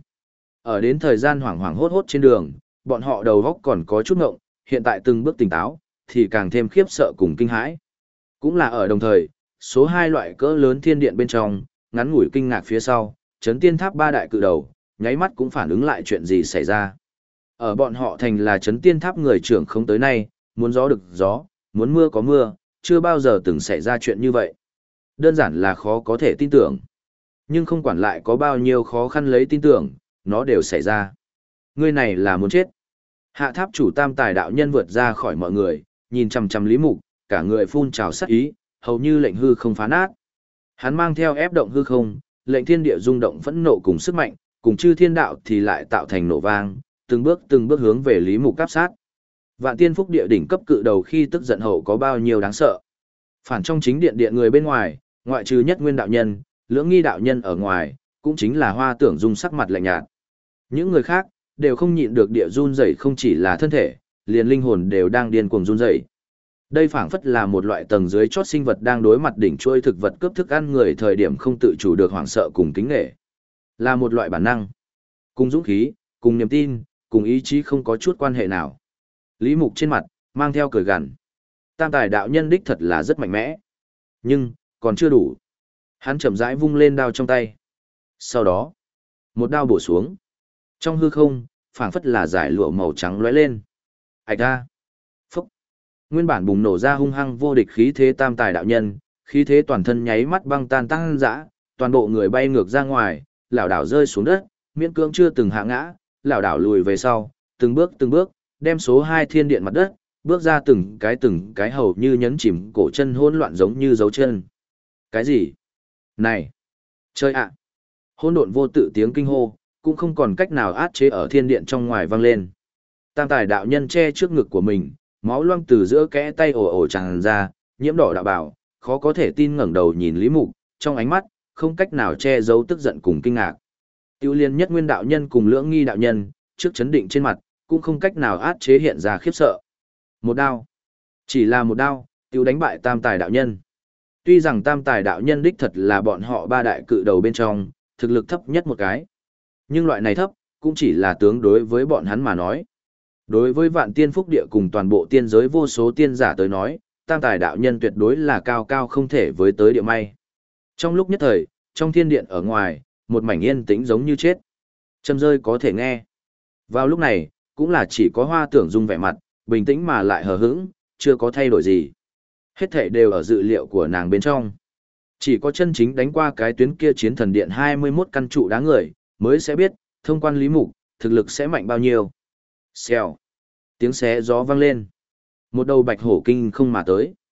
Ở đến thời gian hoảng hoảng hốt hốt trên đường, bọn họ đầu góc còn có chút ngộng, hiện tại từng bước tỉnh táo, thì càng thêm khiếp sợ cùng kinh hãi. Cũng là ở đồng thời, số hai loại cỡ lớn thiên điện bên trong, ngắn ngủi kinh ngạc phía sau, chấn tiên tháp ba đại cự đầu, nháy mắt cũng phản ứng lại chuyện gì xảy ra. Ở bọn họ thành là chấn tiên tháp người trưởng không tới nay, muốn gió được gió, muốn mưa có mưa, chưa bao giờ từng xảy ra chuyện như vậy. Đơn giản là khó có thể tin tưởng. Nhưng không quản lại có bao nhiêu khó khăn lấy tin tưởng, nó đều xảy ra. Người này là muốn chết. Hạ tháp chủ Tam Tài đạo nhân vượt ra khỏi mọi người, nhìn chằm chằm Lý Mục, cả người phun trào sát ý, hầu như lệnh hư không phá nát. Hắn mang theo ép động hư không, lệnh thiên địa rung động phẫn nộ cùng sức mạnh, cùng chư thiên đạo thì lại tạo thành nổ vang, từng bước từng bước hướng về Lý Mục áp sát. Vạn tiên phúc địa đỉnh cấp cự đầu khi tức giận hậu có bao nhiêu đáng sợ. Phản trong chính điện điện người bên ngoài, ngoại trừ Nhất Nguyên đạo nhân, Lưỡng Nghi đạo nhân ở ngoài, cũng chính là Hoa Tưởng Dung sắc mặt lạnh nhạt. Những người khác đều không nhịn được địa run rẩy, không chỉ là thân thể, liền linh hồn đều đang điên cuồng run rẩy. Đây phảng phất là một loại tầng dưới chót sinh vật đang đối mặt đỉnh trôi thực vật cướp thức ăn người thời điểm không tự chủ được hoảng sợ cùng kính nể. Là một loại bản năng, cùng dũng khí, cùng niềm tin, cùng ý chí không có chút quan hệ nào. Lý Mục trên mặt mang theo cười gằn. Tam Tài đạo nhân đích thật là rất mạnh mẽ, nhưng còn chưa đủ. Hắn chậm rãi vung lên đao trong tay. Sau đó, một đao bổ xuống. Trong hư không, phảng phất là giải lụa màu trắng lóe lên. Ảch ra. Phúc. Nguyên bản bùng nổ ra hung hăng vô địch khí thế Tam Tài đạo nhân, khí thế toàn thân nháy mắt băng tan tăng dã, toàn bộ người bay ngược ra ngoài, lảo đảo rơi xuống đất, miễn cưỡng chưa từng hạ ngã, lảo đảo lùi về sau, từng bước từng bước, đem số hai thiên điện mặt đất, bước ra từng cái từng cái hầu như nhấn chìm cổ chân hỗn loạn giống như dấu chân. Cái gì? Này! Chơi ạ! Hỗn độn vô tự tiếng kinh hô, cũng không còn cách nào át chế ở thiên điện trong ngoài vang lên. Tam Tài đạo nhân che trước ngực của mình, máu loang từ giữa kẽ tay ồ ồ tràn ra, nhiễm đỏ đạo bào, khó có thể tin ngẩng đầu nhìn Lý Mục, trong ánh mắt, không cách nào che giấu tức giận cùng kinh ngạc. Tiêu liên Nhất Nguyên đạo nhân cùng Lưỡng Nghi đạo nhân, trước chấn định trên mặt, cũng không cách nào át chế hiện ra khiếp sợ. Một đao. Chỉ là một đao, tiêu đánh bại Tam Tài đạo nhân. Tuy rằng Tam Tài đạo nhân đích thật là bọn họ ba đại cự đầu bên trong, thực lực thấp nhất một cái. Nhưng loại này thấp, cũng chỉ là tướng đối với bọn hắn mà nói. Đối với vạn tiên phúc địa cùng toàn bộ tiên giới vô số tiên giả tới nói, Tam Tài đạo nhân tuyệt đối là cao cao không thể với tới địa may. Trong lúc nhất thời, trong thiên điện ở ngoài, một mảnh yên tĩnh giống như chết. Châm rơi có thể nghe. Vào lúc này, cũng là chỉ có Hoa Tưởng Dung vẻ mặt, bình tĩnh mà lại hờ hững, chưa có thay đổi gì. Hết thảy đều ở dự liệu của nàng bên trong. Chỉ có chân chính đánh qua cái tuyến kia chiến thần điện hai mươi mốt căn trụ đá người, mới sẽ biết, thông quan Lý Mục, thực lực sẽ mạnh bao nhiêu. Xèo. Tiếng xé gió vang lên. Một đầu bạch hổ kinh không mà tới.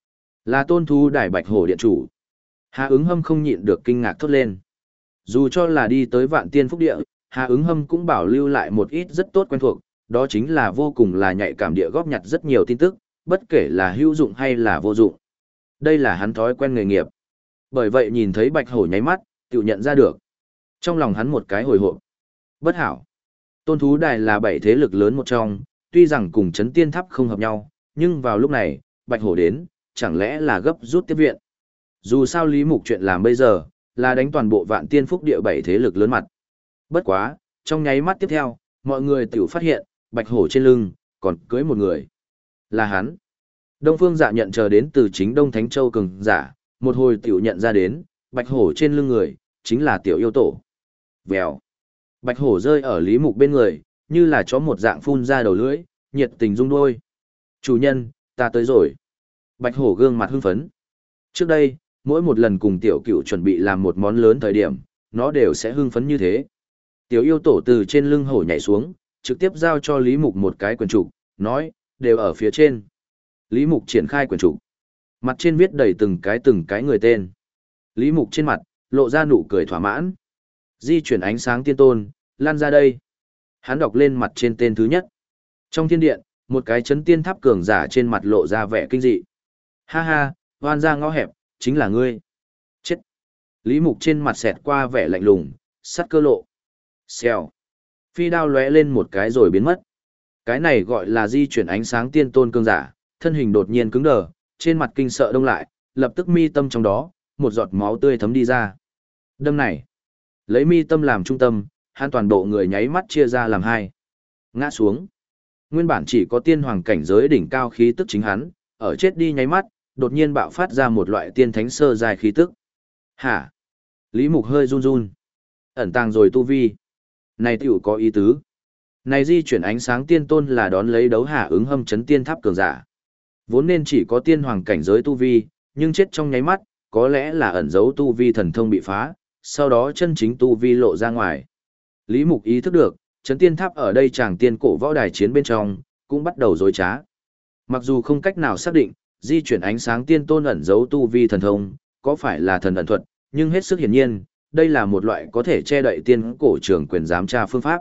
Là tôn thú đài bạch hổ điện chủ. Hà ứng hâm không nhịn được kinh ngạc thốt lên. Dù cho là đi tới vạn tiên phúc địa, Hà ứng hâm cũng bảo lưu lại một ít rất tốt quen thuộc, đó chính là vô cùng là nhạy cảm địa góp nhặt rất nhiều tin tức, bất kể là hữu dụng hay là vô dụng. Đây là hắn thói quen nghề nghiệp. Bởi vậy nhìn thấy bạch hổ nháy mắt, tự nhận ra được. Trong lòng hắn một cái hồi hộp. Bất hảo. Tôn thú đài là bảy thế lực lớn một trong, tuy rằng cùng chấn tiên tháp không hợp nhau, nhưng vào lúc này, bạch hổ đến, chẳng lẽ là gấp rút tiếp viện. Dù sao Lý Mục chuyện làm bây giờ, là đánh toàn bộ vạn tiên phúc địa bảy thế lực lớn mặt. Bất quá, trong nháy mắt tiếp theo, mọi người tiểu phát hiện, bạch hổ trên lưng, còn cưới một người. Là hắn. Đông Phương Dạ nhận chờ đến từ chính Đông Thánh Châu cường giả, một hồi tiểu nhận ra đến, bạch hổ trên lưng người, chính là tiểu yêu tổ. Vèo. Bạch hổ rơi ở Lý Mục bên người, như là chó một dạng phun ra đầu lưỡi, nhiệt tình rung đôi. Chủ nhân, ta tới rồi. Bạch hổ gương mặt hưng phấn. Trước đây, mỗi một lần cùng tiểu cựu chuẩn bị làm một món lớn thời điểm, nó đều sẽ hưng phấn như thế. Tiểu yêu tổ từ trên lưng hổ nhảy xuống, trực tiếp giao cho Lý Mục một cái quyển trục, nói, đều ở phía trên. Lý Mục triển khai quyển trục. Mặt trên viết đầy từng cái từng cái người tên. Lý Mục trên mặt, lộ ra nụ cười thỏa mãn. Di chuyển ánh sáng tiên tôn, lan ra đây. Hắn đọc lên mặt trên tên thứ nhất. Trong thiên điện, một cái chấn tiên tháp cường giả trên mặt lộ ra vẻ kinh dị. Ha ha, hoan ra ngõ hẹp, chính là ngươi. Chết. Lý Mục trên mặt xẹt qua vẻ lạnh lùng, sắt cơ lộ. Xèo. Phi đao lóe lên một cái rồi biến mất. Cái này gọi là di chuyển ánh sáng tiên tôn cường giả, thân hình đột nhiên cứng đờ, trên mặt kinh sợ đông lại, lập tức mi tâm trong đó, một giọt máu tươi thấm đi ra. Đâm này, lấy mi tâm làm trung tâm, hắn toàn bộ người nháy mắt chia ra làm hai. Ngã xuống. Nguyên bản chỉ có tiên hoàng cảnh giới đỉnh cao khí tức chính hắn, ở chết đi nháy mắt, đột nhiên bạo phát ra một loại tiên thánh sơ dài khí tức. Hả? Lý Mục hơi run run. Ẩn tàng rồi tu vi. Này tiểu có ý tứ. Này di chuyển ánh sáng tiên tôn là đón lấy đấu hạ ứng hâm chấn tiên tháp cường giả. Vốn nên chỉ có tiên hoàng cảnh giới tu vi, nhưng chết trong nháy mắt, có lẽ là ẩn giấu tu vi thần thông bị phá, sau đó chân chính tu vi lộ ra ngoài. Lý Mục ý thức được, chấn tiên tháp ở đây chàng tiên cổ võ đài chiến bên trong, cũng bắt đầu dối trá. Mặc dù không cách nào xác định, di chuyển ánh sáng tiên tôn ẩn giấu tu vi thần thông, có phải là thần ẩn thuật, nhưng hết sức hiển nhiên, đây là một loại có thể che đậy tiên cổ trường quyền giám tra phương pháp.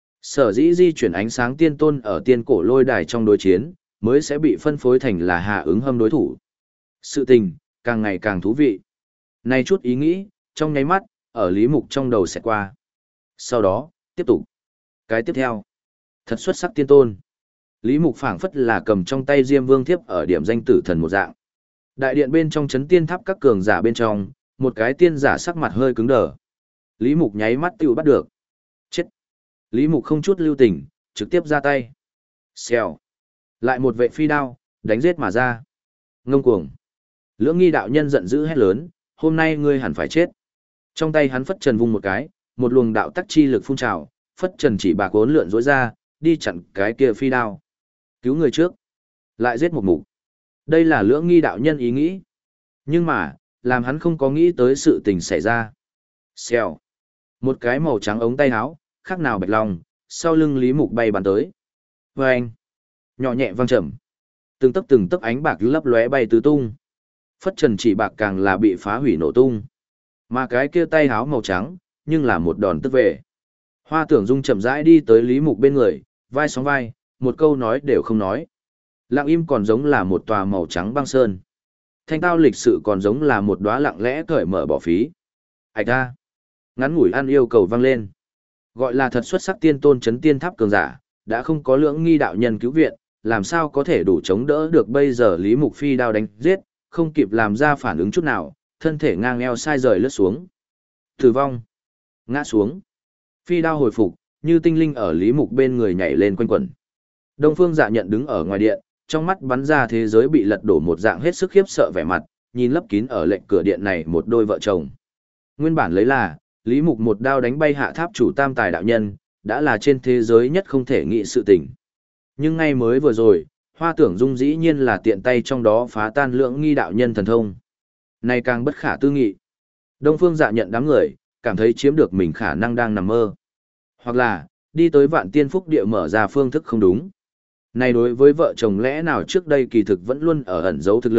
Sở dĩ di chuyển ánh sáng tiên tôn ở tiên cổ lôi đài trong đối chiến, mới sẽ bị phân phối thành là hạ ứng hâm đối thủ. Sự tình, càng ngày càng thú vị. Này chút ý nghĩ, trong nháy mắt, ở Lý Mục trong đầu sẽ qua. Sau đó, tiếp tục. Cái tiếp theo. Thật xuất sắc tiên tôn. Lý Mục phảng phất là cầm trong tay Diêm Vương thiếp ở điểm danh tử thần một dạng. Đại điện bên trong chấn tiên tháp các cường giả bên trong, một cái tiên giả sắc mặt hơi cứng đờ. Lý Mục nháy mắt tiêu bắt được. Chết. Lý Mục không chút lưu tình, trực tiếp ra tay. Xèo. Lại một vệ phi đao, đánh giết mà ra. Ngông cuồng. Lưỡng nghi đạo nhân giận dữ hét lớn, hôm nay ngươi hẳn phải chết. Trong tay hắn phất trần vung một cái, một luồng đạo tắc chi lực phun trào, phất trần chỉ bạc uốn lượn rối ra, đi chặn cái kia phi đao. Cứu người trước, lại giết một mục. Đây là lưỡng nghi đạo nhân ý nghĩ. Nhưng mà, làm hắn không có nghĩ tới sự tình xảy ra. Xèo. Một cái màu trắng ống tay áo, khác nào bạch long, sau lưng Lý Mục bay bắn tới. Và anh, nhỏ nhẹ vang trầm. Từng tấc từng tấc ánh bạc lấp lóe bay tứ tung. Phất trần chỉ bạc càng là bị phá hủy nổ tung. Mà cái kia tay áo màu trắng, nhưng là một đòn tức về. Hoa Tưởng Dung chậm rãi đi tới Lý Mục bên người, vai sóng vai, một câu nói đều không nói. Lặng im còn giống là một tòa màu trắng băng sơn. Thanh tao lịch sự còn giống là một đóa lặng lẽ cởi mở bỏ phí. Ảch ra. Ngắn ngủi ăn yêu cầu vang lên. Gọi là thật xuất sắc tiên tôn chấn tiên tháp cường giả, đã không có lưỡng nghi đạo nhân cứu viện, làm sao có thể đủ chống đỡ được bây giờ Lý Mục phi đao đánh giết, không kịp làm ra phản ứng chút nào, thân thể ngang eo sai rời lướt xuống. Tử vong. Ngã xuống. Phi đao hồi phục, như tinh linh ở Lý Mục bên người nhảy lên quanh quẩn. Đông Phương Dạ nhận đứng ở ngoài điện, trong mắt bắn ra thế giới bị lật đổ một dạng hết sức khiếp sợ vẻ mặt, nhìn lấp kín ở lệnh cửa điện này một đôi vợ chồng. Nguyên bản lấy là, Lý Mục một đao đánh bay hạ tháp chủ tam tài đạo nhân, đã là trên thế giới nhất không thể nghĩ sự tình. Nhưng ngay mới vừa rồi, Hoa Tưởng Dung dĩ nhiên là tiện tay trong đó phá tan lưỡng nghi đạo nhân thần thông. Này càng bất khả tư nghị. Đông Phương Dạ nhận đám người, cảm thấy chiếm được mình khả năng đang nằm mơ. Hoặc là, đi tới vạn tiên phúc địa mở ra phương thức không đúng. Này đối với vợ chồng lẽ nào trước đây kỳ thực vẫn luôn ở ẩn giấu thực lực,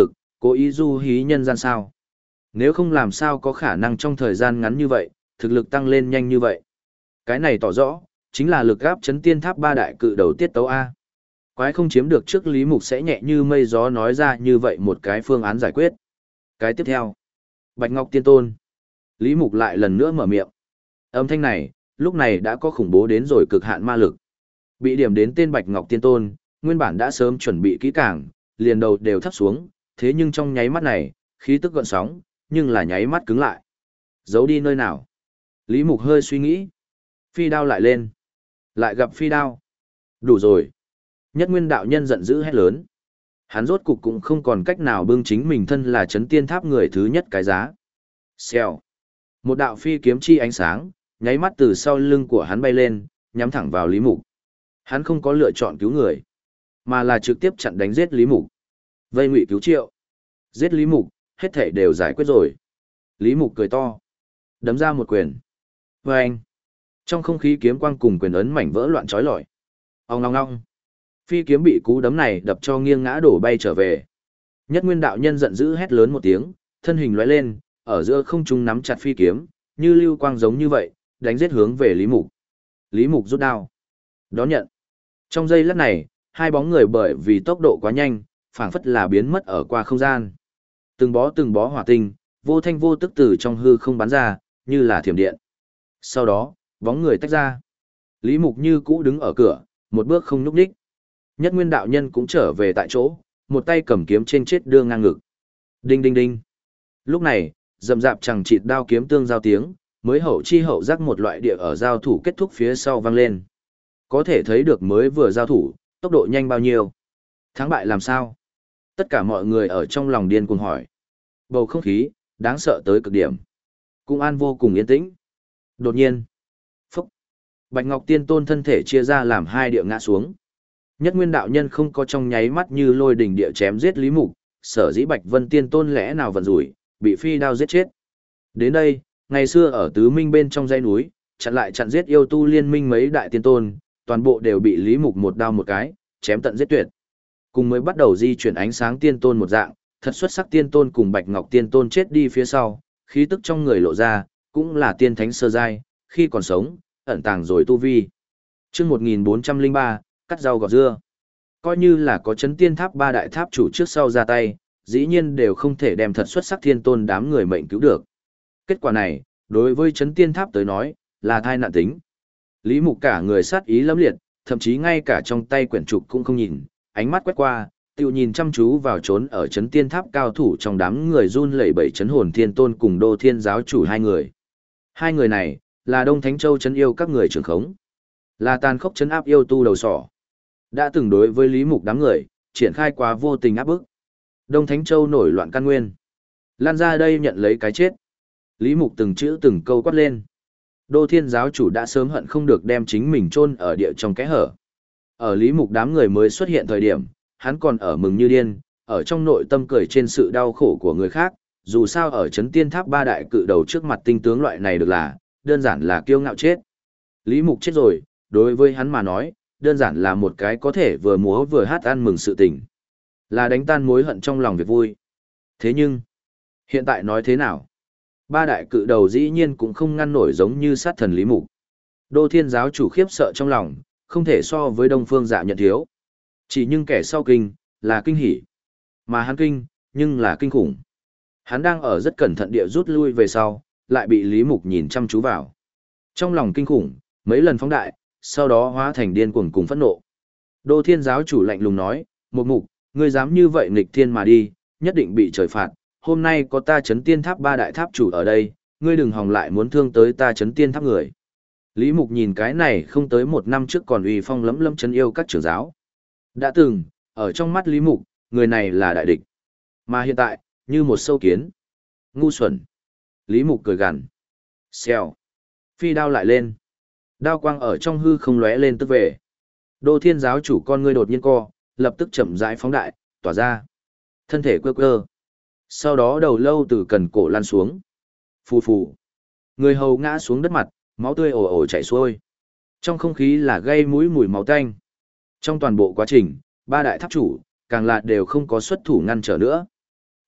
Cố ý du hí nhân gian sao? Nếu không làm sao có khả năng trong thời gian ngắn như vậy, thực lực tăng lên nhanh như vậy. Cái này tỏ rõ, chính là lực gáp chấn tiên tháp ba đại cự đầu tiết tấu A. Quái không chiếm được trước Lý Mục sẽ nhẹ như mây gió nói ra như vậy một cái phương án giải quyết. Cái tiếp theo. Bạch Ngọc Tiên Tôn. Lý Mục lại lần nữa mở miệng. Âm thanh này, lúc này đã có khủng bố đến rồi cực hạn ma lực. Bị điểm đến tên Bạch Ngọc Tiên Tôn, nguyên bản đã sớm chuẩn bị kỹ càng, liền đầu đều thấp xuống, thế nhưng trong nháy mắt này, khí tức gợn sóng, nhưng là nháy mắt cứng lại. Giấu đi nơi nào? Lý Mục hơi suy nghĩ. Phi đao lại lên. Lại gặp phi đao. Đủ rồi. Nhất Nguyên đạo nhân giận dữ hét lớn. Hắn rốt cục cũng không còn cách nào bưng chính mình thân là chấn tiên tháp người thứ nhất cái giá. Xèo. Một đạo phi kiếm chi ánh sáng, nháy mắt từ sau lưng của hắn bay lên, nhắm thẳng vào Lý Mục. Hắn không có lựa chọn cứu người, mà là trực tiếp chặn đánh giết Lý Mục. Vây ngụy cứu triệu. Giết Lý Mục, hết thảy đều giải quyết rồi. Lý Mục cười to. Đấm ra một quyền. Và anh. Trong không khí kiếm quang cùng quyền ấn mảnh vỡ loạn trói lọi. Ông ngong ngong. Phi kiếm bị cú đấm này đập cho nghiêng ngã đổ bay trở về. Nhất Nguyên đạo nhân giận dữ hét lớn một tiếng, thân hình lóe lên, ở giữa không trung nắm chặt phi kiếm, như lưu quang giống như vậy, đánh giết hướng về Lý Mục. Lý Mục rút đao. Đón nhận. Trong giây lát này, hai bóng người bởi vì tốc độ quá nhanh, phảng phất là biến mất ở qua không gian. Từng bó từng bó hỏa tinh, vô thanh vô tức từ trong hư không bắn ra, như là thiểm điện. Sau đó, bóng người tách ra. Lý Mục như cũ đứng ở cửa, một bước không nhúc nhích. Nhất Nguyên đạo nhân cũng trở về tại chỗ, một tay cầm kiếm trên chết đưa ngang ngực. Đinh đinh đinh. Lúc này, rậm rạp chẳng chịt đao kiếm tương giao tiếng, mới hậu chi hậu giác một loại địa ở giao thủ kết thúc phía sau vang lên. Có thể thấy được mới vừa giao thủ, tốc độ nhanh bao nhiêu. Thắng bại làm sao? Tất cả mọi người ở trong lòng điên cuồng hỏi. Bầu không khí, đáng sợ tới cực điểm. Cung an vô cùng yên tĩnh. Đột nhiên. Phúc. Bạch Ngọc Tiên Tôn thân thể chia ra làm hai địa ngã xuống. Nhất Nguyên đạo nhân không có trong nháy mắt như lôi đỉnh địa chém giết Lý Mục, sở dĩ Bạch Vân Tiên Tôn lẽ nào vận rủi, bị phi đao giết chết. Đến đây, ngày xưa ở Tứ Minh bên trong dãy núi, chặn lại chặn giết yêu tu liên minh mấy đại tiên tôn, toàn bộ đều bị Lý Mục một đao một cái, chém tận giết tuyệt. Cùng mới bắt đầu di chuyển ánh sáng tiên tôn một dạng, thật xuất sắc tiên tôn cùng Bạch Ngọc Tiên Tôn chết đi phía sau, khí tức trong người lộ ra, cũng là tiên thánh sơ giai, khi còn sống, ẩn tàng rồi tu vi. Chương một nghìn bốn trăm lẻ ba, cắt rau gọt dưa. Coi như là có chấn tiên tháp ba đại tháp chủ trước sau ra tay, dĩ nhiên đều không thể đem thật xuất sắc thiên tôn đám người mệnh cứu được. Kết quả này, đối với chấn tiên tháp tới nói, là thai nạn tính. Lý Mục cả người sát ý lẫm liệt, thậm chí ngay cả trong tay quyển trục cũng không nhìn, ánh mắt quét qua, tiêu nhìn chăm chú vào trốn ở chấn tiên tháp cao thủ trong đám người run lẩy bẩy chấn hồn thiên tôn cùng đô thiên giáo chủ hai người. Hai người này, là Đông Thánh Châu chấn yêu các người trưởng khống, là tàn khốc chấn áp yêu tu đầu sỏ. Đã từng đối với Lý Mục đám người, triển khai quá vô tình áp bức. Đông Thánh Châu nổi loạn căn nguyên. Lan ra đây nhận lấy cái chết. Lý Mục từng chữ từng câu quát lên. Đô thiên giáo chủ đã sớm hận không được đem chính mình chôn ở địa trong kẽ hở. Ở Lý Mục đám người mới xuất hiện thời điểm, hắn còn ở mừng như điên, ở trong nội tâm cười trên sự đau khổ của người khác, dù sao ở chấn tiên tháp ba đại cự đầu trước mặt tinh tướng loại này được là, đơn giản là kiêu ngạo chết. Lý Mục chết rồi, đối với hắn mà nói, đơn giản là một cái có thể vừa múa vừa hát ăn mừng sự tình. Là đánh tan mối hận trong lòng việc vui. Thế nhưng, hiện tại nói thế nào? Ba đại cự đầu dĩ nhiên cũng không ngăn nổi giống như sát thần Lý Mục. Đô thiên giáo chủ khiếp sợ trong lòng, không thể so với Đông Phương Dạ nhận thiếu. Chỉ nhưng kẻ sau kinh, là kinh hỉ. Mà hắn kinh, nhưng là kinh khủng. Hắn đang ở rất cẩn thận địa rút lui về sau, lại bị Lý Mục nhìn chăm chú vào. Trong lòng kinh khủng, mấy lần phóng đại, sau đó hóa thành điên cuồng cùng phẫn nộ. Đô thiên giáo chủ lạnh lùng nói, Mục Mục, ngươi dám như vậy nghịch thiên mà đi, nhất định bị trời phạt. Hôm nay có ta chấn tiên tháp ba đại tháp chủ ở đây, ngươi đừng hòng lại muốn thương tới ta chấn tiên tháp người. Lý Mục nhìn cái này không tới một năm trước còn uy phong lẫm lẫm chấn yêu các trưởng giáo. Đã từng, ở trong mắt Lý Mục, người này là đại địch. Mà hiện tại, như một sâu kiến. Ngu xuẩn. Lý Mục cười gằn. Xèo. Phi đao lại lên. Đao quang ở trong hư không lóe lên tức về. Đô thiên giáo chủ con ngươi đột nhiên co, lập tức chậm rãi phóng đại, tỏa ra. Thân thể quơ quơ. Sau đó đầu lâu từ cần cổ lăn xuống. Phù phù. Người hầu ngã xuống đất mặt, máu tươi ồ ồ chảy xuôi. Trong không khí là gây mũi mùi máu tanh. Trong toàn bộ quá trình, ba đại tháp chủ, càng là đều không có xuất thủ ngăn trở nữa.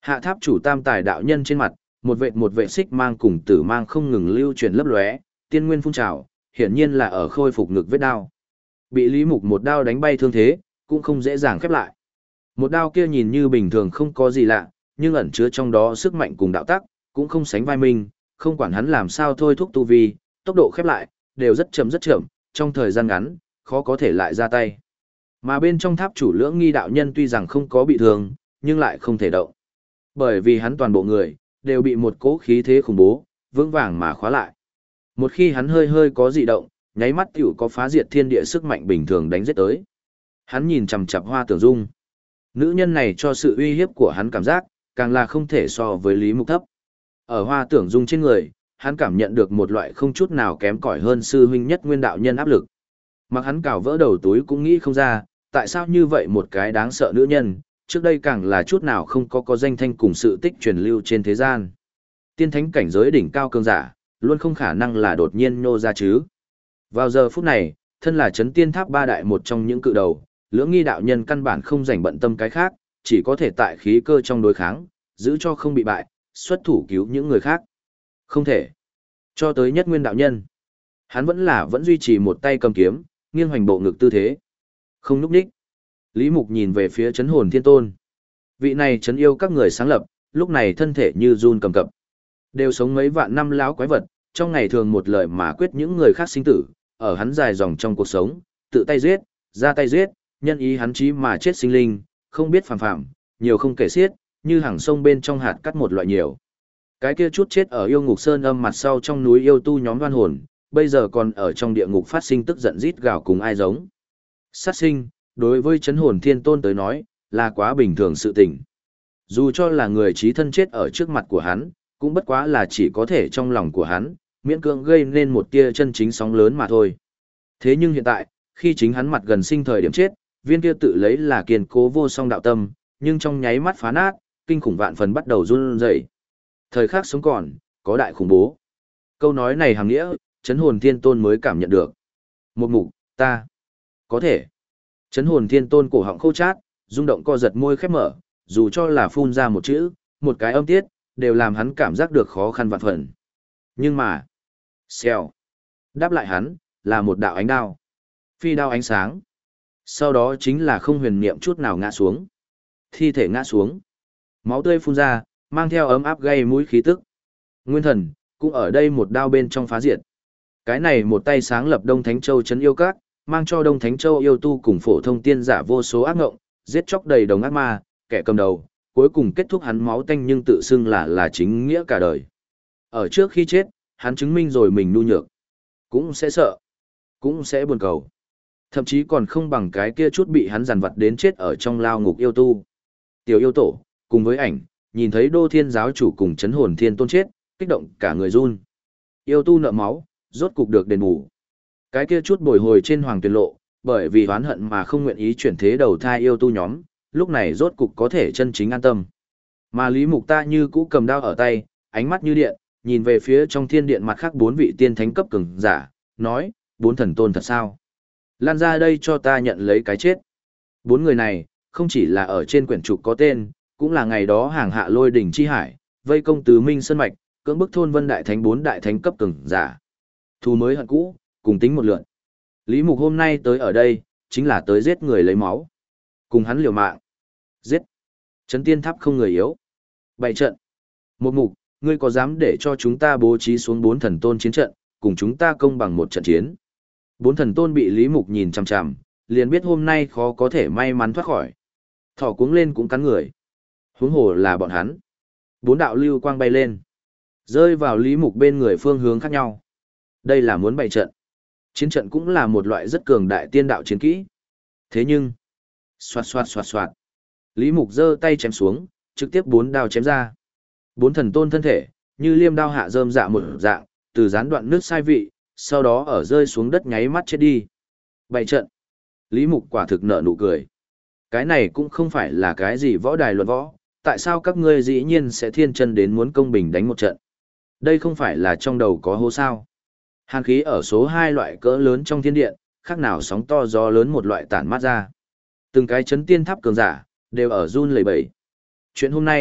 Hạ tháp chủ tam tài đạo nhân trên mặt, một vệt một vệt xích mang cùng tử mang không ngừng lưu chuyển lấp lóe, tiên nguyên phun trào, hiển nhiên là ở khôi phục ngực vết đao. Bị Lý Mục một đao đánh bay thương thế, cũng không dễ dàng khép lại. Một đao kia nhìn như bình thường không có gì lạ, nhưng ẩn chứa trong đó sức mạnh cùng đạo tắc, cũng không sánh vai mình, không quản hắn làm sao thôi thúc tu vi, tốc độ khép lại, đều rất chậm rất chậm, trong thời gian ngắn, khó có thể lại ra tay. Mà bên trong tháp chủ lưỡng nghi đạo nhân tuy rằng không có bị thương, nhưng lại không thể động. Bởi vì hắn toàn bộ người, đều bị một cỗ khí thế khủng bố, vững vàng mà khóa lại. Một khi hắn hơi hơi có dị động, nháy mắt tiểu có phá diệt thiên địa sức mạnh bình thường đánh giết tới. Hắn nhìn chằm chằm Hoa Tưởng Dung. Nữ nhân này cho sự uy hiếp của hắn cảm giác, càng là không thể so với Lý Mục thấp. Ở Hoa Tưởng Dung trên người, hắn cảm nhận được một loại không chút nào kém cỏi hơn sư huynh nhất nguyên đạo nhân áp lực. Mặc hắn cào vỡ đầu túi cũng nghĩ không ra, tại sao như vậy một cái đáng sợ nữ nhân, trước đây càng là chút nào không có có danh thanh cùng sự tích truyền lưu trên thế gian. Tiên thánh cảnh giới đỉnh cao cường giả, luôn không khả năng là đột nhiên nhô ra chứ. Vào giờ phút này, thân là chấn tiên tháp ba đại một trong những cự đầu, lưỡng nghi đạo nhân căn bản không rảnh bận tâm cái khác, chỉ có thể tại khí cơ trong đối kháng, giữ cho không bị bại, xuất thủ cứu những người khác. Không thể. Cho tới nhất nguyên đạo nhân. Hắn vẫn là vẫn duy trì một tay cầm kiếm, nghiêng hoành bộ ngực tư thế. Không núp đích. Lý Mục nhìn về phía chấn hồn thiên tôn. Vị này chấn yêu các người sáng lập, lúc này thân thể như run cầm cập. Đều sống mấy vạn năm láo quái vật, trong ngày thường một lời mà quyết những người khác sinh tử, ở hắn dài dòng trong cuộc sống, tự tay giết, ra tay giết, nhân ý hắn chí mà chết sinh linh, không biết phàm phạm, nhiều không kể xiết, như hàng sông bên trong hạt cắt một loại nhiều. Cái kia chút chết ở yêu ngục sơn âm mặt sau trong núi yêu tu nhóm đoan hồn, bây giờ còn ở trong địa ngục phát sinh tức giận rít gào cùng ai giống. Sát sinh, đối với chấn hồn thiên tôn tới nói, là quá bình thường sự tình. Dù cho là người trí thân chết ở trước mặt của hắn, cũng bất quá là chỉ có thể trong lòng của hắn, miễn cưỡng gây nên một tia chân chính sóng lớn mà thôi. Thế nhưng hiện tại, khi chính hắn mặt gần sinh thời điểm chết, viên kia tự lấy là kiên cố vô song đạo tâm, nhưng trong nháy mắt phá nát, kinh khủng vạn phần bắt đầu run rẩy. Thời khắc sống còn, có đại khủng bố. Câu nói này hàng nghĩa, chấn hồn thiên tôn mới cảm nhận được. Một mục, ta, có thể. Chấn hồn thiên tôn cổ họng khô chát, rung động co giật môi khép mở, dù cho là phun ra một chữ, một cái âm tiết, đều làm hắn cảm giác được khó khăn vạn phần. Nhưng mà, xèo, đáp lại hắn, là một đạo ánh đao. Phi đao ánh sáng. Sau đó chính là không huyền niệm chút nào ngã xuống. Thi thể ngã xuống. Máu tươi phun ra, mang theo ấm áp gây mũi khí tức. Nguyên thần, cũng ở đây một đao bên trong phá diệt. Cái này một tay sáng lập Đông Thánh Châu trấn yêu các, mang cho Đông Thánh Châu yêu tu cùng phổ thông tiên giả vô số ác ngộng, giết chóc đầy đồng ác ma, kẻ cầm đầu, cuối cùng kết thúc hắn máu tanh nhưng tự xưng là là chính nghĩa cả đời. Ở trước khi chết, hắn chứng minh rồi mình nhu nhược. Cũng sẽ sợ, cũng sẽ buồn cầu. Thậm chí còn không bằng cái kia chút bị hắn dằn vặt đến chết ở trong lao ngục yêu tu. Tiểu yêu tổ, cùng với ảnh, nhìn thấy Đô Thiên giáo chủ cùng chấn hồn thiên tôn chết, kích động cả người run. Yêu tu nợ máu, rốt cục được đền bù. Cái kia chút bồi hồi trên hoàng tuyển lộ, bởi vì oán hận mà không nguyện ý chuyển thế đầu thai yêu tu nhóm, lúc này rốt cục có thể chân chính an tâm. Mà Lý Mục ta như cũ cầm đao ở tay, ánh mắt như điện, nhìn về phía trong thiên điện mặt khác bốn vị tiên thánh cấp cường giả, nói, bốn thần tôn thật sao? Lan ra đây cho ta nhận lấy cái chết. Bốn người này, không chỉ là ở trên quyển trục có tên, cũng là ngày đó hàng hạ lôi đỉnh chi hải, vây công tứ minh sơn mạch, cưỡng bức thôn vân đại thánh bốn đại thánh cấp cường giả. Thù mới hận cũ, cùng tính một lượt. Lý Mục hôm nay tới ở đây, chính là tới giết người lấy máu. Cùng hắn liều mạng. Giết. Chấn tiên tháp không người yếu. Bày trận. Một mục, ngươi có dám để cho chúng ta bố trí xuống bốn thần tôn chiến trận, cùng chúng ta công bằng một trận chiến. Bốn thần tôn bị Lý Mục nhìn chằm chằm, liền biết hôm nay khó có thể may mắn thoát khỏi. Thỏ cuống lên cũng cắn người. Huống hồ là bọn hắn. Bốn đạo lưu quang bay lên, rơi vào Lý Mục bên người phương hướng khác nhau. Đây là muốn bày trận. Chiến trận cũng là một loại rất cường đại tiên đạo chiến kỹ. Thế nhưng, xoạt xoạt xoạt xoạt. Lý Mục giơ tay chém xuống, trực tiếp bốn đao chém ra. Bốn thần tôn thân thể, như liêm đao hạ rơm dạ một dạng, từ gián đoạn nước sai vị, sau đó ở rơi xuống đất nháy mắt chết đi. Bày trận. Lý Mục quả thực nở nụ cười. Cái này cũng không phải là cái gì võ đài luận võ, tại sao các ngươi dĩ nhiên sẽ thiên chân đến muốn công bình đánh một trận. Đây không phải là trong đầu có hố sao. Hàn khí ở số hai loại cỡ lớn trong thiên điện, khác nào sóng to gió lớn một loại tản mát ra. Từng cái chấn tiên tháp cường giả, đều ở run lẩy bẩy. Chuyện hôm nay,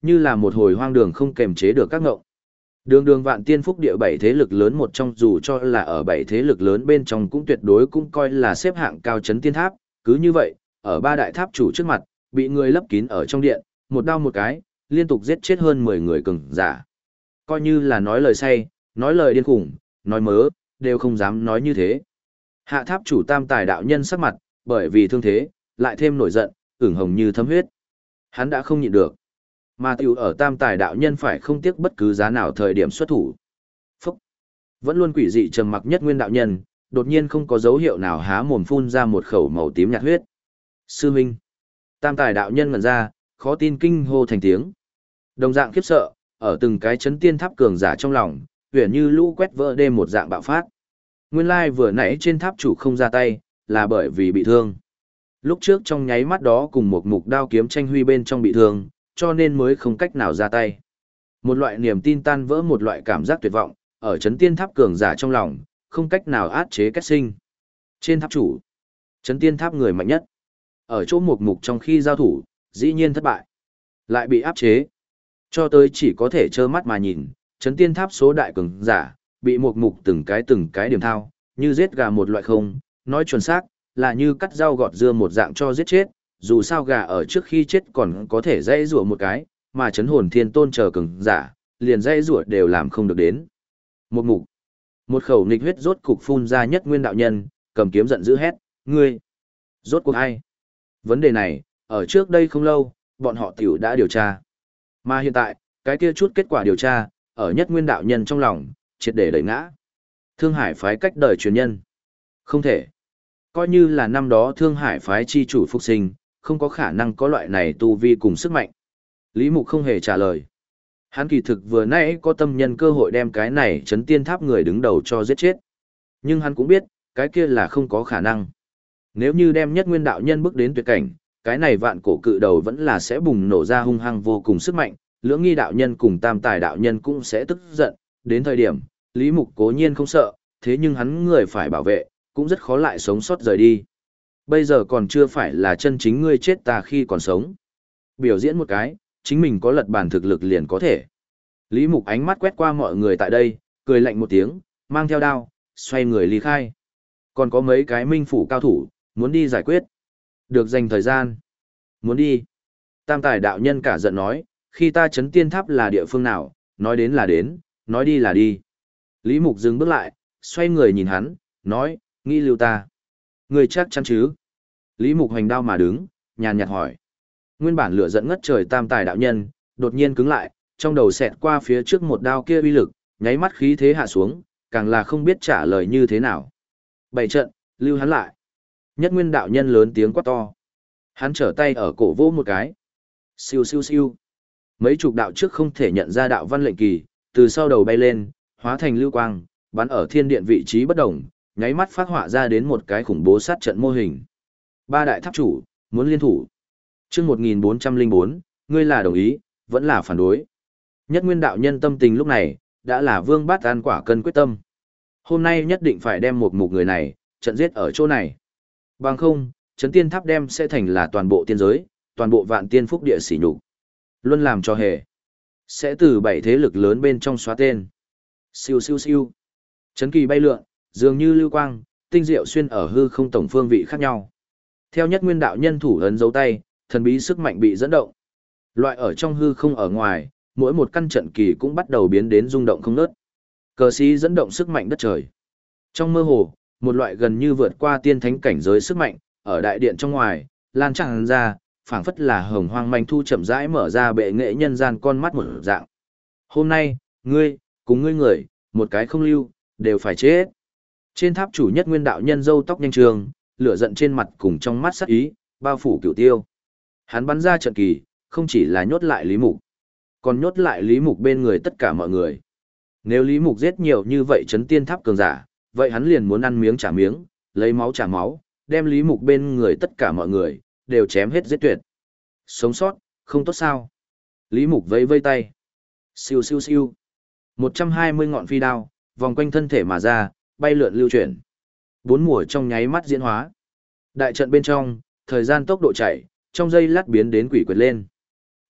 như là một hồi hoang đường không kềm chế được các ngộng. Đường đường vạn tiên phúc địa bảy thế lực lớn một trong, dù cho là ở bảy thế lực lớn bên trong cũng tuyệt đối cũng coi là xếp hạng cao chấn tiên tháp, cứ như vậy, ở ba đại tháp chủ trước mặt, bị người lấp kín ở trong điện, một đao một cái, liên tục giết chết hơn mười người cường giả. Coi như là nói lời say, nói lời điên khủng, nói mớ, đều không dám nói như thế. Hạ tháp chủ Tam Tài đạo nhân sắc mặt, bởi vì thương thế, lại thêm nổi giận, ửng hồng như thấm huyết. Hắn đã không nhịn được. Mà tiểu ở Tam Tài đạo nhân phải không tiếc bất cứ giá nào thời điểm xuất thủ. Phúc! Vẫn luôn quỷ dị trầm mặc Nhất Nguyên đạo nhân, đột nhiên không có dấu hiệu nào há mồm phun ra một khẩu màu tím nhạt huyết. Sư Minh! Tam Tài đạo nhân ngẩn ra, khó tin kinh hô thành tiếng. Đồng dạng khiếp sợ, ở từng cái chấn tiên tháp cường giả trong lòng, huyền như lũ quét vỡ đêm một dạng bạo phát. Nguyên lai vừa nãy trên tháp chủ không ra tay, là bởi vì bị thương. Lúc trước trong nháy mắt đó cùng một mục đao kiếm tranh huy bên trong bị thương, cho nên mới không cách nào ra tay. Một loại niềm tin tan vỡ, một loại cảm giác tuyệt vọng, ở chấn tiên tháp cường giả trong lòng, không cách nào át chế kết sinh. Trên tháp chủ, chấn tiên tháp người mạnh nhất. Ở chỗ một mục trong khi giao thủ, dĩ nhiên thất bại. Lại bị áp chế. Cho tới chỉ có thể trơ mắt mà nhìn, chấn tiên tháp số đại cường giả, bị một mục từng cái từng cái điểm thao, như giết gà một loại không, nói chuẩn xác, là như cắt rau gọt dưa một dạng cho giết chết, dù sao gà ở trước khi chết còn có thể dây rủa một cái, mà chấn hồn thiên tôn chờ cường giả, liền dây rủa đều làm không được đến. Một mục, một khẩu nghịch huyết rốt cục phun ra Nhất Nguyên đạo nhân, cầm kiếm giận dữ hét, ngươi, rốt cuộc ai? Vấn đề này, ở trước đây không lâu, bọn họ tiểu đã điều tra. Mà hiện tại, cái kia chút kết quả điều tra, ở Nhất Nguyên đạo nhân trong lòng, triệt để đẩy ngã. Thương Hải phái cách đời truyền nhân. Không thể. Coi như là năm đó Thương Hải phái chi chủ phục sinh, không có khả năng có loại này tu vi cùng sức mạnh. Lý Mục không hề trả lời. Hắn kỳ thực vừa nãy có tâm nhân cơ hội đem cái này chấn tiên tháp người đứng đầu cho giết chết. Nhưng hắn cũng biết, cái kia là không có khả năng. Nếu như đem Nhất Nguyên đạo nhân bước đến tuyệt cảnh, cái này vạn cổ cự đầu vẫn là sẽ bùng nổ ra hung hăng vô cùng sức mạnh, Lưỡng Nghi đạo nhân cùng Tam Tài đạo nhân cũng sẽ tức giận, đến thời điểm, Lý Mục cố nhiên không sợ, thế nhưng hắn người phải bảo vệ, cũng rất khó lại sống sót rời đi. Bây giờ còn chưa phải là chân chính ngươi chết ta khi còn sống. Biểu diễn một cái, chính mình có lật bàn thực lực liền có thể. Lý Mục ánh mắt quét qua mọi người tại đây, cười lạnh một tiếng, mang theo đao, xoay người ly khai. Còn có mấy cái minh phủ cao thủ, muốn đi giải quyết. Được dành thời gian. Muốn đi. Tam Tài đạo nhân cả giận nói, khi ta chấn tiên tháp là địa phương nào, nói đến là đến, nói đi là đi. Lý Mục dừng bước lại, xoay người nhìn hắn, nói, nghĩ lưu ta. Người chắc chắn chứ? Lý Mục hoành đao mà đứng, nhàn nhạt hỏi. Nguyên bản lửa giận ngất trời Tam Tài đạo nhân, đột nhiên cứng lại, trong đầu xẹt qua phía trước một đao kia uy lực, nháy mắt khí thế hạ xuống, càng là không biết trả lời như thế nào. Bảy trận, lưu hắn lại. Nhất Nguyên đạo nhân lớn tiếng quát to. Hắn trở tay ở cổ vỗ một cái. Siêu siêu siêu. Mấy chục đạo trước không thể nhận ra đạo văn lệnh kỳ, từ sau đầu bay lên, hóa thành lưu quang, bắn ở thiên điện vị trí bất động, nháy mắt phát họa ra đến một cái khủng bố sát trận mô hình. Ba đại tháp chủ, muốn liên thủ. Chương một nghìn bốn trăm lẻ bốn, ngươi là đồng ý, vẫn là phản đối. Nhất Nguyên đạo nhân tâm tình lúc này, đã là vương bát an quả cân quyết tâm. Hôm nay nhất định phải đem một mục người này, trận giết ở chỗ này. Bằng không, chấn tiên tháp đem sẽ thành là toàn bộ tiên giới, toàn bộ vạn tiên phúc địa sỉ nhục. Luôn làm cho hề. Sẽ từ bảy thế lực lớn bên trong xóa tên. Siêu siêu siêu. Chấn kỳ bay lượn, dường như lưu quang, tinh diệu xuyên ở hư không tổng phương vị khác nhau. Theo Nhất Nguyên đạo nhân thủ ấn dấu tay, thần bí sức mạnh bị dẫn động. Loại ở trong hư không ở ngoài, mỗi một căn trận kỳ cũng bắt đầu biến đến rung động không ngớt. Cờ sĩ dẫn động sức mạnh đất trời. Trong mơ hồ, một loại gần như vượt qua tiên thánh cảnh giới sức mạnh, ở đại điện trong ngoài, lan tràn ra, phảng phất là hồng hoang manh thu chậm rãi mở ra bệ nghệ nhân gian con mắt một dạng. Hôm nay, ngươi, cùng ngươi người, một cái không lưu, đều phải chết. Trên tháp chủ Nhất Nguyên đạo nhân râu tóc nhanh trường, lửa giận trên mặt cùng trong mắt sắc ý, bao phủ cửu tiêu. Hắn bắn ra trận kỳ, không chỉ là nhốt lại Lý Mục, còn nhốt lại Lý Mục bên người tất cả mọi người. Nếu Lý Mục giết nhiều như vậy chấn tiên tháp cường giả, vậy hắn liền muốn ăn miếng trả miếng, lấy máu trả máu, đem Lý Mục bên người tất cả mọi người, đều chém hết giết tuyệt. Sống sót, không tốt sao? Lý Mục vẫy vây tay. Siêu siêu siêu. một trăm hai mươi ngọn phi đao, vòng quanh thân thể mà ra, bay lượn lưu chuyển. Bốn mùa trong nháy mắt diễn hóa. Đại trận bên trong, thời gian tốc độ chạy, trong giây lát biến đến quỷ quyệt lên.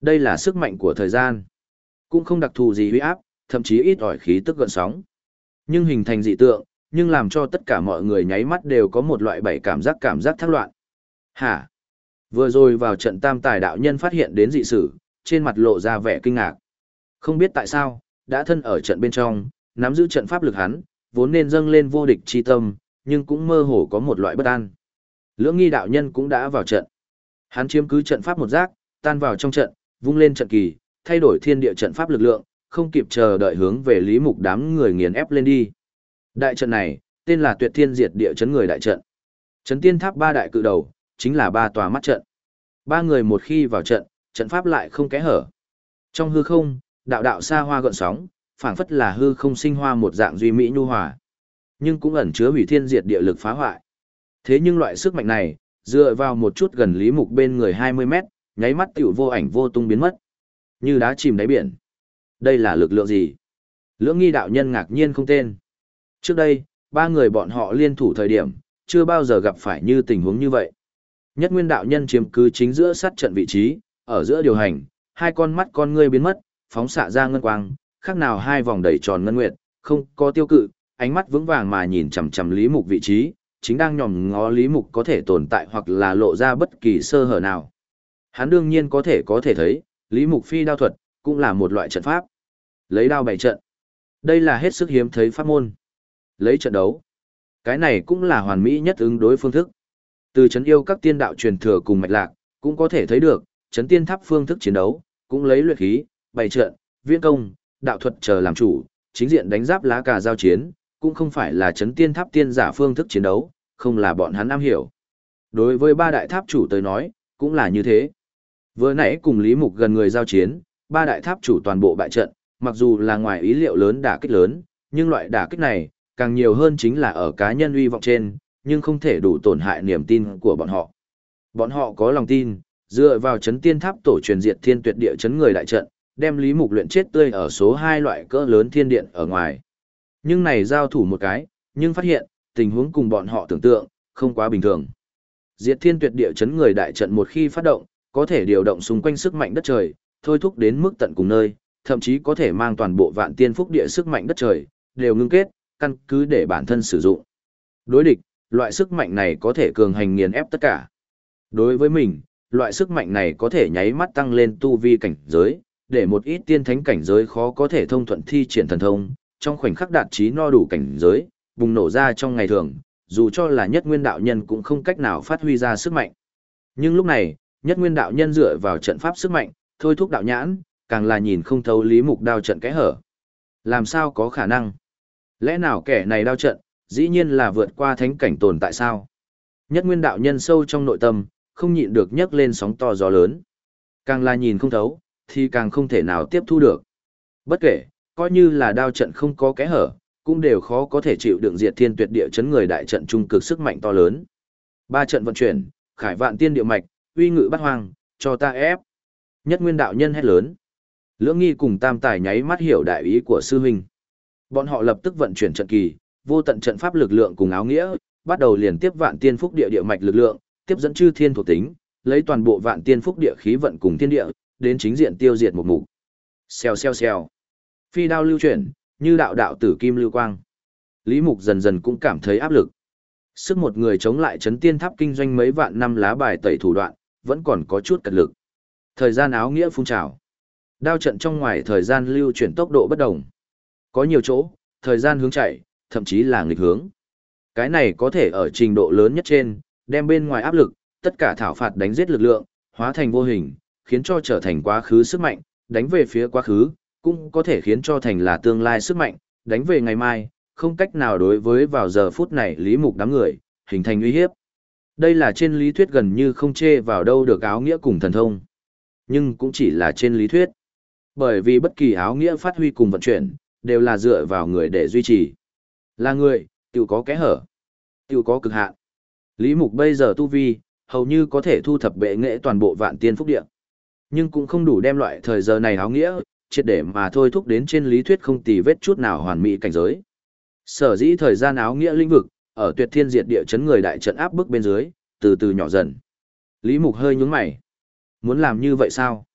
Đây là sức mạnh của thời gian. Cũng không đặc thù gì uy áp, thậm chí ít ỏi khí tức gợn sóng. Nhưng hình thành dị tượng, nhưng làm cho tất cả mọi người nháy mắt đều có một loại bảy cảm giác cảm giác thác loạn. Hả? Vừa rồi vào trận tam tài đạo nhân phát hiện đến dị sự, trên mặt lộ ra vẻ kinh ngạc. Không biết tại sao, đã thân ở trận bên trong, nắm giữ trận pháp lực hắn, vốn nên dâng lên vô địch chi tâm, nhưng cũng mơ hồ có một loại bất an. Lưỡng nghi đạo nhân cũng đã vào trận. Hắn chiếm cứ trận pháp một giác, tan vào trong trận, vung lên trận kỳ, thay đổi thiên địa trận pháp lực lượng, không kịp chờ đợi hướng về Lý Mục đám người nghiền ép lên đi. Đại trận này, tên là Tuyệt Thiên Diệt Địa Chấn Người đại trận. Chấn Tiên Tháp ba đại cự đầu, chính là ba tòa mắt trận. Ba người một khi vào trận, trận pháp lại không kẽ hở. Trong hư không, đạo đạo xa hoa gợn sóng, phảng phất là hư không sinh hoa một dạng duy mỹ nhu hòa, nhưng cũng ẩn chứa hủy thiên diệt địa lực phá hoại. Thế nhưng loại sức mạnh này, dựa vào một chút gần Lý Mục bên người hai mươi mét, nháy mắt tiểu vô ảnh vô tung biến mất, như đá chìm đáy biển. Đây là lực lượng gì? Lưỡng nghi đạo nhân ngạc nhiên không tên. Trước đây, ba người bọn họ liên thủ thời điểm, chưa bao giờ gặp phải như tình huống như vậy. Nhất Nguyên đạo nhân chiếm cứ chính giữa sát trận vị trí, ở giữa điều hành, hai con mắt con ngươi biến mất, phóng xạ ra ngân quang, khác nào hai vòng đầy tròn ngân nguyệt, không có tiêu cự, ánh mắt vững vàng mà nhìn chằm chằm Lý Mục vị trí, chính đang nhòm ngó Lý Mục có thể tồn tại hoặc là lộ ra bất kỳ sơ hở nào. Hắn đương nhiên có thể có thể thấy, Lý Mục phi đao thuật, cũng là một loại trận pháp. Lấy đao bày trận. Đây là hết sức hiếm thấy pháp môn. Lấy trận đấu. Cái này cũng là hoàn mỹ nhất ứng đối phương thức. Từ chấn yêu các tiên đạo truyền thừa cùng mạch lạc, cũng có thể thấy được, chấn tiên tháp phương thức chiến đấu, cũng lấy luyện khí, bày trận, viễn công, đạo thuật chờ làm chủ, chính diện đánh giáp lá cà giao chiến, cũng không phải là chấn tiên tháp tiên giả phương thức chiến đấu, không là bọn hắn am hiểu. Đối với ba đại tháp chủ tới nói, cũng là như thế. Vừa nãy cùng Lý Mục gần người giao chiến, ba đại tháp chủ toàn bộ bại trận, mặc dù là ngoài ý liệu lớn đả kích lớn, nhưng loại đả kích này, càng nhiều hơn chính là ở cá nhân uy vọng trên, nhưng không thể đủ tổn hại niềm tin của bọn họ. Bọn họ có lòng tin, dựa vào chấn tiên tháp tổ truyền diệt thiên tuyệt địa chấn người đại trận, đem Lý Mục luyện chết tươi ở số hai loại cỡ lớn thiên điện ở ngoài. Nhưng này giao thủ một cái, nhưng phát hiện, tình huống cùng bọn họ tưởng tượng, không quá bình thường. Diệt thiên tuyệt địa chấn người đại trận một khi phát động, có thể điều động xung quanh sức mạnh đất trời, thôi thúc đến mức tận cùng nơi, thậm chí có thể mang toàn bộ vạn tiên phúc địa sức mạnh đất trời, đều ngưng kết, căn cứ để bản thân sử dụng. Đối địch, loại sức mạnh này có thể cường hành nghiền ép tất cả. Đối với mình, loại sức mạnh này có thể nháy mắt tăng lên tu vi cảnh giới, để một ít tiên thánh cảnh giới khó có thể thông thuận thi triển thần thông, trong khoảnh khắc đạt chí no đủ cảnh giới, bùng nổ ra trong ngày thường, dù cho là nhất nguyên đạo nhân cũng không cách nào phát huy ra sức mạnh. Nhưng lúc này, nhất nguyên đạo nhân dựa vào trận pháp sức mạnh, thôi thúc đạo nhãn, càng là nhìn không thấu Lý Mục đao trận kẽ hở. Làm sao có khả năng? Lẽ nào kẻ này đao trận, dĩ nhiên là vượt qua thánh cảnh tồn tại sao? Nhất nguyên đạo nhân sâu trong nội tâm, không nhịn được nhấc lên sóng to gió lớn. Càng là nhìn không thấu, thì càng không thể nào tiếp thu được. Bất kể, coi như là đao trận không có kẽ hở, cũng đều khó có thể chịu đựng diệt thiên tuyệt địa chấn người đại trận trung cực sức mạnh to lớn. Ba trận vận chuyển, khải vạn tiên địa mạch, uy ngự bát hoang, cho ta ép. Nhất nguyên đạo nhân hét lớn. Lưỡng nghi cùng tam tài nháy mắt hiểu đại ý của sư huynh. Bọn họ lập tức vận chuyển trận kỳ, vô tận trận pháp lực lượng cùng áo nghĩa, bắt đầu liền tiếp vạn tiên phúc địa địa mạch lực lượng, tiếp dẫn chư thiên thuộc tính, lấy toàn bộ vạn tiên phúc địa khí vận cùng thiên địa, đến chính diện tiêu diệt một mục. Xèo xèo xèo. Phi đao lưu chuyển, như đạo đạo tử kim lưu quang. Lý Mục dần dần cũng cảm thấy áp lực. Sức một người chống lại chấn tiên tháp kinh doanh mấy vạn năm lá bài tẩy thủ đoạn, vẫn còn có chút cật lực. Thời gian áo nghĩa phun trào. Đao trận trong ngoài thời gian lưu chuyển tốc độ bất đồng. Có nhiều chỗ, thời gian hướng chạy, thậm chí là nghịch hướng. Cái này có thể ở trình độ lớn nhất trên, đem bên ngoài áp lực, tất cả thảo phạt đánh giết lực lượng, hóa thành vô hình, khiến cho trở thành quá khứ sức mạnh, đánh về phía quá khứ, cũng có thể khiến cho thành là tương lai sức mạnh, đánh về ngày mai, không cách nào đối với vào giờ phút này Lý Mục đám người, hình thành uy hiếp. Đây là trên lý thuyết gần như không chê vào đâu được áo nghĩa cùng thần thông. Nhưng cũng chỉ là trên lý thuyết. Bởi vì bất kỳ áo nghĩa phát huy cùng vận chuyển, đều là dựa vào người để duy trì. Là người, tự có kẽ hở, tự có cực hạn. Lý Mục bây giờ tu vi, hầu như có thể thu thập bệ nghệ toàn bộ vạn tiên phúc địa. Nhưng cũng không đủ đem loại thời giờ này áo nghĩa, triệt để mà thôi thúc đến trên lý thuyết không tì vết chút nào hoàn mỹ cảnh giới. Sở dĩ thời gian áo nghĩa lĩnh vực, ở tuyệt thiên diệt địa chấn người đại trận áp bức bên dưới, từ từ nhỏ dần. Lý Mục hơi nhướng mày. Muốn làm như vậy sao?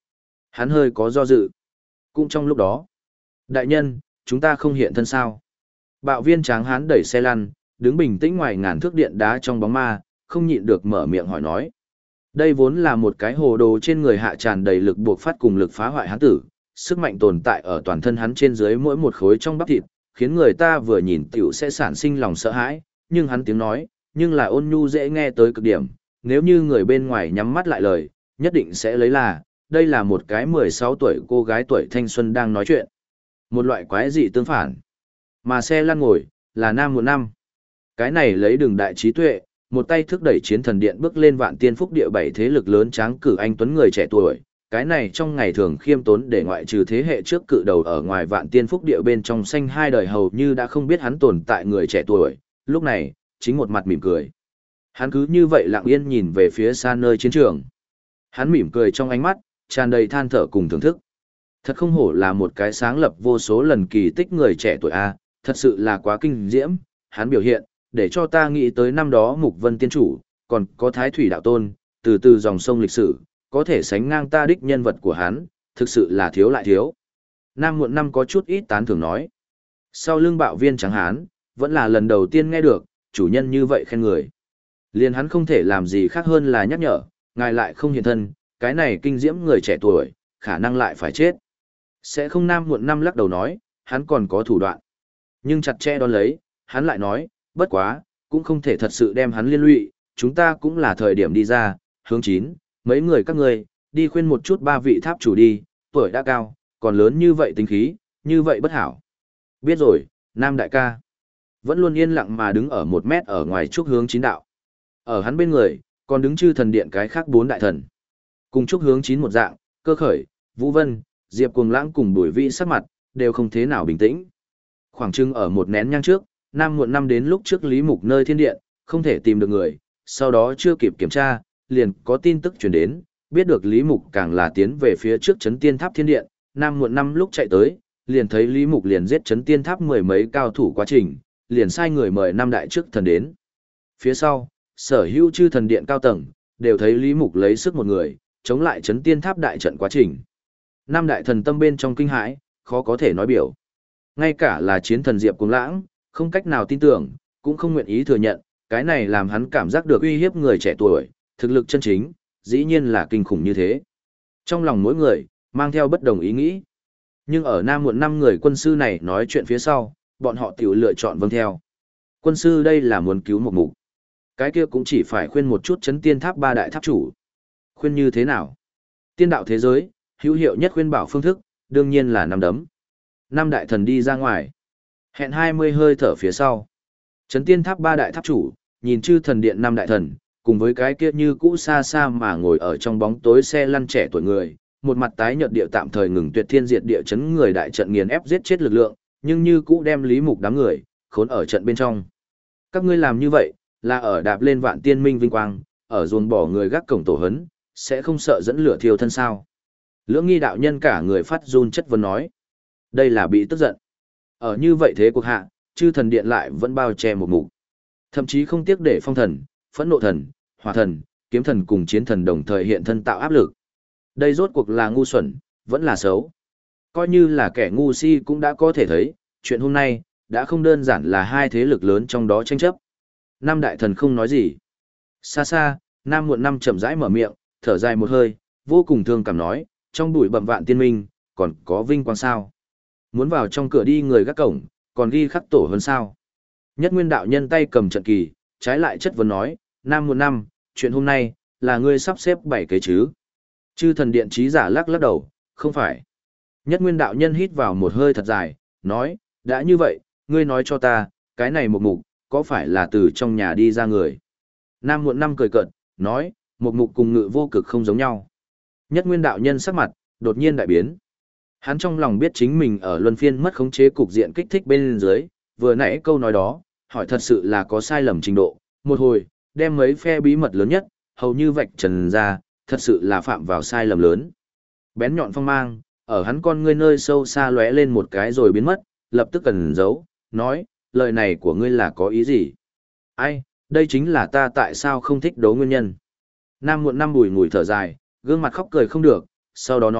Hắn hơi có do dự. Cũng trong lúc đó, đại nhân, chúng ta không hiện thân sao. Bạo viên tráng hán đẩy xe lăn, đứng bình tĩnh ngoài ngàn thước điện đá trong bóng ma, không nhịn được mở miệng hỏi nói. Đây vốn là một cái hồ đồ trên người hạ tràn đầy lực buộc phát cùng lực phá hoại hán tử, sức mạnh tồn tại ở toàn thân hắn trên dưới mỗi một khối trong bắp thịt, khiến người ta vừa nhìn tiểu sẽ sản sinh lòng sợ hãi, nhưng hắn tiếng nói, nhưng là ôn nhu dễ nghe tới cực điểm, nếu như người bên ngoài nhắm mắt lại lời, nhất định sẽ lấy là, đây là một cái mười sáu tuổi cô gái tuổi thanh xuân đang nói chuyện. Một loại quái dị tương phản. Mà xe lăn ngồi, là nam một năm. Cái này lấy đường đại trí tuệ, một tay thúc đẩy chiến thần điện bước lên vạn tiên phúc địa bảy thế lực lớn tráng cử anh tuấn người trẻ tuổi. Cái này trong ngày thường khiêm tốn để ngoại trừ thế hệ trước cự đầu ở ngoài vạn tiên phúc địa bên trong xanh hai đời hầu như đã không biết hắn tồn tại người trẻ tuổi, lúc này, chính một mặt mỉm cười. Hắn cứ như vậy lặng yên nhìn về phía xa nơi chiến trường. Hắn mỉm cười trong ánh mắt, tràn đầy than thở cùng thưởng thức. Thật không hổ là một cái sáng lập vô số lần kỳ tích người trẻ tuổi A, thật sự là quá kinh diễm, hắn biểu hiện, để cho ta nghĩ tới năm đó Mục Vân Tiên Chủ, còn có Thái Thủy Đạo Tôn, từ từ dòng sông lịch sử, có thể sánh ngang ta đích nhân vật của hắn, thực sự là thiếu lại thiếu. Nam muộn năm có chút ít tán thưởng nói. Sau lưng bạo viên trắng hán, vẫn là lần đầu tiên nghe được, chủ nhân như vậy khen người. Liền hắn không thể làm gì khác hơn là nhắc nhở, ngài lại không hiện thân, cái này kinh diễm người trẻ tuổi, khả năng lại phải chết. Sẽ không nam muộn năm lắc đầu nói, hắn còn có thủ đoạn. Nhưng chặt chẽ đón lấy, hắn lại nói, bất quá, cũng không thể thật sự đem hắn liên lụy, chúng ta cũng là thời điểm đi ra, hướng chín, mấy người các ngươi, đi khuyên một chút ba vị tháp chủ đi, tuổi đã cao, còn lớn như vậy tính khí, như vậy bất hảo. Biết rồi, nam đại ca. Vẫn luôn yên lặng mà đứng ở một mét ở ngoài trúc hướng chín đạo. Ở hắn bên người, còn đứng chư thần điện cái khác bốn đại thần. Cùng trúc hướng chín một dạng, cơ khởi, Vũ Vân, Diệp Cuồng Lãng cùng Bùi Vĩ sắc mặt, đều không thế nào bình tĩnh. Khoảng chừng ở một nén nhang trước, nam muộn năm đến lúc trước Lý Mục nơi thiên điện, không thể tìm được người, sau đó chưa kịp kiểm tra, liền có tin tức truyền đến, biết được Lý Mục càng là tiến về phía trước chấn tiên tháp thiên điện, nam muộn năm lúc chạy tới, liền thấy Lý Mục liền giết chấn tiên tháp mười mấy cao thủ quá trình, liền sai người mời năm đại trước thần đến. Phía sau, sở hữu chư thần điện cao tầng, đều thấy Lý Mục lấy sức một người, chống lại chấn tiên tháp đại trận quá trình. Năm đại thần tâm bên trong kinh hãi, khó có thể nói biểu. Ngay cả là chiến thần Diệp Cuồng Lãng, không cách nào tin tưởng, cũng không nguyện ý thừa nhận, cái này làm hắn cảm giác được uy hiếp người trẻ tuổi, thực lực chân chính, dĩ nhiên là kinh khủng như thế. Trong lòng mỗi người, mang theo bất đồng ý nghĩ. Nhưng ở Nam muộn năm người quân sư này nói chuyện phía sau, bọn họ tiểu lựa chọn vâng theo. Quân sư đây là muốn cứu một mục. Cái kia cũng chỉ phải khuyên một chút chấn tiên tháp ba đại tháp chủ. Khuyên như thế nào? Tiên đạo thế giới, hữu hiệu nhất khuyên bảo phương thức, đương nhiên là năm đấm. Năm đại thần đi ra ngoài. Hẹn hai mươi hơi thở phía sau. Chấn tiên tháp ba đại tháp chủ, nhìn chư thần điện năm đại thần, cùng với cái kia như cũ xa xa mà ngồi ở trong bóng tối xe lăn trẻ tuổi người, một mặt tái nhợt địa tạm thời ngừng tuyệt thiên diệt địa chấn người đại trận nghiền ép giết chết lực lượng, nhưng như cũ đem Lý Mục đám người, khốn ở trận bên trong. Các ngươi làm như vậy, là ở đạp lên vạn tiên minh vinh quang, ở ruồng bỏ người gác cổng tổ hấn, sẽ không sợ dẫn lửa thiêu thân sao. Lưỡng nghi đạo nhân cả người phát run chất vấn nói. Đây là bị tức giận. Ở như vậy thế cuộc hạ, chư thần điện lại vẫn bao che một mục. Thậm chí không tiếc để phong thần, phẫn nộ thần, hỏa thần, kiếm thần cùng chiến thần đồng thời hiện thân tạo áp lực. Đây rốt cuộc là ngu xuẩn, vẫn là xấu. Coi như là kẻ ngu si cũng đã có thể thấy, chuyện hôm nay, đã không đơn giản là hai thế lực lớn trong đó tranh chấp. Năm đại thần không nói gì. Xa xa, Nam muộn năm chậm rãi mở miệng, thở dài một hơi, vô cùng thương cảm nói, trong bụi bẩm vạn tiên minh, còn có vinh quang sao. Muốn vào trong cửa đi người gác cổng, còn ghi khắc tổ hơn sao. Nhất nguyên đạo nhân tay cầm trận kỳ, trái lại chất vấn nói, Nam muộn năm, chuyện hôm nay, là ngươi sắp xếp bảy cái chứ. Chư thần điện trí giả lắc lắc đầu, không phải. Nhất nguyên đạo nhân hít vào một hơi thật dài, nói, đã như vậy, ngươi nói cho ta, cái này một mục, có phải là từ trong nhà đi ra người. Nam muộn năm cười cợt, nói, một mục cùng ngự vô cực không giống nhau. Nhất nguyên đạo nhân sắc mặt, đột nhiên đại biến. Hắn trong lòng biết chính mình ở luân phiên mất khống chế cục diện kích thích bên dưới, vừa nãy câu nói đó, hỏi thật sự là có sai lầm trình độ, một hồi, đem mấy phe bí mật lớn nhất, hầu như vạch trần ra, thật sự là phạm vào sai lầm lớn. Bén nhọn phong mang, ở hắn con ngươi nơi sâu xa lóe lên một cái rồi biến mất, lập tức cần giấu, nói, lời này của ngươi là có ý gì? Ai, đây chính là ta tại sao không thích đấu nguyên nhân. Nam muộn năm bùi ngùi thở dài, gương mặt khóc cười không được, sau đó nói,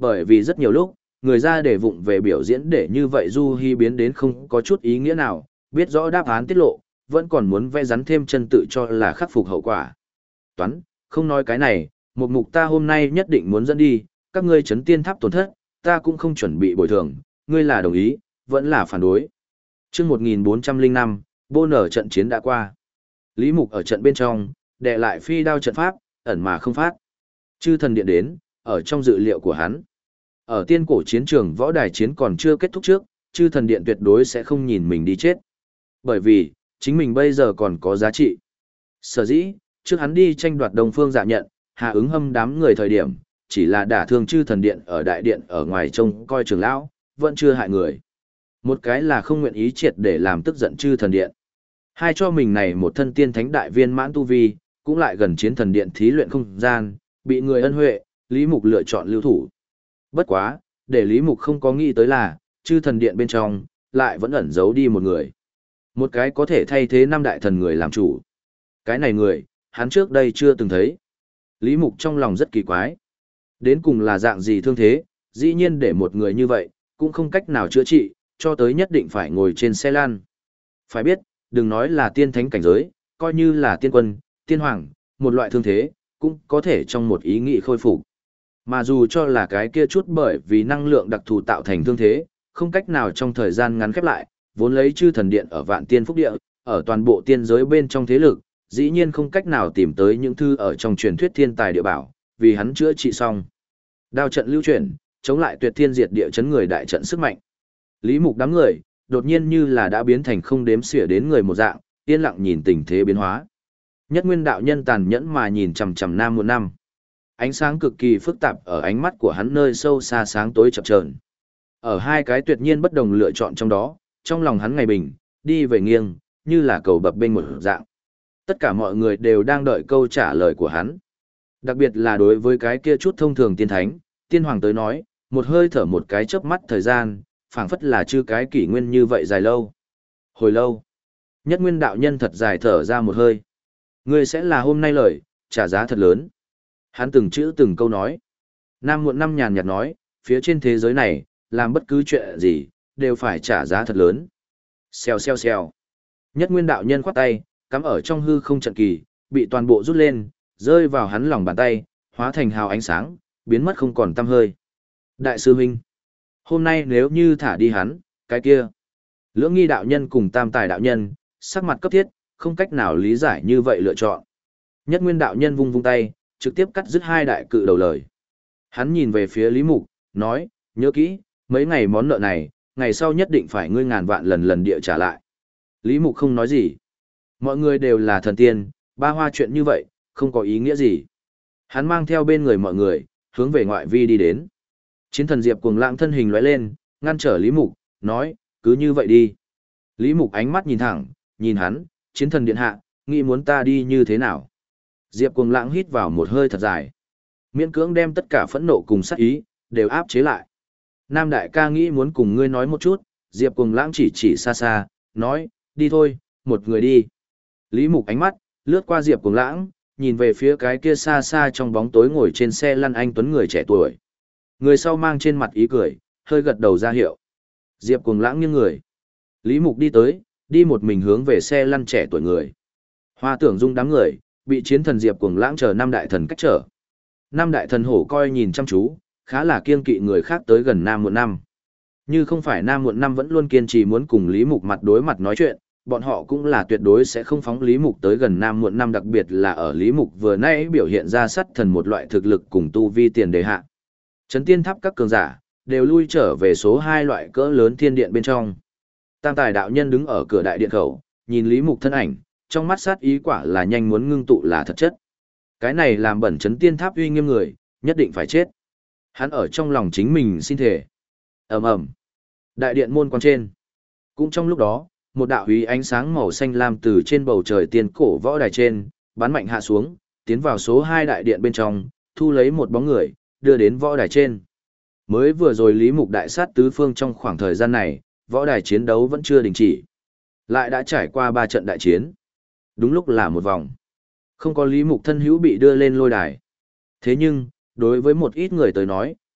Bởi vì rất nhiều lúc, người ra để vụng về biểu diễn để như vậy Du Hi biến đến không có chút ý nghĩa nào, biết rõ đáp án tiết lộ, vẫn còn muốn vẽ rắn thêm chân tự cho là khắc phục hậu quả. Toán, không nói cái này, một mục ta hôm nay nhất định muốn dẫn đi, các ngươi chấn tiên tháp tổn thất, ta cũng không chuẩn bị bồi thường, ngươi là đồng ý, vẫn là phản đối. Trước một nghìn bốn trăm lẻ năm, bô nở trận chiến đã qua. Lý Mục ở trận bên trong, đè lại phi đao trận pháp, ẩn mà không phát. Chư thần điện đến, ở trong dự liệu của hắn. Ở tiên cổ chiến trường võ đài chiến còn chưa kết thúc trước, chư thần điện tuyệt đối sẽ không nhìn mình đi chết. Bởi vì, chính mình bây giờ còn có giá trị. Sở dĩ, trước hắn đi tranh đoạt Đông Phương Dạ Nhận, hạ ứng hâm đám người thời điểm, chỉ là đả thương chư thần điện ở đại điện ở ngoài trông coi trường lão, vẫn chưa hại người. Một cái là không nguyện ý triệt để làm tức giận chư thần điện. Hai cho mình này một thân tiên thánh đại viên mãn tu vi, cũng lại gần chiến thần điện thí luyện không gian, bị người ân huệ, Lý Mục lựa chọn lưu thủ. Bất quá, để Lý Mục không có nghĩ tới là, chư thần điện bên trong, lại vẫn ẩn giấu đi một người. Một cái có thể thay thế năm đại thần người làm chủ. Cái này người, hắn trước đây chưa từng thấy. Lý Mục trong lòng rất kỳ quái. Đến cùng là dạng gì thương thế, dĩ nhiên để một người như vậy, cũng không cách nào chữa trị, cho tới nhất định phải ngồi trên xe lan. Phải biết, đừng nói là tiên thánh cảnh giới, coi như là tiên quân, tiên hoàng, một loại thương thế, cũng có thể trong một ý nghĩ khôi phục. Mà dù cho là cái kia chút bởi vì năng lượng đặc thù tạo thành thương thế, không cách nào trong thời gian ngắn khép lại, vốn lấy chư thần điện ở vạn tiên phúc địa, ở toàn bộ tiên giới bên trong thế lực, dĩ nhiên không cách nào tìm tới những thư ở trong truyền thuyết thiên tài địa bảo, vì hắn chữa trị xong. Đao trận lưu chuyển, chống lại tuyệt thiên diệt địa chấn người đại trận sức mạnh. Lý Mục đám người, đột nhiên như là đã biến thành không đếm xỉa đến người một dạng, yên lặng nhìn tình thế biến hóa. Nhất Nguyên đạo nhân tàn nhẫn mà nhìn chằm chằm Nam Muộn Năm. Ánh sáng cực kỳ phức tạp ở ánh mắt của hắn nơi sâu xa sáng tối chập chờn. Ở hai cái tuyệt nhiên bất đồng lựa chọn trong đó, trong lòng hắn ngày bình, đi về nghiêng, như là cầu bập bênh một dạng. Tất cả mọi người đều đang đợi câu trả lời của hắn. Đặc biệt là đối với cái kia chút thông thường tiên thánh, tiên hoàng tới nói, một hơi thở một cái chớp mắt thời gian, phảng phất là chư cái kỷ nguyên như vậy dài lâu. Hồi lâu, Nhất Nguyên đạo nhân thật dài thở ra một hơi. Ngươi sẽ là hôm nay lời, trả giá thật lớn. Hắn từng chữ từng câu nói. Nam Muộn Năm nhàn nhạt nói, phía trên thế giới này, làm bất cứ chuyện gì, đều phải trả giá thật lớn. Xèo xèo xèo. Nhất Nguyên đạo nhân khoát tay, cắm ở trong hư không trận kỳ, bị toàn bộ rút lên, rơi vào hắn lòng bàn tay, hóa thành hào ánh sáng, biến mất không còn tăm hơi. Đại sư huynh, hôm nay nếu như thả đi hắn, cái kia. Lưỡng Nghi đạo nhân cùng Tam Tài đạo nhân, sắc mặt cấp thiết, không cách nào lý giải như vậy lựa chọn. Nhất Nguyên đạo nhân vung vung tay, trực tiếp cắt dứt hai đại cự đầu lời. Hắn nhìn về phía Lý Mục, nói, nhớ kỹ, mấy ngày món nợ này, ngày sau nhất định phải ngươi ngàn vạn lần lần địa trả lại. Lý Mục không nói gì. Mọi người đều là thần tiên, ba hoa chuyện như vậy, không có ý nghĩa gì. Hắn mang theo bên người mọi người, hướng về ngoại vi đi đến. Chiến thần Diệp cuồng lãng thân hình lóe lên, ngăn trở Lý Mục, nói, cứ như vậy đi. Lý Mục ánh mắt nhìn thẳng, nhìn hắn, chiến thần điện hạ, nghĩ muốn ta đi như thế nào. Diệp cuồng lãng hít vào một hơi thật dài. Miễn cưỡng đem tất cả phẫn nộ cùng sát ý, đều áp chế lại. Nam đại ca nghĩ muốn cùng ngươi nói một chút, Diệp cuồng lãng chỉ chỉ xa xa, nói, đi thôi, một người đi. Lý Mục ánh mắt, lướt qua Diệp cuồng lãng, nhìn về phía cái kia xa xa trong bóng tối ngồi trên xe lăn anh tuấn người trẻ tuổi. Người sau mang trên mặt ý cười, hơi gật đầu ra hiệu. Diệp cuồng lãng nghiêng người. Lý Mục đi tới, đi một mình hướng về xe lăn trẻ tuổi người. Hoa Tưởng Dung đám người, bị chiến thần Diệp cuồng lãng chờ năm đại thần cách trở. Năm đại thần hổ coi nhìn chăm chú, khá là kiêng kỵ người khác tới gần Nam Muộn Năm. Như không phải Nam Muộn Năm vẫn luôn kiên trì muốn cùng Lý Mục mặt đối mặt nói chuyện, bọn họ cũng là tuyệt đối sẽ không phóng Lý Mục tới gần Nam Muộn Năm, đặc biệt là ở Lý Mục vừa nãy biểu hiện ra sắt thần một loại thực lực cùng tu vi tiền đề hạ. Chấn tiên tháp các cường giả, đều lui trở về số hai loại cỡ lớn thiên điện bên trong. Tam Tài đạo nhân đứng ở cửa đại điện khẩu, nhìn Lý Mục thân ảnh, trong mắt sát ý quả là nhanh muốn ngưng tụ là thật chất. Cái này làm bẩn chấn tiên tháp uy nghiêm người, nhất định phải chết. Hắn ở trong lòng chính mình xin thể. Ầm ầm. Đại điện môn quan trên. Cũng trong lúc đó, một đạo húy ánh sáng màu xanh lam từ trên bầu trời tiên cổ võ đài trên, bắn mạnh hạ xuống, tiến vào số hai đại điện bên trong, thu lấy một bóng người, đưa đến võ đài trên. Mới vừa rồi Lý Mục đại sát tứ phương trong khoảng thời gian này, võ đài chiến đấu vẫn chưa đình chỉ. Lại đã trải qua ba trận đại chiến. Đúng lúc là một vòng. Không có Lý Mục thân hữu bị đưa lên lôi đài. Thế nhưng, đối với một ít người tới nói,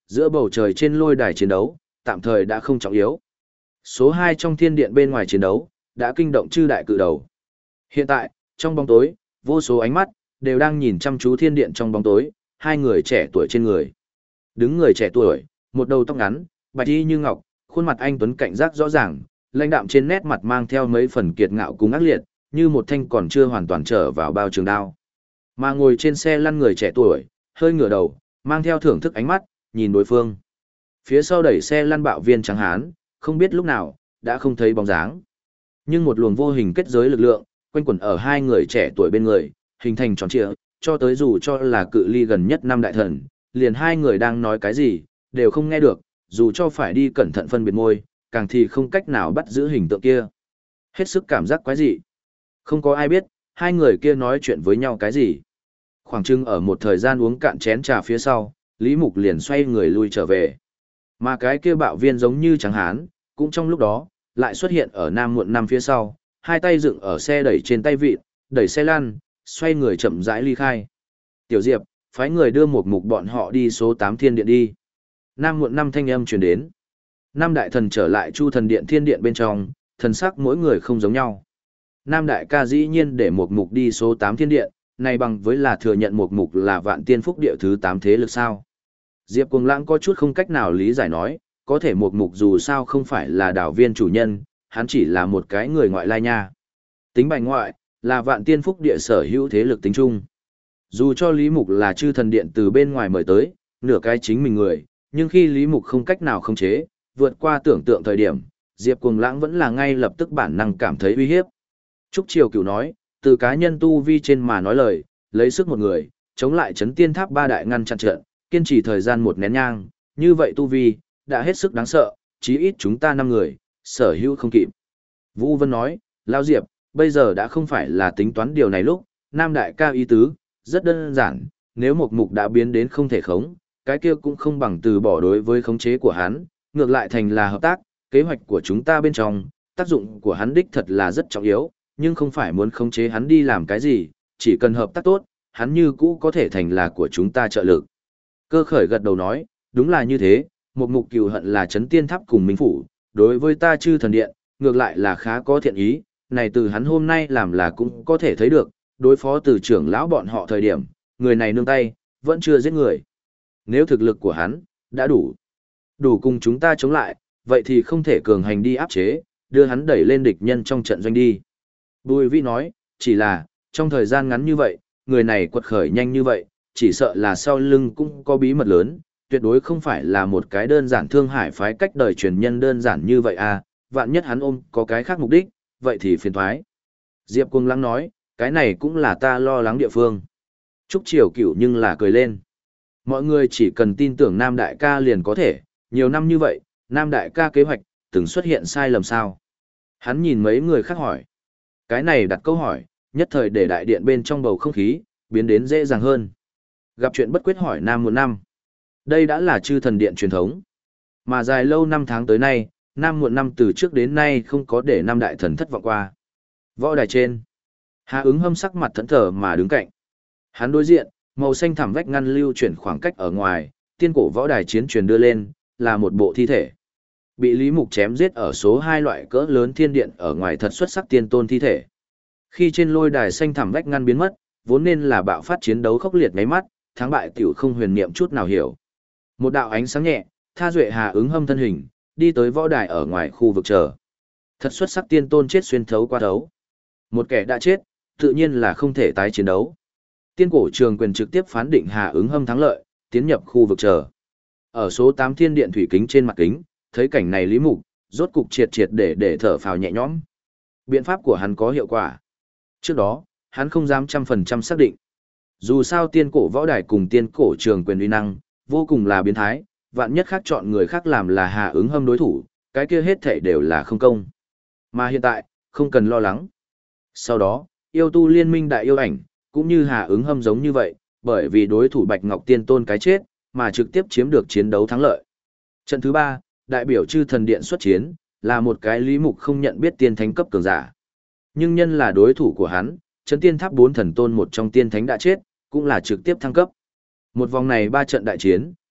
giữa bầu trời trên lôi đài chiến đấu, tạm thời đã không trọng yếu. Số hai trong thiên điện bên ngoài chiến đấu, đã kinh động chư đại cự đầu. Hiện tại, trong bóng tối, vô số ánh mắt, đều đang nhìn chăm chú thiên điện trong bóng tối, hai người trẻ tuổi trên người. Đứng người trẻ tuổi, một đầu tóc ngắn, bạch y như ngọc, khuôn mặt anh tuấn cảnh giác rõ ràng, lãnh đạm trên nét mặt mang theo mấy phần kiệt ngạo cùng ác liệt, như một thanh còn chưa hoàn toàn trở vào bao trường đao. Mà ngồi trên xe lăn người trẻ tuổi, hơi ngửa đầu, mang theo thưởng thức ánh mắt, nhìn đối phương. Phía sau đẩy xe lăn bạo viên trắng hán, không biết lúc nào, đã không thấy bóng dáng. Nhưng một luồng vô hình kết giới lực lượng, quanh quẩn ở hai người trẻ tuổi bên người, hình thành tròn trịa, cho tới dù cho là cự ly gần nhất năm đại thần, liền hai người đang nói cái gì, đều không nghe được, dù cho phải đi cẩn thận phân biệt môi, càng thì không cách nào bắt giữ hình tượng kia. Hết sức cảm giác quái dị. Không có ai biết, hai người kia nói chuyện với nhau cái gì. Khoảng chừng ở một thời gian uống cạn chén trà phía sau, Lý Mục liền xoay người lui trở về. Mà cái kia bạo viên giống như trắng hán, cũng trong lúc đó, lại xuất hiện ở Nam Muộn Năm phía sau, hai tay dựng ở xe đẩy trên tay vịt, đẩy xe lăn, xoay người chậm rãi ly khai. Tiểu Diệp, phái người đưa một mục bọn họ đi số tám thiên điện đi. Nam Muộn Năm thanh âm truyền đến. Nam đại thần trở lại Chu thần điện thiên điện bên trong, thần sắc mỗi người không giống nhau. Nam đại ca dĩ nhiên để một mục đi số tám thiên điện, này bằng với là thừa nhận một mục là vạn tiên phúc địa thứ tám thế lực sao. Diệp Cuồng Lãng có chút không cách nào lý giải nói, có thể một mục dù sao không phải là đảo viên chủ nhân, hắn chỉ là một cái người ngoại lai nha. Tính bày ngoại, là vạn tiên phúc địa sở hữu thế lực tính chung. Dù cho Lý Mục là chư thần điện từ bên ngoài mời tới, nửa cái chính mình người, nhưng khi Lý Mục không cách nào khống chế, vượt qua tưởng tượng thời điểm, Diệp Cuồng Lãng vẫn là ngay lập tức bản năng cảm thấy uy hiếp. Trúc Triều Cửu nói, từ cá nhân tu vi trên mà nói lời, lấy sức một người, chống lại chấn tiên tháp ba đại ngăn chặn trận, kiên trì thời gian một nén nhang, như vậy tu vi, đã hết sức đáng sợ, chí ít chúng ta năm người, sở hữu không kịp. Vũ Vân nói, Lao Diệp, bây giờ đã không phải là tính toán điều này lúc, Nam đại ca ý tứ, rất đơn giản, nếu một mục đã biến đến không thể khống, cái kia cũng không bằng từ bỏ đối với khống chế của hắn, ngược lại thành là hợp tác, kế hoạch của chúng ta bên trong, tác dụng của hắn đích thật là rất trọng yếu, nhưng không phải muốn khống chế hắn đi làm cái gì, chỉ cần hợp tác tốt, hắn như cũ có thể thành là của chúng ta trợ lực. Cơ khởi gật đầu nói, đúng là như thế, một mục cừu hận là chấn tiên tháp cùng minh phủ, đối với ta chư thần điện, ngược lại là khá có thiện ý, này từ hắn hôm nay làm là cũng có thể thấy được, đối phó từ trưởng lão bọn họ thời điểm, người này nương tay, vẫn chưa giết người. Nếu thực lực của hắn, đã đủ, đủ cùng chúng ta chống lại, vậy thì không thể cường hành đi áp chế, đưa hắn đẩy lên địch nhân trong trận doanh đi. Bùi Vĩ nói, chỉ là, trong thời gian ngắn như vậy, người này quật khởi nhanh như vậy, chỉ sợ là sau lưng cũng có bí mật lớn, tuyệt đối không phải là một cái đơn giản thương hải phái cách đời truyền nhân đơn giản như vậy à, vạn nhất hắn ôm có cái khác mục đích, vậy thì phiền thoái. Diệp Cuồng Lãng nói, cái này cũng là ta lo lắng địa phương. Trúc Triều Cửu nhưng là cười lên. Mọi người chỉ cần tin tưởng Nam Đại ca liền có thể, nhiều năm như vậy, Nam Đại ca kế hoạch, từng xuất hiện sai lầm sao. Hắn nhìn mấy người khác hỏi. Cái này đặt câu hỏi, nhất thời để đại điện bên trong bầu không khí, biến đến dễ dàng hơn. Gặp chuyện bất quyết hỏi Nam Muộn Năm. Đây đã là chư thần điện truyền thống. Mà dài lâu năm tháng tới nay, Nam Muộn Năm từ trước đến nay không có để Nam Đại Thần thất vọng qua. Võ đài trên. Hà ứng hâm sắc mặt thẫn thờ mà đứng cạnh. Hắn đối diện, màu xanh thẳm vách ngăn lưu chuyển khoảng cách ở ngoài, tiên cổ võ đài chiến truyền đưa lên, là một bộ thi thể. Bị Lý Mục chém giết ở số hai loại cỡ lớn thiên điện ở ngoài thật xuất sắc tiên tôn thi thể. Khi trên lôi đài xanh thẳm vách ngăn biến mất, vốn nên là bạo phát chiến đấu khốc liệt ngáy mắt, thắng bại tiểu không huyền niệm chút nào hiểu. Một đạo ánh sáng nhẹ, tha duệ Hà ứng hâm thân hình, đi tới võ đài ở ngoài khu vực chờ. Thật xuất sắc tiên tôn chết xuyên thấu qua thấu. Một kẻ đã chết, tự nhiên là không thể tái chiến đấu. Tiên cổ trường quyền trực tiếp phán định Hà ứng hâm thắng lợi, tiến nhập khu vực chờ. Ở số tám thiên điện thủy kính trên mặt kính, thấy cảnh này Lý Mục, rốt cục triệt triệt để để thở phào nhẹ nhõm. Biện pháp của hắn có hiệu quả. Trước đó, hắn không dám trăm phần trăm xác định. Dù sao tiên cổ võ đài cùng tiên cổ trường quyền uy năng, vô cùng là biến thái, vạn nhất khác chọn người khác làm là Hà ứng hâm đối thủ, cái kia hết thể đều là không công. Mà hiện tại, không cần lo lắng. Sau đó, yêu tu liên minh đại yêu ảnh, cũng như Hà ứng hâm giống như vậy, bởi vì đối thủ Bạch Ngọc Tiên Tôn cái chết, mà trực tiếp chiếm được chiến đấu thắng lợi. Trận thứ ba, đại biểu chư thần điện xuất chiến, là một cái Lý Mục không nhận biết tiên thánh cấp cường giả. Nhưng nhân là đối thủ của hắn, Trấn Tiên Tháp bốn thần tôn một trong tiên thánh đã chết, cũng là trực tiếp thăng cấp. Một vòng này ba trận đại chiến,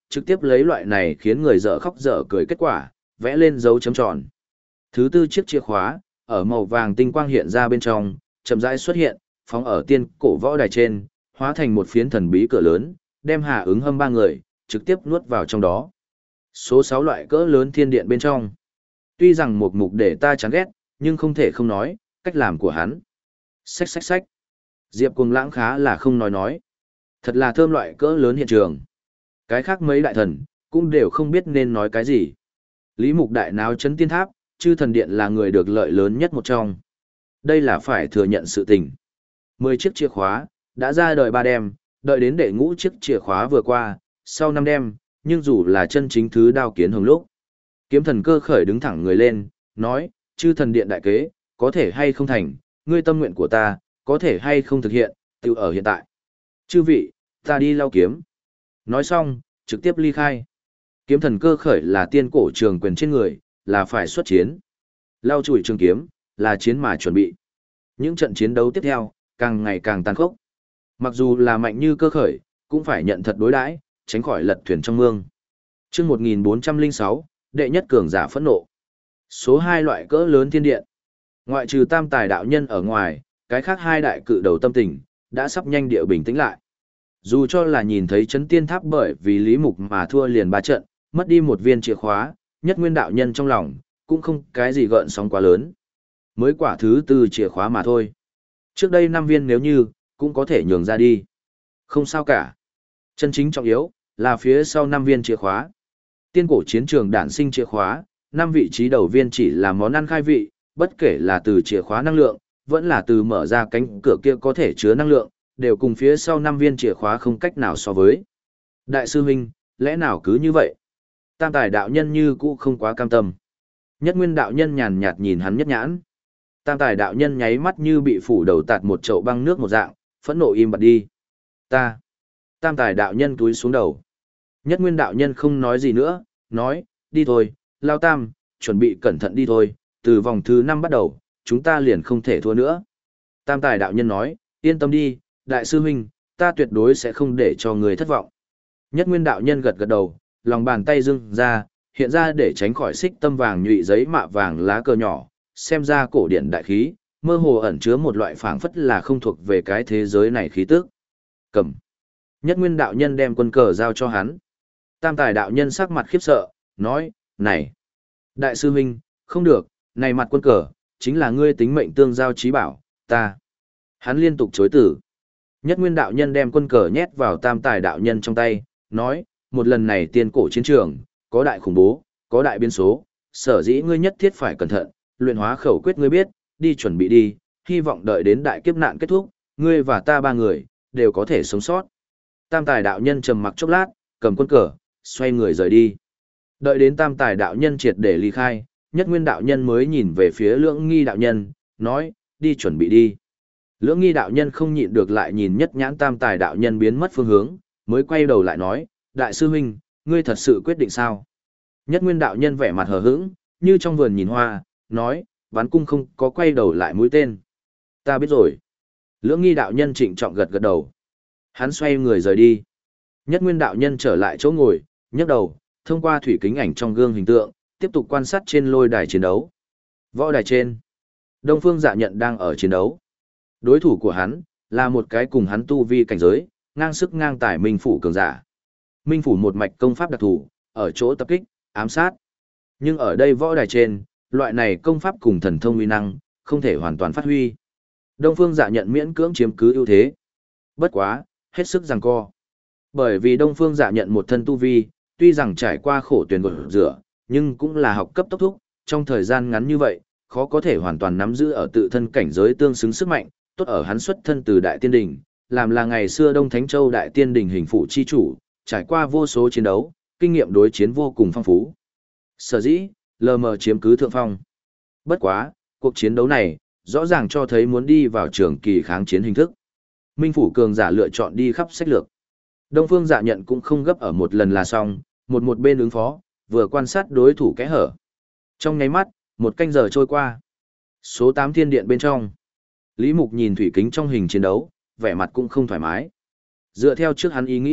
trực tiếp lấy loại này khiến người dở khóc dở cười kết quả, vẽ lên dấu chấm tròn. Thứ tư chiếc chìa khóa, ở màu vàng tinh quang hiện ra bên trong, chậm rãi xuất hiện, phóng ở tiên cổ võ đài trên, hóa thành một phiến thần bí cửa lớn, đem Hà Ứng Hâm ba người trực tiếp nuốt vào trong đó. Số sáu loại cỡ lớn thiên điện bên trong. Tuy rằng một mục để ta chán ghét, nhưng không thể không nói, cách làm của hắn. Xách xách xách. Diệp Cuồng Lãng khá là không nói nói. Thật là thơm loại cỡ lớn hiện trường. Cái khác mấy đại thần, cũng đều không biết nên nói cái gì. Lý Mục đại náo chấn tiên tháp, chư thần điện là người được lợi lớn nhất một trong. Đây là phải thừa nhận sự tình. Mười chiếc chìa khóa, đã ra đời ba đêm, đợi đến đệ ngũ chiếc chìa khóa vừa qua, sau năm đêm, nhưng dù là chân chính thứ đao kiến hồng lúc. Kiếm thần cơ khởi đứng thẳng người lên, nói, chư thần điện đại kế, có thể hay không thành, ngươi tâm nguyện của ta, có thể hay không thực hiện, tự ở hiện tại. Chư vị, ta đi lau kiếm. Nói xong, trực tiếp ly khai. Kiếm thần cơ khởi là tiên cổ trường quyền trên người, là phải xuất chiến. Lau chùi trường kiếm, là chiến mà chuẩn bị. Những trận chiến đấu tiếp theo, càng ngày càng tàn khốc. Mặc dù là mạnh như cơ khởi, cũng phải nhận thật đối đãi, tránh khỏi lật thuyền trong mương. Chương một nghìn bốn trăm lẻ sáu, đệ nhất cường giả phẫn nộ. Số hai loại cỡ lớn thiên điện. Ngoại trừ tam tài đạo nhân ở ngoài, cái khác hai đại cự đầu tâm tình, đã sắp nhanh địa bình tĩnh lại. Dù cho là nhìn thấy chấn tiên tháp bởi vì Lý Mục mà thua liền ba trận, mất đi một viên chìa khóa, nhất nguyên đạo nhân trong lòng, cũng không cái gì gợn sóng quá lớn. Mới quả thứ tư chìa khóa mà thôi. Trước đây năm viên nếu như, cũng có thể nhường ra đi. Không sao cả. Chân chính trọng yếu, là phía sau năm viên chìa khóa. Tiên cổ chiến trường đản sinh chìa khóa, năm vị trí đầu viên chỉ là món ăn khai vị, bất kể là từ chìa khóa năng lượng, vẫn là từ mở ra cánh cửa kia có thể chứa năng lượng, đều cùng phía sau năm viên chìa khóa không cách nào so với. Đại sư huynh, lẽ nào cứ như vậy? Tam tài đạo nhân như cũ không quá cam tâm. Nhất nguyên đạo nhân nhàn nhạt nhìn hắn nhất nhãn. Tam tài đạo nhân nháy mắt như bị phủ đầu tạt một chậu băng nước một dạng, phẫn nộ im bặt đi. Ta. Tam tài đạo nhân túi xuống đầu. Nhất nguyên đạo nhân không nói gì nữa, nói, đi thôi, Lao Tam, chuẩn bị cẩn thận đi thôi, từ vòng thứ năm bắt đầu, chúng ta liền không thể thua nữa. Tam tài đạo nhân nói, yên tâm đi, đại sư huynh, ta tuyệt đối sẽ không để cho người thất vọng. Nhất nguyên đạo nhân gật gật đầu, lòng bàn tay dưng ra, hiện ra để tránh khỏi xích tâm vàng nhụy giấy mạ vàng lá cờ nhỏ, xem ra cổ điển đại khí, mơ hồ ẩn chứa một loại phảng phất là không thuộc về cái thế giới này khí tức. Cầm. Nhất nguyên đạo nhân đem quân cờ giao cho hắn. Tam tài đạo nhân sắc mặt khiếp sợ, nói, này, đại sư huynh, không được, này mặt quân cờ, chính là ngươi tính mệnh tương giao trí bảo, ta. Hắn liên tục chối tử. Nhất nguyên đạo nhân đem quân cờ nhét vào tam tài đạo nhân trong tay, nói, một lần này tiên cổ chiến trường, có đại khủng bố, có đại biến số, sở dĩ ngươi nhất thiết phải cẩn thận, luyện hóa khẩu quyết ngươi biết, đi chuẩn bị đi, hy vọng đợi đến đại kiếp nạn kết thúc, ngươi và ta ba người, đều có thể sống sót. Tam tài đạo nhân trầm mặc chốc lát, cầm quân cờ, xoay người rời đi. Đợi đến tam tài đạo nhân triệt để ly khai, nhất nguyên đạo nhân mới nhìn về phía lưỡng nghi đạo nhân, nói, đi chuẩn bị đi. Lưỡng nghi đạo nhân không nhịn được lại nhìn nhất nhãn tam tài đạo nhân biến mất phương hướng, mới quay đầu lại nói, đại sư huynh, ngươi thật sự quyết định sao? Nhất nguyên đạo nhân vẻ mặt hờ hững, như trong vườn nhìn hoa, nói, bắn cung không có quay đầu lại mũi tên. Ta biết rồi. Lưỡng nghi đạo nhân trịnh trọng gật gật đầu. Hắn xoay người rời đi. Nhất nguyên đạo nhân trở lại chỗ ngồi, nhấc đầu, thông qua thủy kính ảnh trong gương hình tượng, tiếp tục quan sát trên lôi đài chiến đấu. Võ đài trên, Đông Phương Dạ Nhận đang ở chiến đấu. Đối thủ của hắn, là một cái cùng hắn tu vi cảnh giới, ngang sức ngang tài Minh Phủ cường giả. Minh Phủ một mạch công pháp đặc thù, ở chỗ tập kích, ám sát. Nhưng ở đây võ đài trên, loại này công pháp cùng thần thông uy năng, không thể hoàn toàn phát huy. Đông Phương Dạ Nhận miễn cưỡng chiếm cứ ưu thế. Bất quá, hết sức giằng co. Bởi vì Đông Phương Dạ Nhận một thân tu vi, tuy rằng trải qua khổ tuyển gột rửa, nhưng cũng là học cấp tốc thúc, trong thời gian ngắn như vậy, khó có thể hoàn toàn nắm giữ ở tự thân cảnh giới tương xứng sức mạnh, tốt ở hắn xuất thân từ Đại Tiên Đình, làm là ngày xưa Đông Thánh Châu Đại Tiên Đình hình phụ chi chủ, trải qua vô số chiến đấu, kinh nghiệm đối chiến vô cùng phong phú. Sở dĩ, lờ mờ chiếm cứ thượng phong. Bất quá, cuộc chiến đấu này, rõ ràng cho thấy muốn đi vào trường kỳ kháng chiến hình thức. Minh Phủ cường giả lựa chọn đi khắp sách lược. Đông Phương Dạ Nhận cũng không gấp ở một lần là xong, một một bên ứng phó, vừa quan sát đối thủ kẽ hở. Trong nháy mắt, một canh giờ trôi qua. Số tám thiên điện bên trong. Lý Mục nhìn thủy kính trong hình chiến đấu, vẻ mặt cũng không thoải mái. Dựa theo trước hắn ý nghĩ,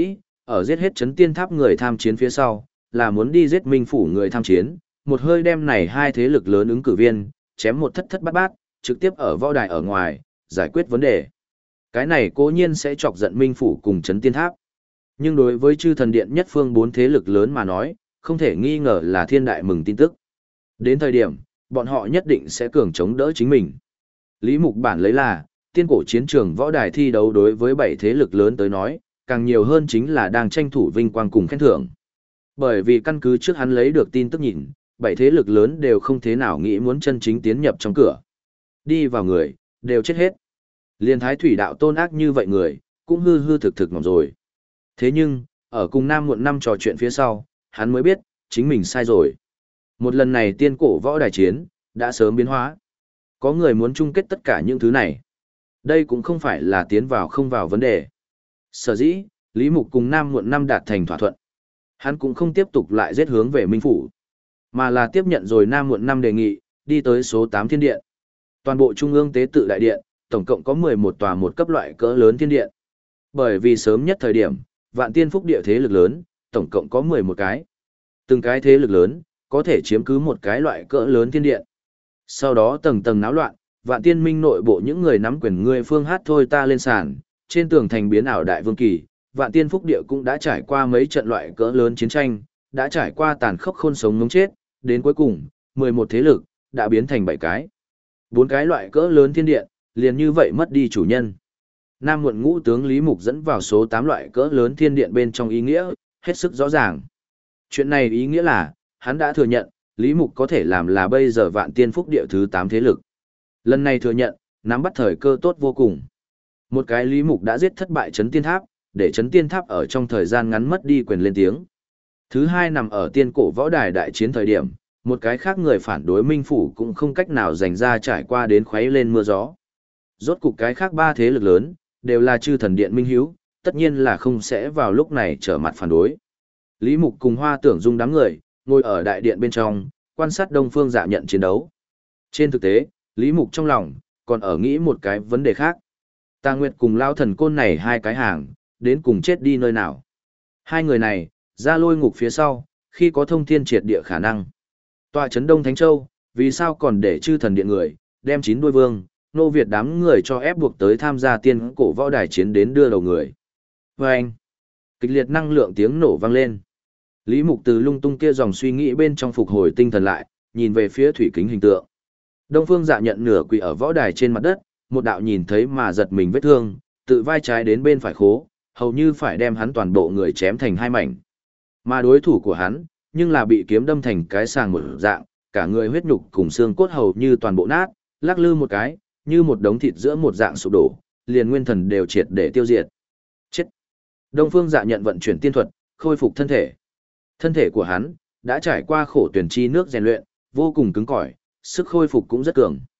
ở giết hết chấn tiên tháp người tham chiến phía sau, là muốn đi giết Minh phủ người tham chiến, một hơi đem này hai thế lực lớn ứng cử viên, chém một thất thất bát bát, trực tiếp ở võ đài ở ngoài, giải quyết vấn đề. Cái này cố nhiên sẽ chọc giận Minh phủ cùng chấn tiên tháp. Nhưng đối với chư thần điện nhất phương bốn thế lực lớn mà nói, không thể nghi ngờ là thiên đại mừng tin tức. Đến thời điểm, bọn họ nhất định sẽ cường chống đỡ chính mình. Lý Mục bản lấy là, tiên cổ chiến trường võ đài thi đấu đối với bảy thế lực lớn tới nói, càng nhiều hơn chính là đang tranh thủ vinh quang cùng khen thưởng. Bởi vì căn cứ trước hắn lấy được tin tức nhìn, bảy thế lực lớn đều không thế nào nghĩ muốn chân chính tiến nhập trong cửa. Đi vào người, đều chết hết. Liên thái thủy đạo tôn ác như vậy người, cũng hư hư thực thực ngỏm rồi. Thế nhưng, ở cùng Nam Muộn Năm trò chuyện phía sau, hắn mới biết, chính mình sai rồi. Một lần này tiên cổ võ đài chiến, đã sớm biến hóa. Có người muốn chung kết tất cả những thứ này. Đây cũng không phải là tiến vào không vào vấn đề. Sở dĩ, Lý Mục cùng Nam Muộn Năm đạt thành thỏa thuận. Hắn cũng không tiếp tục lại giết hướng về Minh Phủ, mà là tiếp nhận rồi Nam Muộn Năm đề nghị, đi tới số tám thiên điện. Toàn bộ Trung ương tế tự đại điện, tổng cộng có mười một tòa một cấp loại cỡ lớn thiên điện. Bởi vì sớm nhất thời điểm, vạn tiên phúc địa thế lực lớn, tổng cộng có mười một cái. Từng cái thế lực lớn, có thể chiếm cứ một cái loại cỡ lớn thiên điện. Sau đó tầng tầng náo loạn, vạn tiên minh nội bộ những người nắm quyền người phương hát thôi ta lên sàn, trên tường thành biến ảo đại vương kỳ, vạn tiên phúc địa cũng đã trải qua mấy trận loại cỡ lớn chiến tranh, đã trải qua tàn khốc khôn sống ngống chết, đến cuối cùng, mười một thế lực, đã biến thành bảy cái. Bốn cái loại cỡ lớn thiên điện, liền như vậy mất đi chủ nhân. Nam Muộn Ngũ tướng Lý Mục dẫn vào số tám loại cỡ lớn thiên điện bên trong ý nghĩa, hết sức rõ ràng. Chuyện này ý nghĩa là, hắn đã thừa nhận, Lý Mục có thể làm là bây giờ vạn tiên phúc địa thứ tám thế lực. Lần này thừa nhận, nắm bắt thời cơ tốt vô cùng. Một cái Lý Mục đã giết thất bại chấn tiên tháp, để chấn tiên tháp ở trong thời gian ngắn mất đi quyền lên tiếng. Thứ hai nằm ở tiên cổ võ đài đại chiến thời điểm, một cái khác người phản đối Minh Phủ cũng không cách nào giành ra trải qua đến khuấy lên mưa gió. Rốt cục cái khác ba thế lực lớn, đều là chư thần điện Minh Hiếu, tất nhiên là không sẽ vào lúc này trở mặt phản đối. Lý Mục cùng Hoa Tưởng Dung đám người, ngồi ở đại điện bên trong, quan sát Đông Phương Dạ Nhận chiến đấu. Trên thực tế, Lý Mục trong lòng, còn ở nghĩ một cái vấn đề khác. Tà Nguyệt cùng Lao Thần Côn này hai cái hàng, đến cùng chết đi nơi nào. Hai người này, ra lôi ngục phía sau, khi có thông thiên triệt địa khả năng. Tọa chấn Đông Thánh Châu, vì sao còn để chư thần điện người, đem chín đuôi vương, nô Việt đám người cho ép buộc tới tham gia tiên cổ võ đài chiến đến đưa đầu người. Và anh, kịch liệt năng lượng tiếng nổ vang lên. Lý Mục từ lung tung kia dòng suy nghĩ bên trong phục hồi tinh thần lại, nhìn về phía thủy kính hình tượng. Đông Phương Dạ Nhận nửa quỳ ở võ đài trên mặt đất, một đạo nhìn thấy mà giật mình vết thương, tự vai trái đến bên phải khố, hầu như phải đem hắn toàn bộ người chém thành hai mảnh. Mà đối thủ của hắn, nhưng là bị kiếm đâm thành cái sàng một dạng, cả người huyết nhục cùng xương cốt hầu như toàn bộ nát, lắc lư một cái, như một đống thịt giữa một dạng sụp đổ, liền nguyên thần đều triệt để tiêu diệt. Chết. Đông Phương Dạ Nhận vận chuyển tiên thuật, khôi phục thân thể. Thân thể của hắn đã trải qua khổ tuyển chi nước rèn luyện, vô cùng cứng cỏi, sức khôi phục cũng rất cường.